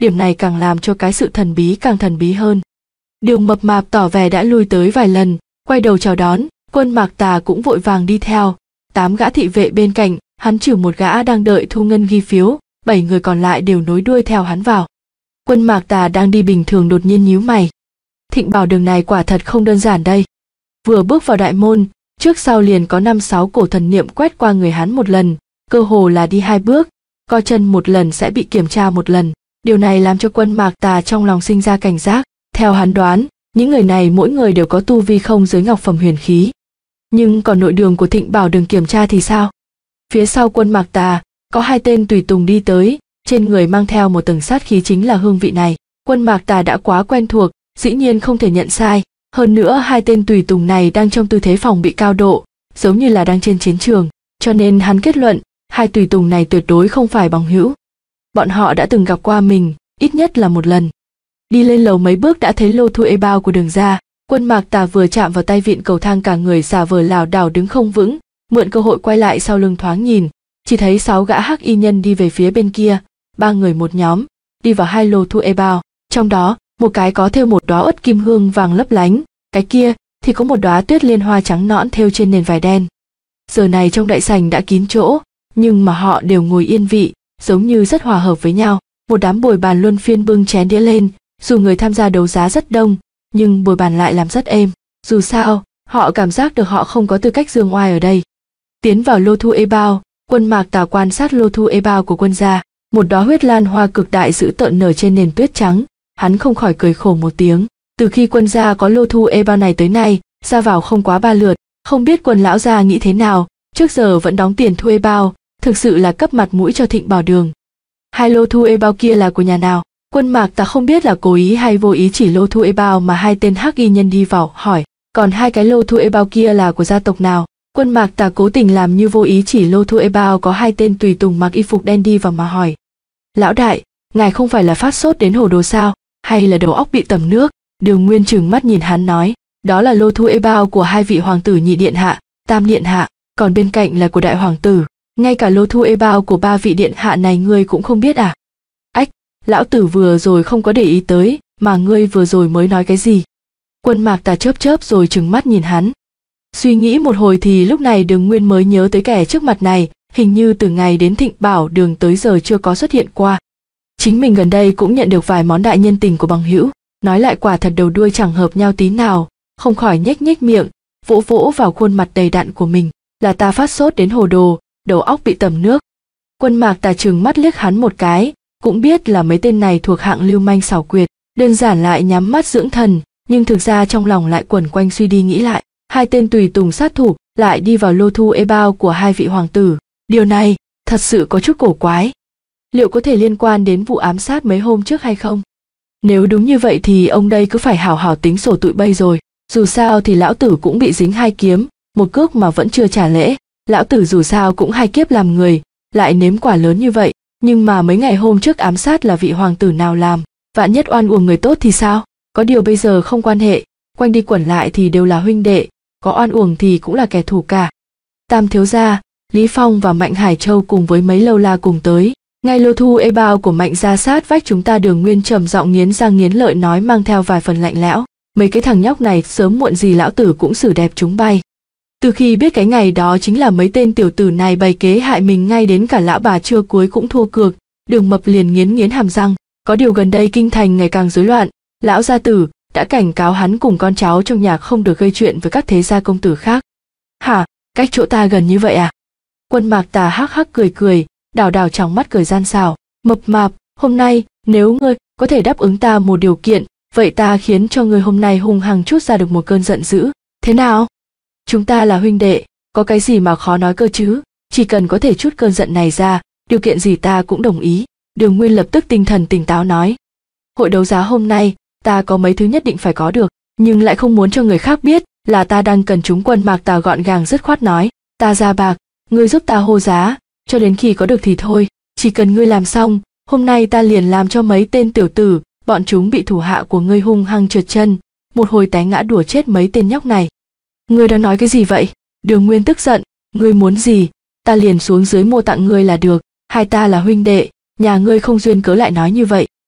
điểm này càng làm cho cái sự thần bí càng thần bí hơn. Đường Mập Mạp tỏ vẻ đã lui tới vài lần, quay đầu chào đón, Quân Mạc Tà cũng vội vàng đi theo. Tám gã thị vệ bên cạnh, hắn trừ một gã đang đợi thu ngân ghi phiếu, bảy người còn lại đều nối đuôi theo hắn vào. Quân Mạc Tà đang đi bình thường đột nhiên nhíu mày. Thịnh Bảo Đường này quả thật không đơn giản đây. Vừa bước vào đại môn, trước sau liền có năm sáu cổ thần niệm quét qua người hắn một lần, cơ hồ là đi hai bước, co chân một lần sẽ bị kiểm tra một lần. Điều này làm cho Quân Mạc Tà trong lòng sinh ra cảnh giác. Theo hắn đoán, những người này mỗi người đều có tu vi không dưới ngọc phẩm huyền khí. Nhưng còn nội đường của Thịnh Bảo Đường kiểm tra thì sao? Phía sau Quân Mạc Tà, có hai tên tùy tùng đi tới, trên người mang theo một tầng sát khí chính là hương vị này. Quân Mạc Tà đã quá quen thuộc, dĩ nhiên không thể nhận sai. Hơn nữa hai tên tùy tùng này đang trong tư thế phòng bị cao độ, giống như là đang trên chiến trường, cho nên hắn kết luận, hai tùy tùng này tuyệt đối không phải bằng hữu. Bọn họ đã từng gặp qua mình, ít nhất là một lần. Đi lên lầu mấy bước đã thấy lô thu ê bao của Đường gia. Quân Mạc Tà vừa chạm vào tay vịn cầu thang cả người giả vờ lảo đảo đứng không vững, mượn cơ hội quay lại sau lưng thoáng nhìn, chỉ thấy sáu gã hắc y nhân đi về phía bên kia, ba người một nhóm, đi vào hai lô thu ê bao, trong đó một cái có thêu một đóa uất kim hương vàng lấp lánh, cái kia thì có một đóa tuyết liên hoa trắng nõn thêu trên nền vải đen. Giờ này trong đại sảnh đã kín chỗ, nhưng mà họ đều ngồi yên vị, giống như rất hòa hợp với nhau. Một đám bồi bàn luân phiên bưng chén đĩa lên, dù người tham gia đấu giá rất đông, nhưng bồi bàn lại làm rất êm. Dù sao, họ cảm giác được họ không có tư cách dương oai ở đây. Tiến vào lô thu ê bao, Quân Mạc Tà quan sát lô thu ê bao của Quân gia, một đóa huyết lan hoa cực đại dữ tợn nở trên nền tuyết trắng, hắn không khỏi cười khổ một tiếng. Từ khi Quân gia có lô thu ê bao này tới nay, ra vào không quá ba lượt, không biết Quân lão gia nghĩ thế nào, trước giờ vẫn đóng tiền thu ê bao, thực sự là cấp mặt mũi cho Thịnh Bảo Đường. Hai lô thu ê bao kia là của nhà nào? Quân Mạc Tà không biết là cố ý hay vô ý chỉ lô thu ê bao mà hai tên hắc y nhân đi vào, hỏi, còn hai cái lô thu ê bao kia là của gia tộc nào? Quân Mạc Tà cố tình làm như vô ý chỉ lô thu ê bao có hai tên tùy tùng mặc y phục đen đi vào mà hỏi. Lão đại, ngài không phải là phát sốt đến hồ đồ sao, hay là đầu óc bị tẩm nước? Đường Nguyên trừng mắt nhìn hắn nói, đó là lô thu ê bao của hai vị hoàng tử nhị điện hạ, tam điện hạ, còn bên cạnh là của đại hoàng tử. Ngay cả lô thu ê bao của ba vị điện hạ này ngươi cũng không biết à? Ách, lão tử vừa rồi không có để ý tới, mà ngươi vừa rồi mới nói cái gì? Quân Mạc Tà chớp chớp rồi trừng mắt nhìn hắn. Suy nghĩ một hồi thì lúc này Đường Nguyên mới nhớ tới kẻ trước mặt này, hình như từ ngày đến Thịnh Bảo Đường tới giờ chưa có xuất hiện qua. Chính mình gần đây cũng nhận được vài món đại nhân tình của bằng hữu, nói lại quả thật đầu đuôi chẳng hợp nhau tí nào, không khỏi nhếch nhếch miệng, vỗ vỗ vào khuôn mặt đầy đặn của mình, là ta phát sốt đến hồ đồ, đầu óc bị tẩm nước. Quân Mạc Tà trừng mắt liếc hắn một cái, cũng biết là mấy tên này thuộc hạng lưu manh xảo quyệt, đơn giản lại nhắm mắt dưỡng thần, nhưng thực ra trong lòng lại quẩn quanh suy đi nghĩ lại, hai tên tùy tùng sát thủ lại đi vào lô thu ê bao của hai vị hoàng tử, điều này thật sự có chút cổ quái. Liệu có thể liên quan đến vụ ám sát mấy hôm trước hay không? Nếu đúng như vậy thì ông đây cứ phải hảo hảo tính sổ tụi bây rồi, dù sao thì lão tử cũng bị dính hai kiếm, một cước mà vẫn chưa trả lễ. Lão tử dù sao cũng hai kiếp làm người, lại nếm quả lớn như vậy, nhưng mà mấy ngày hôm trước ám sát là vị hoàng tử nào làm, vạn nhất oan uổng người tốt thì sao? Có điều bây giờ không quan hệ, quanh đi quẩn lại thì đều là huynh đệ, có oan uổng thì cũng là kẻ thù cả. Tam thiếu gia, Lý Phong và Mạnh Hải Châu cùng với mấy lâu la cùng tới, ngay lô thu ê bao của Mạnh gia sát vách chúng ta. Đường Nguyên trầm giọng nghiến răng nghiến lợi nói mang theo vài phần lạnh lẽo, mấy cái thằng nhóc này sớm muộn gì lão tử cũng xử đẹp chúng bay. Từ khi biết cái ngày đó chính là mấy tên tiểu tử này bày kế hại mình, ngay đến cả lão bà trưa cuối cũng thua cược, Đường Mập liền nghiến nghiến hàm răng. Có điều gần đây kinh thành ngày càng rối loạn, lão gia tử đã cảnh cáo hắn cùng con cháu trong nhà không được gây chuyện với các thế gia công tử khác. Hả, cách chỗ ta gần như vậy à? Quân Mạc Tà hắc hắc cười cười, đảo đảo trong mắt cười gian xảo. Mập mạp, hôm nay nếu ngươi có thể đáp ứng ta một điều kiện, vậy ta khiến cho ngươi hôm nay hung hăng chút ra được một cơn giận dữ, thế nào? Chúng ta là huynh đệ, có cái gì mà khó nói cơ chứ, chỉ cần có thể chút cơn giận này ra, điều kiện gì ta cũng đồng ý. Đường Nguyên lập tức tinh thần tỉnh táo nói, hội đấu giá hôm nay ta có mấy thứ nhất định phải có được, nhưng lại không muốn cho người khác biết là ta đang cần chúng. Quân Mạc Tà gọn gàng dứt khoát nói, ta ra bạc, ngươi giúp ta hô giá, cho đến khi có được thì thôi, chỉ cần ngươi làm xong, hôm nay ta liền làm cho mấy tên tiểu tử, bọn chúng bị thủ hạ của ngươi hung hăng trượt chân, một hồi té ngã đùa chết mấy tên nhóc này. Ngươi đang nói cái gì vậy? Đường Nguyên tức giận, ngươi muốn gì, ta liền xuống dưới mô tặng ngươi là được, hai ta là huynh đệ, nhà ngươi không duyên cớ lại nói như vậy.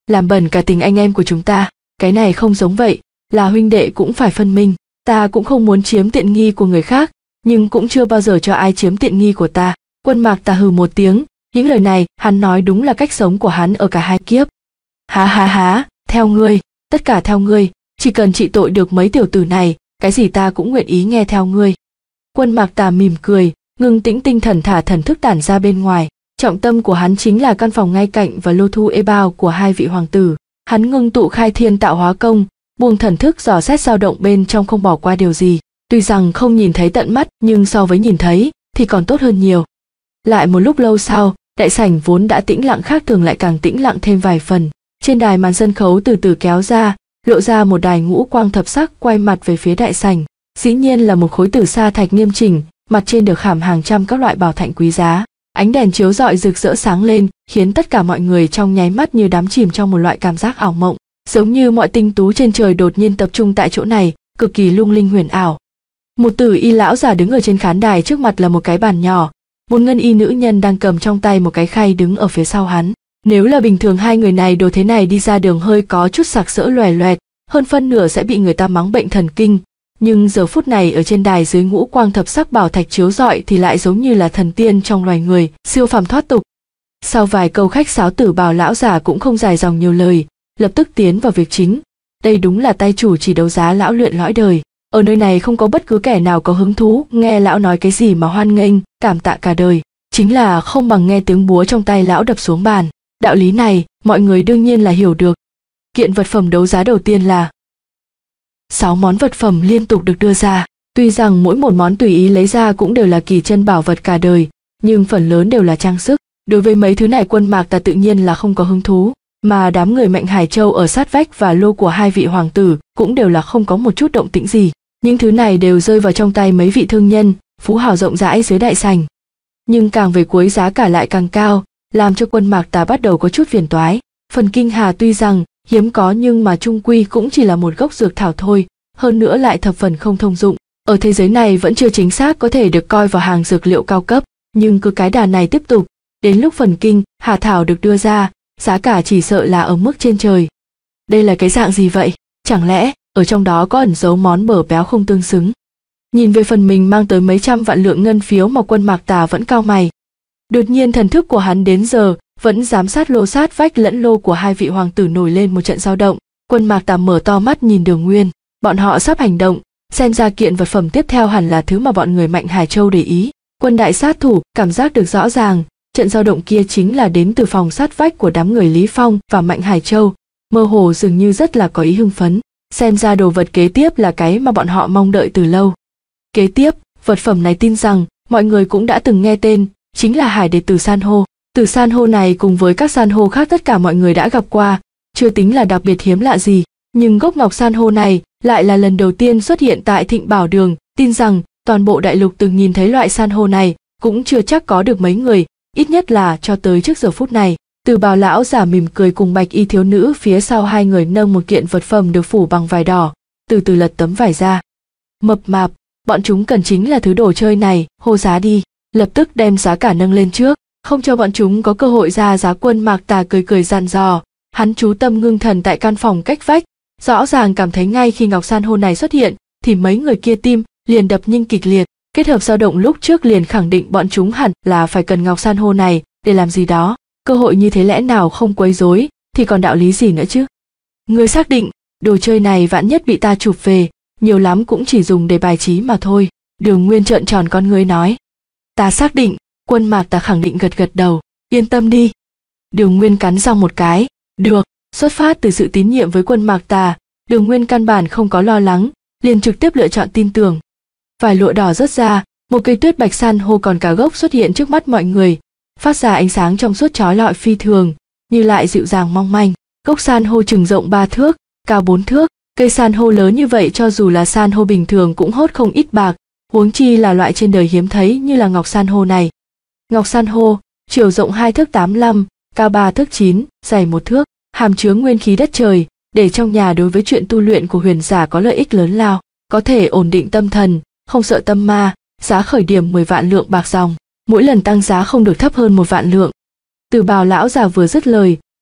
làm bẩn cả tình anh em của chúng ta. Cái này không giống vậy, là huynh đệ cũng phải phân minh. Ta cũng không muốn chiếm tiện nghi của người khác, nhưng cũng chưa bao giờ cho ai chiếm tiện nghi của ta. Quân Mạc Tà hừ một tiếng, những lời này hắn nói đúng là cách sống của hắn ở cả hai kiếp. Há há há, theo ngươi, tất cả theo ngươi, chỉ cần trị tội được mấy tiểu tử này, cái gì ta cũng nguyện ý nghe theo ngươi. Quân Mạc Tà mỉm cười, ngưng tĩnh tinh thần thả thần thức tản ra bên ngoài. Trọng tâm của hắn chính là căn phòng ngay cạnh và lô thu ê bao của hai vị hoàng tử. Hắn ngưng tụ khai thiên tạo hóa công, buông thần thức dò xét dao động bên trong không bỏ qua điều gì. Tuy rằng không nhìn thấy tận mắt nhưng so với nhìn thấy thì còn tốt hơn nhiều. Lại một lúc lâu sau, đại sảnh vốn đã tĩnh lặng khác thường lại càng tĩnh lặng thêm vài phần. Trên đài màn sân khấu từ từ kéo ra, lộ ra một đài ngũ quang thập sắc quay mặt về phía đại sảnh. Dĩ nhiên là một khối tử sa thạch nghiêm chỉnh, mặt trên được khảm hàng trăm các loại bảo thạch quý giá. Ánh đèn chiếu rọi rực rỡ sáng lên, khiến tất cả mọi người trong nháy mắt như đắm chìm trong một loại cảm giác ảo mộng, giống như mọi tinh tú trên trời đột nhiên tập trung tại chỗ này, cực kỳ lung linh huyền ảo. Một tử y lão già đứng ở trên khán đài, trước mặt là một cái bàn nhỏ, một ngân y nữ nhân đang cầm trong tay một cái khay đứng ở phía sau hắn. Nếu là bình thường hai người này đồ thế này đi ra đường hơi có chút sặc sỡ loè loẹt, hơn phân nửa sẽ bị người ta mắng bệnh thần kinh. Nhưng giờ phút này ở trên đài dưới ngũ quang thập sắc bảo thạch chiếu rọi thì lại giống như là thần tiên trong loài người, siêu phàm thoát tục. Sau vài câu khách sáo, Tử Bào lão giả cũng không dài dòng nhiều lời, lập tức tiến vào việc chính. Đây đúng là tay chủ chỉ đấu giá lão luyện lõi đời. Ở nơi này không có bất cứ kẻ nào có hứng thú nghe lão nói cái gì mà hoan nghênh, cảm tạ cả đời. Chính là không bằng nghe tiếng búa trong tay lão đập xuống bàn. Đạo lý này, mọi người đương nhiên là hiểu được. Kiện vật phẩm đấu giá đầu tiên là sáu món vật phẩm liên tục được đưa ra. Tuy rằng mỗi một món tùy ý lấy ra cũng đều là kỳ chân bảo vật cả đời, nhưng phần lớn đều là trang sức. Đối với mấy thứ này Quân Mạc Tà tự nhiên là không có hứng thú, mà đám người Mạnh Hải Châu ở sát vách và lô của hai vị hoàng tử cũng đều là không có một chút động tĩnh gì. Những thứ này đều rơi vào trong tay mấy vị thương nhân, phú hào rộng rãi dưới đại sảnh. Nhưng càng về cuối giá cả lại càng cao, làm cho Quân Mạc Tà bắt đầu có chút phiền toái. Phần kinh hà tuy rằng hiếm có nhưng mà chung quy cũng chỉ là một gốc dược thảo thôi, hơn nữa lại thập phần không thông dụng. Ở thế giới này vẫn chưa chính xác có thể được coi vào hàng dược liệu cao cấp, nhưng cứ cái đà này tiếp tục, đến lúc phần kinh hà thảo được đưa ra, giá cả chỉ sợ là ở mức trên trời. Đây là cái dạng gì vậy? Chẳng lẽ ở trong đó có ẩn giấu món bở béo không tương xứng? Nhìn về phần mình mang tới mấy trăm vạn lượng ngân phiếu mà Quân Mạc Tà vẫn cau mày. Đột nhiên thần thức của hắn đến giờ vẫn giám sát lô sát vách lẫn lô của hai vị hoàng tử nổi lên một trận dao động. Quân Mạc Tà mở to mắt nhìn Đường Nguyên, bọn họ sắp hành động, xem ra kiện vật phẩm tiếp theo hẳn là thứ mà bọn người Mạnh Hải Châu để ý. Quân đại sát thủ cảm giác được rõ ràng, trận dao động kia chính là đến từ phòng sát vách của đám người Lý Phong và Mạnh Hải Châu, mơ hồ dường như rất là có ý hưng phấn, xem ra đồ vật kế tiếp là cái mà bọn họ mong đợi từ lâu. Kế tiếp, vật phẩm này tin rằng mọi người cũng đã từng nghe tên, chính là hải đế tử san hô. Tử san hô này cùng với các san hô khác tất cả mọi người đã gặp qua, chưa tính là đặc biệt hiếm lạ gì, nhưng gốc ngọc san hô này lại là lần đầu tiên xuất hiện tại Thịnh Bảo Đường. Tin rằng toàn bộ đại lục từng nhìn thấy loại san hô này cũng chưa chắc có được mấy người, ít nhất là cho tới trước giờ phút này. Từ Bào lão giả mỉm cười cùng bạch y thiếu nữ phía sau hai người nâng một kiện vật phẩm được phủ bằng vải đỏ, từ từ lật tấm vải ra. Mập mạp, bọn chúng cần chính là thứ đồ chơi này, hô giá đi. Lập tức đem giá cả nâng lên trước, không cho bọn chúng có cơ hội ra giá. Quân Mạc Tà cười cười dặn dò, hắn chú tâm ngưng thần tại căn phòng cách vách, rõ ràng cảm thấy ngay khi ngọc san hô này xuất hiện thì mấy người kia tim liền đập nhanh kịch liệt, kết hợp dao động lúc trước liền khẳng định bọn chúng hẳn là phải cần ngọc san hô này để làm gì đó. Cơ hội như thế lẽ nào không quấy rối thì còn đạo lý gì nữa chứ? Ngươi xác định đồ chơi này vạn nhất bị ta chụp về, nhiều lắm cũng chỉ dùng để bài trí mà thôi. Đường Nguyên trợn tròn con ngươi nói. Ta xác định. Quân Mạc Tà khẳng định gật gật đầu. Yên tâm đi. Đường Nguyên cắn răng một cái. Được. Xuất phát từ sự tín nhiệm với Quân Mạc Tà, Đường Nguyên căn bản không có lo lắng, liền trực tiếp lựa chọn tin tưởng. Vải lụa đỏ rớt ra, một cây tuyết bạch san hô còn cả gốc xuất hiện trước mắt mọi người, phát ra ánh sáng trong suốt chói lọi phi thường, như lại dịu dàng mong manh. Gốc san hô chừng rộng ba thước, cao bốn thước, cây san hô lớn như vậy cho dù là san hô bình thường cũng hốt không ít bạc, huống chi là loại trên đời hiếm thấy như là ngọc san hô này. Ngọc san hô, chiều rộng hai thước tám lăm, cao ba thước chín, dày một thước, hàm chứa nguyên khí đất trời, để trong nhà đối với chuyện tu luyện của huyền giả có lợi ích lớn lao, có thể ổn định tâm thần, không sợ tâm ma, giá khởi điểm mười vạn lượng bạc dòng, mỗi lần tăng giá không được thấp hơn một vạn lượng. Từ Bào lão già vừa dứt lời,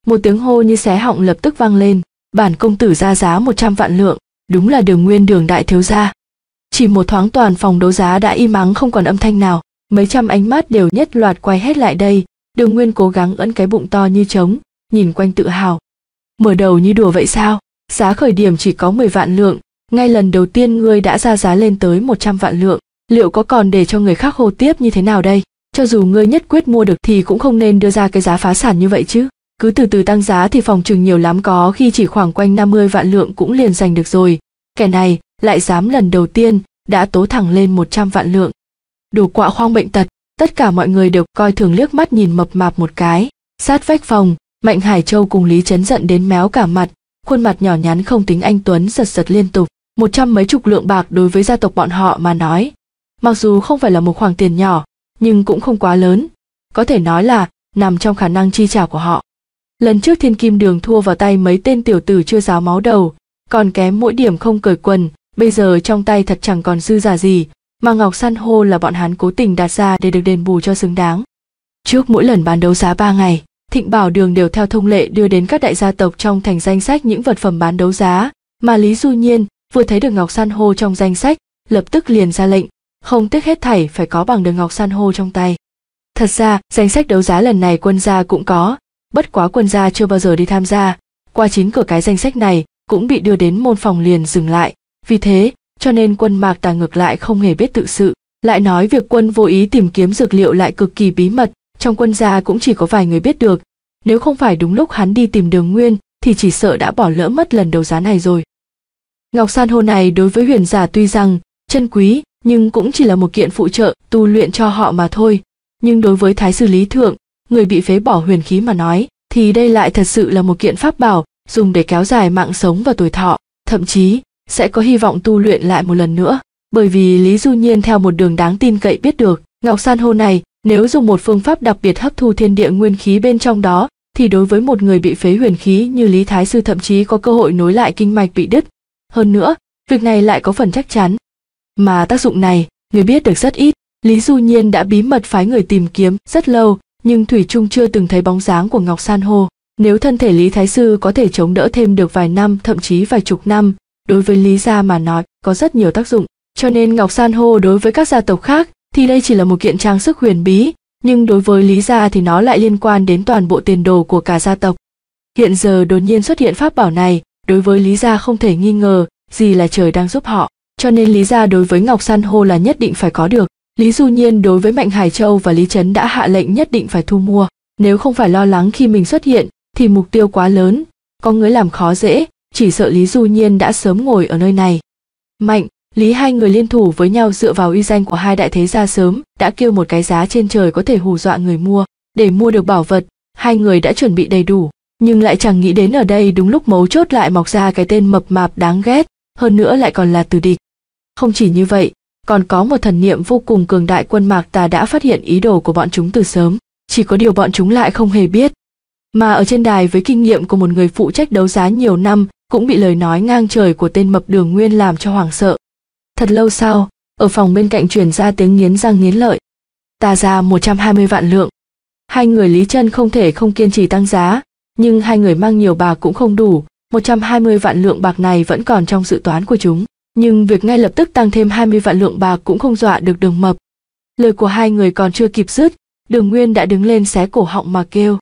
Một tiếng hô như xé họng lập tức vang lên, bản công tử ra giá một trăm vạn lượng, đúng là Đường Nguyên Đường đại thiếu gia. Chỉ một thoáng toàn phòng đấu giá đã im ắng không còn âm thanh nào, mấy trăm ánh mắt đều nhất loạt quay hết lại đây. Đường Nguyên cố gắng ưỡn cái bụng to như trống, nhìn quanh tự hào. Mở đầu như đùa vậy sao? Giá khởi điểm chỉ có mười vạn lượng, ngay lần đầu tiên ngươi đã ra giá lên tới một trăm vạn lượng, liệu có còn để cho người khác hô tiếp như thế nào đây? Cho dù ngươi nhất quyết mua được thì cũng không nên đưa ra cái giá phá sản như vậy chứ. Cứ từ từ tăng giá thì phòng chừng nhiều lắm có khi chỉ khoảng quanh năm mươi vạn lượng cũng liền giành được rồi. Kẻ này lại dám lần đầu tiên đã tố thẳng lên một trăm vạn lượng. Đồ quạ khoang bệnh tật, tất cả mọi người đều coi thường liếc mắt nhìn mập mạp một cái. Sát vách phòng, Mạnh Hải Châu cùng Lý Chấn giận đến méo cả mặt, khuôn mặt nhỏ nhắn không tính anh tuấn giật giật liên tục. Một trăm mấy chục lượng bạc đối với gia tộc bọn họ mà nói, mặc dù không phải là một khoản tiền nhỏ, nhưng cũng không quá lớn, có thể nói là nằm trong khả năng chi trả của họ. Lần trước Thiên Kim Đường thua vào tay mấy tên tiểu tử chưa ráo máu đầu, còn kém mỗi điểm không cởi quần, bây giờ trong tay thật chẳng còn dư giả gì, mà ngọc san hô là bọn hắn cố tình đặt ra để được đền bù cho xứng đáng. Trước mỗi lần bán đấu giá ba ngày, Thịnh Bảo Đường đều theo thông lệ đưa đến các đại gia tộc trong thành danh sách những vật phẩm bán đấu giá, mà Lý Du Nhiên vừa thấy được ngọc san hô trong danh sách, lập tức liền ra lệnh, không tiếc hết thảy phải có bằng được ngọc san hô trong tay. Thật ra, danh sách đấu giá lần này quân gia cũng có, bất quá quân gia chưa bao giờ đi tham gia, qua chín cửa cái danh sách này cũng bị đưa đến môn phòng liền dừng lại, vì thế, cho nên Quân Mạc Tà ngược lại không hề biết tự sự, lại nói việc quân vô ý tìm kiếm dược liệu lại cực kỳ bí mật, trong quân gia cũng chỉ có vài người biết được, nếu không phải đúng lúc hắn đi tìm Đường Nguyên thì chỉ sợ đã bỏ lỡ mất lần đấu giá này rồi. Ngọc san hô này đối với huyền giả tuy rằng chân quý, nhưng cũng chỉ là một kiện phụ trợ tu luyện cho họ mà thôi, nhưng đối với Thái sư Lý Thượng, người bị phế bỏ huyền khí mà nói, thì đây lại thật sự là một kiện pháp bảo, dùng để kéo dài mạng sống và tuổi thọ, thậm chí sẽ có hy vọng tu luyện lại một lần nữa, bởi vì Lý Du Nhiên theo một đường đáng tin cậy biết được, ngọc san hô này nếu dùng một phương pháp đặc biệt hấp thu thiên địa nguyên khí bên trong đó, thì đối với một người bị phế huyền khí như Lý Thái sư thậm chí có cơ hội nối lại kinh mạch bị đứt. Hơn nữa, việc này lại có phần chắc chắn. Mà tác dụng này, người biết được rất ít. Lý Du Nhiên đã bí mật phái người tìm kiếm rất lâu, nhưng thủy chung chưa từng thấy bóng dáng của ngọc san hô. Nếu thân thể Lý Thái sư có thể chống đỡ thêm được vài năm, thậm chí vài chục năm, đối với Lý gia mà nói có rất nhiều tác dụng. Cho nên ngọc san hô đối với các gia tộc khác thì đây chỉ là một kiện trang sức huyền bí, nhưng đối với Lý gia thì nó lại liên quan đến toàn bộ tiền đồ của cả gia tộc. Hiện giờ đột nhiên xuất hiện pháp bảo này, đối với Lý gia không thể nghi ngờ gì là trời đang giúp họ, cho nên Lý gia đối với ngọc san hô là nhất định phải có được. Lý Du Nhiên đối với Mạnh Hải Châu và Lý Chấn đã hạ lệnh nhất định phải thu mua, nếu không phải lo lắng khi mình xuất hiện thì mục tiêu quá lớn, có người làm khó dễ, chỉ sợ Lý Du Nhiên đã sớm ngồi ở nơi này. Mạnh, Lý hai người liên thủ với nhau dựa vào uy danh của hai đại thế gia sớm đã kêu một cái giá trên trời có thể hù dọa người mua. Để mua được bảo vật, hai người đã chuẩn bị đầy đủ, nhưng lại chẳng nghĩ đến ở đây đúng lúc mấu chốt lại mọc ra cái tên mập mạp đáng ghét, hơn nữa lại còn là tử địch. Không chỉ như vậy, còn có một thần niệm vô cùng cường đại. Quân Mạc Tà đã phát hiện ý đồ của bọn chúng từ sớm, chỉ có điều bọn chúng lại không hề biết. Mà ở trên đài với kinh nghiệm của một người phụ trách đấu giá nhiều năm, cũng bị lời nói ngang trời của tên mập Đường Nguyên làm cho hoảng sợ. Thật lâu sau, ở phòng bên cạnh truyền ra tiếng nghiến răng nghiến lợi. Ta ra một trăm hai mươi vạn lượng. Hai người Lý Chân không thể không kiên trì tăng giá, nhưng hai người mang nhiều bạc cũng không đủ, một trăm hai mươi vạn lượng bạc này vẫn còn trong dự toán của chúng. Nhưng việc ngay lập tức tăng thêm hai mươi vạn lượng bạc cũng không dọa được Đường Mập. Lời của hai người còn chưa kịp dứt, Đường Nguyên đã đứng lên xé cổ họng mà kêu.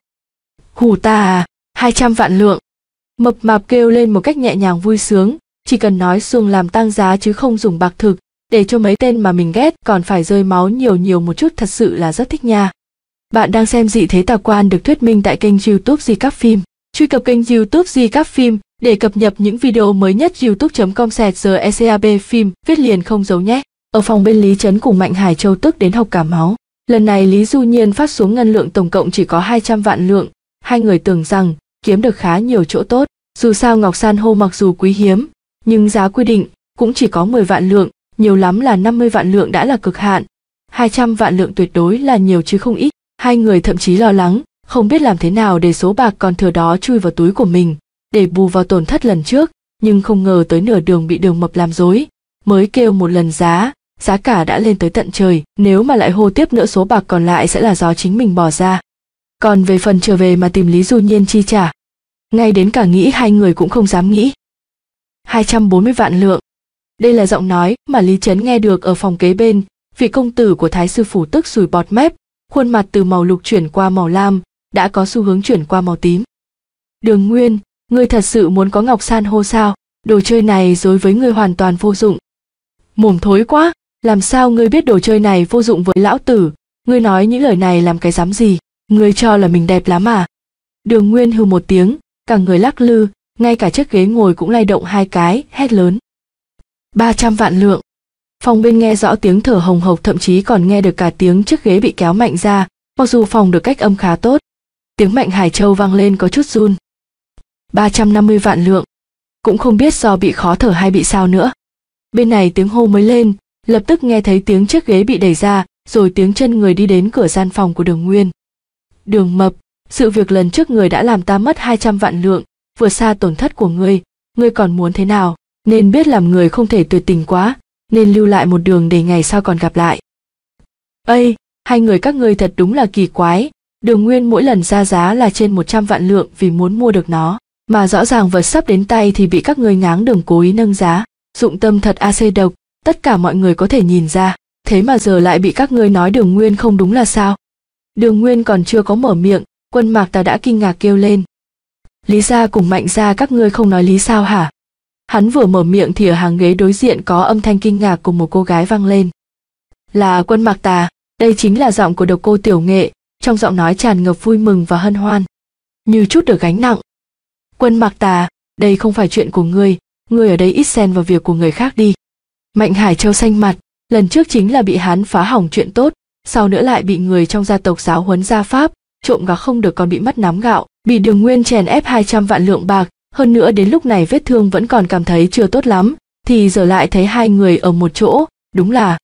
Hù ta à, hai trăm vạn lượng. Mập mạp kêu lên một cách nhẹ nhàng vui sướng, chỉ cần nói xuông làm tăng giá chứ không dùng bạc thực, để cho mấy tên mà mình ghét còn phải rơi máu nhiều nhiều một chút, thật sự là rất thích nha. Bạn đang xem Dị Thế Tà Quan được thuyết minh tại kênh YouTube Recap Phim. Truy cập kênh YouTube Recap Phim để cập nhật những video mới nhất. youtube chấm com slash recap phim, viết liền không giấu nhé. Ở phòng bên Lý Chấn cùng Mạnh Hải Châu tức đến học cả máu. Lần này Lý Du Nhiên phát xuống ngân lượng tổng cộng chỉ có hai trăm vạn lượng, hai người tưởng rằng kiếm được khá nhiều chỗ tốt. Dù sao ngọc san hô mặc dù quý hiếm, nhưng giá quy định cũng chỉ có mười vạn lượng, nhiều lắm là năm mươi vạn lượng đã là cực hạn. hai trăm vạn lượng tuyệt đối là nhiều chứ không ít. Hai người thậm chí lo lắng, không biết làm thế nào để số bạc còn thừa đó chui vào túi của mình, để bù vào tổn thất lần trước, nhưng không ngờ tới nửa đường bị Đường Mập làm dối, mới kêu một lần giá, giá cả đã lên tới tận trời, nếu mà lại hô tiếp nữa số bạc còn lại sẽ là do chính mình bỏ ra. còn về phần trở về mà tìm Lý Du Nhiên chi trả, ngay đến cả nghĩ hai người cũng không dám nghĩ. hai trăm bốn mươi vạn lượng. Đây là giọng nói mà Lý Chấn nghe được ở phòng kế bên, vị công tử của Thái sư phủ tức sùi bọt mép, khuôn mặt từ màu lục chuyển qua màu lam, đã có xu hướng chuyển qua màu tím. Đường Nguyên, ngươi thật sự muốn có ngọc san hô sao? Đồ chơi này đối với ngươi hoàn toàn vô dụng. Mồm thối quá, làm sao ngươi biết đồ chơi này vô dụng với lão tử? Ngươi nói những lời này làm cái dám gì? Ngươi cho là mình đẹp lắm à? Đường Nguyên hừ một tiếng, cả người lắc lư, ngay cả chiếc ghế ngồi cũng lay động hai cái, hét lớn. ba trăm vạn lượng. Phòng bên nghe rõ tiếng thở hồng hộc, thậm chí còn nghe được cả tiếng chiếc ghế bị kéo mạnh ra, mặc dù phòng được cách âm khá tốt. Tiếng Mạnh Hải Châu vang lên có chút run. ba trăm năm mươi vạn lượng. Cũng không biết do bị khó thở hay bị sao nữa. Bên này tiếng hô mới lên, lập tức nghe thấy tiếng chiếc ghế bị đẩy ra, rồi tiếng chân người đi đến cửa gian phòng của Đường Nguyên. Đường Mập, sự việc lần trước người đã làm ta mất hai trăm vạn lượng, vượt xa tổn thất của ngươi, ngươi còn muốn thế nào? Nên biết làm người không thể tuyệt tình quá, nên lưu lại một đường để ngày sau còn gặp lại. Ây, hai người các ngươi thật đúng là kỳ quái, Đường Nguyên mỗi lần ra giá là trên một trăm vạn lượng vì muốn mua được nó, mà rõ ràng vật sắp đến tay thì bị các ngươi ngáng đường cố ý nâng giá, dụng tâm thật a xê độc, tất cả mọi người có thể nhìn ra, thế mà giờ lại bị các ngươi nói Đường Nguyên không đúng là sao? Đường Nguyên còn chưa có mở miệng, Quân Mạc ta đã kinh ngạc kêu lên. Lý gia cùng Mạnh gia các ngươi không nói lý sao hả? Hắn vừa mở miệng thì ở hàng ghế đối diện có âm thanh kinh ngạc của một cô gái vang lên. Là Quân Mạc ta, đây chính là giọng của Độc Cô Tiểu Nghệ, trong giọng nói tràn ngập vui mừng và hân hoan, như chút được gánh nặng. Quân Mạc ta, đây không phải chuyện của ngươi, ngươi ở đây ít xen vào việc của người khác đi. Mạnh Hải Châu xanh mặt, lần trước chính là bị hắn phá hỏng chuyện tốt, sau nữa lại bị người trong gia tộc giáo huấn gia pháp, trộm gà không được còn bị mất nắm gạo, bị Đường Nguyên chèn ép hai trăm vạn lượng bạc, hơn nữa đến lúc này vết thương vẫn còn cảm thấy chưa tốt lắm, thì giờ lại thấy hai người ở một chỗ, đúng là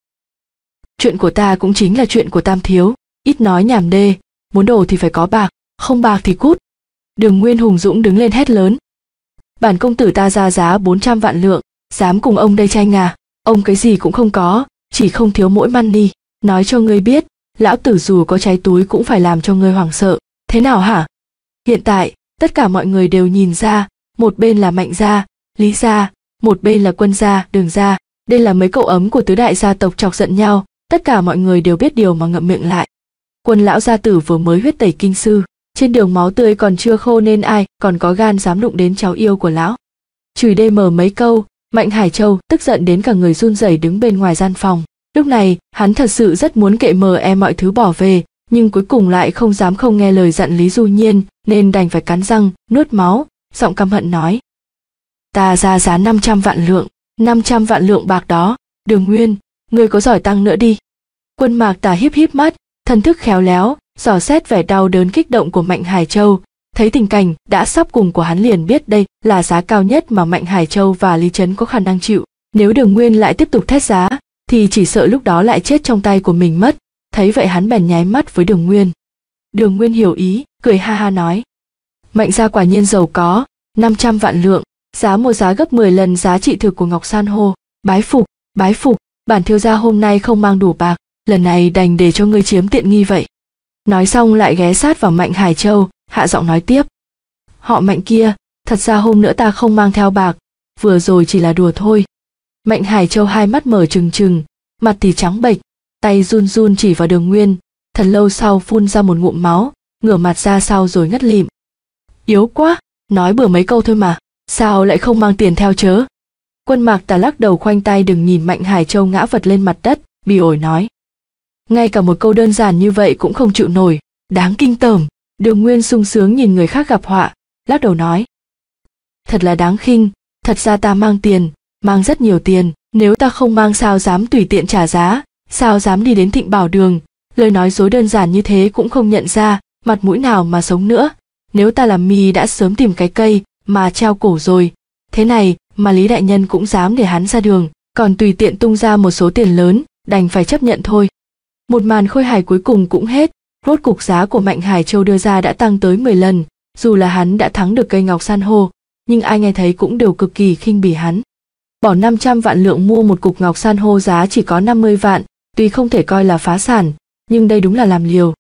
chuyện của ta cũng chính là chuyện của Tam thiếu, ít nói nhảm đê, muốn đồ thì phải có bạc, không bạc thì cút. Đường Nguyên hùng dũng đứng lên hét lớn. Bản công tử ta ra giá bốn trăm vạn lượng, dám cùng ông đây tranh à? Ông cái gì cũng không có, chỉ không thiếu mỗi money, nói cho ngươi biết, lão tử dù có cháy túi cũng phải làm cho ngươi hoảng sợ, thế nào hả? Hiện tại, tất cả mọi người đều nhìn ra, một bên là Mạnh gia, Lý gia, một bên là Quân gia, Đường gia, đây là mấy cậu ấm của tứ đại gia tộc chọc giận nhau, tất cả mọi người đều biết điều mà ngậm miệng lại. Quân lão gia tử vừa mới huyết tẩy kinh sư, trên đường máu tươi còn chưa khô nên ai còn có gan dám đụng đến cháu yêu của lão. Chửi đê mờ mấy câu, Mạnh Hải Châu tức giận đến cả người run rẩy đứng bên ngoài gian phòng. Lúc này, hắn thật sự rất muốn kệ mờ em mọi thứ bỏ về, nhưng cuối cùng lại không dám không nghe lời dặn Lý Du Nhiên, nên đành phải cắn răng, nuốt máu, giọng căm hận nói. Ta ra giá năm trăm vạn lượng, năm trăm vạn lượng bạc đó, Đường Nguyên, ngươi có giỏi tăng nữa đi. Quân Mạc Tà híp híp mắt, thần thức khéo léo, dò xét vẻ đau đớn kích động của Mạnh Hải Châu, thấy tình cảnh đã sắp cùng của hắn liền biết đây là giá cao nhất mà Mạnh Hải Châu và Lý Trấn có khả năng chịu, nếu Đường Nguyên lại tiếp tục thét giá, thì chỉ sợ lúc đó lại chết trong tay của mình mất, thấy vậy hắn bèn nháy mắt với Đường Nguyên. Đường Nguyên hiểu ý, cười ha ha nói. Mạnh gia quả nhiên giàu có, năm trăm vạn lượng, giá mua giá gấp mười lần giá trị thực của ngọc san hô, bái phục, bái phục, bản thiếu gia hôm nay không mang đủ bạc, lần này đành để cho ngươi chiếm tiện nghi vậy. Nói xong lại ghé sát vào Mạnh Hải Châu, hạ giọng nói tiếp. Họ Mạnh kia, thật ra hôm nữa ta không mang theo bạc, vừa rồi chỉ là đùa thôi. Mạnh Hải Châu hai mắt mở trừng trừng, mặt thì trắng bệch, tay run run chỉ vào Đường Nguyên, thật lâu sau phun ra một ngụm máu, ngửa mặt ra sau rồi ngất lịm. Yếu quá, nói bừa mấy câu thôi mà, sao lại không mang tiền theo chớ? Quân Mạc Tà lắc đầu khoanh tay đừng nhìn Mạnh Hải Châu ngã vật lên mặt đất, bỉ ổi nói. Ngay cả một câu đơn giản như vậy cũng không chịu nổi, đáng kinh tởm. Đường Nguyên sung sướng nhìn người khác gặp họa, lắc đầu nói. Thật là đáng khinh, thật ra ta mang tiền, mang rất nhiều tiền, nếu ta không mang sao dám tùy tiện trả giá, sao dám đi đến Thịnh Bảo Đường, lời nói dối đơn giản như thế cũng không nhận ra, mặt mũi nào mà sống nữa, nếu ta làm mi đã sớm tìm cái cây mà treo cổ rồi, thế này mà Lý đại nhân cũng dám để hắn ra đường, còn tùy tiện tung ra một số tiền lớn, đành phải chấp nhận thôi. Một màn khôi hài cuối cùng cũng hết, rốt cục giá của Mạnh Hải Châu đưa ra đã tăng tới mười lần, dù là hắn đã thắng được cây ngọc san hô, nhưng ai nghe thấy cũng đều cực kỳ khinh bỉ hắn. Bỏ năm trăm vạn lượng mua một cục ngọc san hô giá chỉ có năm mươi vạn, tuy không thể coi là phá sản, nhưng đây đúng là làm liều.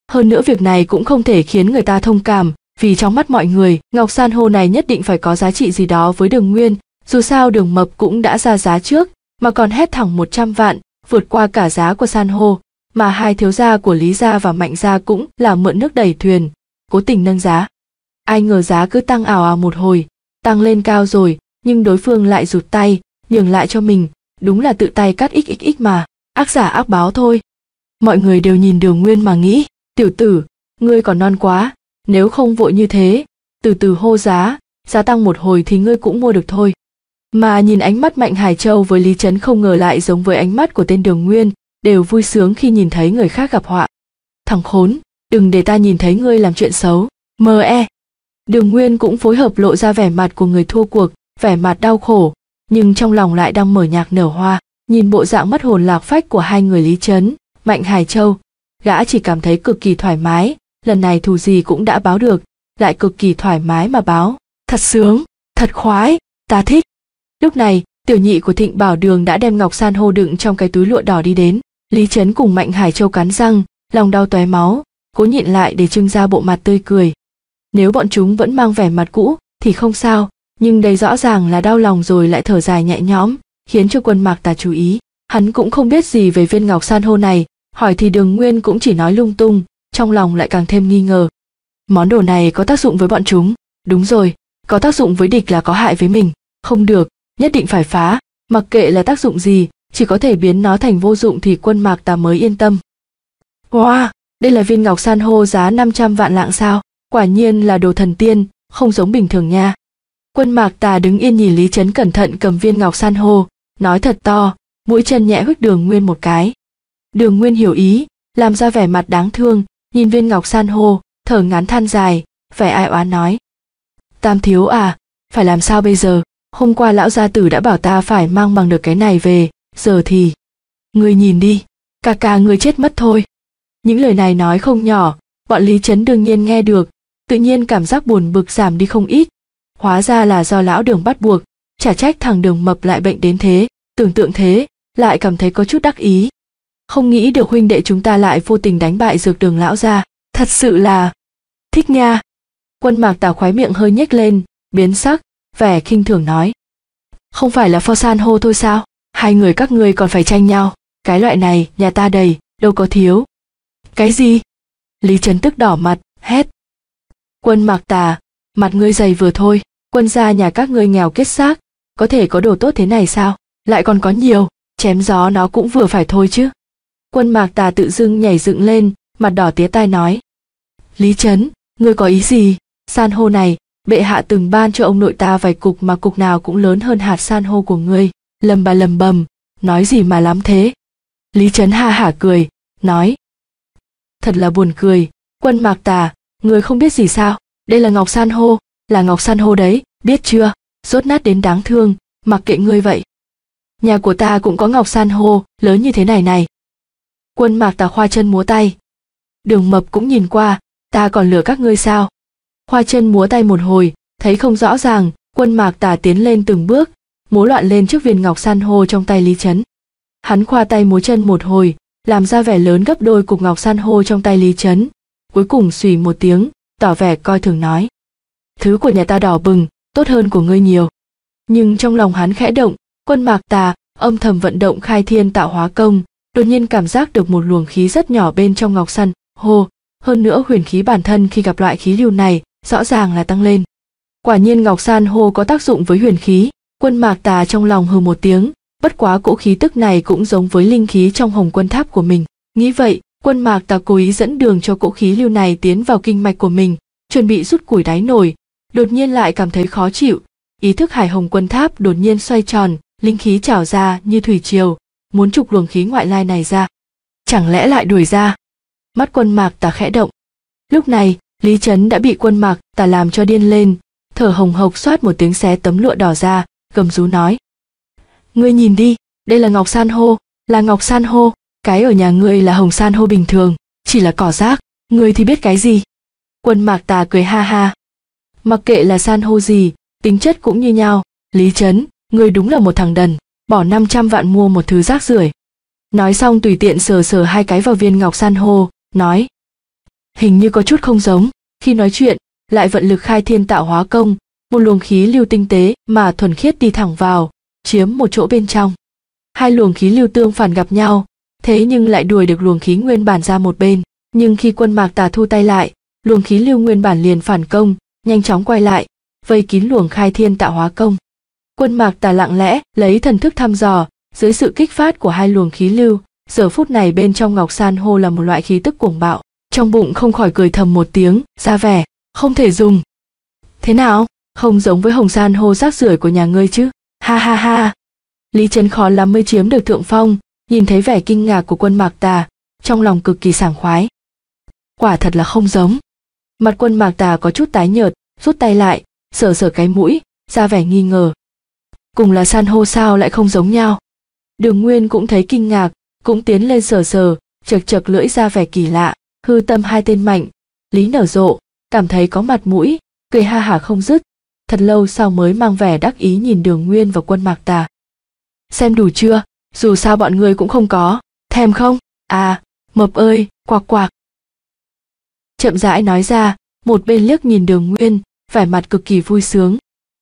Hơn nữa việc này cũng không thể khiến người ta thông cảm, vì trong mắt mọi người, ngọc san hô này nhất định phải có giá trị gì đó với Đường Nguyên, dù sao Đường Mập cũng đã ra giá trước, mà còn hét thẳng một trăm vạn, vượt qua cả giá của san hô, mà hai thiếu gia của Lý gia và Mạnh gia cũng là mượn nước đẩy thuyền, cố tình nâng giá. Ai ngờ giá cứ tăng ào ào một hồi, tăng lên cao rồi, nhưng đối phương lại rụt tay, nhường lại cho mình, đúng là tự tay cắt xxx mà, ác giả ác báo thôi. Mọi người đều nhìn Đường Nguyên mà nghĩ, tiểu tử, ngươi còn non quá, nếu không vội như thế, từ từ hô giá, giá tăng một hồi thì ngươi cũng mua được thôi. Mà nhìn ánh mắt Mạnh Hải Châu với Lý Trấn không ngờ lại giống với ánh mắt của tên Đường Nguyên, đều vui sướng khi nhìn thấy người khác gặp họa. Thằng khốn, đừng để ta nhìn thấy ngươi làm chuyện xấu, mờ e. Đường Nguyên cũng phối hợp lộ ra vẻ mặt của người thua cuộc, vẻ mặt đau khổ, nhưng trong lòng lại đang mở nhạc nở hoa, nhìn bộ dạng mất hồn lạc phách của hai người Lý Trấn, Mạnh Hải Châu, gã chỉ cảm thấy cực kỳ thoải mái, lần này thù gì cũng đã báo được, lại cực kỳ thoải mái mà báo, thật sướng, thật khoái, ta thích. Lúc này, tiểu nhị của Thịnh Bảo Đường đã đem ngọc san hô đựng trong cái túi lụa đỏ đi đến, Lý Trấn cùng Mạnh Hải Châu cắn răng, lòng đau tóe máu, cố nhịn lại để trưng ra bộ mặt tươi cười. Nếu bọn chúng vẫn mang vẻ mặt cũ thì không sao, nhưng đây rõ ràng là đau lòng rồi lại thở dài nhẹ nhõm, khiến cho Quân Mạc Tà chú ý. Hắn cũng không biết gì về viên ngọc san hô này, hỏi thì Đường Nguyên cũng chỉ nói lung tung, trong lòng lại càng thêm nghi ngờ. Món đồ này có tác dụng với bọn chúng, đúng rồi, có tác dụng với địch là có hại với mình, không được, nhất định phải phá, mặc kệ là tác dụng gì, chỉ có thể biến nó thành vô dụng thì Quân Mạc Tà mới yên tâm. Wow, đây là viên ngọc san hô giá năm trăm vạn lạng sao, quả nhiên là đồ thần tiên, không giống bình thường nha. Quân Mạc Tà đứng yên nhìn Lý Trấn cẩn thận cầm viên ngọc san hô, nói thật to, mũi chân nhẹ huých Đường Nguyên một cái. Đường Nguyên hiểu ý, làm ra vẻ mặt đáng thương, nhìn viên ngọc san hô, thở ngắn than dài, vẻ ai oán nói. Tam thiếu à, phải làm sao bây giờ, hôm qua lão gia tử đã bảo ta phải mang bằng được cái này về, giờ thì... Ngươi nhìn đi, ca ca ngươi chết mất thôi. Những lời này nói không nhỏ, bọn Lý Trấn đương nhiên nghe được, tự nhiên cảm giác buồn bực giảm đi không ít. Hóa ra là do lão Đường bắt buộc, chả trách thằng Đường Mập lại bệnh đến thế, tưởng tượng thế, lại cảm thấy có chút đắc ý. Không nghĩ được huynh đệ chúng ta lại vô tình đánh bại Dược Đường lão gia, thật sự là... thích nha. Quân Mạc Tà khóe miệng hơi nhếch lên, biến sắc, vẻ khinh thường nói. Không phải là pho san hô thôi sao, hai người các ngươi còn phải tranh nhau, cái loại này nhà ta đầy, đâu có thiếu. Cái gì? Lý Trấn tức đỏ mặt, hét. Quân Mạc Tà, mặt ngươi dày vừa thôi, quân gia nhà các ngươi nghèo kết xác, có thể có đồ tốt thế này sao, lại còn có nhiều, chém gió nó cũng vừa phải thôi chứ. Quân Mạc Tà tự dưng nhảy dựng lên, mặt đỏ tía tai nói. Lý Trấn, ngươi có ý gì? San hô này, bệ hạ từng ban cho ông nội ta vài cục mà cục nào cũng lớn hơn hạt san hô của ngươi, lầm bà lầm bầm, nói gì mà lắm thế? Lý Trấn ha hả cười, nói. Thật là buồn cười, Quân Mạc Tà, ngươi không biết gì sao, đây là ngọc san hô, là ngọc san hô đấy, biết chưa, rốt nát đến đáng thương, mặc kệ ngươi vậy. Nhà của ta cũng có ngọc san hô, lớn như thế này này. Quân Mạc Tà khoa chân múa tay. Đường Mập cũng nhìn qua, ta còn lừa các ngươi sao? Khoa chân múa tay một hồi, thấy không rõ ràng, Quân Mạc Tà tiến lên từng bước, múa loạn lên trước viên ngọc san hô trong tay Lý Trấn. Hắn khoa tay múa chân một hồi, làm ra vẻ lớn gấp đôi cục ngọc san hô trong tay Lý Trấn, cuối cùng xùy một tiếng, tỏ vẻ coi thường nói. Thứ của nhà ta đỏ bừng, tốt hơn của ngươi nhiều. Nhưng trong lòng hắn khẽ động, Quân Mạc Tà âm thầm vận động khai thiên tạo hóa công, đột nhiên cảm giác được một luồng khí rất nhỏ bên trong ngọc san hô, hơn nữa huyền khí bản thân khi gặp loại khí lưu này rõ ràng là tăng lên. Quả nhiên ngọc san hô có tác dụng với huyền khí. Quân Mạc Tà trong lòng hừ một tiếng, bất quá cỗ khí tức này cũng giống với linh khí trong Hồng Quân Tháp của mình. Nghĩ vậy, Quân Mạc Tà cố ý dẫn đường cho cỗ khí lưu này tiến vào kinh mạch của mình, chuẩn bị rút củi đáy nồi, đột nhiên lại cảm thấy khó chịu, ý thức Hải Hồng Quân Tháp đột nhiên xoay tròn, linh khí trào ra như thủy triều, muốn trục luồng khí ngoại lai này ra. Chẳng lẽ lại đuổi ra? Mắt Quân Mạc Tà khẽ động. Lúc này, Lý Trấn đã bị Quân Mạc Tà làm cho điên lên, thở hồng hộc xoát một tiếng xé tấm lụa đỏ ra, gầm rú nói. Ngươi nhìn đi, đây là ngọc san hô, là ngọc san hô, cái ở nhà ngươi là hồng san hô bình thường, chỉ là cỏ rác, ngươi thì biết cái gì? Quân Mạc Tà cười ha ha. Mặc kệ là san hô gì, tính chất cũng như nhau, Lý Trấn, ngươi đúng là một thằng đần, bỏ năm trăm vạn mua một thứ rác rưởi. Nói xong tùy tiện sờ sờ hai cái vào viên ngọc san hô, nói. hình như có chút không giống, khi nói chuyện, lại vận lực khai thiên tạo hóa công, một luồng khí lưu tinh tế mà thuần khiết đi thẳng vào, chiếm một chỗ bên trong. Hai luồng khí lưu tương phản gặp nhau, thế nhưng lại đuổi được luồng khí nguyên bản ra một bên, nhưng khi Quân Mạc Tà thu tay lại, luồng khí lưu nguyên bản liền phản công, nhanh chóng quay lại, vây kín luồng khai thiên tạo hóa công. Quân Mạc Tà lặng lẽ lấy thần thức thăm dò, dưới sự kích phát của hai luồng khí lưu, giờ phút này bên trong ngọc san hô là một loại khí tức cuồng bạo, trong bụng không khỏi cười thầm một tiếng, ra vẻ không thể dùng. Thế nào, không giống với hồng san hô rác rưởi của nhà ngươi chứ? Ha ha ha. Lý Chấn khó lắm mới chiếm được thượng phong, nhìn thấy vẻ kinh ngạc của Quân Mạc Tà, trong lòng cực kỳ sảng khoái. Quả thật là không giống. Mặt Quân Mạc Tà có chút tái nhợt, rút tay lại, sờ sờ cái mũi, ra vẻ nghi ngờ. Cùng là san hô sao lại không giống nhau? Đường Nguyên cũng thấy kinh ngạc, cũng tiến lên sờ sờ, chật chật lưỡi ra vẻ kỳ lạ, hư tâm hai tên mạnh. Lý Nở Rộ cảm thấy có mặt mũi, cười ha hả không dứt, thật lâu sau mới mang vẻ đắc ý nhìn Đường Nguyên và Quân Mạc Tà. Xem đủ chưa, dù sao bọn người cũng không có, thèm không? À, mập ơi, quạc quạc. Chậm rãi nói ra, một bên liếc nhìn Đường Nguyên, vẻ mặt cực kỳ vui sướng.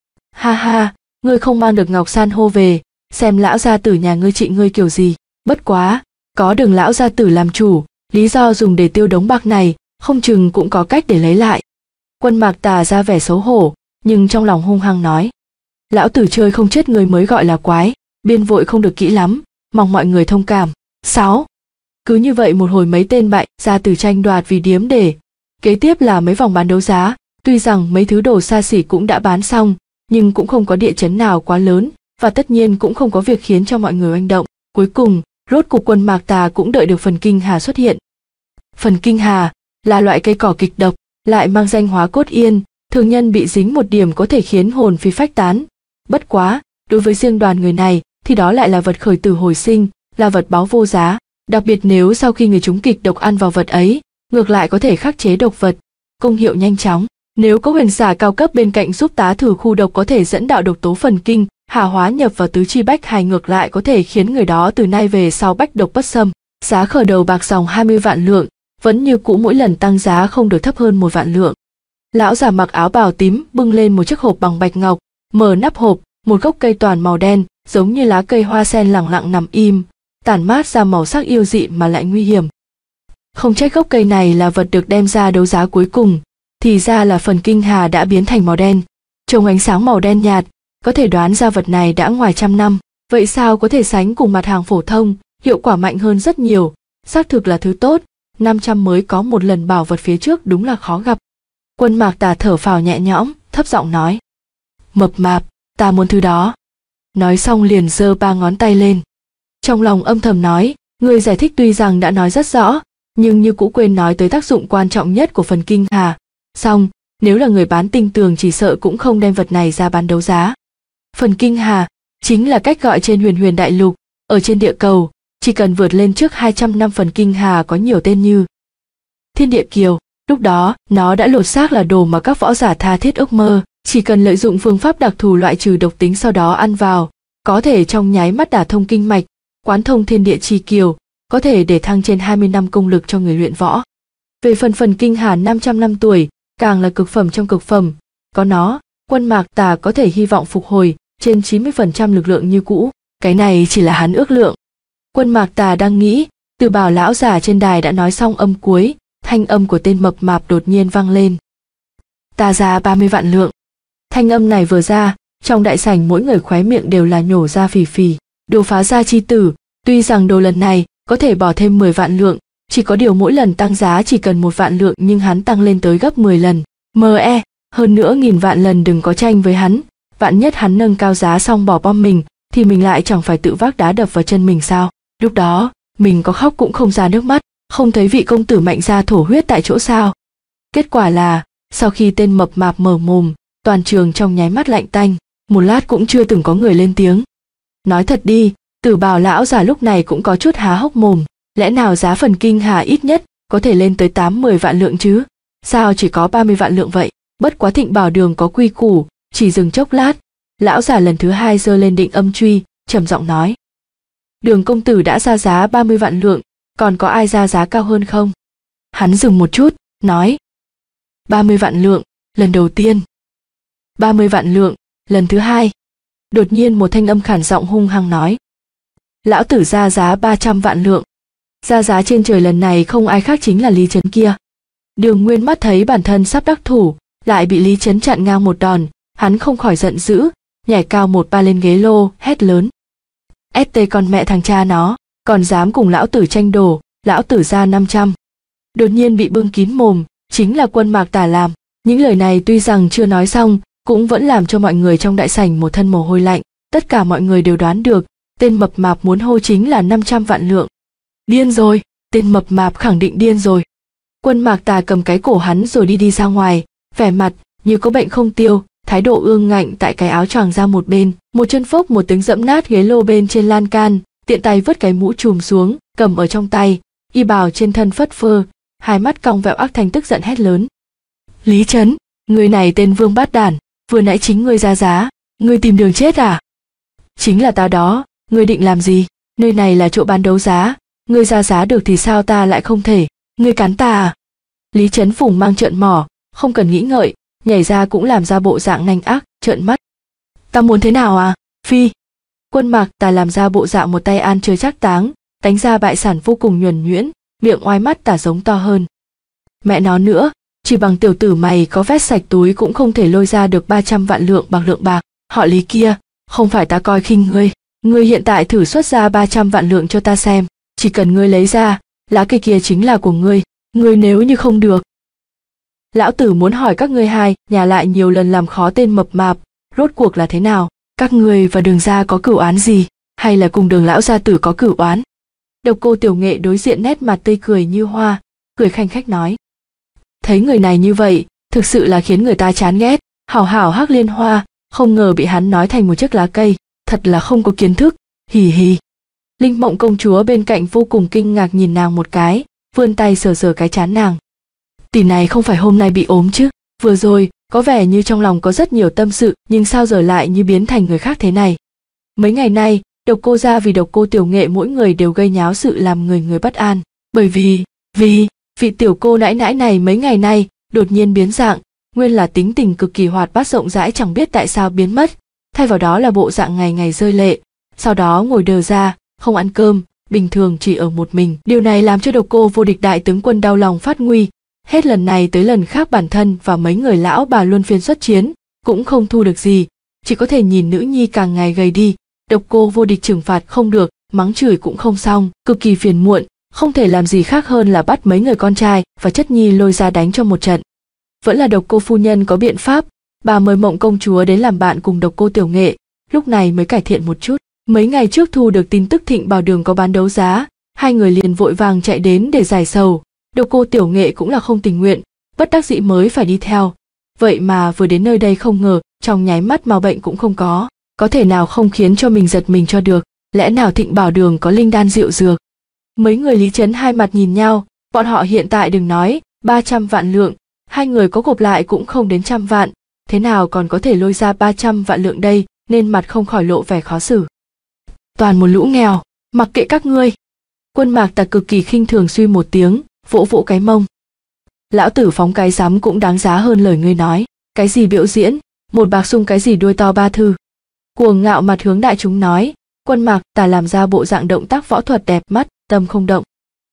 Ha ha, ngươi không mang được ngọc san hô về, xem lão gia tử nhà ngươi trị ngươi kiểu gì, bất quá, có Đường lão gia tử làm chủ, lý do dùng để tiêu đống bạc này, không chừng cũng có cách để lấy lại. Quân Mạc Tà ra vẻ xấu hổ, nhưng trong lòng hung hăng nói. Lão tử chơi không chết người mới gọi là quái, biên vội không được kỹ lắm, mong mọi người thông cảm. Sáu. Cứ như vậy một hồi mấy tên bại gia tử tranh đoạt vì điếm để. Kế tiếp là mấy vòng bán đấu giá, tuy rằng mấy thứ đồ xa xỉ cũng đã bán xong, nhưng cũng không có địa chấn nào quá lớn, và tất nhiên cũng không có việc khiến cho mọi người oanh động. Cuối cùng, rốt cục Quân Mạc Tà cũng đợi được phần kinh hà xuất hiện. Phần kinh hà là loại cây cỏ kịch độc, lại mang danh hóa cốt yên, thường nhân bị dính một điểm có thể khiến hồn phi phách tán. Bất quá, đối với riêng đoàn người này thì đó lại là vật khởi tử hồi sinh, là vật báu vô giá, đặc biệt nếu sau khi người chúng kịch độc ăn vào vật ấy, ngược lại có thể khắc chế độc vật, công hiệu nhanh chóng. Nếu có huyền giả cao cấp bên cạnh giúp tá thử khu độc có thể dẫn đạo độc tố phần kinh hà hóa nhập vào tứ chi bách hài, ngược lại có thể khiến người đó từ nay về sau bách độc bất xâm. Giá khởi đầu bạc dòng hai mươi vạn lượng, vẫn như cũ mỗi lần tăng giá không được thấp hơn một vạn lượng. Lão già mặc áo bào tím bưng lên một chiếc hộp bằng bạch ngọc, mở nắp hộp, một gốc cây toàn màu đen, giống như lá cây hoa sen lẳng lặng nằm im, tản mát ra màu sắc yêu dị mà lại nguy hiểm. Không trách gốc cây này là vật được đem ra đấu giá cuối cùng, thì ra là phần kinh hà đã biến thành màu đen, trông ánh sáng màu đen nhạt, có thể đoán ra vật này đã ngoài trăm năm. Vậy sao có thể sánh cùng mặt hàng phổ thông, hiệu quả mạnh hơn rất nhiều, xác thực là thứ tốt, năm trăm mới có một lần bảo vật phía trước đúng là khó gặp. Quân Mạc Tà thở phào nhẹ nhõm, thấp giọng nói. Mập mạp, ta muốn thứ đó. Nói xong liền giơ ba ngón tay lên. Trong lòng âm thầm nói, người giải thích tuy rằng đã nói rất rõ, nhưng như cũ quên nói tới tác dụng quan trọng nhất của phần kinh hà. Xong, nếu là người bán tinh tường chỉ sợ cũng không đem vật này ra bán đấu giá. Phần kinh hà chính là cách gọi trên huyền huyền đại lục, ở trên địa cầu, chỉ cần vượt lên trước hai trăm năm phần kinh hà có nhiều tên như Thiên Địa Kiều. Lúc đó, nó đã lột xác là đồ mà các võ giả tha thiết ước mơ, chỉ cần lợi dụng phương pháp đặc thù loại trừ độc tính sau đó ăn vào, có thể trong nháy mắt đả thông kinh mạch, quán thông thiên địa chi kiều, có thể để thăng trên hai mươi năm công lực cho người luyện võ. Về phần phần kinh hà năm trăm năm tuổi, càng là cực phẩm trong cực phẩm, có nó, Quân Mạc Tà có thể hy vọng phục hồi trên chín mươi phần trăm lực lượng như cũ, cái này chỉ là hắn ước lượng. Quân Mạc Tà đang nghĩ, Từ Bảo lão giả trên đài đã nói xong âm cuối, thanh âm của tên mập mạp đột nhiên vang lên. Ta ra ba mươi vạn lượng. Thanh âm này vừa ra, trong đại sảnh mỗi người khóe miệng đều là nhổ ra phì phì. Đồ phá gia chi tử, tuy rằng đồ lần này có thể bỏ thêm mười vạn lượng, chỉ có điều mỗi lần tăng giá chỉ cần một vạn lượng nhưng hắn tăng lên tới gấp mười lần. Mẹ, hơn nữa nghìn vạn lần đừng có tranh với hắn, vạn nhất hắn nâng cao giá xong bỏ bom mình, thì mình lại chẳng phải tự vác đá đập vào chân mình sao? Lúc đó, mình có khóc cũng không ra nước mắt, không thấy vị công tử mạnh ra thổ huyết tại chỗ sao? Kết quả là, sau khi tên mập mạp mở mồm, toàn trường trong nháy mắt lạnh tanh, một lát cũng chưa từng có người lên tiếng. Nói thật đi, Tử Bảo lão già lúc này cũng có chút há hốc mồm, lẽ nào giá phần kinh hà ít nhất có thể lên tới tám mươi vạn lượng chứ? Sao chỉ có ba mươi vạn lượng vậy? Bất quá Thịnh Bảo Đường có quy củ, chỉ dừng chốc lát, lão già lần thứ hai giơ lên định âm truy, trầm giọng nói. Đường công tử đã ra giá ba mươi vạn lượng, còn có ai ra giá cao hơn không? Hắn dừng một chút, nói: ba mươi vạn lượng, lần đầu tiên. ba mươi vạn lượng, lần thứ hai. Đột nhiên một thanh âm khản giọng hung hăng nói: lão tử ra giá ba trăm vạn lượng. Ra giá trên trời lần này không ai khác chính là Lý Trấn kia. Đường Nguyên mắt thấy bản thân sắp đắc thủ, lại bị Lý Trấn chặn ngang một đòn, hắn không khỏi giận dữ, nhảy cao một ba lên ghế lô, hét lớn: ét tê con mẹ thằng cha nó, còn dám cùng lão tử tranh đồ, lão tử ra năm trăm. Đột nhiên bị bưng kín mồm, chính là Quân Mạc Tà làm. Những lời này tuy rằng chưa nói xong, cũng vẫn làm cho mọi người trong đại sảnh một thân mồ hôi lạnh. Tất cả mọi người đều đoán được, tên mập mạp muốn hô chính là năm trăm vạn lượng. Điên rồi, tên mập mạp khẳng định điên rồi. Quân Mạc Tà cầm cái cổ hắn rồi đi đi ra ngoài, vẻ mặt như có bệnh không tiêu, thái độ ương ngạnh tại cái áo choàng ra một bên, một chân phốc một tiếng dẫm nát ghế lô bên trên lan can, tiện tay vứt cái mũ trùm xuống, cầm ở trong tay, y bào trên thân phất phơ, hai mắt cong vẹo ác thành tức giận hét lớn: Lý Trấn, người này tên Vương Bát Đản, vừa nãy chính ngươi ra giá, ngươi tìm đường chết à? Chính là ta đó, ngươi định làm gì? Nơi này là chỗ bán đấu giá, ngươi ra giá được thì sao ta lại không thể? Ngươi cắn ta à? Lý Trấn Phùng mang trợn mỏ, không cần nghĩ ngợi, nhảy ra cũng làm ra bộ dạng nanh ác, trợn mắt. Ta muốn thế nào à? Phi! Quân Mạc Tà làm ra bộ dạng một tay ăn chơi trác táng, đánh ra bại sản vô cùng nhuần nhuyễn, miệng oai mắt tả giống to hơn. Mẹ nó nữa, chỉ bằng tiểu tử mày có vét sạch túi cũng không thể lôi ra được ba trăm vạn lượng bạc lượng bạc. Họ Lý kia, không phải ta coi khinh ngươi, ngươi hiện tại thử xuất ra ba trăm vạn lượng cho ta xem, chỉ cần ngươi lấy ra, lá cây kia chính là của ngươi, ngươi nếu như không được. Lão tử muốn hỏi các ngươi hai nhà lại nhiều lần làm khó tên mập mạp, rốt cuộc là thế nào? Các ngươi và Đường gia có cửu oán gì, hay là cùng Đường lão gia tử có cửu oán? Độc Cô Tiểu Nghệ đối diện nét mặt tươi cười như hoa, cười khanh khách nói: thấy người này như vậy, thực sự là khiến người ta chán ghét, hảo hảo Hắc Liên Hoa, không ngờ bị hắn nói thành một chiếc lá cây, thật là không có kiến thức, hì hì. Linh Mộng công chúa bên cạnh vô cùng kinh ngạc nhìn nàng một cái, vươn tay sờ sờ cái trán nàng. Tỷ này không phải hôm nay bị ốm chứ? Vừa rồi, có vẻ như trong lòng có rất nhiều tâm sự, nhưng sao giờ lại như biến thành người khác thế này? Mấy ngày nay, Độc Cô gia vì Độc Cô Tiểu Nghệ mỗi người đều gây nháo sự làm người người bất an, bởi vì, vì, vị tiểu cô nãi nãi này mấy ngày nay đột nhiên biến dạng, nguyên là tính tình cực kỳ hoạt bát rộng rãi chẳng biết tại sao biến mất, thay vào đó là bộ dạng ngày ngày rơi lệ, sau đó ngồi đờ ra, không ăn cơm, bình thường chỉ ở một mình. Điều này làm cho Độc Cô vô địch đại tướng quân đau lòng phát nguy, hết lần này tới lần khác bản thân và mấy người lão bà luân phiên xuất chiến, cũng không thu được gì, chỉ có thể nhìn nữ nhi càng ngày gầy đi. Độc Cô vô địch trừng phạt không được, mắng chửi cũng không xong, cực kỳ phiền muộn, không thể làm gì khác hơn là bắt mấy người con trai và chất nhi lôi ra đánh cho một trận. Vẫn là Độc Cô phu nhân có biện pháp, bà mời Mộng công chúa đến làm bạn cùng Độc Cô Tiểu Nghệ, lúc này mới cải thiện một chút. Mấy ngày trước thu được tin tức Thịnh Bảo Đường có bán đấu giá, hai người liền vội vàng chạy đến để giải sầu. Độc Cô Tiểu Nghệ cũng là không tình nguyện, bất đắc dĩ mới phải đi theo. Vậy mà vừa đến nơi đây không ngờ, trong nháy mắt mao bệnh cũng không có, có thể nào không khiến cho mình giật mình cho được, lẽ nào Thịnh Bảo Đường có linh đan rượu dược? Mấy người Lý Trấn hai mặt nhìn nhau, bọn họ hiện tại đừng nói ba trăm vạn lượng, hai người có gộp lại cũng không đến trăm vạn, thế nào còn có thể lôi ra ba trăm vạn lượng đây, nên mặt không khỏi lộ vẻ khó xử. Toàn một lũ nghèo, mặc kệ các ngươi. Quân Mạc Tà cực kỳ khinh thường suy một tiếng, vỗ vỗ cái mông. Lão tử phóng cái rắm cũng đáng giá hơn lời ngươi nói, cái gì biểu diễn, một bạc sung cái gì đuôi to ba thư. Cuồng ngạo mặt hướng đại chúng nói. Quân Mạc Tà làm ra bộ dạng động tác võ thuật đẹp mắt, tâm không động.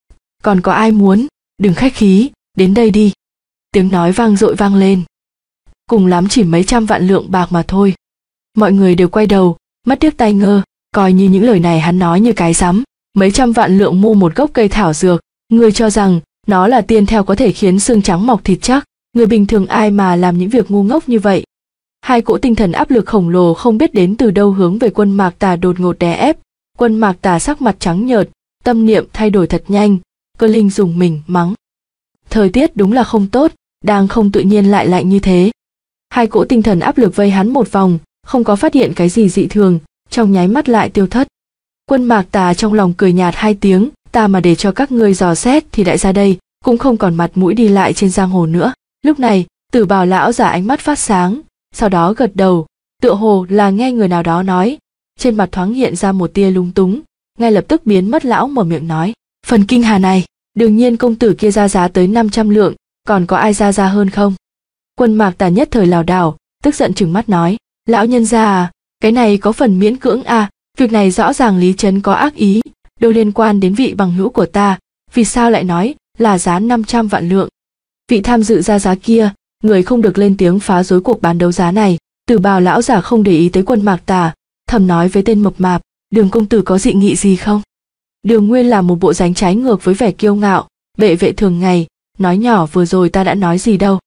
Còn có ai muốn, đừng khách khí, đến đây đi. Tiếng nói vang dội vang lên. Cùng lắm chỉ mấy trăm vạn lượng bạc mà thôi. Mọi người đều quay đầu, mắt điếc tai ngơ, coi như những lời này hắn nói như cái rắm. Mấy trăm vạn lượng mua một gốc cây thảo dược, người cho rằng nó là tiên theo có thể khiến xương trắng mọc thịt chắc, người bình thường ai mà làm những việc ngu ngốc như vậy. Hai cỗ tinh thần áp lực khổng lồ không biết đến từ đâu hướng về Quân Mạc Tà đột ngột đè ép. Quân Mạc Tà sắc mặt trắng nhợt, tâm niệm thay đổi thật nhanh, cơ linh dùng mình mắng. Thời tiết đúng là không tốt, đang không tự nhiên lại lạnh như thế. Hai cỗ tinh thần áp lực vây hắn một vòng, không có phát hiện cái gì dị thường, trong nháy mắt lại tiêu thất. Quân Mạc Tà trong lòng cười nhạt hai tiếng, ta mà để cho các ngươi dò xét thì đại gia đây cũng không còn mặt mũi đi lại trên giang hồ nữa. Lúc này, Tử Bào lão giả ánh mắt phát sáng, sau đó gật đầu, tựa hồ là nghe người nào đó nói, trên mặt thoáng hiện ra một tia lúng túng, ngay lập tức biến mất. Lão mở miệng nói, phần kinh hà này, đương nhiên công tử kia ra giá tới năm trăm lượng, còn có ai ra ra hơn không? Quân Mạc Tà nhất thời lảo đảo, tức giận trừng mắt nói, lão nhân gia à, cái này có phần miễn cưỡng à, việc này rõ ràng Lý Trấn có ác ý, đâu liên quan đến vị bằng hữu của ta, vì sao lại nói là giá năm trăm vạn lượng? Vị tham dự ra giá kia, người không được lên tiếng phá rối cuộc bán đấu giá này. Tử Bào lão giả không để ý tới Quân Mạc Tà, thầm nói với tên mập mạp, Đường công tử có dị nghị gì không? Đường Nguyên làm một bộ dáng trái ngược với vẻ kiêu ngạo, bệ vệ thường ngày, nói nhỏ vừa rồi ta đã nói gì đâu.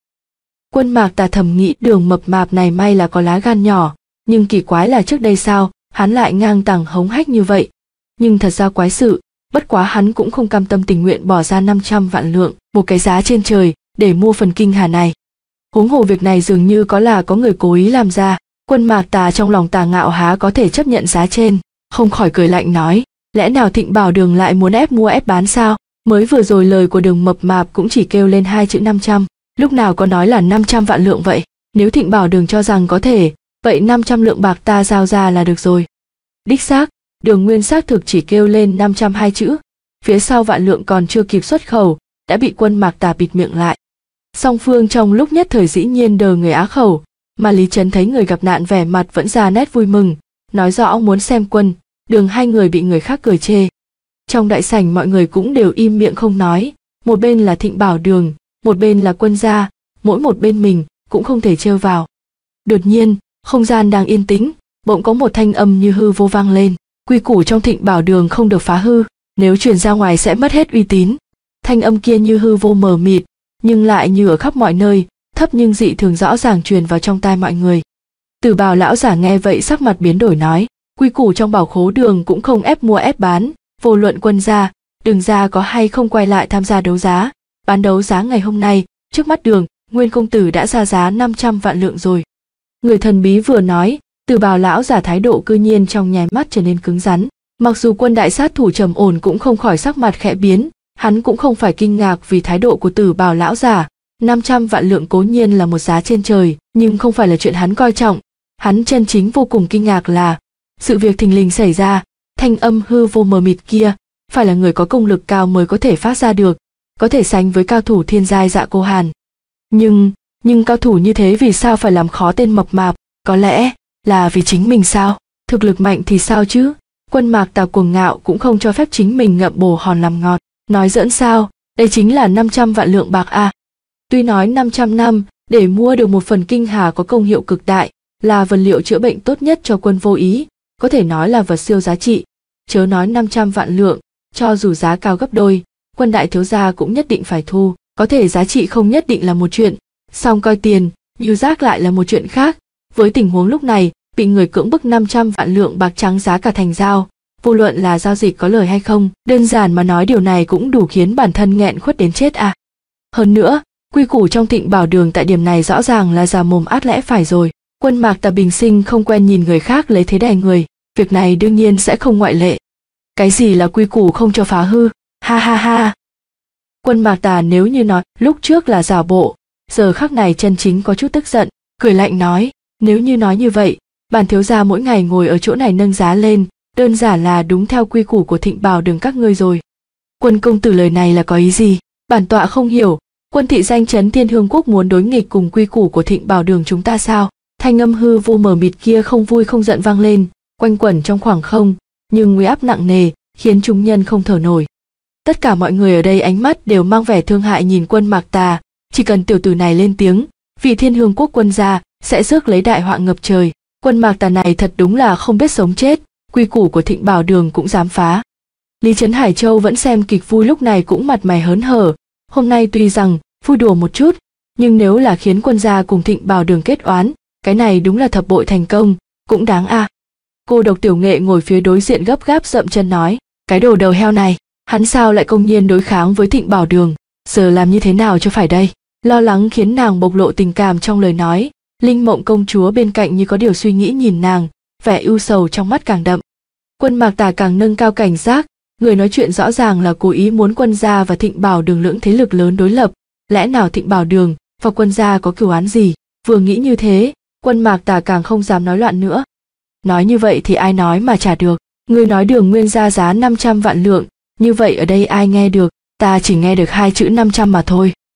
Quân Mạc Tà thầm nghĩ Đường mập mạp này may là có lá gan nhỏ, nhưng kỳ quái là trước đây sao, hắn lại ngang tàng hống hách như vậy. Nhưng thật ra quái sự, bất quá hắn cũng không cam tâm tình nguyện bỏ ra năm trăm vạn lượng, một cái giá trên trời, để mua phần kinh hà này. Huống hồ việc này dường như có là có người cố ý làm ra. Quân Mạc Tà trong lòng tà ngạo há có thể chấp nhận giá trên, không khỏi cười lạnh nói, lẽ nào Thịnh Bảo Đường lại muốn ép mua ép bán sao? Mới vừa rồi lời của Đường mập mạp cũng chỉ kêu lên hai chữ năm trăm, lúc nào có nói là năm trăm vạn lượng vậy? Nếu Thịnh Bảo Đường cho rằng có thể, vậy năm trăm lượng bạc ta giao ra là được rồi. Đích xác, Đường Nguyên xác thực chỉ kêu lên năm trăm hai chữ, phía sau vạn lượng còn chưa kịp xuất khẩu, đã bị Quân Mạc Tà bịt miệng lại. Song phương trong lúc nhất thời dĩ nhiên đờ người á khẩu, mà Lý Trấn thấy người gặp nạn vẻ mặt vẫn ra nét vui mừng, nói rõ muốn xem Quân, Đường hai người bị người khác cười chê. Trong đại sảnh mọi người cũng đều im miệng không nói, một bên là Thịnh Bảo Đường, một bên là Quân gia, mỗi một bên mình cũng không thể trêu vào. Đột nhiên, không gian đang yên tĩnh, bỗng có một thanh âm như hư vô vang lên, quy củ trong Thịnh Bảo Đường không được phá hư, nếu truyền ra ngoài sẽ mất hết uy tín. Thanh âm kia như hư vô mờ mịt, nhưng lại như ở khắp mọi nơi, thấp nhưng dị thường rõ ràng truyền vào trong tai mọi người. Tử Bào lão giả nghe vậy sắc mặt biến đổi nói, quy củ trong Bảo Khố Đường cũng không ép mua ép bán, vô luận Quân gia, Đường gia có hay không quay lại tham gia đấu giá, bán đấu giá ngày hôm nay, trước mắt Đường, Nguyên công tử đã ra giá năm trăm vạn lượng rồi. Người thần bí vừa nói, Tử Bào lão giả thái độ cư nhiên trong nháy mắt trở nên cứng rắn, mặc dù Quân đại sát thủ trầm ổn cũng không khỏi sắc mặt khẽ biến, hắn cũng không phải kinh ngạc vì thái độ của Tử Bào lão giả. năm trăm vạn lượng cố nhiên là một giá trên trời, nhưng không phải là chuyện hắn coi trọng. Hắn chân chính vô cùng kinh ngạc là, sự việc thình lình xảy ra, thanh âm hư vô mờ mịt kia, phải là người có công lực cao mới có thể phát ra được, có thể sánh với cao thủ thiên giai Dạ Cô Hàn. Nhưng, nhưng cao thủ như thế vì sao phải làm khó tên mập mạp, có lẽ là vì chính mình sao? Thực lực mạnh thì sao chứ? Quân Mạc Tà cuồng ngạo cũng không cho phép chính mình ngậm bồ hòn làm ngọt, nói giỡn sao, đây chính là năm trăm vạn lượng bạc à. Tuy nói năm trăm năm, để mua được một phần kinh hà có công hiệu cực đại, là vật liệu chữa bệnh tốt nhất cho Quân vô ý, có thể nói là vật siêu giá trị. Chớ nói năm trăm vạn lượng, cho dù giá cao gấp đôi, Quân đại thiếu gia cũng nhất định phải thu, có thể giá trị không nhất định là một chuyện, song coi tiền, như rác lại là một chuyện khác. Với tình huống lúc này, bị người cưỡng bức năm trăm vạn lượng bạc trắng giá cả thành dao, vô luận là giao dịch có lời hay không, đơn giản mà nói điều này cũng đủ khiến bản thân nghẹn khuất đến chết à. Hơn nữa, quy củ trong Thịnh Bảo Đường tại điểm này rõ ràng là già mồm át lẽ phải rồi. Quân Mạc Tà bình sinh không quen nhìn người khác lấy thế đè người, việc này đương nhiên sẽ không ngoại lệ. Cái gì là quy củ không cho phá hư? Ha ha ha. Quân Mạc Tà nếu như nói lúc trước là giả bộ, giờ khắc này chân chính có chút tức giận, cười lạnh nói, nếu như nói như vậy, bản thiếu gia mỗi ngày ngồi ở chỗ này nâng giá lên, đơn giản là đúng theo quy củ của Thịnh Bảo Đường các ngươi rồi. Quân công tử lời này là có ý gì? Bản tọa không hiểu. Quân thị danh chấn Thiên Hương Quốc muốn đối nghịch cùng quy củ của Thịnh Bảo Đường chúng ta sao? Thanh âm hư vô mờ mịt kia không vui không giận vang lên, quanh quẩn trong khoảng không, nhưng uy áp nặng nề, khiến chúng nhân không thở nổi. Tất cả mọi người ở đây ánh mắt đều mang vẻ thương hại nhìn Quân Mạc Tà, chỉ cần tiểu tử này lên tiếng, vì Thiên Hương Quốc Quân gia sẽ rước lấy đại họa ngập trời. Quân Mạc Tà này thật đúng là không biết sống chết, quy củ của Thịnh Bảo Đường cũng dám phá. Lý Trấn Hải Châu vẫn xem kịch vui lúc này cũng mặt mày hớn hở. Hôm nay tuy rằng vui đùa một chút, nhưng nếu là khiến Quân gia cùng Thịnh Bảo Đường kết oán, cái này đúng là thập bội thành công, cũng đáng à. Cô độc tiểu nghệ ngồi phía đối diện gấp gáp dậm chân nói, cái đồ đầu heo này, hắn sao lại công nhiên đối kháng với Thịnh Bảo Đường, giờ làm như thế nào cho phải đây? Lo lắng khiến nàng bộc lộ tình cảm trong lời nói, Linh Mộng công chúa bên cạnh như có điều suy nghĩ nhìn nàng, vẻ ưu sầu trong mắt càng đậm. Quân Mạc Tà càng nâng cao cảnh giác, người nói chuyện rõ ràng là cố ý muốn Quân gia và Thịnh Bảo Đường lưỡng thế lực lớn đối lập, lẽ nào Thịnh Bảo Đường và Quân gia có cửu án gì? Vừa nghĩ như thế, Quân Mạc Tà càng không dám nói loạn nữa. Nói như vậy thì ai nói mà trả được? Người nói Đường Nguyên ra giá năm trăm vạn lượng, như vậy ở đây ai nghe được? Ta chỉ nghe được hai chữ năm trăm mà thôi.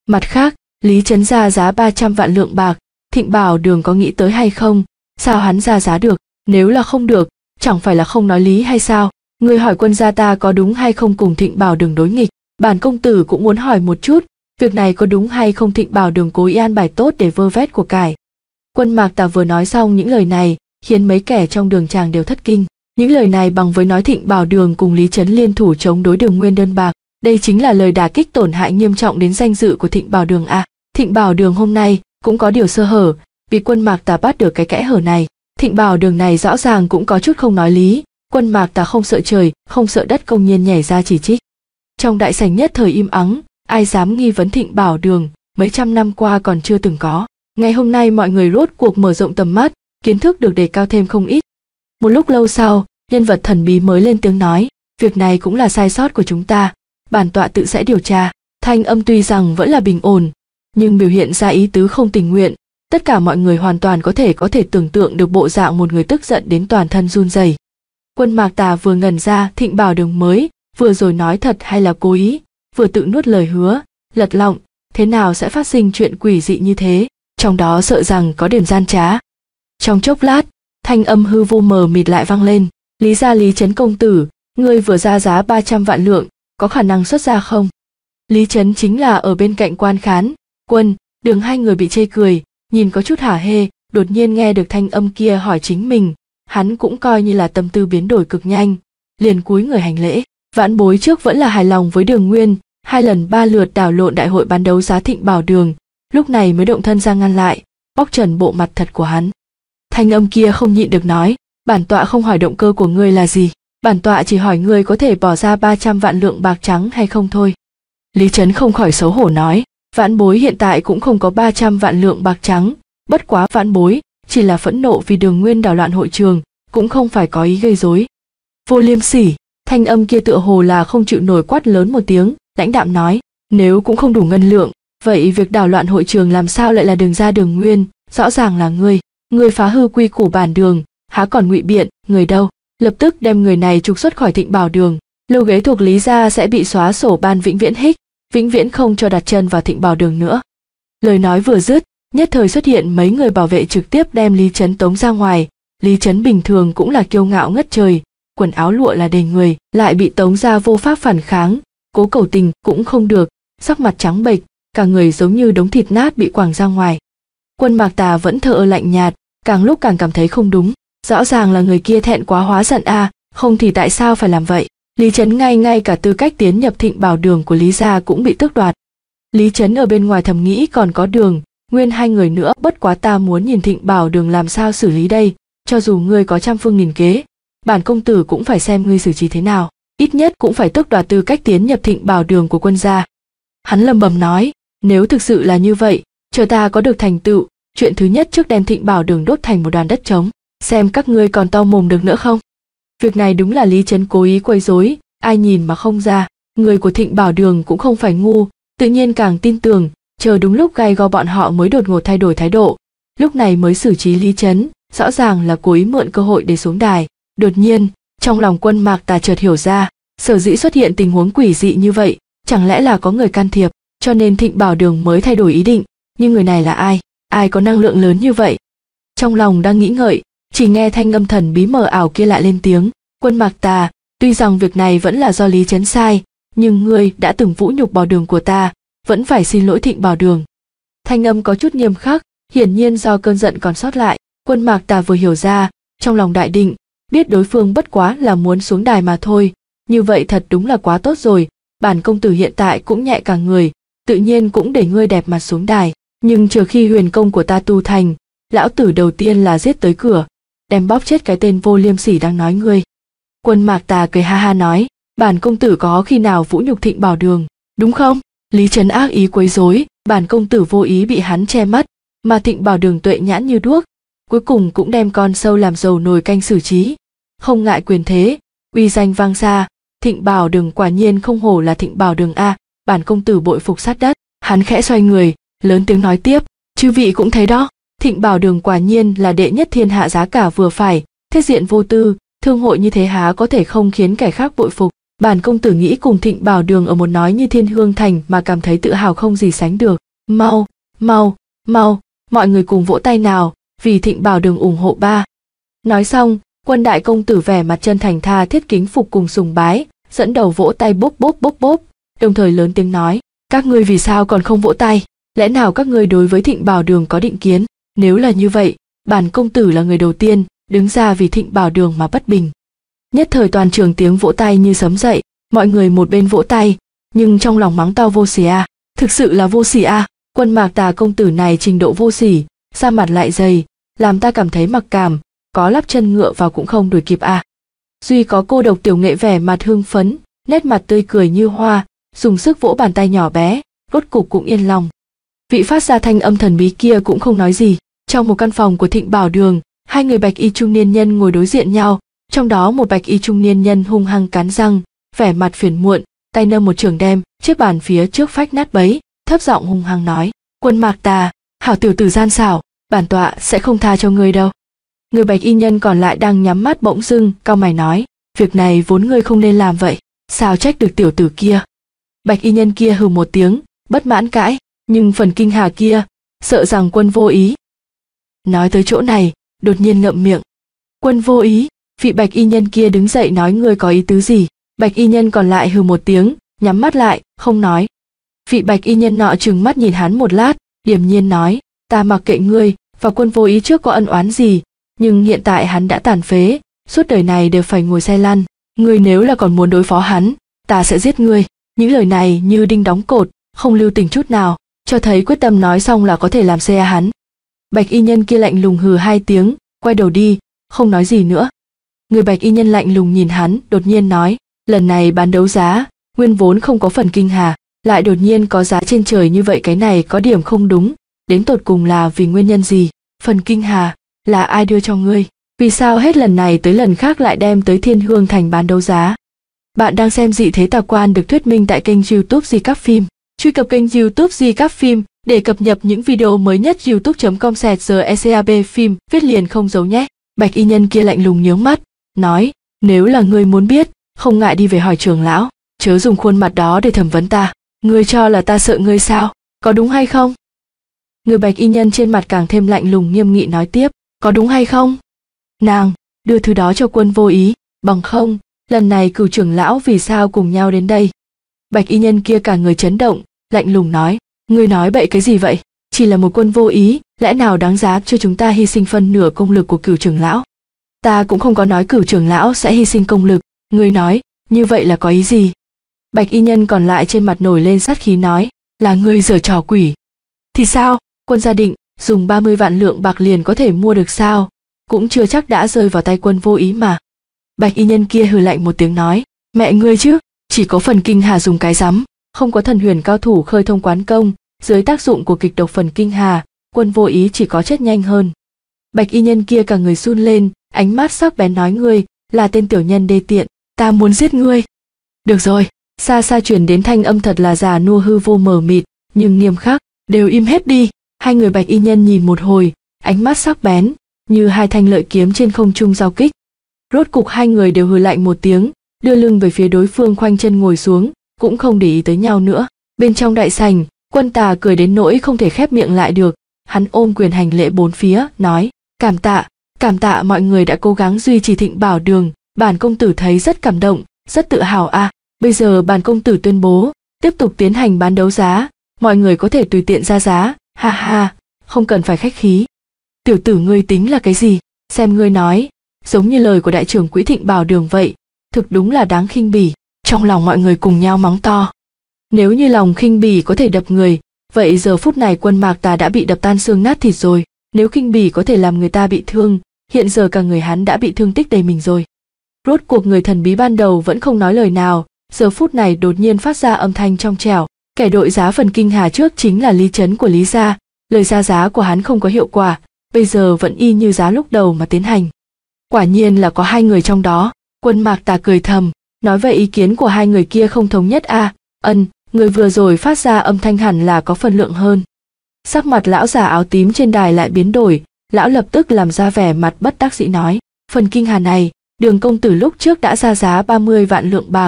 Mặt khác, Lý Trấn ra giá ba trăm vạn lượng bạc, Thịnh Bảo Đường có nghĩ tới hay không? Sao hắn ra giá được? Nếu là không được, chẳng phải là không nói lý hay sao? Người hỏi quân gia ta có đúng hay không cùng Thịnh Bảo Đường đối nghịch? Bản công tử cũng muốn hỏi một chút, việc này có đúng hay không Thịnh Bảo Đường cố ý an bài tốt để vơ vét của cải? Quân Mạc Tà vừa nói xong những lời này, khiến mấy kẻ trong đường tràng đều thất kinh. Những lời này bằng với nói Thịnh Bảo Đường cùng Lý Trấn liên thủ chống đối Đường Nguyên đơn bạc, đây chính là lời đả kích tổn hại nghiêm trọng đến danh dự của Thịnh Bảo Đường a. À, Thịnh Bảo Đường hôm nay cũng có điều sơ hở, vì Quân Mạc Tà bắt được cái kẽ hở này. Thịnh Bảo Đường này rõ ràng cũng có chút không nói lý. Quân Mạc Tà không sợ trời, không sợ đất công nhiên nhảy ra chỉ trích. Trong đại sảnh nhất thời im ắng, ai dám nghi vấn Thịnh Bảo Đường, mấy trăm năm qua còn chưa từng có. Ngày hôm nay mọi người rốt cuộc mở rộng tầm mắt, kiến thức được đề cao thêm không ít. Một lúc lâu sau, nhân vật thần bí mới lên tiếng nói, việc này cũng là sai sót của chúng ta, bản tọa tự sẽ điều tra. Thanh âm tuy rằng vẫn là bình ổn, nhưng biểu hiện ra ý tứ không tình nguyện. Tất cả mọi người hoàn toàn có thể có thể tưởng tượng được bộ dạng một người tức giận đến toàn thân run rẩy. Quân Mạc Tà vừa ngẩn ra Thịnh Bảo Đường mới, vừa rồi nói thật hay là cố ý, vừa tự nuốt lời hứa, lật lọng, thế nào sẽ phát sinh chuyện quỷ dị như thế, trong đó sợ rằng có điểm gian trá. Trong chốc lát, thanh âm hư vô mờ mịt lại vang lên, Lý gia Lý Trấn công tử, ngươi vừa ra giá ba trăm vạn lượng, có khả năng xuất ra không? Lý Trấn chính là ở bên cạnh quan khán, Quân, Đường hai người bị chê cười, nhìn có chút hả hê, đột nhiên nghe được thanh âm kia hỏi chính mình, hắn cũng coi như là tâm tư biến đổi cực nhanh, liền cúi người hành lễ. Vãn bối trước vẫn là hài lòng với Đường Nguyên, hai lần ba lượt đảo lộn đại hội bán đấu giá Thịnh Bảo Đường, lúc này mới động thân ra ngăn lại, bóc trần bộ mặt thật của hắn. Thanh âm kia không nhịn được nói, bản tọa không hỏi động cơ của ngươi là gì, bản tọa chỉ hỏi ngươi có thể bỏ ra ba trăm vạn lượng bạc trắng hay không thôi. Lý Trấn không khỏi xấu hổ nói, vãn bối hiện tại cũng không có ba trăm vạn lượng bạc trắng, bất quá vãn bối chỉ là phẫn nộ vì Đường Nguyên đảo loạn hội trường, cũng không phải có ý gây rối. Vô liêm sỉ, thanh âm kia tựa hồ là không chịu nổi quát lớn một tiếng, lãnh đạm nói, nếu cũng không đủ ngân lượng, vậy việc đảo loạn hội trường làm sao lại là Đường gia Đường Nguyên, rõ ràng là ngươi, ngươi phá hư quy củ bản đường, há còn ngụy biện, người đâu, lập tức đem người này trục xuất khỏi Thịnh Bảo Đường, lô ghế thuộc Lý gia sẽ bị xóa sổ ban vĩnh viễn hích, vĩnh viễn không cho đặt chân vào Thịnh Bảo Đường nữa. Lời nói vừa dứt, nhất thời xuất hiện mấy người bảo vệ trực tiếp đem Lý Trấn tống ra ngoài. Lý Trấn bình thường cũng là kiêu ngạo ngất trời, quần áo lụa là đầy người, lại bị tống ra vô pháp phản kháng, cố cầu tình cũng không được, sắc mặt trắng bệch, cả người giống như đống thịt nát bị quẳng ra ngoài. Quân Mạc Tà vẫn thờ ơ lạnh nhạt, càng lúc càng cảm thấy không đúng, rõ ràng là người kia thẹn quá hóa giận a, à, không thì tại sao phải làm vậy? Lý Trấn ngay ngay cả tư cách tiến nhập Thịnh Bảo Đường của Lý gia cũng bị tước đoạt. Lý Trấn ở bên ngoài thầm nghĩ còn có Đường Nguyên hai người nữa, bất quá ta muốn nhìn Thịnh Bảo Đường làm sao xử lý đây, cho dù ngươi có trăm phương nghìn kế, bản công tử cũng phải xem ngươi xử trí thế nào, ít nhất cũng phải tước đoạt tư cách tiến nhập Thịnh Bảo Đường của quân gia. Hắn lầm bầm nói, nếu thực sự là như vậy, chờ ta có được thành tựu, chuyện thứ nhất trước đem Thịnh Bảo Đường đốt thành một đoàn đất trống, xem các ngươi còn to mồm được nữa không. Việc này đúng là Lý Trấn cố ý quấy rối, ai nhìn mà không ra, người của Thịnh Bảo Đường cũng không phải ngu, tự nhiên càng tin tưởng, chờ đúng lúc gay go bọn họ mới đột ngột thay đổi thái độ, lúc này mới xử trí Lý Trấn, rõ ràng là cố ý mượn cơ hội để xuống đài. Đột nhiên, trong lòng Quân Mạc Tà chợt hiểu ra, sở dĩ xuất hiện tình huống quỷ dị như vậy, chẳng lẽ là có người can thiệp, cho nên Thịnh Bảo Đường mới thay đổi ý định, nhưng người này là ai, ai có năng lượng lớn như vậy? Trong lòng đang nghĩ ngợi, chỉ nghe thanh âm thần bí mờ ảo kia lại lên tiếng, Quân Mạc Tà, tuy rằng việc này vẫn là do Lý Trấn sai, nhưng ngươi đã từng vũ nhục Bảo Đường của ta, vẫn phải xin lỗi Thịnh Bảo Đường. Thanh âm có chút nghiêm khắc, hiển nhiên do cơn giận còn sót lại. Quân Mạc Tà vừa hiểu ra, trong lòng đại định, biết đối phương bất quá là muốn xuống đài mà thôi, như vậy thật đúng là quá tốt rồi, bản công tử hiện tại cũng nhẹ cả người, tự nhiên cũng để ngươi đẹp mặt xuống đài, nhưng chờ khi huyền công của ta tu thành, lão tử đầu tiên là giết tới cửa, đem bóp chết cái tên vô liêm sỉ đang nói ngươi. Quân Mạc Tà cười ha ha nói, bản công tử có khi nào vũ nhục Thịnh Bảo Đường, đúng không? Lý Trấn ác ý quấy rối, bản công tử vô ý bị hắn che mắt, mà Thịnh Bảo Đường tuệ nhãn như đuốc, cuối cùng cũng đem con sâu làm dầu nồi canh xử trí, không ngại quyền thế, uy danh vang xa, Thịnh Bảo Đường quả nhiên không hổ là Thịnh Bảo Đường a, bản công tử bội phục sát đất. Hắn khẽ xoay người, lớn tiếng nói tiếp, chư vị cũng thấy đó, Thịnh Bảo Đường quả nhiên là đệ nhất thiên hạ, giá cả vừa phải, thiết diện vô tư, thương hội như thế há có thể không khiến kẻ khác bội phục. Bản công tử nghĩ cùng Thịnh Bảo Đường ở một nói như Thiên Hương Thành mà cảm thấy tự hào không gì sánh được. Mau, mau, mau, mọi người cùng vỗ tay nào, vì Thịnh Bảo Đường ủng hộ ba. Nói xong, Quân đại công tử vẻ mặt chân thành tha thiết kính phục cùng sùng bái, dẫn đầu vỗ tay bốp bốp bốp bốp, đồng thời lớn tiếng nói, các ngươi vì sao còn không vỗ tay, lẽ nào các ngươi đối với Thịnh Bảo Đường có định kiến, nếu là như vậy, bản công tử là người đầu tiên đứng ra vì Thịnh Bảo Đường mà bất bình. Nhất thời toàn trường tiếng vỗ tay như sấm dậy, mọi người một bên vỗ tay, nhưng trong lòng mắng to vô sỉ a, thực sự là vô sỉ a, Quân Mạc Tà công tử này trình độ vô sỉ, da mặt lại dày, làm ta cảm thấy mặc cảm, có lắp chân ngựa vào cũng không đuổi kịp a. Duy có cô độc tiểu nghệ vẻ mặt hưng phấn, nét mặt tươi cười như hoa, dùng sức vỗ bàn tay nhỏ bé, rốt cục cũng yên lòng. Vị phát ra thanh âm thần bí kia cũng không nói gì. Trong một căn phòng của Thịnh Bảo Đường, hai người bạch y trung niên nhân ngồi đối diện nhau, trong đó một bạch y trung niên nhân hung hăng cắn răng, vẻ mặt phiền muộn, tay nâng một trường đem chiếc bàn phía trước phách nát bấy, thấp giọng hung hăng nói, Quân Mạc Tà, hảo tiểu tử gian xảo, bản tọa sẽ không tha cho ngươi đâu. Người bạch y nhân còn lại đang nhắm mắt bỗng dưng cau mày nói, việc này vốn ngươi không nên làm vậy, sao trách được tiểu tử kia. Bạch y nhân kia hừ một tiếng, bất mãn cãi, nhưng phần kinh hà kia, sợ rằng Quân vô ý. Nói tới chỗ này, đột nhiên ngậm miệng. Quân vô ý, vị bạch y nhân kia đứng dậy nói ngươi có ý tứ gì, bạch y nhân còn lại hừ một tiếng, nhắm mắt lại, không nói. Vị bạch y nhân nọ trừng mắt nhìn hắn một lát, điềm nhiên nói, ta mặc kệ ngươi, và Quân vô ý trước có ân oán gì, nhưng hiện tại hắn đã tàn phế, suốt đời này đều phải ngồi xe lăn, ngươi nếu là còn muốn đối phó hắn, ta sẽ giết ngươi. Những lời này như đinh đóng cột, không lưu tình chút nào, cho thấy quyết tâm nói xong là có thể làm xe hắn. Bạch y nhân kia lạnh lùng hừ hai tiếng, quay đầu đi, không nói gì nữa. Người bạch y nhân lạnh lùng nhìn hắn, đột nhiên nói, lần này bán đấu giá, nguyên vốn không có phần kinh hà, lại đột nhiên có giá trên trời như vậy, cái này có điểm không đúng, đến tột cùng là vì nguyên nhân gì? Phần kinh hà, là ai đưa cho ngươi? Vì sao hết lần này tới lần khác lại đem tới Thiên Hương Thành bán đấu giá? Bạn đang xem Dị Thế Tà Quan được thuyết minh tại kênh YouTube Di Các Phim. Truy cập kênh YouTube Di Các Phim để cập nhật những video mới nhất. youtube chấm com slash secab phim viết liền không giấu nhé. Bạch y nhân kia lạnh lùng nhướng mắt, nói, nếu là ngươi muốn biết, không ngại đi về hỏi trưởng lão, chớ dùng khuôn mặt đó để thẩm vấn ta. Ngươi cho là ta sợ ngươi sao? Có đúng hay không? Người bạch y nhân trên mặt càng thêm lạnh lùng nghiêm nghị nói tiếp, có đúng hay không? Nàng, đưa thứ đó cho Quân vô ý, bằng không, lần này cửu trưởng lão vì sao cùng nhau đến đây? Bạch y nhân kia cả người chấn động, lạnh lùng nói, ngươi nói bậy cái gì vậy? Chỉ là một Quân vô ý, lẽ nào đáng giá cho chúng ta hy sinh phân nửa công lực của cửu trưởng lão? Ta cũng không có nói cửu trưởng lão sẽ hy sinh công lực, ngươi nói, như vậy là có ý gì? Bạch y nhân còn lại trên mặt nổi lên sát khí nói, là ngươi giở trò quỷ. Thì sao, Quân gia định, dùng ba mươi vạn lượng bạc liền có thể mua được sao? Cũng chưa chắc đã rơi vào tay Quân vô ý mà. Bạch y nhân kia hừ lạnh một tiếng nói, mẹ ngươi chứ, chỉ có phần kinh hà dùng cái rắm, không có thần huyền cao thủ khơi thông quán công, dưới tác dụng của kịch độc phần kinh hà, Quân vô ý chỉ có chết nhanh hơn. Bạch y nhân kia cả người run lên, ánh mắt sắc bén nói, ngươi là tên tiểu nhân đê tiện, ta muốn giết ngươi. Được rồi, xa xa truyền đến thanh âm thật là già nua hư vô mờ mịt, nhưng nghiêm khắc, đều im hết đi. Hai người bạch y nhân nhìn một hồi, ánh mắt sắc bén, như hai thanh lợi kiếm trên không trung giao kích. Rốt cục hai người đều hừ lạnh một tiếng, đưa lưng về phía đối phương, khoanh chân ngồi xuống, cũng không để ý tới nhau nữa. Bên trong đại sảnh, Quân Tà cười đến nỗi không thể khép miệng lại được, hắn ôm quyền hành lễ bốn phía, nói, cảm tạ, cảm tạ mọi người đã cố gắng duy trì Thịnh Bảo Đường, bản công tử thấy rất cảm động, rất tự hào a. À, bây giờ bản công tử tuyên bố, tiếp tục tiến hành bán đấu giá, mọi người có thể tùy tiện ra giá, ha ha, không cần phải khách khí. Tiểu tử ngươi tính là cái gì? Xem ngươi nói, giống như lời của đại trưởng quỹ Thịnh Bảo Đường vậy, thực đúng là đáng khinh bỉ. Trong lòng mọi người cùng nhau mắng to. Nếu như lòng khinh bỉ có thể đập người, vậy giờ phút này Quân Mạc Tà đã bị đập tan xương nát thịt rồi. Nếu khinh bỉ có thể làm người ta bị thương, hiện giờ cả người hắn đã bị thương tích đầy mình rồi. Rốt cuộc người thần bí ban đầu vẫn không nói lời nào, giờ phút này đột nhiên phát ra âm thanh trong trẻo. Kẻ đội giá phần kinh hà trước chính là Lý Trấn của Lý gia, lời ra giá của hắn không có hiệu quả, bây giờ vẫn y như giá lúc đầu mà tiến hành. Quả nhiên là có hai người trong đó. Quân Mạc Tà cười thầm, nói vậy ý kiến của hai người kia không thống nhất a. À, ân, người vừa rồi phát ra âm thanh hẳn là có phần lượng hơn. Sắc mặt lão già áo tím trên đài lại biến đổi, lão lập tức làm ra vẻ mặt bất đắc dĩ nói, phần kinh hà này, Đường công tử lúc trước đã ra giá ba mươi vạn lượng bạc,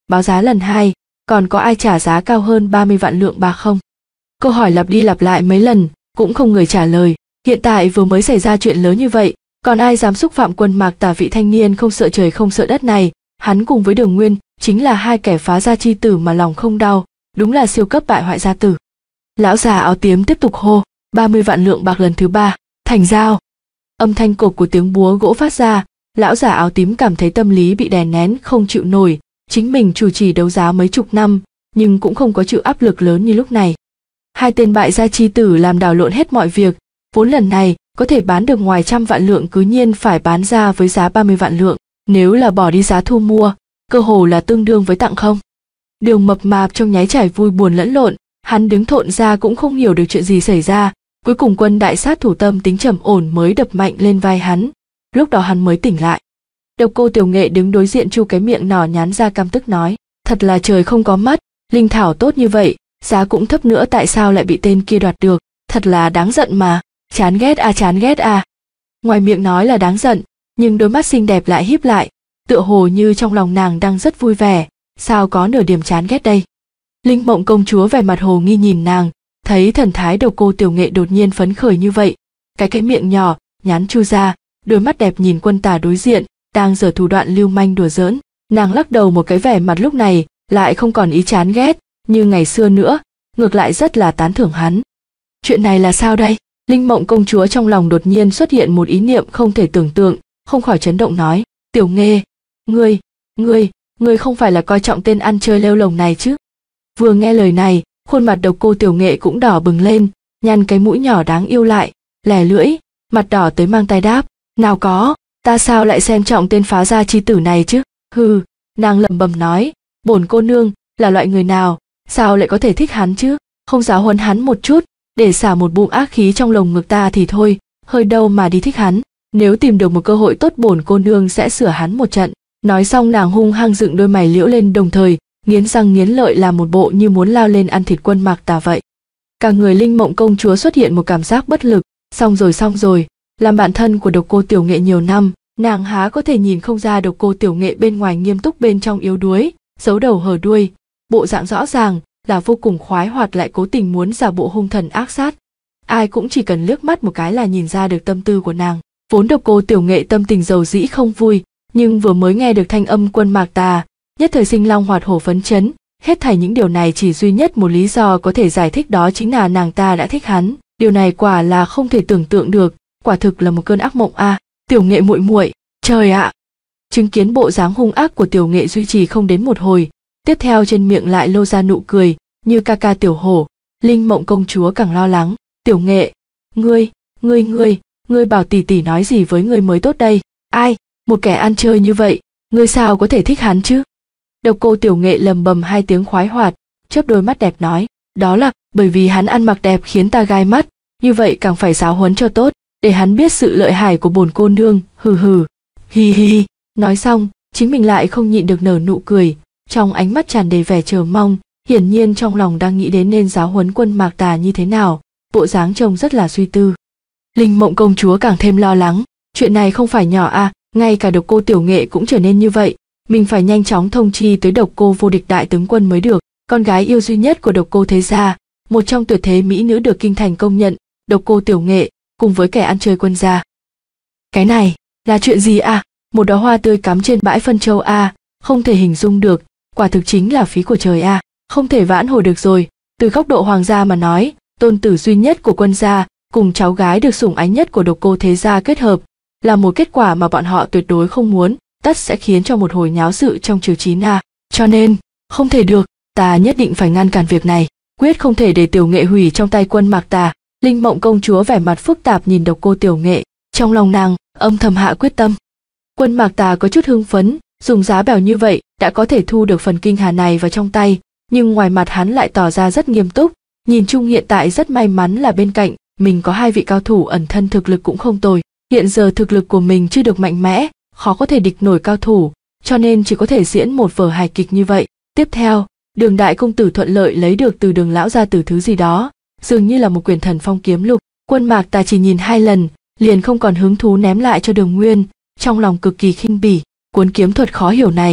báo giá lần hai, còn có ai trả giá cao hơn ba mươi vạn lượng bạc không? Câu hỏi lặp đi lặp lại mấy lần, cũng không người trả lời. Hiện tại vừa mới xảy ra chuyện lớn như vậy, còn ai dám xúc phạm Quân Mạc Tà vị thanh niên không sợ trời không sợ đất này? Hắn cùng với Đường Nguyên chính là hai kẻ phá gia chi tử mà lòng không đau, đúng là siêu cấp bại hoại gia tử. Lão già áo tím tiếp tục hô, ba mươi vạn lượng bạc lần thứ ba, thành giao. Âm thanh cộp của tiếng búa gỗ phát ra, lão già áo tím cảm thấy tâm lý bị đè nén không chịu nổi, chính mình chủ trì đấu giá mấy chục năm, nhưng cũng không có chịu áp lực lớn như lúc này. Hai tên bại gia chi tử làm đảo lộn hết mọi việc, vốn lần này có thể bán được ngoài trăm vạn lượng cứ nhiên phải bán ra với giá ba mươi vạn lượng, nếu là bỏ đi giá thu mua, cơ hồ là tương đương với tặng không. Đường mập mạp trong nháy trải vui buồn lẫn lộn, hắn đứng thộn ra cũng không hiểu được chuyện gì xảy ra, cuối cùng Quân đại sát thủ tâm tính trầm ổn mới đập mạnh lên vai hắn, lúc đó hắn mới tỉnh lại. Độc Cô Tiểu Nghệ đứng đối diện chu cái miệng nhỏ nhắn ra căm tức nói, thật là trời không có mắt, linh thảo tốt như vậy, giá cũng thấp nữa tại sao lại bị tên kia đoạt được, thật là đáng giận mà, chán ghét à chán ghét à. Ngoài miệng nói là đáng giận, nhưng đôi mắt xinh đẹp lại híp lại, tựa hồ như trong lòng nàng đang rất vui vẻ, sao có nửa điểm chán ghét đây. Linh Mộng công chúa vẻ mặt hồ nghi nhìn nàng, thấy thần thái Độc Cô Tiểu Nghệ đột nhiên phấn khởi như vậy, cái cái miệng nhỏ nhắn chu ra, đôi mắt đẹp nhìn Quân Tà đối diện, đang giở thủ đoạn lưu manh đùa giỡn, nàng lắc đầu một cái vẻ mặt lúc này lại không còn ý chán ghét như ngày xưa nữa, ngược lại rất là tán thưởng hắn. Chuyện này là sao đây? Linh Mộng công chúa trong lòng đột nhiên xuất hiện một ý niệm không thể tưởng tượng, không khỏi chấn động nói, Tiểu Nghệ, ngươi, ngươi, ngươi không phải là coi trọng tên ăn chơi lêu lồng này chứ? Vừa nghe lời này, khuôn mặt Độc Cô Tiểu Nghệ cũng đỏ bừng lên, nhăn cái mũi nhỏ đáng yêu lại, lè lưỡi, mặt đỏ tới mang tai đáp, nào có, ta sao lại xem trọng tên phá gia chi tử này chứ? Hừ, nàng lẩm bẩm nói, bổn cô nương là loại người nào, sao lại có thể thích hắn chứ? Không giáo huấn hắn một chút, để xả một bụng ác khí trong lồng ngực ta thì thôi, hơi đâu mà đi thích hắn. Nếu tìm được một cơ hội tốt bổn cô nương sẽ sửa hắn một trận. Nói xong nàng hung hăng dựng đôi mày liễu lên, đồng thời nghiến răng nghiến lợi làm một bộ như muốn lao lên ăn thịt Quân Mạc Tà vậy. Cả người Linh Mộng công chúa xuất hiện một cảm giác bất lực, xong rồi xong rồi, làm bạn thân của Độc Cô Tiểu Nghệ nhiều năm, nàng há có thể nhìn không ra Độc Cô Tiểu Nghệ bên ngoài nghiêm túc bên trong yếu đuối, giấu đầu hở đuôi, bộ dạng rõ ràng là vô cùng khoái hoạt lại cố tình muốn giả bộ hung thần ác sát. Ai cũng chỉ cần liếc mắt một cái là nhìn ra được tâm tư của nàng. Vốn Độc Cô Tiểu Nghệ tâm tình dầu dĩ không vui, nhưng vừa mới nghe được thanh âm Quân Mạc Tà, nhất thời sinh long hoạt hổ phấn chấn, hết thảy những điều này chỉ duy nhất một lý do có thể giải thích, đó chính là nàng ta đã thích hắn. Điều này quả là không thể tưởng tượng được, quả thực là một cơn ác mộng a. À. Tiểu Nghệ muội muội, trời ạ. À. Chứng kiến bộ dáng hung ác của Tiểu Nghệ duy trì không đến một hồi, tiếp theo trên miệng lại lô ra nụ cười, như ca ca tiểu hổ. Linh Mộng công chúa càng lo lắng, Tiểu Nghệ, ngươi, ngươi ngươi, ngươi bảo tỷ tỷ nói gì với ngươi mới tốt đây? Ai, một kẻ ăn chơi như vậy, ngươi sao có thể thích hắn chứ? Độc Cô Tiểu Nghệ lầm bầm hai tiếng khoái hoạt, chớp đôi mắt đẹp nói, đó là bởi vì hắn ăn mặc đẹp khiến ta gai mắt, như vậy càng phải giáo huấn cho tốt, để hắn biết sự lợi hại của bổn cô nương. Hừ hừ, hi hi hi. Nói xong, chính mình lại không nhịn được nở nụ cười, trong ánh mắt tràn đầy vẻ chờ mong, hiển nhiên trong lòng đang nghĩ đến nên giáo huấn Quân Mạc Tà như thế nào, bộ dáng trông rất là suy tư. Linh Mộng công chúa càng thêm lo lắng, chuyện này không phải nhỏ à, ngay cả Độc Cô Tiểu Nghệ cũng trở nên như vậy, mình phải nhanh chóng thông chi tới Độc Cô vô địch đại tướng quân mới được, con gái yêu duy nhất của Độc Cô thế gia, một trong tuyệt thế mỹ nữ được kinh thành công nhận, Độc Cô Tiểu Nghệ cùng với kẻ ăn chơi Quân gia. Cái này là chuyện gì à? Một đóa hoa tươi cắm trên bãi phân châu a, không thể hình dung được, quả thực chính là phí của trời a, không thể vãn hồi được rồi. Từ góc độ hoàng gia mà nói, tôn tử duy nhất của Quân gia cùng cháu gái được sủng ái nhất của Độc Cô thế gia kết hợp, là một kết quả mà bọn họ tuyệt đối không muốn, tất sẽ khiến cho một hồi nháo sự trong triều chín a. Cho nên, không thể được, ta nhất định phải ngăn cản việc này, quyết không thể để Tiểu Nghệ hủy trong tay Quân Mạc Tà. Linh Mộng công chúa vẻ mặt phức tạp nhìn Độc Cô Tiểu Nghệ, trong lòng nàng âm thầm hạ quyết tâm. Quân Mạc Tà có chút hưng phấn, dùng giá bèo như vậy đã có thể thu được phần kinh hà này vào trong tay, nhưng ngoài mặt hắn lại tỏ ra rất nghiêm túc, nhìn chung hiện tại rất may mắn là bên cạnh mình có hai vị cao thủ ẩn thân thực lực cũng không tồi. Hiện giờ thực lực của mình chưa được mạnh mẽ, khó có thể địch nổi cao thủ, cho nên chỉ có thể diễn một vở hài kịch như vậy. Tiếp theo, Đường đại công tử thuận lợi lấy được từ Đường lão gia tử thứ gì đó, dường như là một quyển Thần Phong kiếm lục. Quân Mạc Tà chỉ nhìn hai lần, liền không còn hứng thú ném lại cho Đường Nguyên, trong lòng cực kỳ khinh bỉ, cuốn kiếm thuật khó hiểu này,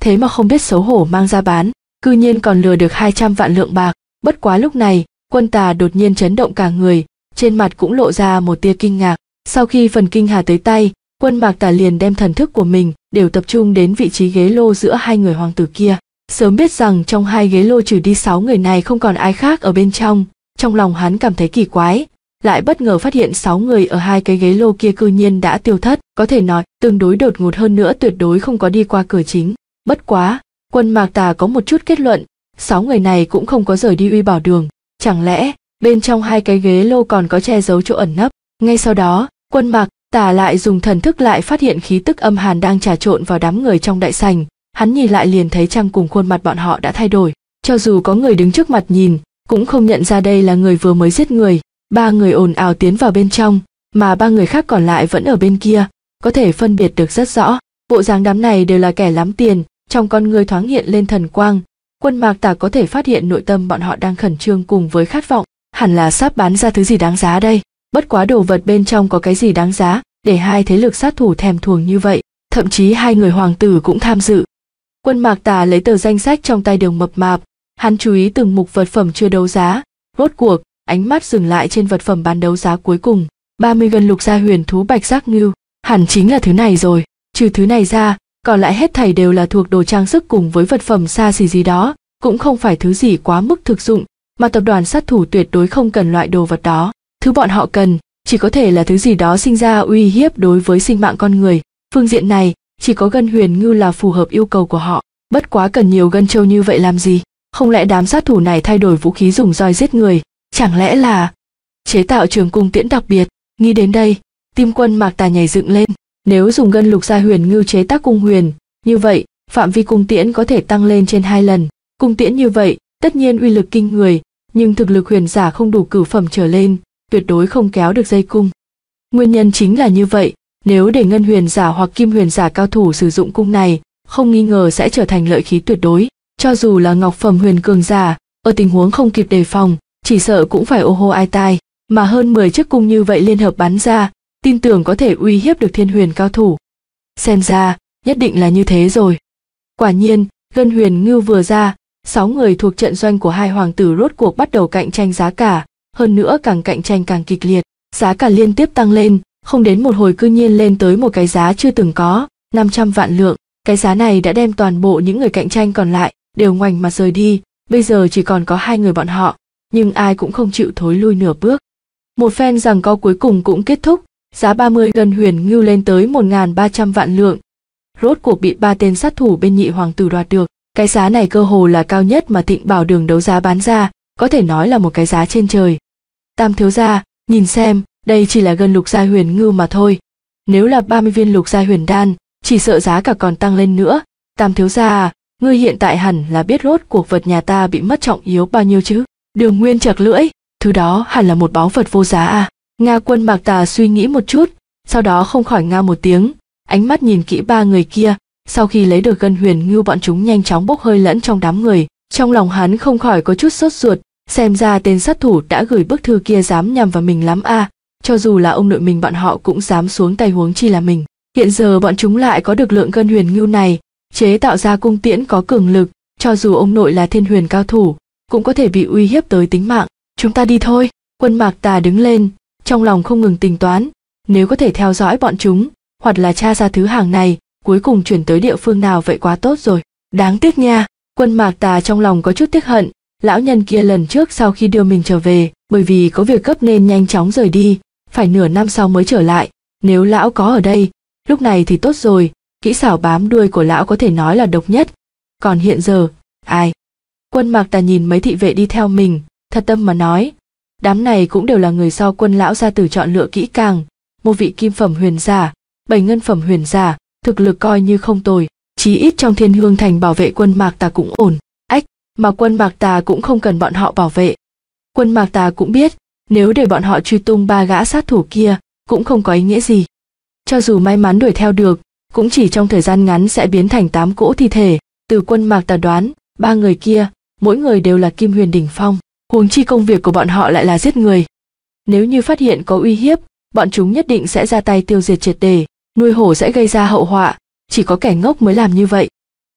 thế mà không biết xấu hổ mang ra bán, cư nhiên còn lừa được hai trăm vạn lượng bạc. Bất quá lúc này, Quân Tà đột nhiên chấn động cả người, trên mặt cũng lộ ra một tia kinh ngạc. Sau khi phần kinh hà tới tay, Quân Mạc Tà liền đem thần thức của mình đều tập trung đến vị trí ghế lô giữa hai người hoàng tử kia. Sớm biết rằng trong hai ghế lô trừ đi sáu người này không còn ai khác ở bên trong, trong lòng hắn cảm thấy kỳ quái, lại bất ngờ phát hiện sáu người ở hai cái ghế lô kia cư nhiên đã tiêu thất, có thể nói tương đối đột ngột, hơn nữa tuyệt đối không có đi qua cửa chính. Bất quá, Quân Mạc Tà có một chút kết luận, sáu người này cũng không có rời đi Uy Bảo Đường, chẳng lẽ bên trong hai cái ghế lô còn có che giấu chỗ ẩn nấp. Ngay sau đó, Quân Mạc Tà lại dùng thần thức lại phát hiện khí tức âm hàn đang trà trộn vào đám người trong đại sảnh, hắn nhìn lại liền thấy trang cùng khuôn mặt bọn họ đã thay đổi, cho dù có người đứng trước mặt nhìn, cũng không nhận ra đây là người vừa mới giết người. Ba người ồn ào tiến vào bên trong, mà ba người khác còn lại vẫn ở bên kia, có thể phân biệt được rất rõ. Bộ dáng đám này đều là kẻ lắm tiền, trong con người thoáng hiện lên thần quang. Quân Mạc Tà có thể phát hiện nội tâm bọn họ đang khẩn trương cùng với khát vọng, hẳn là sắp bán ra thứ gì đáng giá đây. Bất quá đồ vật bên trong có cái gì đáng giá để hai thế lực sát thủ thèm thuồng như vậy, thậm chí hai người hoàng tử cũng tham dự. Quân Mạc Tà lấy tờ danh sách trong tay Đường Mập Mạp, hắn chú ý từng mục vật phẩm chưa đấu giá, rốt cuộc ánh mắt dừng lại trên vật phẩm bán đấu giá cuối cùng, ba mươi gân lục gia huyền thú bạch giác ngưu, hẳn chính là thứ này rồi. Trừ thứ này ra, còn lại hết thảy đều là thuộc đồ trang sức cùng với vật phẩm xa xỉ gì đó, cũng không phải thứ gì quá mức thực dụng, mà tập đoàn sát thủ tuyệt đối không cần loại đồ vật đó. Thứ bọn họ cần chỉ có thể là thứ gì đó sinh ra uy hiếp đối với sinh mạng con người. Phương diện này, chỉ có gân huyền ngưu là phù hợp yêu cầu của họ. Bất quá cần nhiều gân trâu như vậy làm gì? Không lẽ đám sát thủ này thay đổi vũ khí dùng roi giết người? Chẳng lẽ là chế tạo trường cung tiễn đặc biệt? Nghĩ đến đây, tim Quân Mạc Tà nhảy dựng lên. Nếu dùng gân lục gia huyền ngưu chế tác cung huyền, như vậy phạm vi cung tiễn có thể tăng lên trên hai lần. Cung tiễn như vậy tất nhiên uy lực kinh người, nhưng thực lực huyền giả không đủ cửu phẩm trở lên, tuyệt đối không kéo được dây cung. Nguyên nhân chính là như vậy, nếu để ngân huyền giả hoặc kim huyền giả cao thủ sử dụng cung này, không nghi ngờ sẽ trở thành lợi khí tuyệt đối. Cho dù là ngọc phẩm huyền cường giả, ở tình huống không kịp đề phòng, chỉ sợ cũng phải ô hô ai tai. Mà hơn mười chiếc cung như vậy liên hợp bắn ra, tin tưởng có thể uy hiếp được thiên huyền cao thủ. Xem ra, nhất định là như thế rồi. Quả nhiên, gân huyền ngưu vừa ra, sáu người thuộc trận doanh của hai hoàng tử rốt cuộc bắt đầu cạnh tranh giá cả, hơn nữa càng cạnh tranh càng kịch liệt. Giá cả liên tiếp tăng lên, không đến một hồi cư nhiên lên tới một cái giá chưa từng có, năm trăm vạn lượng. Cái giá này đã đem toàn bộ những người cạnh tranh còn lại đều ngoảnh mặt rời đi, bây giờ chỉ còn có hai người bọn họ, nhưng ai cũng không chịu thối lui nửa bước. Một phen giằng co cuối cùng cũng kết thúc, giá ba mươi gân huyền ngưu lên tới một nghìn ba trăm vạn lượng. Rốt cuộc bị ba tên sát thủ bên nhị hoàng tử đoạt được, cái giá này cơ hồ là cao nhất mà Thịnh Bảo Đường đấu giá bán ra, có thể nói là một cái giá trên trời. Tam thiếu gia, nhìn xem, đây chỉ là gân lục gia huyền ngưu mà thôi. Nếu là ba mươi viên lục gia huyền đan, chỉ sợ giá cả còn tăng lên nữa. Tam thiếu gia à, ngươi hiện tại hẳn là biết rốt cuộc vật nhà ta bị mất trọng yếu bao nhiêu chứ? Đường Nguyên chặt lưỡi, thứ đó hẳn là một báu vật vô giá à? Nga Quân Mạc Tà suy nghĩ một chút, sau đó không khỏi nga một tiếng, ánh mắt nhìn kỹ ba người kia. Sau khi lấy được gân huyền ngưu, bọn chúng nhanh chóng bốc hơi lẫn trong đám người, trong lòng hắn không khỏi có chút sốt ruột, xem ra tên sát thủ đã gửi bức thư kia dám nhằm vào mình lắm à, cho dù là ông nội mình bọn họ cũng dám xuống tay, huống chi là mình. Hiện giờ bọn chúng lại có được lượng gân huyền ngưu này, chế tạo ra cung tiễn có cường lực, cho dù ông nội là thiên huyền cao thủ, cũng có thể bị uy hiếp tới tính mạng. Chúng ta đi thôi. Quân Mạc Tà đứng lên, trong lòng không ngừng tính toán, nếu có thể theo dõi bọn chúng, hoặc là tra ra thứ hàng này, cuối cùng chuyển tới địa phương nào vậy quá tốt rồi. Đáng tiếc nha. Quân Mạc Tà trong lòng có chút tiếc hận, lão nhân kia lần trước sau khi đưa mình trở về, bởi vì có việc gấp nên nhanh chóng rời đi, phải nửa năm sau mới trở lại. Nếu lão có ở đây, lúc này thì tốt rồi, kỹ xảo bám đuôi của lão có thể nói là độc nhất. Còn hiện giờ, ai? Quân Mạc Tà nhìn mấy thị vệ đi theo mình, thật tâm mà nói, đám này cũng đều là người do Quân lão gia tử chọn lựa kỹ càng, một vị kim phẩm huyền giả, bảy ngân phẩm huyền giả, thực lực coi như không tồi, chí ít trong Thiên Hương Thành bảo vệ Quân Mạc Tà cũng ổn. Ách, mà Quân Mạc Tà cũng không cần bọn họ bảo vệ. Quân Mạc Tà cũng biết, nếu để bọn họ truy tung ba gã sát thủ kia, cũng không có ý nghĩa gì. Cho dù may mắn đuổi theo được, cũng chỉ trong thời gian ngắn sẽ biến thành tám cỗ thi thể. Từ Quân Mạc Tà đoán, ba người kia, mỗi người đều là kim huyền đỉnh phong, huống chi công việc của bọn họ lại là giết người. Nếu như phát hiện có uy hiếp, bọn chúng nhất định sẽ ra tay tiêu diệt triệt để, nuôi hổ sẽ gây ra hậu họa, chỉ có kẻ ngốc mới làm như vậy.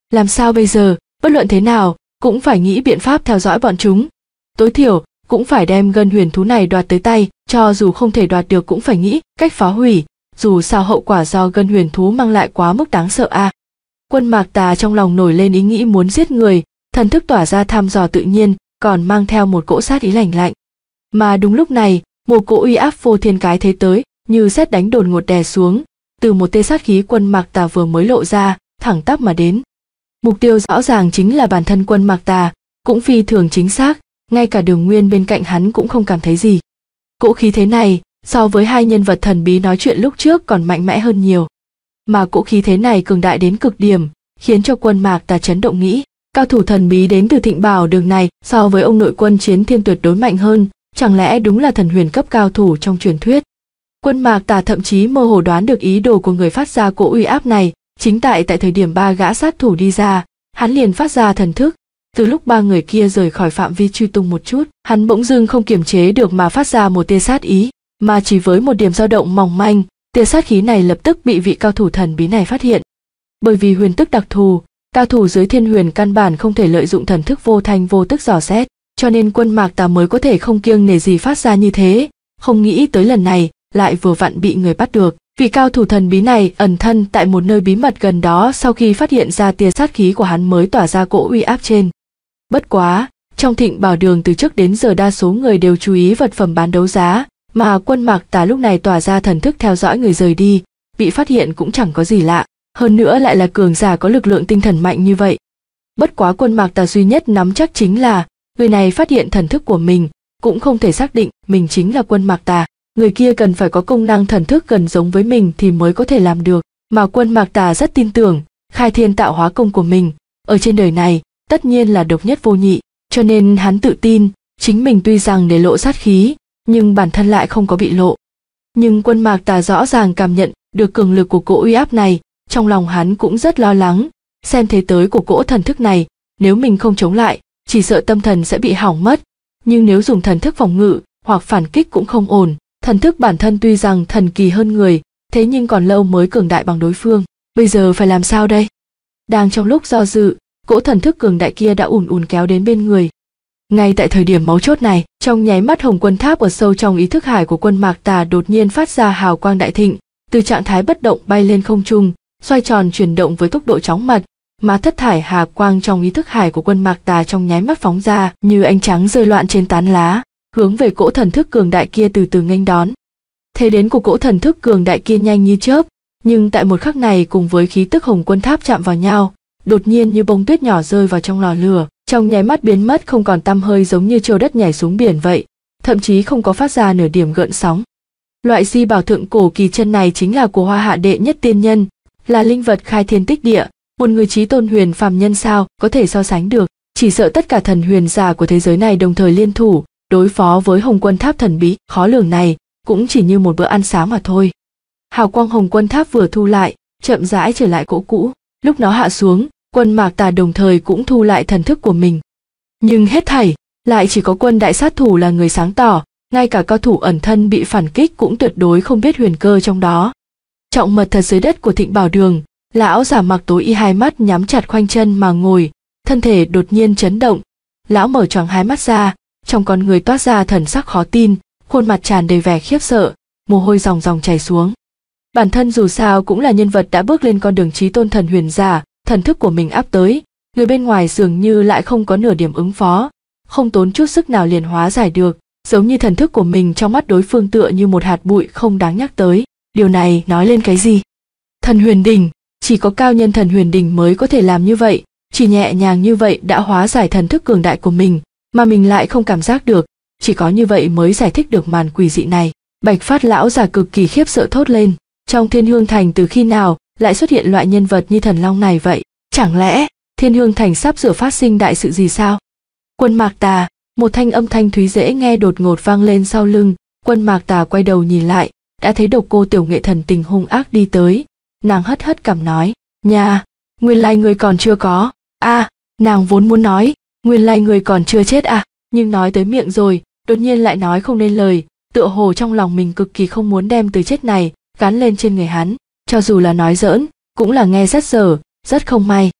Làm sao bây giờ, bất luận thế nào, cũng phải nghĩ biện pháp theo dõi bọn chúng. Tối thiểu, cũng phải đem gân huyền thú này đoạt tới tay, cho dù không thể đoạt được cũng phải nghĩ cách phá hủy, dù sao hậu quả do gân huyền thú mang lại quá mức đáng sợ a. À. Quân Mạc Tà trong lòng nổi lên ý nghĩ muốn giết người, thần thức tỏa ra thăm dò tự nhiên, còn mang theo một cỗ sát ý lạnh lạnh. Mà đúng lúc này, một cỗ uy áp vô thiên cái thế tới, như sét đánh đột ngột đè xuống, từ một tia sát khí Quân Mạc Tà vừa mới lộ ra, thẳng tắp mà đến. Mục tiêu rõ ràng chính là bản thân Quân Mạc Tà, cũng phi thường chính xác, ngay cả Đường Nguyên bên cạnh hắn cũng không cảm thấy gì. Cỗ khí thế này, so với hai nhân vật thần bí nói chuyện lúc trước còn mạnh mẽ hơn nhiều. Mà cỗ khí thế này cường đại đến cực điểm, khiến cho Quân Mạc Tà chấn động nghĩ, cao thủ thần bí đến từ Thịnh Bảo Đường này so với ông nội Quân Chiến Thiên tuyệt đối mạnh hơn, chẳng lẽ đúng là thần huyền cấp cao thủ trong truyền thuyết. Quân Mạc Tà thậm chí mơ hồ đoán được ý đồ của người phát ra cỗ uy áp này, chính tại tại thời điểm ba gã sát thủ đi ra, hắn liền phát ra thần thức. Từ lúc ba người kia rời khỏi phạm vi truy tung một chút, hắn bỗng dưng không kiềm chế được mà phát ra một tia sát ý, mà chỉ với một điểm dao động mỏng manh, tia sát khí này lập tức bị vị cao thủ thần bí này phát hiện. Bởi vì huyền tức đặc thù, cao thủ dưới thiên huyền căn bản không thể lợi dụng thần thức vô thanh vô tức dò xét, cho nên Quân Mạc Tà mới có thể không kiêng nể gì phát ra như thế, không nghĩ tới lần này lại vừa vặn bị người bắt được. Vị cao thủ thần bí này ẩn thân tại một nơi bí mật gần đó, sau khi phát hiện ra tia sát khí của hắn mới tỏa ra cỗ uy áp trên. Bất quá, trong Thịnh Bảo Đường từ trước đến giờ đa số người đều chú ý vật phẩm bán đấu giá, mà Quân Mạc Tà lúc này tỏa ra thần thức theo dõi người rời đi, bị phát hiện cũng chẳng có gì lạ, hơn nữa lại là cường giả có lực lượng tinh thần mạnh như vậy. Bất quá Quân Mạc Tà duy nhất nắm chắc chính là, người này phát hiện thần thức của mình, cũng không thể xác định mình chính là Quân Mạc Tà. Người kia cần phải có công năng thần thức gần giống với mình thì mới có thể làm được, mà Quân Mạc Tà rất tin tưởng, khai thiên tạo hóa công của mình, ở trên đời này, tất nhiên là độc nhất vô nhị, cho nên hắn tự tin, chính mình tuy rằng để lộ sát khí, nhưng bản thân lại không có bị lộ. Nhưng Quân Mạc Tà rõ ràng cảm nhận được cường lực của cỗ uy áp này, trong lòng hắn cũng rất lo lắng, xem thế tới của cỗ thần thức này, nếu mình không chống lại, chỉ sợ tâm thần sẽ bị hỏng mất, nhưng nếu dùng thần thức phòng ngự, hoặc phản kích cũng không ổn. Thần thức bản thân tuy rằng thần kỳ hơn người, thế nhưng còn lâu mới cường đại bằng đối phương. Bây giờ phải làm sao đây? Đang trong lúc do dự, cỗ thần thức cường đại kia đã ùn ùn kéo đến bên người. Ngay tại thời điểm mấu chốt này, trong nháy mắt Hồng Quân Tháp ở sâu trong ý thức hải của Quân Mạc Tà đột nhiên phát ra hào quang đại thịnh, từ trạng thái bất động bay lên không trung, xoay tròn chuyển động với tốc độ chóng mặt, mà thất thải hà quang trong ý thức hải của Quân Mạc Tà trong nháy mắt phóng ra như ánh trắng rơi loạn trên tán lá, hướng về cỗ thần thức cường đại kia từ từ nghênh đón. Thế đến của cỗ thần thức cường đại kia nhanh như chớp, nhưng tại một khắc này cùng với khí tức Hồng Quân Tháp chạm vào nhau, đột nhiên như bông tuyết nhỏ rơi vào trong lò lửa, trong nháy mắt biến mất không còn tăm hơi, giống như trâu đất nhảy xuống biển vậy, thậm chí không có phát ra nửa điểm gợn sóng. Loại di bảo thượng cổ kỳ chân này chính là của Hoa Hạ đệ nhất tiên nhân, là linh vật khai thiên tích địa, một người chí tôn huyền phàm nhân sao có thể so sánh được, chỉ sợ tất cả thần huyền giả của thế giới này đồng thời liên thủ đối phó với Hồng Quân Tháp thần bí khó lường này cũng chỉ như một bữa ăn sáng mà thôi. Hào quang Hồng Quân Tháp vừa thu lại, chậm rãi trở lại cỗ cũ, lúc nó hạ xuống, Quân Mạc Tà đồng thời cũng thu lại thần thức của mình. Nhưng hết thảy, lại chỉ có Quân đại sát thủ là người sáng tỏ, ngay cả cao thủ ẩn thân bị phản kích cũng tuyệt đối không biết huyền cơ trong đó. Trọng mật thật dưới đất của Thịnh Bảo Đường, lão giả mặc tối y hai mắt nhắm chặt khoanh chân mà ngồi, thân thể đột nhiên chấn động, lão mở choàng hai mắt ra, trong con người toát ra thần sắc khó tin, khuôn mặt tràn đầy vẻ khiếp sợ, mồ hôi ròng ròng chảy xuống. Bản thân dù sao cũng là nhân vật đã bước lên con đường chí tôn thần huyền giả, thần thức của mình áp tới, người bên ngoài dường như lại không có nửa điểm ứng phó, không tốn chút sức nào liền hóa giải được, giống như thần thức của mình trong mắt đối phương tựa như một hạt bụi không đáng nhắc tới. Điều này nói lên cái gì? Thần huyền đỉnh, chỉ có cao nhân thần huyền đỉnh mới có thể làm như vậy, chỉ nhẹ nhàng như vậy đã hóa giải thần thức cường đại của mình, mà mình lại không cảm giác được, chỉ có như vậy mới giải thích được màn quỷ dị này. Bạch Phát lão già cực kỳ khiếp sợ thốt lên, trong Thiên Hương Thành từ khi nào lại xuất hiện loại nhân vật như thần long này vậy? Chẳng lẽ Thiên Hương Thành sắp sửa phát sinh đại sự gì sao? Quân Mạc Tà, một thanh âm thanh thúy dễ nghe đột ngột vang lên sau lưng. Quân Mạc Tà quay đầu nhìn lại, đã thấy Độc Cô Tiểu Nghệ thần tình hung ác đi tới, nàng hất hất cằm nói, nha, nguyên lai người còn chưa có, a, à, nàng vốn muốn nói, nguyên lai người còn chưa chết à, nhưng nói tới miệng rồi, đột nhiên lại nói không nên lời, tựa hồ trong lòng mình cực kỳ không muốn đem từ chết này gắn lên trên người hắn, cho dù là nói giỡn, cũng là nghe rất dở, rất không may.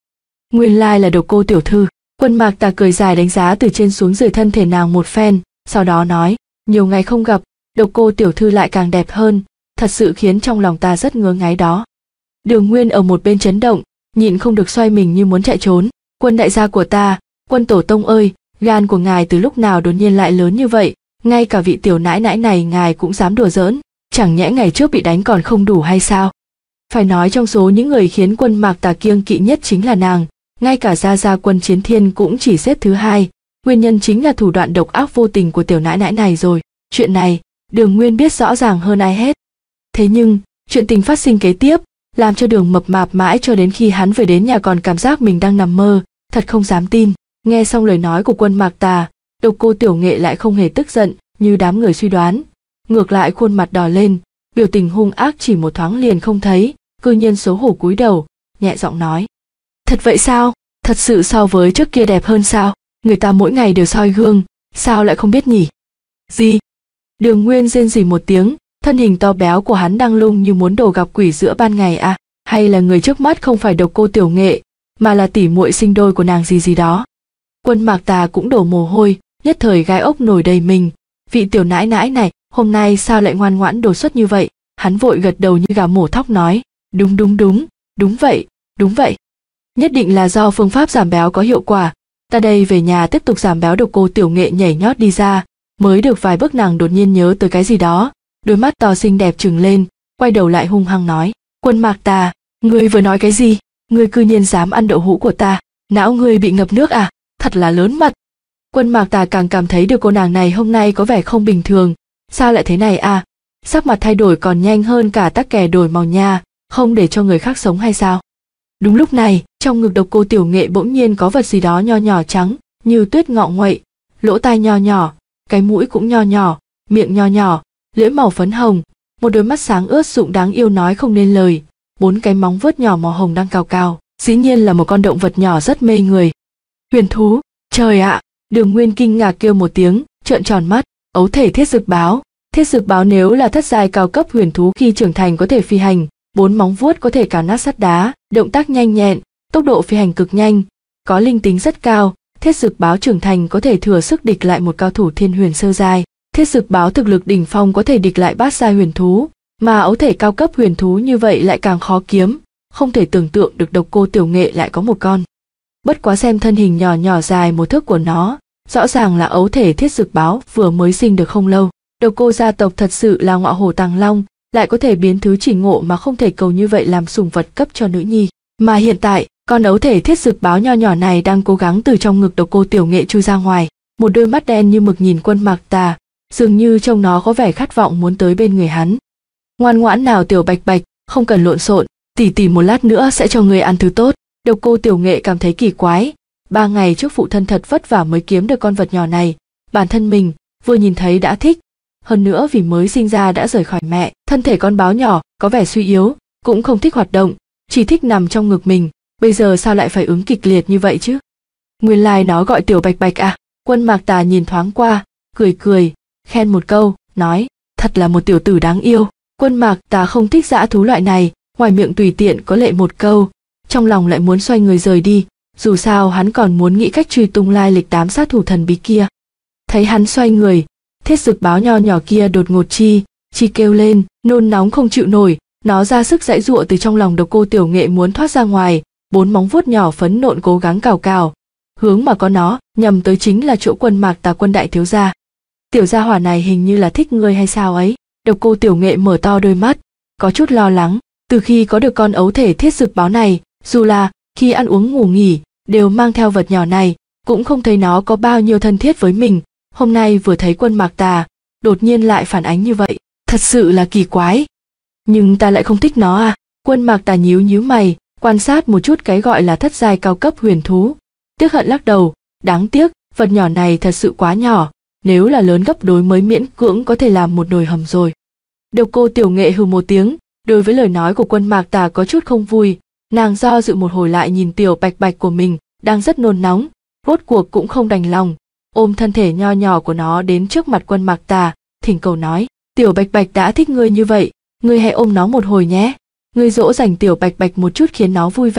Nguyên lai là Độc Cô tiểu thư. Quân Mạc Tà cười dài đánh giá từ trên xuống dưới thân thể nàng một phen, sau đó nói, nhiều ngày không gặp, Độc Cô tiểu thư lại càng đẹp hơn, thật sự khiến trong lòng ta rất ngứa ngáy đó. Đường Nguyên ở một bên chấn động, nhịn không được xoay mình như muốn chạy trốn. Quân đại gia của ta, Quân tổ tông ơi, gan của ngài từ lúc nào đột nhiên lại lớn như vậy, ngay cả vị tiểu nãi nãi này ngài cũng dám đùa giỡn, chẳng nhẽ ngày trước bị đánh còn không đủ hay sao? Phải nói trong số những người khiến Quân Mạc Tà kiêng kỵ nhất chính là nàng, ngay cả gia gia Quân Chiến Thiên cũng chỉ xếp thứ hai, nguyên nhân chính là thủ đoạn độc ác vô tình của tiểu nãi nãi này rồi. Chuyện này, Đường Nguyên biết rõ ràng hơn ai hết. Thế nhưng, chuyện tình phát sinh kế tiếp, làm cho Đường mập mạp mãi cho đến khi hắn về đến nhà còn cảm giác mình đang nằm mơ, thật không dám tin. Nghe xong lời nói của Quân Mạc Tà, Độc Cô Tiểu Nghệ lại không hề tức giận như đám người suy đoán, ngược lại khuôn mặt đỏ lên, biểu tình hung ác chỉ một thoáng liền không thấy, cư nhiên xấu hổ cúi đầu, nhẹ giọng nói: thật vậy sao? Thật sự so với trước kia đẹp hơn sao? Người ta mỗi ngày đều soi gương, sao lại không biết nhỉ? Gì? Đường Nguyên rên rỉ một tiếng, thân hình to béo của hắn đang lung như muốn đổ gặp quỷ giữa ban ngày à? Hay là người trước mắt không phải Độc Cô Tiểu Nghệ, mà là tỷ muội sinh đôi của nàng gì gì đó? Quân Mạc Tà cũng đổ mồ hôi, nhất thời gai ốc nổi đầy mình. Vị tiểu nãi nãi này, hôm nay sao lại ngoan ngoãn đột xuất như vậy? Hắn vội gật đầu như gà mổ thóc nói, đúng đúng đúng, đúng vậy, đúng vậy. Nhất định là do phương pháp giảm béo có hiệu quả. Ta đây về nhà tiếp tục giảm béo. Độc Cô Tiểu Nghệ nhảy nhót đi ra, mới được vài bước nàng đột nhiên nhớ tới cái gì đó, đôi mắt to xinh đẹp trừng lên, quay đầu lại hung hăng nói, Quân Mạc Tà, ngươi vừa nói cái gì? Ngươi cư nhiên dám ăn đậu hũ của ta, não ngươi bị ngập nước à? Thật là lớn mật. Quân Mạc Tà càng cảm thấy được cô nàng này hôm nay có vẻ không bình thường, sao lại thế này à? Sắc mặt thay đổi còn nhanh hơn cả tắc kè đổi màu nha, không để cho người khác sống hay sao? Đúng lúc này, trong ngực Độc Cô Tiểu Nghệ bỗng nhiên có vật gì đó nho nhỏ trắng, như tuyết ngọ nguậy, lỗ tai nho nhỏ, cái mũi cũng nho nhỏ, miệng nho nhỏ, lưỡi màu phấn hồng, một đôi mắt sáng ướt sũng đáng yêu nói không nên lời, bốn cái móng vuốt nhỏ màu hồng đang cào cào, dĩ nhiên là một con động vật nhỏ rất mê người. Huyền thú, trời ạ! Đường Nguyên kinh ngạc kêu một tiếng, trợn tròn mắt. Ấu thể thiết dực báo. Thiết dực báo nếu là thất giai cao cấp huyền thú khi trưởng thành có thể phi hành, bốn móng vuốt có thể cào nát sắt đá, động tác nhanh nhẹn, tốc độ phi hành cực nhanh, có linh tính rất cao. Thiết dực báo trưởng thành có thể thừa sức địch lại một cao thủ thiên huyền sơ giai. Thiết dực báo thực lực đỉnh phong có thể địch lại bát giai huyền thú, mà ấu thể cao cấp huyền thú như vậy lại càng khó kiếm, không thể tưởng tượng được Độc Cô Tiểu Nghệ lại có một con. Bất quá xem thân hình nhỏ nhỏ dài một thước của nó, rõ ràng là ấu thể thiết dực báo vừa mới sinh được không lâu. Độc Cô gia tộc thật sự là ngọa hổ tàng long, lại có thể biến thứ chỉ ngộ mà không thể cầu như vậy làm sủng vật cấp cho nữ nhi. Mà hiện tại, con ấu thể thiết dực báo nho nhỏ này đang cố gắng từ trong ngực Độc Cô Tiểu Nghệ chui ra ngoài, một đôi mắt đen như mực nhìn Quân Mạc Tà, dường như trông nó có vẻ khát vọng muốn tới bên người hắn. Ngoan ngoãn nào Tiểu Bạch Bạch, không cần lộn xộn, tỉ tỉ một lát nữa sẽ cho người ăn thứ tốt. Độc Cô Tiểu Nghệ cảm thấy kỳ quái, ba ngày trước phụ thân thật vất vả mới kiếm được con vật nhỏ này, bản thân mình vừa nhìn thấy đã thích, hơn nữa vì mới sinh ra đã rời khỏi mẹ, thân thể con báo nhỏ có vẻ suy yếu, cũng không thích hoạt động, chỉ thích nằm trong ngực mình, bây giờ sao lại phải ứng kịch liệt như vậy chứ? Nguyên lai nó gọi Tiểu Bạch Bạch à? Quân Mạc Tà nhìn thoáng qua, cười cười, khen một câu, nói, thật là một tiểu tử đáng yêu. Quân Mạc Tà không thích dã thú loại này, ngoài miệng tùy tiện có lệ một câu, trong lòng lại muốn xoay người rời đi, dù sao hắn còn muốn nghĩ cách truy tung lai lịch đám sát thủ thần bí kia. Thấy hắn xoay người, thiết dực báo nho nhỏ kia đột ngột chi, chi kêu lên, nôn nóng không chịu nổi, nó ra sức giãy giụa từ trong lòng Độc Cô Tiểu Nghệ muốn thoát ra ngoài, bốn móng vuốt nhỏ phấn nộn cố gắng cào cào, hướng mà có nó nhằm tới chính là chỗ Quân Mạc Tà Quân đại thiếu gia. Tiểu gia hỏa này hình như là thích ngươi hay sao ấy? Độc Cô Tiểu Nghệ mở to đôi mắt, có chút lo lắng, từ khi có được con ấu thể thiết dực báo này, dù là khi ăn uống ngủ nghỉ đều mang theo vật nhỏ này, cũng không thấy nó có bao nhiêu thân thiết với mình, hôm nay vừa thấy Quân Mạc Tà, đột nhiên lại phản ánh như vậy, thật sự là kỳ quái. Nhưng ta lại không thích nó à? Quân Mạc Tà nhíu nhíu mày, quan sát một chút cái gọi là thất giai cao cấp huyền thú, tiếc hận lắc đầu, đáng tiếc, vật nhỏ này thật sự quá nhỏ, nếu là lớn gấp đôi mới miễn cưỡng có thể làm một nồi hầm rồi. Độc Cô Tiểu Nghệ hừ một tiếng, đối với lời nói của Quân Mạc Tà có chút không vui, nàng do dự một hồi lại nhìn Tiểu Bạch Bạch của mình, đang rất nôn nóng, rốt cuộc cũng không đành lòng, ôm thân thể nho nhỏ của nó đến trước mặt Quân Mạc Tà, thỉnh cầu nói, Tiểu Bạch Bạch đã thích ngươi như vậy, ngươi hãy ôm nó một hồi nhé, ngươi dỗ dành Tiểu Bạch Bạch một chút khiến nó vui vẻ,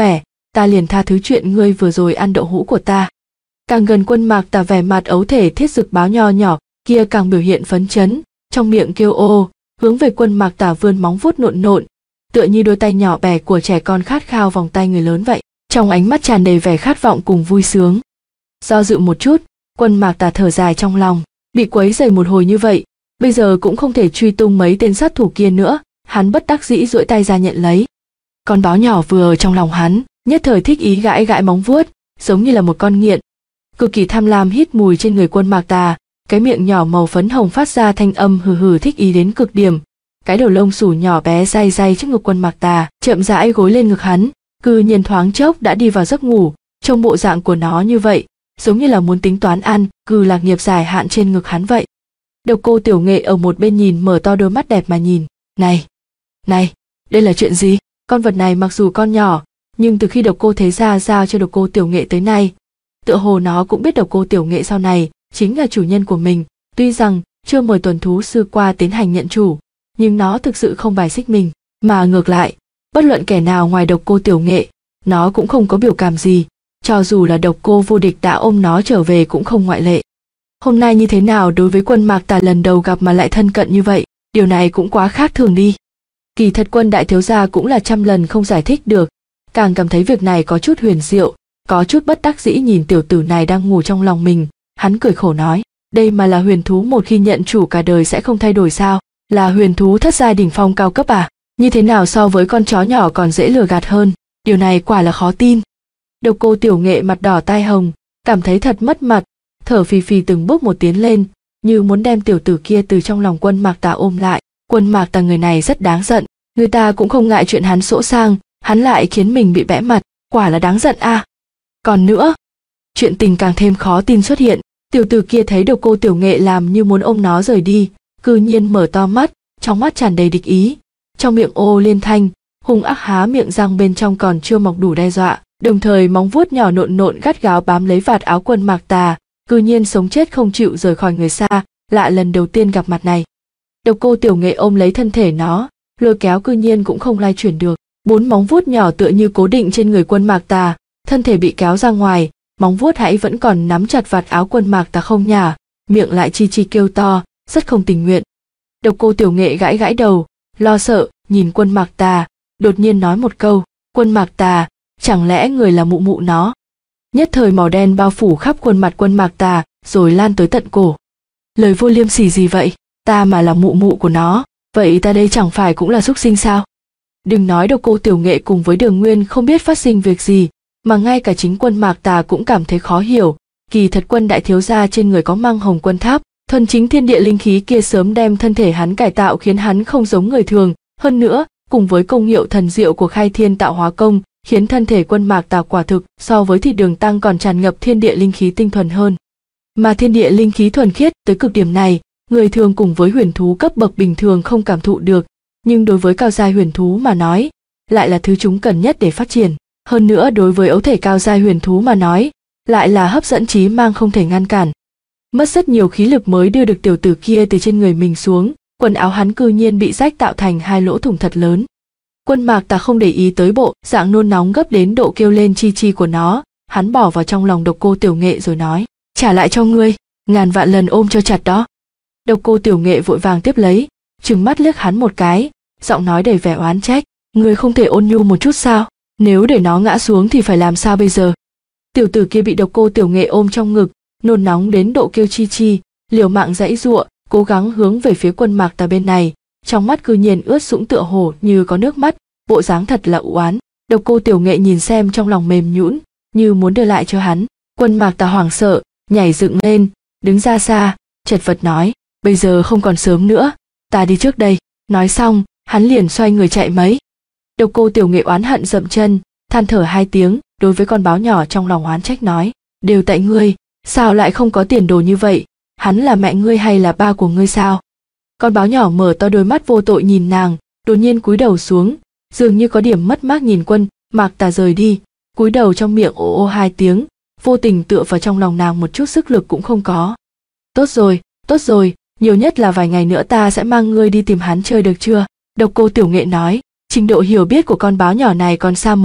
ta liền tha thứ chuyện ngươi vừa rồi ăn đậu hũ của ta. Càng gần Quân Mạc Tà vẻ mặt ấu thể thiết dực báo nho nhỏ kia càng biểu hiện phấn chấn, trong miệng kêu ô, hướng về Quân Mạc Tà vươn móng vuốt nộn nộn, tựa như đôi tay nhỏ bé của trẻ con khát khao vòng tay người lớn vậy, trong ánh mắt tràn đầy vẻ khát vọng cùng vui sướng. Do dự một chút, Quân Mạc Tà thở dài trong lòng, bị quấy rầy một hồi như vậy, bây giờ cũng không thể truy tung mấy tên sát thủ kia nữa, hắn bất đắc dĩ duỗi tay ra nhận lấy. Con báo nhỏ vừa ở trong lòng hắn, nhất thời thích ý gãi gãi móng vuốt, giống như là một con nghiện, cực kỳ tham lam hít mùi trên người Quân Mạc Tà, cái miệng nhỏ màu phấn hồng phát ra thanh âm hừ hừ thích ý đến cực điểm. Cái đầu lông xù nhỏ bé day day trước ngực Quân Mạc Tà, chậm rãi gối lên ngực hắn, cư nhiên thoáng chốc đã đi vào giấc ngủ, trông bộ dạng của nó như vậy, giống như là muốn tính toán ăn, cư lạc nghiệp dài hạn trên ngực hắn vậy. Độc Cô Tiểu Nghệ ở một bên nhìn mở to đôi mắt đẹp mà nhìn, này, này, đây là chuyện gì? Con vật này mặc dù con nhỏ, nhưng từ khi Độc Cô Thế Gia giao cho Độc Cô Tiểu Nghệ tới nay, tựa hồ nó cũng biết Độc Cô Tiểu Nghệ sau này chính là chủ nhân của mình. Tuy rằng chưa mời tuần thú sư qua tiến hành nhận chủ, nhưng nó thực sự không bài xích mình, mà ngược lại, bất luận kẻ nào ngoài Độc Cô Tiểu Nghệ, nó cũng không có biểu cảm gì, cho dù là Độc Cô Vô Địch đã ôm nó trở về cũng không ngoại lệ. Hôm nay như thế nào đối với Quân Mạc Tà lần đầu gặp mà lại thân cận như vậy, điều này cũng quá khác thường đi. Kỳ thật Quân đại thiếu gia cũng là trăm lần không giải thích được, càng cảm thấy việc này có chút huyền diệu, có chút bất đắc dĩ nhìn tiểu tử này đang ngủ trong lòng mình, hắn cười khổ nói, đây mà là huyền thú một khi nhận chủ cả đời sẽ không thay đổi sao, là huyền thú thất giai đỉnh phong cao cấp à, như thế nào so với con chó nhỏ còn dễ lừa gạt hơn, điều này quả là khó tin. Độc Cô Tiểu Nghệ mặt đỏ tai hồng, cảm thấy thật mất mặt, thở phì phì từng bước một tiến lên, như muốn đem tiểu tử kia từ trong lòng Quân Mạc Tà ôm lại. Quân Mạc Tà người này rất đáng giận, người ta cũng không ngại chuyện hắn sỗ sang, hắn lại khiến mình bị bẽ mặt, quả là đáng giận a. À. Còn nữa, chuyện tình càng thêm khó tin xuất hiện, tiểu tử kia thấy Độc Cô Tiểu Nghệ làm như muốn ôm nó rời đi, cư nhiên mở to mắt, trong mắt tràn đầy địch ý, trong miệng ô liên thanh, hung ác há miệng răng bên trong còn chưa mọc đủ đe dọa, đồng thời móng vuốt nhỏ nộn nộn gắt gáo bám lấy vạt áo Quân Mạc Tà, cư nhiên sống chết không chịu rời khỏi người xa, lạ lần đầu tiên gặp mặt này. Độc Cô Tiểu Nghệ ôm lấy thân thể nó, lôi kéo cư nhiên cũng không lay chuyển được, bốn móng vuốt nhỏ tựa như cố định trên người Quân Mạc Tà, thân thể bị kéo ra ngoài, móng vuốt hãy vẫn còn nắm chặt vạt áo Quân Mạc Tà không nhả, miệng lại chi chi kêu to, rất không tình nguyện. Độc Cô Tiểu Nghệ gãi gãi đầu, lo sợ, nhìn Quân Mạc Tà, đột nhiên nói một câu, Quân Mạc Tà, chẳng lẽ người là mụ mụ nó? Nhất thời màu đen bao phủ khắp khuôn mặt Quân Mạc Tà, rồi lan tới tận cổ. Lời vô liêm sỉ gì vậy? Ta mà là mụ mụ của nó, vậy ta đây chẳng phải cũng là súc sinh sao? Đừng nói Độc Cô Tiểu Nghệ cùng với Đường Nguyên không biết phát sinh việc gì, mà ngay cả chính Quân Mạc Tà cũng cảm thấy khó hiểu. Kỳ thật Quân đại thiếu gia trên người có Mang Hồng Quân Tháp, thuần chính thiên địa linh khí kia sớm đem thân thể hắn cải tạo khiến hắn không giống người thường, hơn nữa, cùng với công hiệu thần diệu của Khai Thiên Tạo Hóa Công, khiến thân thể Quân Mạc Tà quả thực so với Thị Đường Tăng còn tràn ngập thiên địa linh khí tinh thuần hơn. Mà thiên địa linh khí thuần khiết tới cực điểm này, người thường cùng với huyền thú cấp bậc bình thường không cảm thụ được, nhưng đối với cao giai huyền thú mà nói, lại là thứ chúng cần nhất để phát triển. Hơn nữa đối với ấu thể cao giai huyền thú mà nói, lại là hấp dẫn chí mang không thể ngăn cản. Mất rất nhiều khí lực mới đưa được tiểu tử kia từ trên người mình xuống, quần áo hắn cư nhiên bị rách tạo thành hai lỗ thủng thật lớn. Quân Mạc Tà không để ý tới bộ dạng nôn nóng gấp đến độ kêu lên chi chi của nó, hắn bỏ vào trong lòng Độc Cô Tiểu Nghệ rồi nói, trả lại cho ngươi, ngàn vạn lần ôm cho chặt đó. Độc Cô Tiểu Nghệ vội vàng tiếp lấy, trừng mắt liếc hắn một cái, giọng nói đầy vẻ oán trách, ngươi không thể ôn nhu một chút sao, nếu để nó ngã xuống thì phải làm sao bây giờ? Tiểu tử kia bị Độc Cô Tiểu Nghệ ôm trong ngực, nôn nóng đến độ kêu chi chi, liều mạng giãy giụa, cố gắng hướng về phía Quân Mạc Tà bên này, trong mắt cư nhiên ướt sũng tựa hồ như có nước mắt, bộ dáng thật là u oán. Độc Cô Tiểu Nghệ nhìn xem trong lòng mềm nhũn, như muốn đưa lại cho hắn. Quân Mạc Tà hoảng sợ, nhảy dựng lên, đứng ra xa, chật vật nói, bây giờ không còn sớm nữa, ta đi trước đây. Nói xong, hắn liền xoay người chạy mấy. Độc Cô Tiểu Nghệ oán hận dậm chân, than thở hai tiếng, đối với con báo nhỏ trong lòng oán trách nói, đều tại ngươi, sao lại không có tiền đồ như vậy, hắn là mẹ ngươi hay là ba của ngươi sao? Con báo nhỏ mở to đôi mắt vô tội nhìn nàng, đột nhiên cúi đầu xuống, dường như có điểm mất mát nhìn Quân Mạc Tà rời đi, cúi đầu trong miệng ồ ô hai tiếng, vô tình tựa vào trong lòng nàng một chút sức lực cũng không có. Tốt rồi, tốt rồi, nhiều nhất là vài ngày nữa ta sẽ mang ngươi đi tìm hắn chơi được chưa? Độc Cô Tiểu Nghệ nói, trình độ hiểu biết của con báo nhỏ này còn xa mới,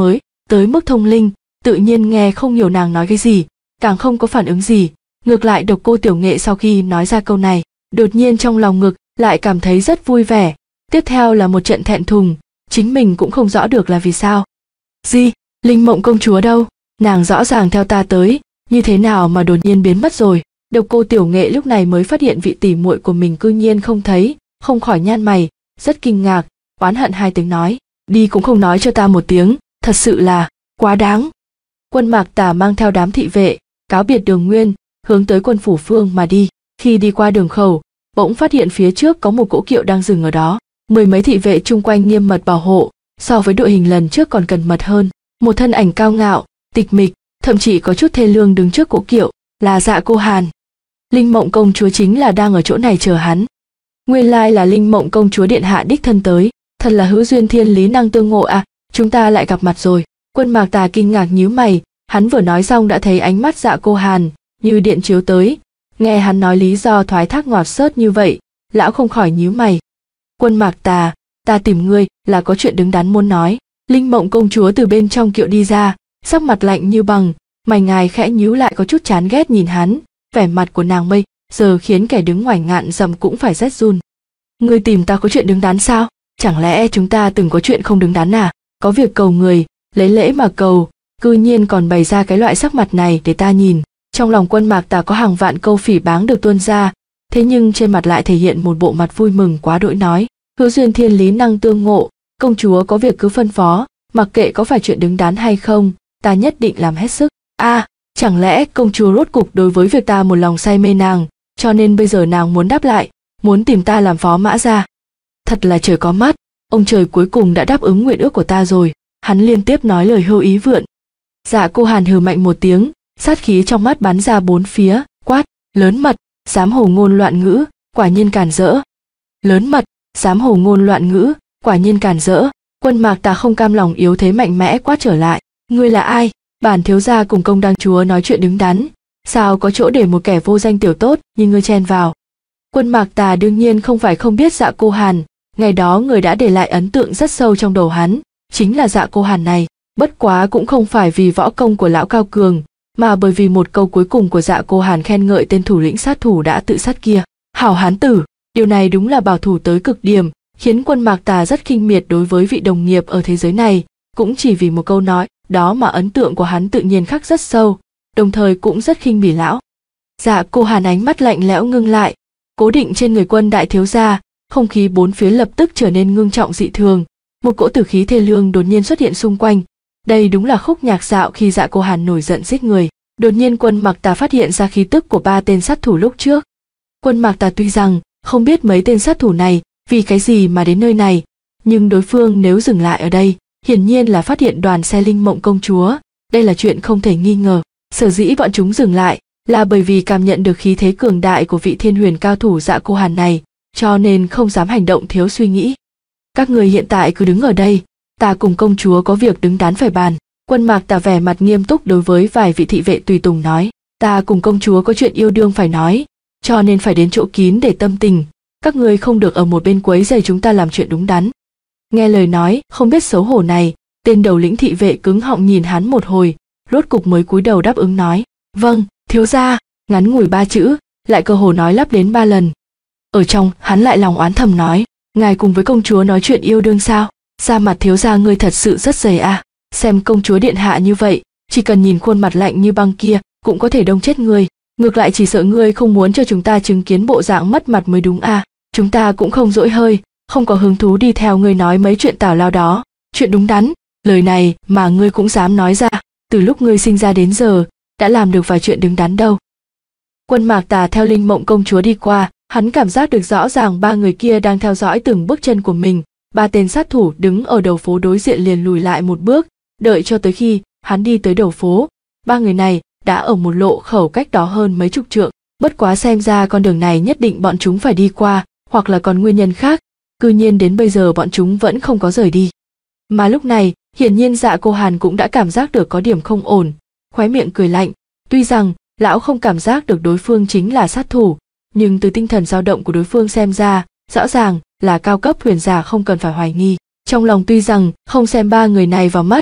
tới mức thông linh, tự nhiên nghe không hiểu nàng nói cái gì, càng không có phản ứng gì. Ngược lại Độc Cô Tiểu Nghệ sau khi nói ra câu này, đột nhiên trong lòng ngực lại cảm thấy rất vui vẻ. Tiếp theo là một trận thẹn thùng, chính mình cũng không rõ được là vì sao. Gì? Linh Mộng công chúa đâu? Nàng rõ ràng theo ta tới, như thế nào mà đột nhiên biến mất rồi? Độc Cô Tiểu Nghệ lúc này mới phát hiện vị tỷ muội của mình cư nhiên không thấy, không khỏi nhăn mày, rất kinh ngạc, oán hận hai tiếng nói, đi cũng không nói cho ta một tiếng, thật sự là quá đáng. Quân Mạc Tà mang theo đám thị vệ, cáo biệt Đường Nguyên, hướng tới quân phủ Phương mà đi. Khi đi qua đường khẩu, bỗng phát hiện phía trước có một cỗ kiệu đang dừng ở đó. Mười mấy thị vệ chung quanh nghiêm mật bảo hộ, so với đội hình lần trước còn cẩn mật hơn. Một thân ảnh cao ngạo, tịch mịch, thậm chí có chút thê lương đứng trước cỗ kiệu, là Dạ Cô Hàn. Linh Mộng công chúa chính là đang ở chỗ này chờ hắn. Nguyên lai là Linh Mộng công chúa điện hạ đích thân tới, thật là hữu duyên thiên lý năng tương ngộ à, chúng ta lại gặp mặt rồi. Quân Mạc Tà kinh ngạc nhíu mày, hắn vừa nói xong đã thấy ánh mắt Dạ Cô Hàn như điện chiếu tới, nghe hắn nói lý do thoái thác ngọt xớt như vậy, lão không khỏi nhíu mày. Quân Mạc Tà, ta tìm ngươi là có chuyện đứng đắn muốn nói. Linh Mộng công chúa từ bên trong kiệu đi ra, sắc mặt lạnh như bằng, mày ngài khẽ nhíu lại có chút chán ghét nhìn hắn, vẻ mặt của nàng bây giờ khiến kẻ đứng ngoài ngạn dầm cũng phải rét run. Ngươi tìm ta có chuyện đứng đắn sao? Chẳng lẽ chúng ta từng có chuyện không đứng đắn à? Có việc cầu người, lấy lễ mà cầu, cư nhiên còn bày ra cái loại sắc mặt này để ta nhìn. Trong lòng Quân Mạc Tà có hàng vạn câu phỉ báng được tuôn ra, thế nhưng trên mặt lại thể hiện một bộ mặt vui mừng quá đỗi, nói, hữu duyên thiên lý năng tương ngộ, công chúa có việc cứ phân phó, mặc kệ có phải chuyện đứng đắn hay không, ta nhất định làm hết sức. A, à, chẳng lẽ công chúa rốt cục đối với việc ta một lòng say mê nàng, cho nên bây giờ nàng muốn đáp lại, muốn tìm ta làm phó mã ra. Thật là trời có mắt, ông trời cuối cùng đã đáp ứng nguyện ước của ta rồi. Hắn liên tiếp nói lời hưu ý vượn. Dạ Cô Hàn hừ mạnh một tiếng, sát khí trong mắt bắn ra bốn phía, quát, lớn mật, dám hồ ngôn loạn ngữ, quả nhiên cản rỡ. Lớn mật, dám hồ ngôn loạn ngữ, quả nhiên cản rỡ. Quân Mạc Tà không cam lòng yếu thế mạnh mẽ quát trở lại, ngươi là ai? Bản thiếu gia cùng công đăng chúa nói chuyện đứng đắn, sao có chỗ để một kẻ vô danh tiểu tốt như ngươi chen vào? Quân Mạc Tà đương nhiên không phải không biết Dạ Cô Hàn, ngày đó người đã để lại ấn tượng rất sâu trong đầu hắn, chính là Dạ Cô Hàn này. Bất quá cũng không phải vì võ công của lão cao cường, mà bởi vì một câu cuối cùng của Dạ Cô Hàn khen ngợi tên thủ lĩnh sát thủ đã tự sát kia, hảo hán tử. Điều này đúng là bảo thủ tới cực điểm, khiến Quân Mạc Tà rất khinh miệt đối với vị đồng nghiệp ở thế giới này, cũng chỉ vì một câu nói đó mà ấn tượng của hắn tự nhiên khắc rất sâu, đồng thời cũng rất khinh bỉ lão. Dạ Cô Hàn ánh mắt lạnh lẽo ngưng lại, cố định trên người Quân đại thiếu gia, không khí bốn phía lập tức trở nên ngưng trọng dị thường, một cỗ tử khí thê lương đột nhiên xuất hiện xung quanh. Đây đúng là khúc nhạc dạo khi Dạ Cô Hàn nổi giận giết người. Đột nhiên Quân Mạc Tà phát hiện ra khí tức của ba tên sát thủ lúc trước. Quân Mạc Tà tuy rằng không biết mấy tên sát thủ này vì cái gì mà đến nơi này, nhưng đối phương nếu dừng lại ở đây, hiển nhiên là phát hiện đoàn xe Linh Mộng công chúa, đây là chuyện không thể nghi ngờ. Sở dĩ bọn chúng dừng lại là bởi vì cảm nhận được khí thế cường đại của vị thiên huyền cao thủ Dạ Cô Hàn này, cho nên không dám hành động thiếu suy nghĩ. Các người hiện tại cứ đứng ở đây, ta cùng công chúa có việc đứng đắn phải bàn. Quân Mạc Tà vẻ mặt nghiêm túc đối với vài vị thị vệ tùy tùng nói, ta cùng công chúa có chuyện yêu đương phải nói, cho nên phải đến chỗ kín để tâm tình, các người không được ở một bên quấy rầy chúng ta làm chuyện đúng đắn. Nghe lời nói không biết xấu hổ này, tên đầu lĩnh thị vệ cứng họng nhìn hắn một hồi, rốt cục mới cúi đầu đáp ứng nói, vâng, thiếu gia. Ngắn ngủi ba chữ, lại cơ hồ nói lắp đến ba lần. Ở trong, hắn lại lòng oán thầm nói, ngài cùng với công chúa nói chuyện yêu đương sao? Da mặt thiếu gia ngươi thật sự rất dày à? Xem công chúa điện hạ như vậy, chỉ cần nhìn khuôn mặt lạnh như băng kia, cũng có thể đông chết ngươi. Ngược lại chỉ sợ ngươi không muốn cho chúng ta chứng kiến bộ dạng mất mặt mới đúng à? Chúng ta cũng không dỗi hơi, không có hứng thú đi theo ngươi nói mấy chuyện tào lao đó. Chuyện đúng đắn, lời này mà ngươi cũng dám nói ra, từ lúc ngươi sinh ra đến giờ, đã làm được vài chuyện đứng đắn đâu. Quân Mạc Tà theo Linh Mộng công chúa đi qua, hắn cảm giác được rõ ràng ba người kia đang theo dõi từng bước chân của mình. Ba tên sát thủ đứng ở đầu phố đối diện liền lùi lại một bước, đợi cho tới khi hắn đi tới đầu phố, ba người này đã ở một lộ khẩu cách đó hơn mấy chục trượng. Bất quá xem ra con đường này nhất định bọn chúng phải đi qua, hoặc là còn nguyên nhân khác, cư nhiên đến bây giờ bọn chúng vẫn không có rời đi. Mà lúc này, hiển nhiên Dạ Cô Hàn cũng đã cảm giác được có điểm không ổn, khóe miệng cười lạnh, tuy rằng lão không cảm giác được đối phương chính là sát thủ, nhưng từ tinh thần dao động của đối phương xem ra, rõ ràng là cao cấp huyền giả không cần phải hoài nghi. Trong lòng tuy rằng không xem ba người này vào mắt,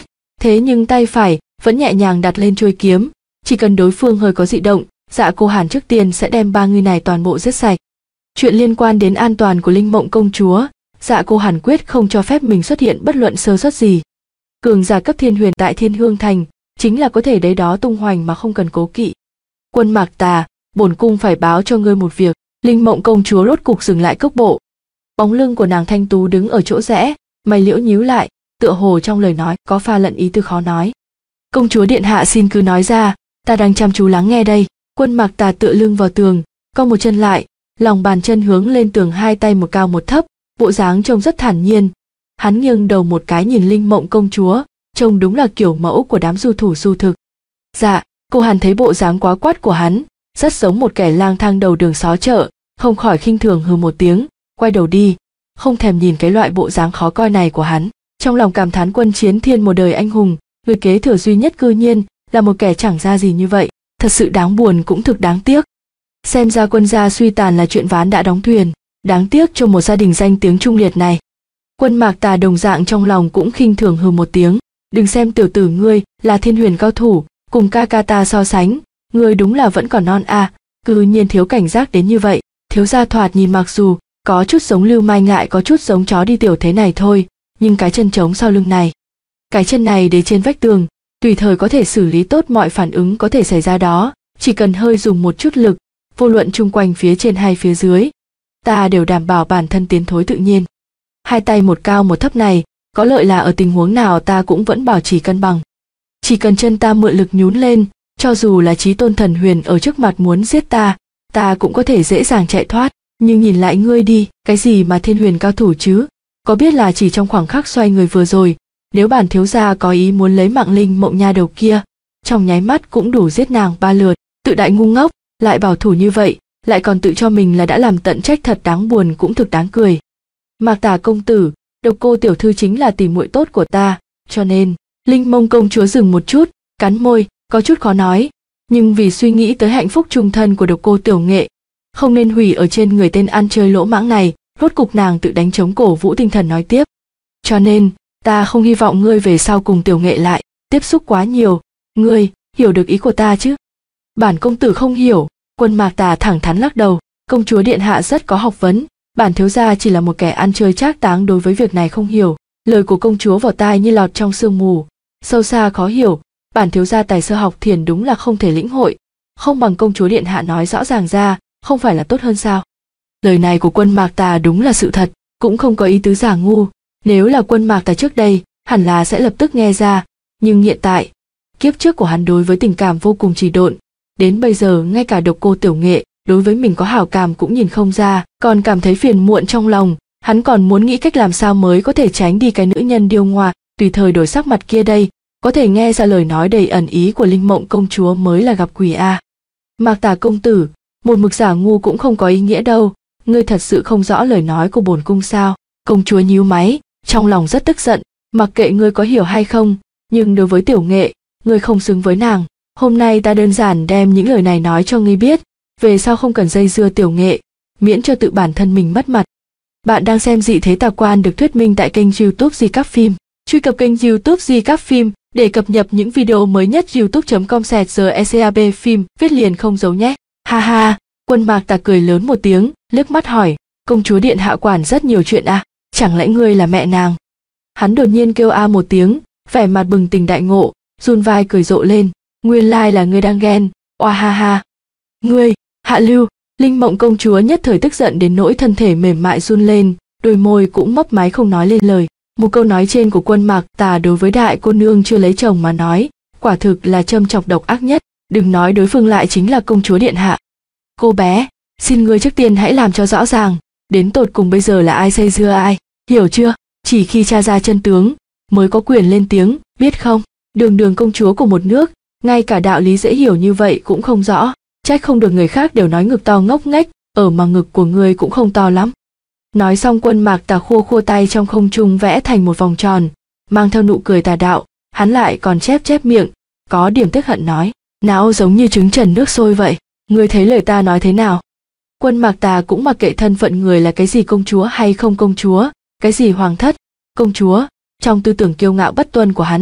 thế nhưng tay phải vẫn nhẹ nhàng đặt lên chuôi kiếm, chỉ cần đối phương hơi có dị động, Dạ Cô Hàn trước tiên sẽ đem ba người này toàn bộ giết sạch. Chuyện liên quan đến an toàn của Linh Mộng công chúa, Dạ Cô Hàn quyết không cho phép mình xuất hiện bất luận sơ suất gì. Cường giả cấp thiên huyền tại Thiên Hương Thành chính là có thể đấy đó tung hoành mà không cần cố kỵ. Quân Mạc Tà, bổn cung phải báo cho ngươi một việc. Linh Mộng công chúa rốt cục dừng lại cước bộ. Bóng lưng của nàng thanh tú đứng ở chỗ rẽ, mày liễu nhíu lại, tựa hồ trong lời nói có pha lẫn ý tư khó nói. Công chúa điện hạ xin cứ nói ra, ta đang chăm chú lắng nghe đây. Quân Mạc Tà tựa lưng vào tường, cong một chân lại, lòng bàn chân hướng lên tường, hai tay một cao một thấp, bộ dáng trông rất thản nhiên. Hắn nghiêng đầu một cái nhìn Linh Mộng công chúa, trông đúng là kiểu mẫu của đám du thủ du thực. Dạ, Cô Hàn thấy bộ dáng quá quát của hắn, rất giống một kẻ lang thang đầu đường xó chợ, không khỏi khinh thường hừ một tiếng, quay đầu đi, không thèm nhìn cái loại bộ dáng khó coi này của hắn. Trong lòng cảm thán Quân Chiến Thiên một đời anh hùng, người kế thừa duy nhất cư nhiên là một kẻ chẳng ra gì như vậy, thật sự đáng buồn cũng thực đáng tiếc. Xem ra Quân gia suy tàn là chuyện ván đã đóng thuyền, đáng tiếc cho một gia đình danh tiếng trung liệt này. Quân Mạc Tà đồng dạng trong lòng cũng khinh thường hừ một tiếng, đừng xem tiểu tử ngươi là thiên huyền cao thủ, cùng ca ca ta so sánh, ngươi đúng là vẫn còn non à, cư nhiên thiếu cảnh giác đến như vậy. Thiếu gia thoạt nhìn mặc dù có chút giống lưu manh lại có chút giống chó đi tiểu thế này thôi, nhưng cái chân trống sau lưng này, cái chân này để trên vách tường, tùy thời có thể xử lý tốt mọi phản ứng có thể xảy ra đó, chỉ cần hơi dùng một chút lực, vô luận chung quanh phía trên hay phía dưới, ta đều đảm bảo bản thân tiến thối tự nhiên. Hai tay một cao một thấp này, có lợi là ở tình huống nào ta cũng vẫn bảo trì cân bằng. Chỉ cần chân ta mượn lực nhún lên, cho dù là chí tôn thần huyền ở trước mặt muốn giết ta, ta cũng có thể dễ dàng chạy thoát. Nhưng nhìn lại ngươi đi, cái gì mà thiên huyền cao thủ chứ? Có biết là chỉ trong khoảng khắc xoay người vừa rồi, nếu bản thiếu gia có ý muốn lấy mạng Linh Mộng nha đầu kia, trong nháy mắt cũng đủ giết nàng ba lượt. Tự đại ngu ngốc, lại bảo thủ như vậy, lại còn tự cho mình là đã làm tận trách, thật đáng buồn cũng thực đáng cười. Mạc Tà công tử, Độc Cô tiểu thư chính là tỷ muội tốt của ta, cho nên. Linh Mộng công chúa dừng một chút, cắn môi, có chút khó nói, nhưng vì suy nghĩ tới hạnh phúc chung thân của Độc Cô tiểu nghệ, không nên hủy ở trên người tên ăn chơi lỗ mãng này, rốt cục nàng tự đánh trống cổ vũ tinh thần nói tiếp. Cho nên, ta không hy vọng ngươi về sau cùng tiểu nghệ lại tiếp xúc quá nhiều, ngươi hiểu được ý của ta chứ? Bản công tử không hiểu. Quân Mạc Tà thẳng thắn lắc đầu, công chúa điện hạ rất có học vấn, bản thiếu gia chỉ là một kẻ ăn chơi trác táng, đối với việc này không hiểu. Lời của công chúa vào tai như lọt trong sương mù, sâu xa khó hiểu, bản thiếu gia tài sơ học thiền đúng là không thể lĩnh hội, không bằng công chúa điện hạ nói rõ ràng ra, không phải là tốt hơn sao? Lời này của Quân Mạc Tà đúng là sự thật, cũng không có ý tứ giả ngu, nếu là Quân Mạc Tà trước đây, hẳn là sẽ lập tức nghe ra, nhưng hiện tại, kiếp trước của hắn đối với tình cảm vô cùng trì độn, đến bây giờ ngay cả Độc Cô tiểu nghệ đối với mình có hảo cảm cũng nhìn không ra, còn cảm thấy phiền muộn trong lòng, hắn còn muốn nghĩ cách làm sao mới có thể tránh đi cái nữ nhân điêu ngoa, tùy thời đổi sắc mặt kia đây, có thể nghe ra lời nói đầy ẩn ý của Linh Mộng công chúa mới là gặp quỷ a. Mạc Tà công tử, một mực giả ngu cũng không có ý nghĩa đâu, ngươi thật sự không rõ lời nói của bổn cung sao? Công chúa nhíu máy, trong lòng rất tức giận, mặc kệ ngươi có hiểu hay không, nhưng đối với tiểu nghệ, ngươi không xứng với nàng. Hôm nay ta đơn giản đem những lời này nói cho ngươi biết, về sau không cần dây dưa tiểu nghệ, miễn cho tự bản thân mình mất mặt. Bạn đang xem Dị Thế Tà Quan được thuyết minh tại kênh YouTube Di Các Phim. Truy cập kênh YouTube Di Các Phim để cập nhật những video mới nhất. youtube chấm com slash secab phim viết liền không giấu nhé. Ha ha, Quân Mạc Tà cười lớn một tiếng, liếc mắt hỏi, công chúa điện hạ quản rất nhiều chuyện à, chẳng lẽ ngươi là mẹ nàng? Hắn đột nhiên kêu a một tiếng, vẻ mặt bừng tỉnh đại ngộ, run vai cười rộ lên, nguyên lai là ngươi đang ghen, oa ha ha. Ngươi, hạ lưu. Linh Mộng công chúa nhất thời tức giận đến nỗi thân thể mềm mại run lên, đôi môi cũng mấp máy không nói lên lời. Một câu nói trên của Quân Mạc Tà đối với đại cô nương chưa lấy chồng mà nói, quả thực là châm chọc độc ác nhất, đừng nói đối phương lại chính là công chúa điện hạ. Cô bé, xin ngươi trước tiên hãy làm cho rõ ràng, đến tột cùng bây giờ là ai dây dưa ai, hiểu chưa? Chỉ khi tra ra chân tướng, mới có quyền lên tiếng, biết không? Đường đường công chúa của một nước, ngay cả đạo lý dễ hiểu như vậy cũng không rõ. Trách không được người khác đều nói ngực to ngốc nghếch, ở mà ngực của ngươi cũng không to lắm. Nói xong Quân Mạc Tà khua khua tay trong không trung vẽ thành một vòng tròn, mang theo nụ cười tà đạo, hắn lại còn chép chép miệng, có điểm tức hận nói, não giống như trứng trần nước sôi vậy, ngươi thấy lời ta nói thế nào? Quân Mạc Tà cũng mặc kệ thân phận người là cái gì công chúa hay không công chúa, cái gì hoàng thất, công chúa, trong tư tưởng kiêu ngạo bất tuân của hắn,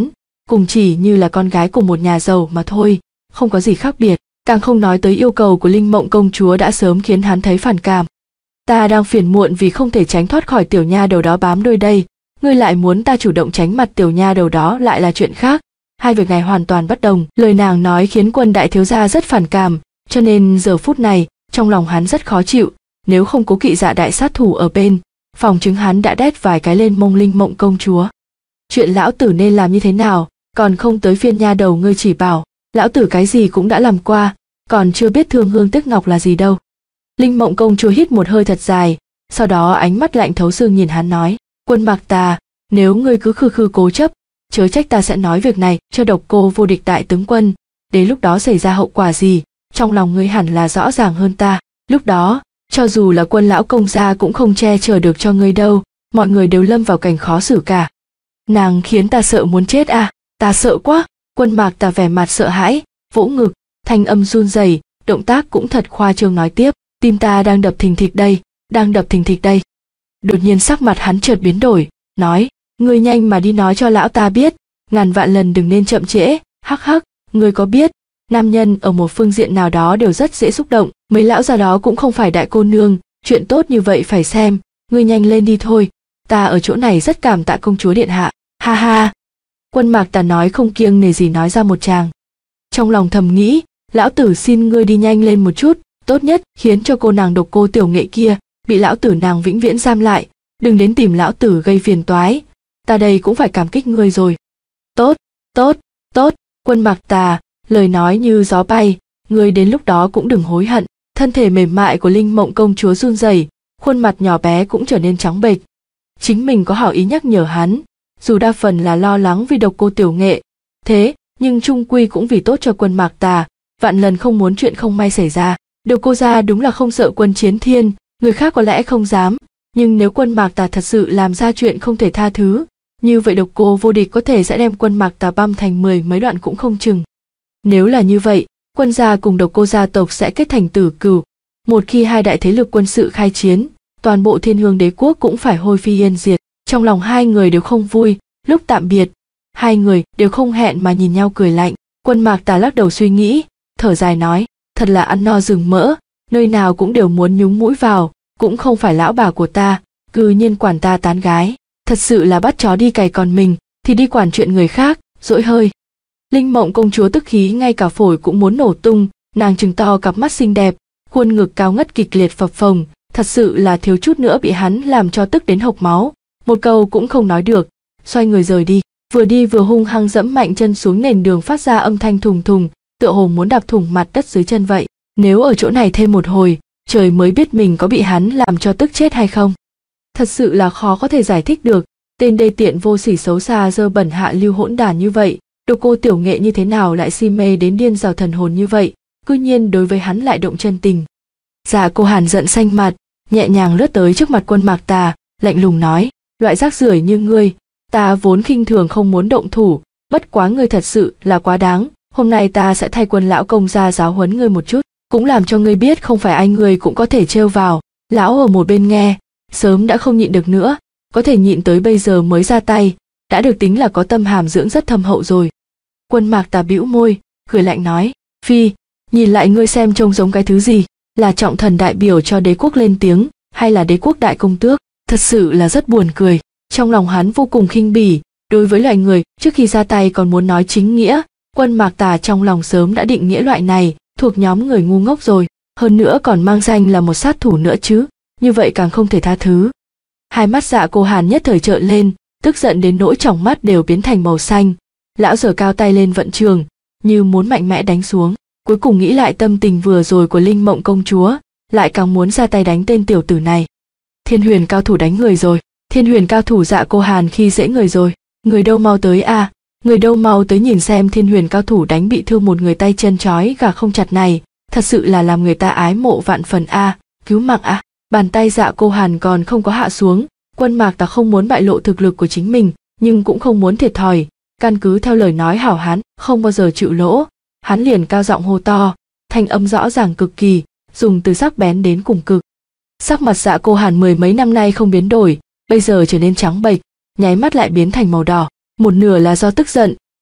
cùng chỉ như là con gái của một nhà giàu mà thôi, không có gì khác biệt, càng không nói tới yêu cầu của Linh Mộng công chúa đã sớm khiến hắn thấy phản cảm. Ta đang phiền muộn vì không thể tránh thoát khỏi tiểu nha đầu đó bám đuôi đây, ngươi lại muốn ta chủ động tránh mặt tiểu nha đầu đó lại là chuyện khác, hai việc này hoàn toàn bất đồng. Lời nàng nói khiến Quân đại thiếu gia rất phản cảm, cho nên giờ phút này trong lòng hắn rất khó chịu, nếu không cố kỵ Dạ đại sát thủ ở bên, phòng chứng hắn đã đét vài cái lên mông Linh Mộng công chúa. Chuyện lão tử nên làm như thế nào, còn không tới phiên nha đầu ngươi chỉ bảo, lão tử cái gì cũng đã làm qua, còn chưa biết thương hương tiếc ngọc là gì đâu. Linh Mộng công chúa hít một hơi thật dài, sau đó ánh mắt lạnh thấu xương nhìn hắn nói, Quân Mạc Tà, nếu ngươi cứ khư khư cố chấp, chớ trách ta sẽ nói việc này cho Độc Cô vô địch đại tướng quân, đến lúc đó xảy ra hậu quả gì, trong lòng ngươi hẳn là rõ ràng hơn ta, lúc đó, cho dù là Quân lão công gia cũng không che chở được cho ngươi đâu, mọi người đều lâm vào cảnh khó xử cả. Nàng khiến ta sợ muốn chết à, ta sợ quá. Quân Mạc Tà vẻ mặt sợ hãi, vỗ ngực, thanh âm run rẩy, động tác cũng thật khoa trương nói tiếp, tim ta đang đập thình thịch đây, đang đập thình thịch đây. Đột nhiên sắc mặt hắn chợt biến đổi, nói, ngươi nhanh mà đi nói cho lão ta biết, ngàn vạn lần đừng nên chậm trễ, hắc hắc, ngươi có biết, nam nhân ở một phương diện nào đó đều rất dễ xúc động, mấy lão già đó cũng không phải đại cô nương, chuyện tốt như vậy phải xem, ngươi nhanh lên đi thôi, ta ở chỗ này rất cảm tạ công chúa điện hạ, ha ha. Quân Mạc Tà nói không kiêng nể gì nói ra một tràng. Trong lòng thầm nghĩ, lão tử xin ngươi đi nhanh lên một chút, tốt nhất khiến cho cô nàng Độc Cô tiểu nghệ kia bị lão tử nàng vĩnh viễn giam lại, đừng đến tìm lão tử gây phiền toái, ta đây cũng phải cảm kích ngươi rồi. Tốt, tốt, tốt. Quân Mạc Tà, lời nói như gió bay, ngươi đến lúc đó cũng đừng hối hận. Thân thể mềm mại của Linh Mộng công chúa run rẩy, khuôn mặt nhỏ bé cũng trở nên trắng bệch. Chính mình có hảo ý nhắc nhở hắn, dù đa phần là lo lắng vì Độc Cô tiểu nghệ, thế nhưng chung quy cũng vì tốt cho Quân Mạc Tà, vạn lần không muốn chuyện không may xảy ra. Độc Cô gia đúng là không sợ Quân Chiến Thiên, người khác có lẽ không dám, nhưng nếu Quân Mạc Tà thật sự làm ra chuyện không thể tha thứ, như vậy Độc Cô vô địch có thể sẽ đem Quân Mạc Tà băm thành mười mấy đoạn cũng không chừng. Nếu là như vậy, Quân gia cùng Độc Cô gia tộc sẽ kết thành tử cừu. Một khi hai đại thế lực quân sự khai chiến, toàn bộ Thiên Hương đế quốc cũng phải hôi phi yên diệt. Trong lòng hai người đều không vui, lúc tạm biệt, hai người đều không hẹn mà nhìn nhau cười lạnh. Quân Mạc Tà lắc đầu suy nghĩ, thở dài nói, thật là ăn no rừng mỡ, nơi nào cũng đều muốn nhúng mũi vào, cũng không phải lão bà của ta, cư nhiên quản ta tán gái, thật sự là bắt chó đi cày còn mình thì đi quản chuyện người khác, dỗi hơi. Linh Mộng công chúa tức khí ngay cả phổi cũng muốn nổ tung, nàng trừng to cặp mắt xinh đẹp, khuôn ngực cao ngất kịch liệt phập phồng, thật sự là thiếu chút nữa bị hắn làm cho tức đến hộc máu, một câu cũng không nói được, xoay người rời đi, vừa đi vừa hung hăng dẫm mạnh chân xuống nền đường phát ra âm thanh thùng thùng, tựa hồ muốn đạp thủng mặt đất dưới chân vậy. Nếu ở chỗ này thêm một hồi, trời mới biết mình có bị hắn làm cho tức chết hay không. Thật sự là khó có thể giải thích được, tên đê tiện vô sỉ xấu xa dơ bẩn hạ lưu hỗn đản như vậy, Độc Cô tiểu nghệ như thế nào lại si mê đến điên rào thần hồn như vậy, cư nhiên đối với hắn lại động chân tình. Dạ Cô Hàn giận xanh mặt, nhẹ nhàng lướt tới trước mặt Quân Mạc Tà, lạnh lùng nói, loại rác rưởi như ngươi, ta vốn khinh thường không muốn động thủ, bất quá ngươi thật sự là quá đáng, hôm nay ta sẽ thay Quân lão công gia giáo huấn ngươi một chút, cũng làm cho ngươi biết không phải ai ngươi cũng có thể trêu vào. Lão ở một bên nghe, sớm đã không nhịn được nữa, có thể nhịn tới bây giờ mới ra tay, đã được tính là có tâm hàm dưỡng rất thâm hậu rồi. Quân Mạc Tà bĩu môi, cười lạnh nói, phi, nhìn lại ngươi xem trông giống cái thứ gì, là trọng thần đại biểu cho đế quốc lên tiếng, hay là đế quốc đại công tước, thật sự là rất buồn cười. Trong lòng hắn vô cùng khinh bỉ, đối với loại người trước khi ra tay còn muốn nói chính nghĩa, Quân Mạc Tà trong lòng sớm đã định nghĩa loại này, thuộc nhóm người ngu ngốc rồi, hơn nữa còn mang danh là một sát thủ nữa chứ, như vậy càng không thể tha thứ. Hai mắt Dạ Cô Hàn nhất thời trợn lên, tức giận đến nỗi tròng mắt đều biến thành màu xanh. Lão giở cao tay lên vận trường, như muốn mạnh mẽ đánh xuống, cuối cùng nghĩ lại tâm tình vừa rồi của Linh Mộng công chúa, lại càng muốn ra tay đánh tên tiểu tử này. Thiên Huyền cao thủ đánh người rồi, Thiên Huyền cao thủ Dạ Cô Hàn khi dễ người rồi, người đâu mau tới a, à, người đâu mau tới nhìn xem Thiên Huyền cao thủ đánh bị thương một người tay chân trói gà không chặt này, thật sự là làm người ta ái mộ vạn phần a, à, cứu mạng a. À. Bàn tay Dạ Cô Hàn còn không có hạ xuống, Quân Mạc Tà không muốn bại lộ thực lực của chính mình, nhưng cũng không muốn thiệt thòi, căn cứ theo lời nói hảo hán, không bao giờ chịu lỗ, hắn liền cao giọng hô to, thanh âm rõ ràng cực kỳ, dùng từ sắc bén đến cùng cực. Sắc mặt Dạ Cô Hàn mười mấy năm nay không biến đổi, bây giờ trở nên trắng bệch, nháy mắt lại biến thành màu đỏ, một nửa là do tức giận,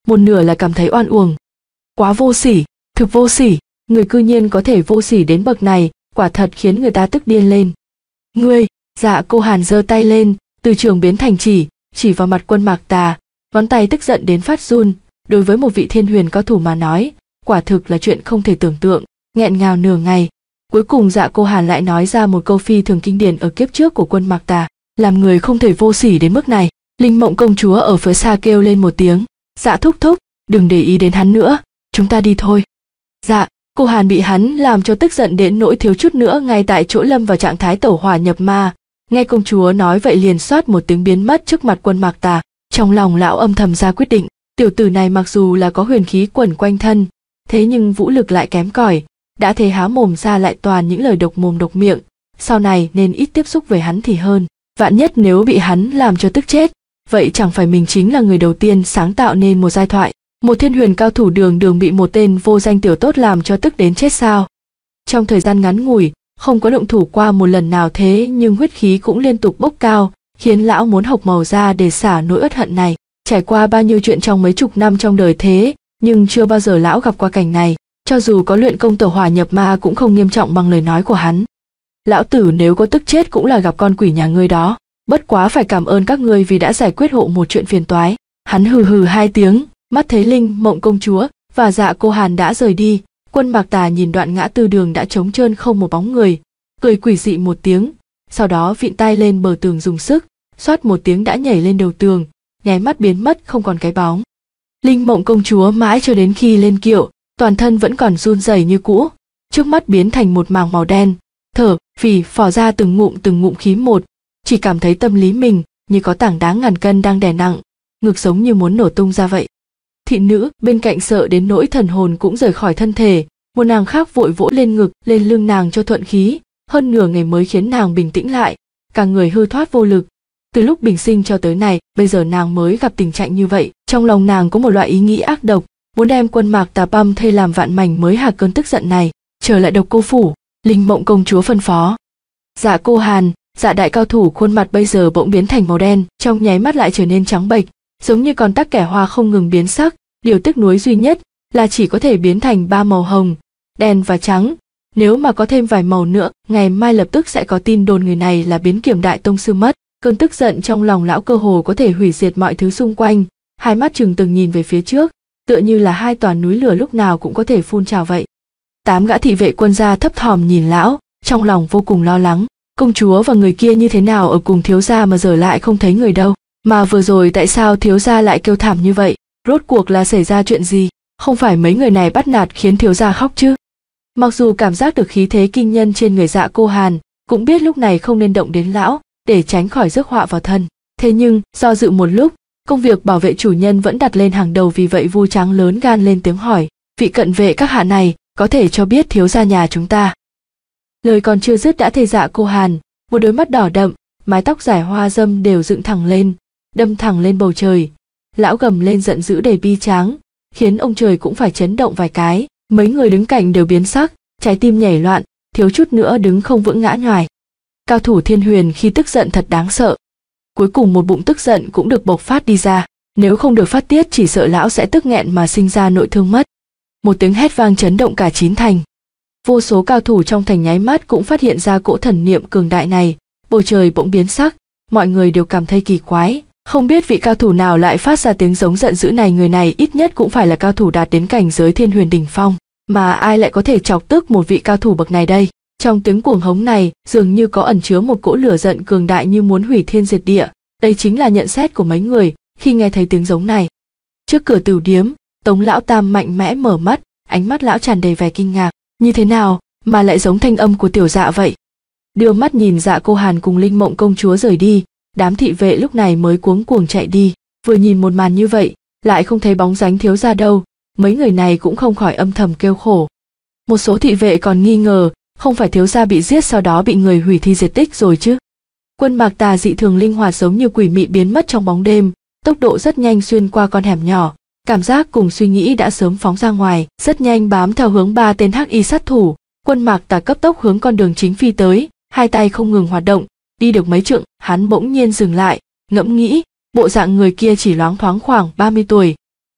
một nửa là cảm thấy oan uổng. Quá vô sỉ, thực vô sỉ, người cư nhiên có thể vô sỉ đến bậc này, quả thật khiến người ta tức điên lên. Ngươi, Dạ Cô Hàn giơ tay lên, từ trường biến thành chỉ, chỉ vào mặt Quân Mạc Tà, ngón tay tức giận đến phát run. Đối với một vị thiên huyền cao thủ mà nói, quả thực là chuyện không thể tưởng tượng. Nghẹn ngào nửa ngày, cuối cùng Dạ Cô Hàn lại nói ra một câu phi thường kinh điển ở kiếp trước của Quân Mạc Tà, làm người không thể vô sỉ đến mức này. Linh Mộng công chúa ở phía xa kêu lên một tiếng, Dạ thúc thúc, đừng để ý đến hắn nữa, chúng ta đi thôi. Dạ Cô Hàn bị hắn làm cho tức giận đến nỗi thiếu chút nữa ngay tại chỗ lâm vào trạng thái tẩu hỏa nhập ma. Nghe công chúa nói vậy liền xoát một tiếng biến mất trước mặt Quân Mạc Tà. Trong lòng lão âm thầm ra quyết định, tiểu tử này mặc dù là có huyền khí quẩn quanh thân, thế nhưng vũ lực lại kém cỏi, đã thế há mồm ra lại toàn những lời độc mồm độc miệng, sau này nên ít tiếp xúc với hắn thì hơn. Vạn nhất nếu bị hắn làm cho tức chết, vậy chẳng phải mình chính là người đầu tiên sáng tạo nên một giai thoại. Một thiên huyền cao thủ đường đường bị một tên vô danh tiểu tốt làm cho tức đến chết sao. Trong thời gian ngắn ngủi, không có động thủ qua một lần nào thế nhưng huyết khí cũng liên tục bốc cao, khiến lão muốn hộc màu ra để xả nỗi uất hận này. Trải qua bao nhiêu chuyện trong mấy chục năm trong đời thế, nhưng chưa bao giờ lão gặp qua cảnh này, cho dù có luyện công tẩu hỏa nhập ma cũng không nghiêm trọng bằng lời nói của hắn. Lão tử nếu có tức chết cũng là gặp con quỷ nhà ngươi đó, bất quá phải cảm ơn các ngươi vì đã giải quyết hộ một chuyện phiền toái. Hắn hừ hừ hai tiếng, mắt thấy Linh Mộng công chúa và Dạ Cô Hàn đã rời đi, Quân Mạc Tà nhìn đoạn ngã tư đường đã trống trơn không một bóng người, cười quỷ dị một tiếng, sau đó vịn tay lên bờ tường dùng sức, xoát một tiếng đã nhảy lên đầu tường, nháy mắt biến mất không còn cái bóng. Linh Mộng công chúa mãi cho đến khi lên kiệu, toàn thân vẫn còn run rẩy như cũ, trước mắt biến thành một màng màu đen, thở phì phò ra từng ngụm từng ngụm khí một, chỉ cảm thấy tâm lý mình như có tảng đá ngàn cân đang đè nặng, ngực giống như muốn nổ tung ra vậy. Thị nữ bên cạnh sợ đến nỗi thần hồn cũng rời khỏi thân thể, một nàng khác vội vỗ lên ngực lên lưng nàng cho thuận khí, hơn nửa ngày mới khiến nàng bình tĩnh lại, cả người hư thoát vô lực. Từ lúc bình sinh cho tới này, bây giờ nàng mới gặp tình trạng như vậy, trong lòng nàng có một loại ý nghĩ ác độc, muốn đem Quân Mạc Tà băm thây làm vạn mảnh mới hạ cơn tức giận này. Trở lại Độc Cô phủ, Linh Mộng công chúa phân phó. Dạ Cô Hàn, Dạ đại cao thủ khuôn mặt bây giờ bỗng biến thành màu đen, trong nháy mắt lại trở nên trắng bệch, giống như con tắc kẻ hoa không ngừng biến sắc. Điều tiếc nuối duy nhất là chỉ có thể biến thành ba màu hồng, đen và trắng. Nếu mà có thêm vài màu nữa, ngày mai lập tức sẽ có tin đồn người này là Biến Kiểm đại tông sư mất. Cơn tức giận trong lòng lão cơ hồ có thể hủy diệt mọi thứ xung quanh, hai mắt trừng từng nhìn về phía trước, tựa như là hai tòa núi lửa lúc nào cũng có thể phun trào vậy. Tám gã thị vệ quân gia thấp thỏm nhìn lão, trong lòng vô cùng lo lắng. Công chúa và người kia như thế nào ở cùng thiếu gia mà giờ lại không thấy người đâu, mà vừa rồi tại sao thiếu gia lại kêu thảm như vậy, rốt cuộc là xảy ra chuyện gì, không phải mấy người này bắt nạt khiến thiếu gia khóc chứ? Mặc dù cảm giác được khí thế kinh nhân trên người Dạ Cô Hàn, cũng biết lúc này không nên động đến lão, để tránh khỏi rước họa vào thân. Thế nhưng, do dự một lúc, công việc bảo vệ chủ nhân vẫn đặt lên hàng đầu, vì vậy Vu Trắng lớn gan lên tiếng hỏi, vị cận vệ các hạ này, có thể cho biết thiếu gia nhà chúng ta? Lời còn chưa dứt đã thấy Dạ Cô Hàn, một đôi mắt đỏ đậm, mái tóc dài hoa dâm đều dựng thẳng lên, đâm thẳng lên bầu trời. Lão gầm lên giận dữ đầy bi tráng, khiến ông trời cũng phải chấn động vài cái. Mấy người đứng cạnh đều biến sắc, trái tim nhảy loạn, thiếu chút nữa đứng không vững ngã nhoài. Cao thủ thiên huyền khi tức giận thật đáng sợ. Cuối cùng một bụng tức giận cũng được bộc phát đi ra, nếu không được phát tiết chỉ sợ lão sẽ tức nghẹn mà sinh ra nội thương mất. Một tiếng hét vang chấn động cả chín thành. Vô số cao thủ trong thành nháy mắt cũng phát hiện ra cỗ thần niệm cường đại này, bầu trời bỗng biến sắc, mọi người đều cảm thấy kỳ quái, không biết vị cao thủ nào lại phát ra tiếng giống giận dữ này, người này ít nhất cũng phải là cao thủ đạt đến cảnh giới thiên huyền đỉnh phong, mà ai lại có thể chọc tức một vị cao thủ bậc này đây? Trong tiếng cuồng hống này dường như có ẩn chứa một cỗ lửa giận cường đại như muốn hủy thiên diệt địa, đây chính là nhận xét của mấy người khi nghe thấy tiếng giống này. Trước cửa tửu điếm, Tống lão tam mạnh mẽ mở mắt, ánh mắt lão tràn đầy vẻ kinh ngạc, như thế nào mà lại giống thanh âm của tiểu Dạ vậy? Đưa mắt nhìn Dạ Cô Hàn cùng Linh Mộng công chúa rời đi, đám thị vệ lúc này mới cuống cuồng chạy đi, vừa nhìn một màn như vậy, lại không thấy bóng dáng thiếu gia đâu, mấy người này cũng không khỏi âm thầm kêu khổ. Một số thị vệ còn nghi ngờ, không phải thiếu gia bị giết sau đó bị người hủy thi diệt tích rồi chứ? Quân Mạc Tà dị thường linh hoạt giống như quỷ mị biến mất trong bóng đêm, tốc độ rất nhanh xuyên qua con hẻm nhỏ, cảm giác cùng suy nghĩ đã sớm phóng ra ngoài, rất nhanh bám theo hướng ba tên hắc y sát thủ. Quân Mạc Tà cấp tốc hướng con đường chính phi tới, hai tay không ngừng hoạt động, đi được mấy trượng, hắn bỗng nhiên dừng lại, ngẫm nghĩ, bộ dạng người kia chỉ loáng thoáng khoảng ba mươi tuổi.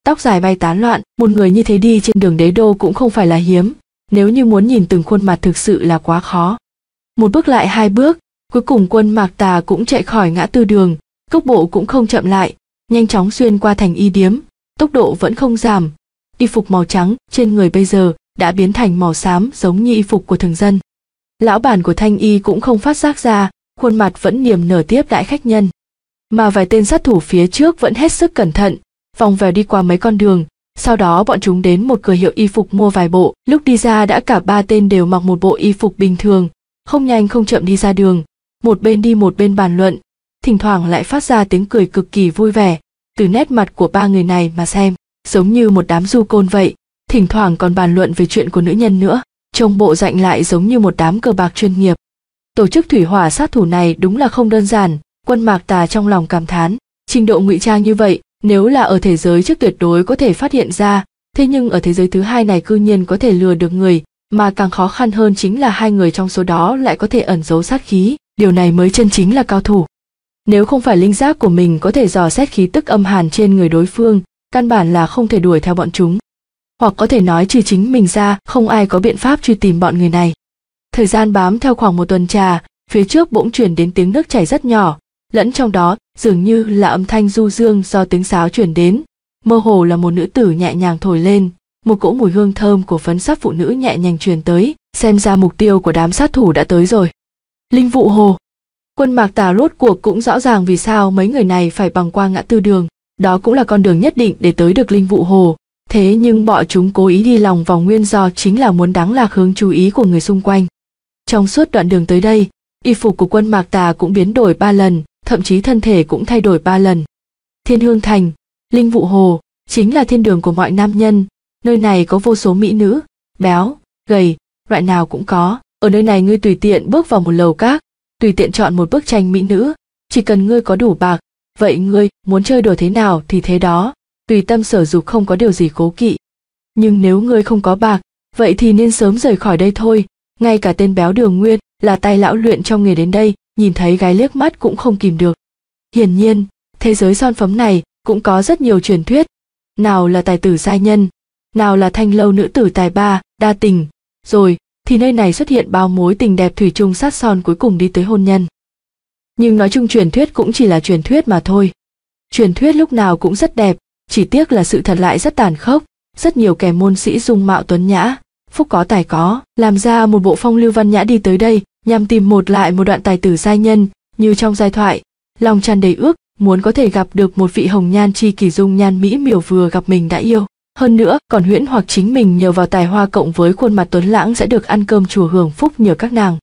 tóc dài bay tán loạn, một người như thế đi trên đường đế đô cũng không phải là hiếm, nếu như muốn nhìn từng khuôn mặt thực sự là quá khó. Một bước lại hai bước, cuối cùng Quân Mạc Tà cũng chạy khỏi ngã tư đường, cước bộ cũng không chậm lại, nhanh chóng xuyên qua thành y điếm, tốc độ vẫn không giảm. Y phục màu trắng trên người bây giờ đã biến thành màu xám giống như y phục của thường dân. Lão bản của Thanh Y cũng không phát giác ra, khuôn mặt vẫn niềm nở tiếp đãi khách nhân. Mà vài tên sát thủ phía trước vẫn hết sức cẩn thận, vòng vèo đi qua mấy con đường, sau đó bọn chúng đến một cửa hiệu y phục mua vài bộ, lúc đi ra đã cả ba tên đều mặc một bộ y phục bình thường, không nhanh không chậm đi ra đường, một bên đi một bên bàn luận, thỉnh thoảng lại phát ra tiếng cười cực kỳ vui vẻ, từ nét mặt của ba người này mà xem, giống như một đám du côn vậy, thỉnh thoảng còn bàn luận về chuyện của nữ nhân nữa, trông bộ dạng lại giống như một đám cờ bạc chuyên nghiệp. Tổ chức thủy hỏa sát thủ này đúng là không đơn giản, Quân Mạc Tà trong lòng cảm thán, trình độ ngụy trang như vậy, nếu là ở thế giới trước tuyệt đối có thể phát hiện ra, thế nhưng ở thế giới thứ hai này cư nhiên có thể lừa được người, mà càng khó khăn hơn chính là hai người trong số đó lại có thể ẩn giấu sát khí, điều này mới chân chính là cao thủ. Nếu không phải linh giác của mình có thể dò xét khí tức âm hàn trên người đối phương, căn bản là không thể đuổi theo bọn chúng. Hoặc có thể nói trừ chính mình ra, không ai có biện pháp truy tìm bọn người này. Thời gian bám theo khoảng một tuần trà, phía trước bỗng chuyển đến tiếng nước chảy rất nhỏ, lẫn trong đó dường như là âm thanh du dương do tiếng sáo chuyển đến, mơ hồ là một nữ tử nhẹ nhàng thổi lên, một cỗ mùi hương thơm của phấn sắc phụ nữ nhẹ nhàng truyền tới, xem ra mục tiêu của đám sát thủ đã tới rồi. Linh Vụ Hồ. Quân Mạc Tà rốt cuộc cũng rõ ràng vì sao mấy người này phải băng qua ngã tư đường, đó cũng là con đường nhất định để tới được Linh Vụ Hồ, thế nhưng bọn chúng cố ý đi lòng vòng nguyên do chính là muốn đáng lạc hướng chú ý của người xung quanh. Trong suốt đoạn đường tới đây, y phục của Quân Mạc Tà cũng biến đổi ba lần, thậm chí thân thể cũng thay đổi ba lần. Thiên Hương Thành, Linh Vụ Hồ, chính là thiên đường của mọi nam nhân, nơi này có vô số mỹ nữ, béo, gầy, loại nào cũng có, ở nơi này ngươi tùy tiện bước vào một lầu các, tùy tiện chọn một bức tranh mỹ nữ, chỉ cần ngươi có đủ bạc, vậy ngươi muốn chơi đùa thế nào thì thế đó, tùy tâm sở dục không có điều gì cố kỵ. Nhưng nếu ngươi không có bạc, vậy thì nên sớm rời khỏi đây thôi, ngay cả tên béo Đường Nguyên là tay lão luyện trong nghề đến đây, nhìn thấy gái liếc mắt cũng không kìm được. Hiển nhiên, thế giới son phấn này cũng có rất nhiều truyền thuyết, nào là tài tử giai nhân, nào là thanh lâu nữ tử tài ba, đa tình, rồi thì nơi này xuất hiện bao mối tình đẹp thủy chung sát son cuối cùng đi tới hôn nhân. Nhưng nói chung truyền thuyết cũng chỉ là truyền thuyết mà thôi. Truyền thuyết lúc nào cũng rất đẹp, chỉ tiếc là sự thật lại rất tàn khốc, rất nhiều kẻ môn sĩ dung mạo tuấn nhã, phúc có tài có, làm ra một bộ phong lưu văn nhã đi tới đây, nhằm tìm một lại một đoạn tài tử giai nhân, như trong giai thoại, lòng tràn đầy ước muốn có thể gặp được một vị hồng nhan chi kỳ dung nhan mỹ miều vừa gặp mình đã yêu, hơn nữa còn huyễn hoặc chính mình nhờ vào tài hoa cộng với khuôn mặt tuấn lãng sẽ được ăn cơm chùa hưởng phúc nhờ các nàng.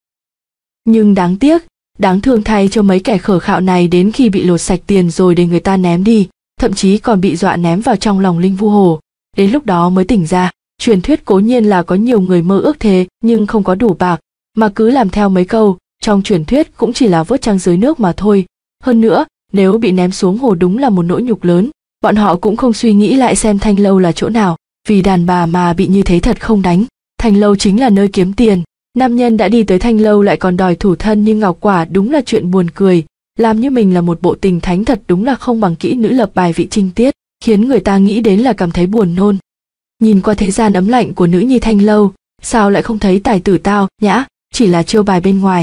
Nhưng đáng tiếc, đáng thương thay cho mấy kẻ khờ khạo này, đến khi bị lột sạch tiền rồi để người ta ném đi, thậm chí còn bị dọa ném vào trong lòng Linh Vu Hồ, đến lúc đó mới tỉnh ra. Truyền thuyết cố nhiên là có nhiều người mơ ước thế nhưng không có đủ bạc, mà cứ làm theo mấy câu, trong truyền thuyết cũng chỉ là vớt trăng dưới nước mà thôi. Hơn nữa, nếu bị ném xuống hồ đúng là một nỗi nhục lớn, bọn họ cũng không suy nghĩ lại xem thanh lâu là chỗ nào, vì đàn bà mà bị như thế thật không đánh. Thanh lâu chính là nơi kiếm tiền, nam nhân đã đi tới thanh lâu lại còn đòi thủ thân như ngọc quả, đúng là chuyện buồn cười, làm như mình là một bộ tình thánh thật đúng là không bằng kỹ nữ lập bài vị trinh tiết, khiến người ta nghĩ đến là cảm thấy buồn nôn. Nhìn qua thế gian ấm lạnh của nữ nhi thanh lâu, sao lại không thấy tài tử tao nhã, chỉ là chiêu bài bên ngoài,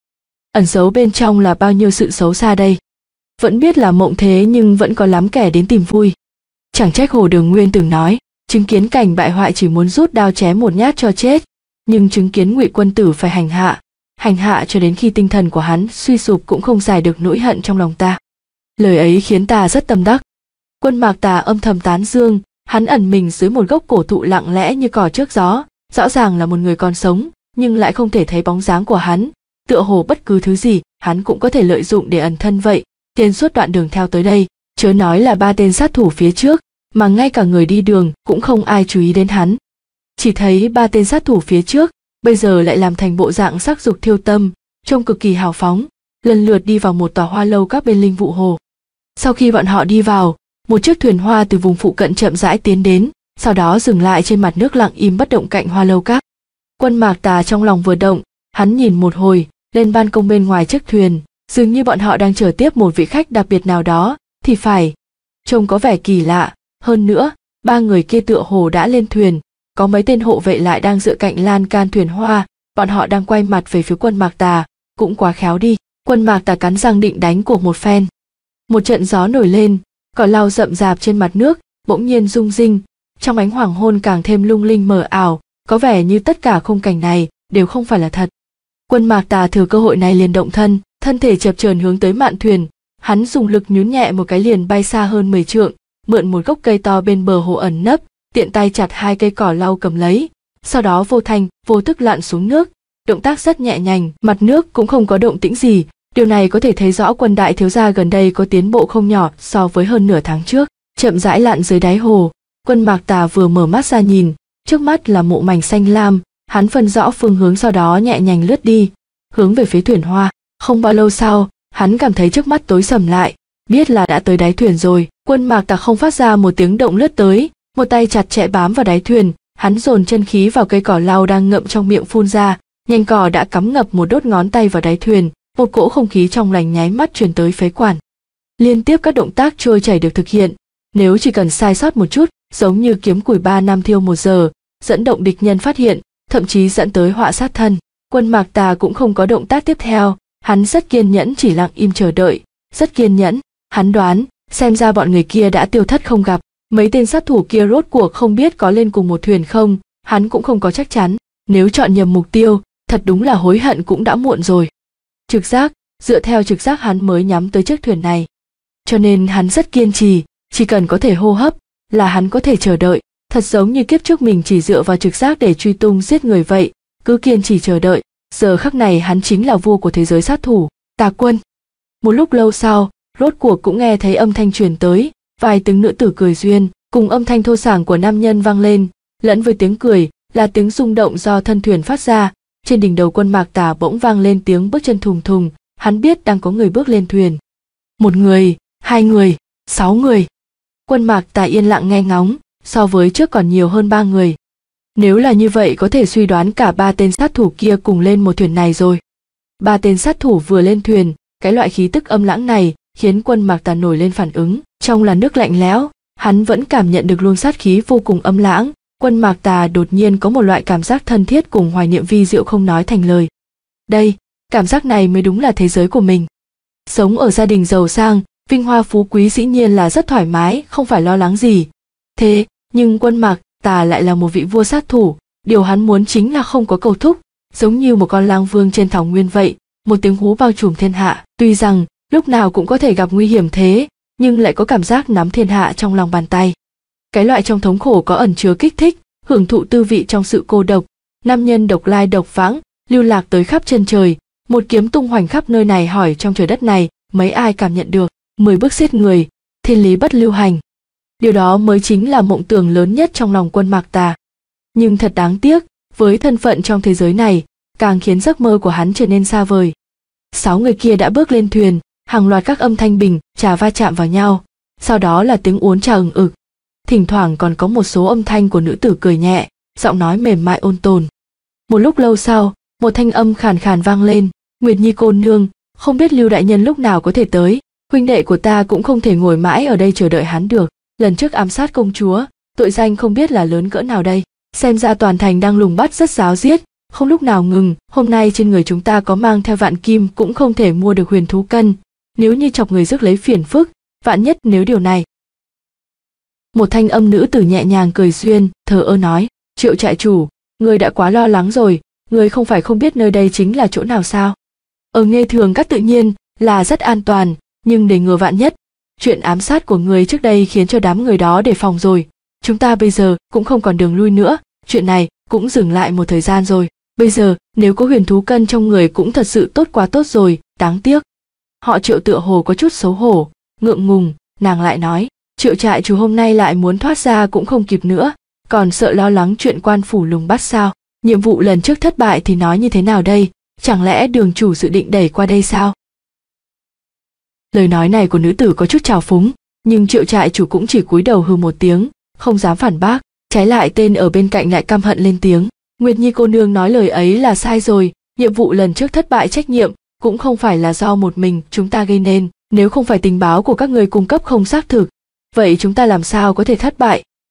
ẩn giấu bên trong là bao nhiêu sự xấu xa đây. Vẫn biết là mộng thế nhưng vẫn có lắm kẻ đến tìm vui. Chẳng trách Hồ Đường Nguyên từng nói, chứng kiến cảnh bại hoại chỉ muốn rút đao chém một nhát cho chết, nhưng chứng kiến Ngụy Quân Tử phải hành hạ, hành hạ cho đến khi tinh thần của hắn suy sụp cũng không giải được nỗi hận trong lòng ta. Lời ấy khiến ta rất tâm đắc. Quân Mạc Tà âm thầm tán dương, hắn ẩn mình dưới một gốc cổ thụ lặng lẽ như cỏ trước gió, rõ ràng là một người còn sống, nhưng lại không thể thấy bóng dáng của hắn, tựa hồ bất cứ thứ gì hắn cũng có thể lợi dụng để ẩn thân vậy. Trên suốt đoạn đường theo tới đây, chớ nói là ba tên sát thủ phía trước, mà ngay cả người đi đường cũng không ai chú ý đến hắn. Chỉ thấy ba tên sát thủ phía trước, bây giờ lại làm thành bộ dạng sắc dục thiêu tâm, trông cực kỳ hào phóng, lần lượt đi vào một tòa hoa lâu các bên Linh Vụ Hồ. Sau khi bọn họ đi vào, một chiếc thuyền hoa từ vùng phụ cận chậm rãi tiến đến, sau đó dừng lại trên mặt nước lặng im bất động cạnh hoa lâu các. Quân Mạc Tà trong lòng vừa động, hắn nhìn một hồi, lên ban công bên ngoài chiếc thuyền, dường như bọn họ đang chờ tiếp một vị khách đặc biệt nào đó, thì phải. Trông có vẻ kỳ lạ, hơn nữa, ba người kia tựa hồ đã lên thuyền, có mấy tên hộ vệ lại đang dựa cạnh lan can thuyền hoa, bọn họ đang quay mặt về phía quân Mạc Tà, cũng quá khéo đi. Quân Mạc Tà cắn răng định đánh cuộc một phen. Một trận gió nổi lên, cỏ lau rậm rạp trên mặt nước bỗng nhiên rung rinh, trong ánh hoàng hôn càng thêm lung linh mờ ảo, có vẻ như tất cả khung cảnh này đều không phải là thật. Quân Mạc Tà thừa cơ hội này liền động thân, thân thể chập chờn hướng tới mạn thuyền, hắn dùng lực nhún nhẹ một cái liền bay xa hơn mười trượng, mượn một gốc cây to bên bờ hồ ẩn nấp, tiện tay chặt hai cây cỏ lau cầm lấy, sau đó vô thanh vô tức lặn xuống nước, động tác rất nhẹ nhàng, mặt nước cũng không có động tĩnh gì, điều này có thể thấy rõ quân đại thiếu gia gần đây có tiến bộ không nhỏ so với hơn nửa tháng trước. Chậm rãi lặn dưới đáy hồ, quân Mạc Tà vừa mở mắt ra nhìn, trước mắt là mộ mảnh xanh lam, hắn phân rõ phương hướng sau đó nhẹ nhàng lướt đi, hướng về phía thuyền hoa. Không bao lâu sau, hắn cảm thấy trước mắt tối sầm lại, biết là đã tới đáy thuyền rồi. Quân Mạc Tà không phát ra một tiếng động lướt tới, một tay chặt chẽ bám vào đáy thuyền, hắn dồn chân khí vào cây cỏ lau đang ngậm trong miệng phun ra, nhành cỏ đã cắm ngập một đốt ngón tay vào đáy thuyền, một cỗ không khí trong lành nháy mắt truyền tới phế quản. Liên tiếp các động tác trôi chảy được thực hiện, nếu chỉ cần sai sót một chút, giống như kiếm củi ba năm thiêu một giờ, dẫn động địch nhân phát hiện, thậm chí dẫn tới họa sát thân. Quân Mạc Tà cũng không có động tác tiếp theo, hắn rất kiên nhẫn chỉ lặng im chờ đợi, rất kiên nhẫn, hắn đoán, xem ra bọn người kia đã tiêu thất không gặp, mấy tên sát thủ kia rốt cuộc không biết có lên cùng một thuyền không, hắn cũng không có chắc chắn, nếu chọn nhầm mục tiêu, thật đúng là hối hận cũng đã muộn rồi. Trực giác, dựa theo trực giác hắn mới nhắm tới chiếc thuyền này. Cho nên hắn rất kiên trì, chỉ cần có thể hô hấp, là hắn có thể chờ đợi, thật giống như kiếp trước mình chỉ dựa vào trực giác để truy tung giết người vậy, cứ kiên trì chờ đợi, giờ khắc này hắn chính là vua của thế giới sát thủ, Tà Quân. Một lúc lâu sau, rốt cuộc cũng nghe thấy âm thanh truyền tới, vài tiếng nữ tử cười duyên, cùng âm thanh thô sảng của nam nhân vang lên, lẫn với tiếng cười, là tiếng rung động do thân thuyền phát ra, trên đỉnh đầu quân Mạc Tà bỗng vang lên tiếng bước chân thùng thùng, hắn biết đang có người bước lên thuyền. Một người, hai người, sáu người. Quân Mạc Tà yên lặng nghe ngóng, so với trước còn nhiều hơn ba người. Nếu là như vậy có thể suy đoán cả ba tên sát thủ kia cùng lên một thuyền này rồi. Ba tên sát thủ vừa lên thuyền, cái loại khí tức âm lãng này khiến quân Mạc Tà nổi lên phản ứng, trong làn nước lạnh lẽo, hắn vẫn cảm nhận được luồng sát khí vô cùng âm lãng. Quân Mạc Tà đột nhiên có một loại cảm giác thân thiết cùng hoài niệm vi diệu không nói thành lời. Đây, cảm giác này mới đúng là thế giới của mình. Sống ở gia đình giàu sang, vinh hoa phú quý dĩ nhiên là rất thoải mái, không phải lo lắng gì. Thế, nhưng quân Mạc Tà lại là một vị vua sát thủ, điều hắn muốn chính là không có cầu thúc, giống như một con lang vương trên thảo nguyên vậy, một tiếng hú bao trùm thiên hạ. Tuy rằng lúc nào cũng có thể gặp nguy hiểm thế, nhưng lại có cảm giác nắm thiên hạ trong lòng bàn tay. Cái loại trong thống khổ có ẩn chứa kích thích, hưởng thụ tư vị trong sự cô độc, nam nhân độc lai độc vãng, lưu lạc tới khắp chân trời, một kiếm tung hoành khắp nơi này hỏi trong trời đất này, mấy ai cảm nhận được, mười bước giết người, thiên lý bất lưu hành. Điều đó mới chính là mộng tưởng lớn nhất trong lòng quân Mạc Tà. Nhưng thật đáng tiếc, với thân phận trong thế giới này, càng khiến giấc mơ của hắn trở nên xa vời. Sáu người kia đã bước lên thuyền, hàng loạt các âm thanh bình, trà va chạm vào nhau, sau đó là tiếng uốn trà ừng ực. Thỉnh thoảng còn có một số âm thanh của nữ tử cười nhẹ, giọng nói mềm mại ôn tồn. Một lúc lâu sau, một thanh âm khàn khàn vang lên, Nguyệt Nhi cô nương, không biết Lưu đại nhân lúc nào có thể tới, huynh đệ của ta cũng không thể ngồi mãi ở đây chờ đợi hắn được. Lần trước ám sát công chúa, tội danh không biết là lớn cỡ nào đây, xem ra toàn thành đang lùng bắt rất ráo riết, không lúc nào ngừng. Hôm nay trên người chúng ta có mang theo vạn kim cũng không thể mua được huyền thú cân, nếu như chọc người rước lấy phiền phức, vạn nhất nếu điều này. Một thanh âm nữ tử nhẹ nhàng cười duyên, thờ ơ nói, Triệu trại chủ, người đã quá lo lắng rồi, người không phải không biết nơi đây chính là chỗ nào sao? Ở Nghê Thường Các tự nhiên là rất an toàn, nhưng để ngừa vạn nhất, chuyện ám sát của người trước đây khiến cho đám người đó đề phòng rồi. Chúng ta bây giờ cũng không còn đường lui nữa, chuyện này cũng dừng lại một thời gian rồi. Bây giờ nếu có huyền thú cân trong người cũng thật sự tốt quá tốt rồi, đáng tiếc. Họ Triệu tựa hồ có chút xấu hổ, ngượng ngùng, nàng lại nói, Triệu trại chủ hôm nay lại muốn thoát ra cũng không kịp nữa, còn sợ lo lắng chuyện quan phủ lùng bắt sao? Nhiệm vụ lần trước thất bại thì nói như thế nào đây? Chẳng lẽ đường chủ dự định đẩy qua đây sao? Lời nói này của nữ tử có chút trào phúng, nhưng Triệu trại chủ cũng chỉ cúi đầu hừ một tiếng, không dám phản bác. Trái lại tên ở bên cạnh lại căm hận lên tiếng, Nguyệt Nhi cô nương nói lời ấy là sai rồi, nhiệm vụ lần trước thất bại trách nhiệm cũng không phải là do một mình chúng ta gây nên, nếu không phải tình báo của các người cung cấp không xác thực, vậy chúng ta làm sao có thể thất bại?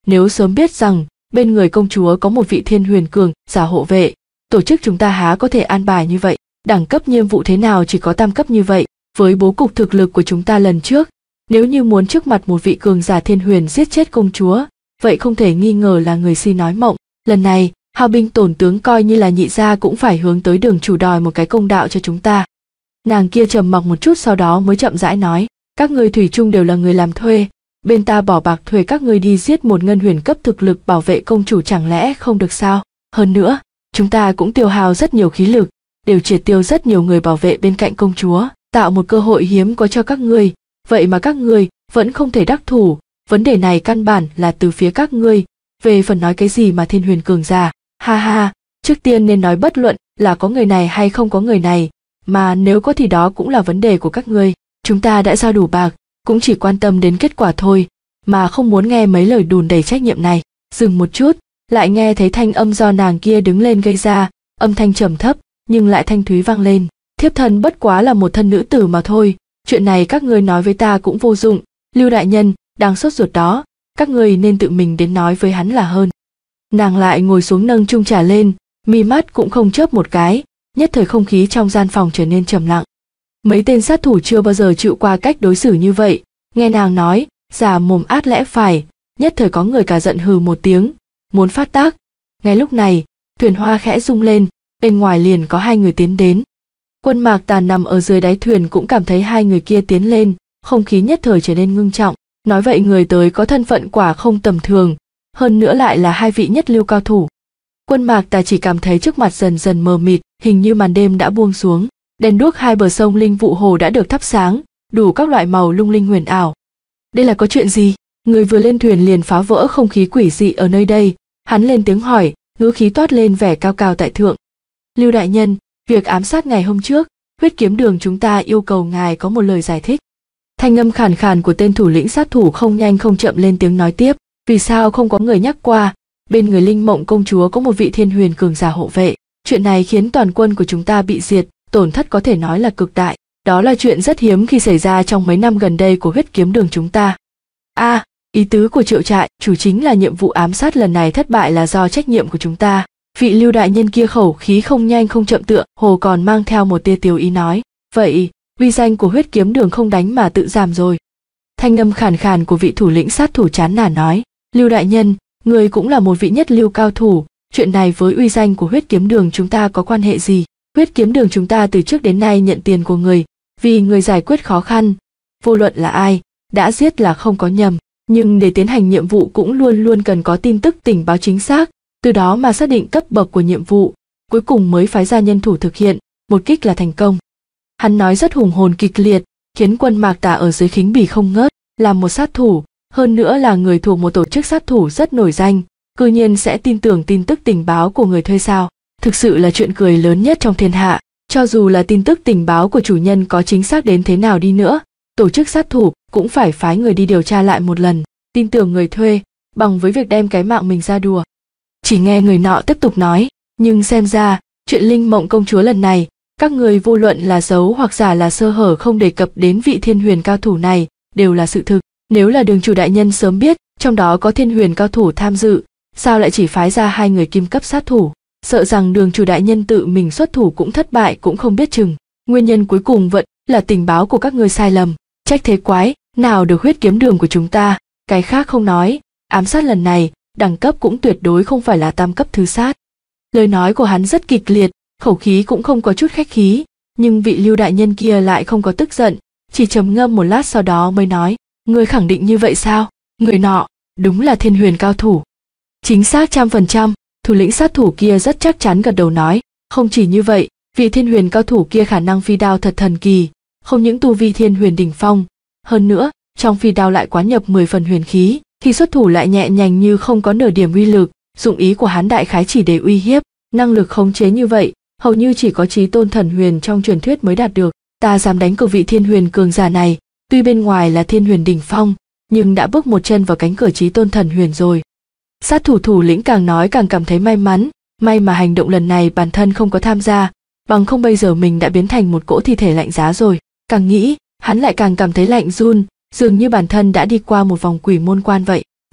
nếu sớm biết rằng bên người công chúa có một vị thiên huyền cường giả hộ vệ, tổ chức chúng ta há có thể an bài như vậy. Đẳng cấp nhiệm vụ thế nào chỉ có tam cấp như vậy, với bố cục thực lực của chúng ta lần trước, nếu như muốn trước mặt một vị cường giả thiên huyền giết chết công chúa, vậy không thể nghi ngờ là người si nói mộng. Lần này, hào binh tổn tướng coi như là nhị gia cũng phải hướng tới đường chủ đòi một cái công đạo cho chúng ta. Nàng kia trầm mặc một chút sau đó mới chậm rãi nói, các ngươi thủy chung đều là người làm thuê, bên ta bỏ bạc thuê các ngươi đi giết một ngân huyền cấp thực lực bảo vệ công chủ chẳng lẽ không được sao? Hơn nữa, chúng ta cũng tiêu hao rất nhiều khí lực, đều triệt tiêu rất nhiều người bảo vệ bên cạnh công chúa, tạo một cơ hội hiếm có cho các ngươi, vậy mà các ngươi vẫn không thể đắc thủ, vấn đề này căn bản là từ phía các ngươi, về phần nói cái gì mà thiên huyền cường giả, ha ha, trước tiên nên nói bất luận là có người này hay không có người này, mà nếu có thì đó cũng là vấn đề của các ngươi, chúng ta đã giao đủ bạc, cũng chỉ quan tâm đến kết quả thôi, mà không muốn nghe mấy lời đùn đầy trách nhiệm này. Dừng một chút, lại nghe thấy thanh âm do nàng kia đứng lên gây ra, âm thanh trầm thấp, nhưng lại thanh thúy vang lên, thiếp thân bất quá là một thân nữ tử mà thôi, chuyện này các ngươi nói với ta cũng vô dụng, Lưu đại nhân, đang sốt ruột đó, các ngươi nên tự mình đến nói với hắn là hơn. Nàng lại ngồi xuống nâng chung trà lên, mi mắt cũng không chớp một cái, nhất thời không khí trong gian phòng trở nên trầm lặng. Mấy tên sát thủ chưa bao giờ chịu qua cách đối xử như vậy, nghe nàng nói, già mồm át lẽ phải, nhất thời có người cả giận hừ một tiếng, muốn phát tác. Ngay lúc này, thuyền hoa khẽ rung lên, bên ngoài liền có hai người tiến đến. Quân Mạc Tàn nằm ở dưới đáy thuyền cũng cảm thấy hai người kia tiến lên, không khí nhất thời trở nên ngưng trọng. Nói vậy người tới có thân phận quả không tầm thường, hơn nữa lại là hai vị nhất lưu cao thủ. Quân Mạc Tà chỉ cảm thấy trước mặt dần dần mờ mịt, hình như màn đêm đã buông xuống, đèn đuốc hai bờ sông Linh Vụ Hồ đã được thắp sáng, đủ các loại màu lung linh huyền ảo. Đây là có chuyện gì? Người vừa lên thuyền liền phá vỡ không khí quỷ dị ở nơi đây, hắn lên tiếng hỏi, ngữ khí toát lên vẻ cao cao tại thượng. Lưu đại nhân, việc ám sát ngày hôm trước, Huyết Kiếm Đường chúng ta yêu cầu ngài có một lời giải thích. Thanh âm khàn khàn của tên thủ lĩnh sát thủ không nhanh không chậm lên tiếng nói tiếp, vì sao không có người nhắc qua, bên người Linh Mộng công chúa có một vị thiên huyền cường giả hộ vệ, chuyện này khiến toàn quân của chúng ta bị diệt, tổn thất có thể nói là cực đại, đó là chuyện rất hiếm khi xảy ra trong mấy năm gần đây của Huyết Kiếm Đường chúng ta. A, à, ý tứ của Triệu trại chủ chính là nhiệm vụ ám sát lần này thất bại là do trách nhiệm của chúng ta. Vị Lưu đại nhân kia khẩu khí không nhanh không chậm tựa hồ còn mang theo một tia tiếu ý nói, vậy uy danh của Huyết Kiếm Đường không đánh mà tự giảm rồi. Thanh âm khàn khàn của vị thủ lĩnh sát thủ chán nản nói, Lưu đại nhân, người cũng là một vị nhất lưu cao thủ, chuyện này với uy danh của Huyết Kiếm Đường chúng ta có quan hệ gì? Huyết Kiếm Đường chúng ta từ trước đến nay nhận tiền của người, vì người giải quyết khó khăn, vô luận là ai, đã giết là không có nhầm, nhưng để tiến hành nhiệm vụ cũng luôn luôn cần có tin tức tình báo chính xác, từ đó mà xác định cấp bậc của nhiệm vụ, cuối cùng mới phái ra nhân thủ thực hiện, một kích là thành công. Hắn nói rất hùng hồn kịch liệt, khiến Quân Mạc Tà ở dưới khính bỉ không ngớt, làm một sát thủ, hơn nữa là người thuộc một tổ chức sát thủ rất nổi danh, cư nhiên sẽ tin tưởng tin tức tình báo của người thuê sao, thực sự là chuyện cười lớn nhất trong thiên hạ. Cho dù là tin tức tình báo của chủ nhân có chính xác đến thế nào đi nữa, tổ chức sát thủ cũng phải phái người đi điều tra lại một lần, tin tưởng người thuê, bằng với việc đem cái mạng mình ra đùa. Chỉ nghe người nọ tiếp tục nói, nhưng xem ra, chuyện Linh Mộng công chúa lần này, các người vô luận là giấu hoặc giả là sơ hở không đề cập đến vị thiên huyền cao thủ này, đều là sự thực. Nếu là đường chủ đại nhân sớm biết, trong đó có thiên huyền cao thủ tham dự, sao lại chỉ phái ra hai người kim cấp sát thủ? Sợ rằng đường chủ đại nhân tự mình xuất thủ cũng thất bại cũng không biết chừng. Nguyên nhân cuối cùng vẫn là tình báo của các ngươi sai lầm. Trách thế quái, nào được Huyết Kiếm Đường của chúng ta, cái khác không nói, ám sát lần này, đẳng cấp cũng tuyệt đối không phải là tam cấp thứ sát. Lời nói của hắn rất kịch liệt, khẩu khí cũng không có chút khách khí, nhưng vị Lưu đại nhân kia lại không có tức giận, chỉ trầm ngâm một lát sau đó mới nói, ngươi khẳng định như vậy sao? Người nọ, đúng là thiên huyền cao thủ. Chính xác trăm phần trăm, thủ lĩnh sát thủ kia rất chắc chắn gật đầu nói, không chỉ như vậy, vị thiên huyền cao thủ kia khả năng phi đao thật thần kỳ, không những tu vi thiên huyền đỉnh phong, hơn nữa, trong phi đao lại quán nhập mười phần huyền khí, khi xuất thủ lại nhẹ nhàng như không có nửa điểm uy lực, dụng ý của hắn đại khái chỉ để uy hiếp, năng lực khống chế như vậy, hầu như chỉ có chí tôn thần huyền trong truyền thuyết mới đạt được. Ta dám đánh cược vị thiên huyền cường giả này, tuy bên ngoài là thiên huyền đỉnh phong, nhưng đã bước một chân vào cánh cửa chí tôn thần huyền rồi. Sát thủ thủ lĩnh càng nói càng cảm thấy may mắn, may mà hành động lần này bản thân không có tham gia, bằng không bây giờ mình đã biến thành một cỗ thi thể lạnh giá rồi. Càng nghĩ, hắn lại càng cảm thấy lạnh run, dường như bản thân đã đi qua một vòng quỷ môn quan vậy.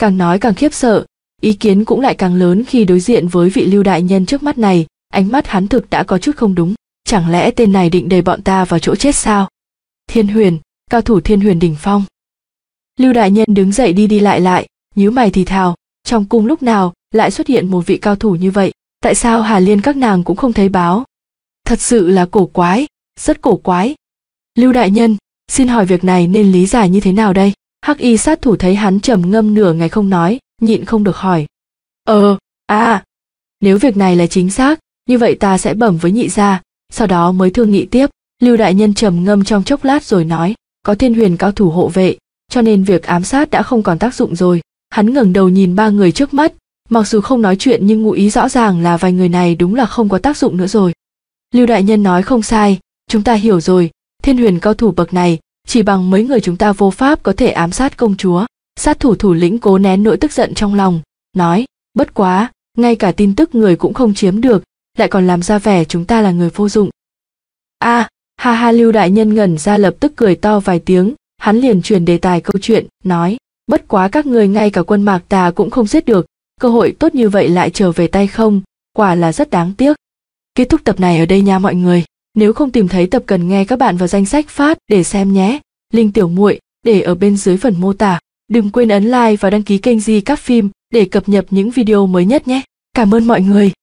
càng nói càng khiếp sợ, ý kiến cũng lại càng lớn khi đối diện với vị Lưu đại nhân trước mắt này. Ánh mắt hắn thực đã có chút không đúng, chẳng lẽ tên này định đẩy bọn ta vào chỗ chết sao? Thiên Huyền, cao thủ Thiên Huyền đỉnh phong. Lưu đại nhân đứng dậy đi đi lại lại, nhíu mày thì thào, trong cung lúc nào lại xuất hiện một vị cao thủ như vậy, tại sao Hà Liên các nàng cũng không thấy báo? Thật sự là cổ quái, rất cổ quái. Lưu đại nhân, xin hỏi việc này nên lý giải như thế nào đây? Hắc y sát thủ thấy hắn trầm ngâm nửa ngày không nói, nhịn không được hỏi. Ờ, à, nếu việc này là chính xác, như vậy ta sẽ bẩm với nhị gia, sau đó mới thương nghị tiếp. Lưu đại nhân trầm ngâm trong chốc lát rồi nói, có Thiên Huyền cao thủ hộ vệ, cho nên việc ám sát đã không còn tác dụng rồi. Hắn ngẩng đầu nhìn ba người trước mắt, mặc dù không nói chuyện nhưng ngụ ý rõ ràng là vài người này đúng là không có tác dụng nữa rồi. Lưu đại nhân nói không sai, chúng ta hiểu rồi, Thiên Huyền cao thủ bậc này, chỉ bằng mấy người chúng ta vô pháp có thể ám sát công chúa. Sát thủ thủ lĩnh cố nén nỗi tức giận trong lòng, nói, bất quá, ngay cả tin tức người cũng không chiếm được, lại còn làm ra vẻ chúng ta là người vô dụng. A, à, ha ha. Lưu đại nhân ngẩn ra lập tức cười to vài tiếng, hắn liền chuyển đề tài câu chuyện, nói, bất quá các người ngay cả quân Mạc Tà cũng không giết được, cơ hội tốt như vậy lại trở về tay không, quả là rất đáng tiếc. Kết thúc tập này ở đây nha mọi người, nếu không tìm thấy tập cần nghe các bạn vào danh sách phát để xem nhé, link tiểu muội để ở bên dưới phần mô tả. Đừng quên ấn like và đăng ký kênh Di Các Phim để cập nhật những video mới nhất nhé. Cảm ơn mọi người.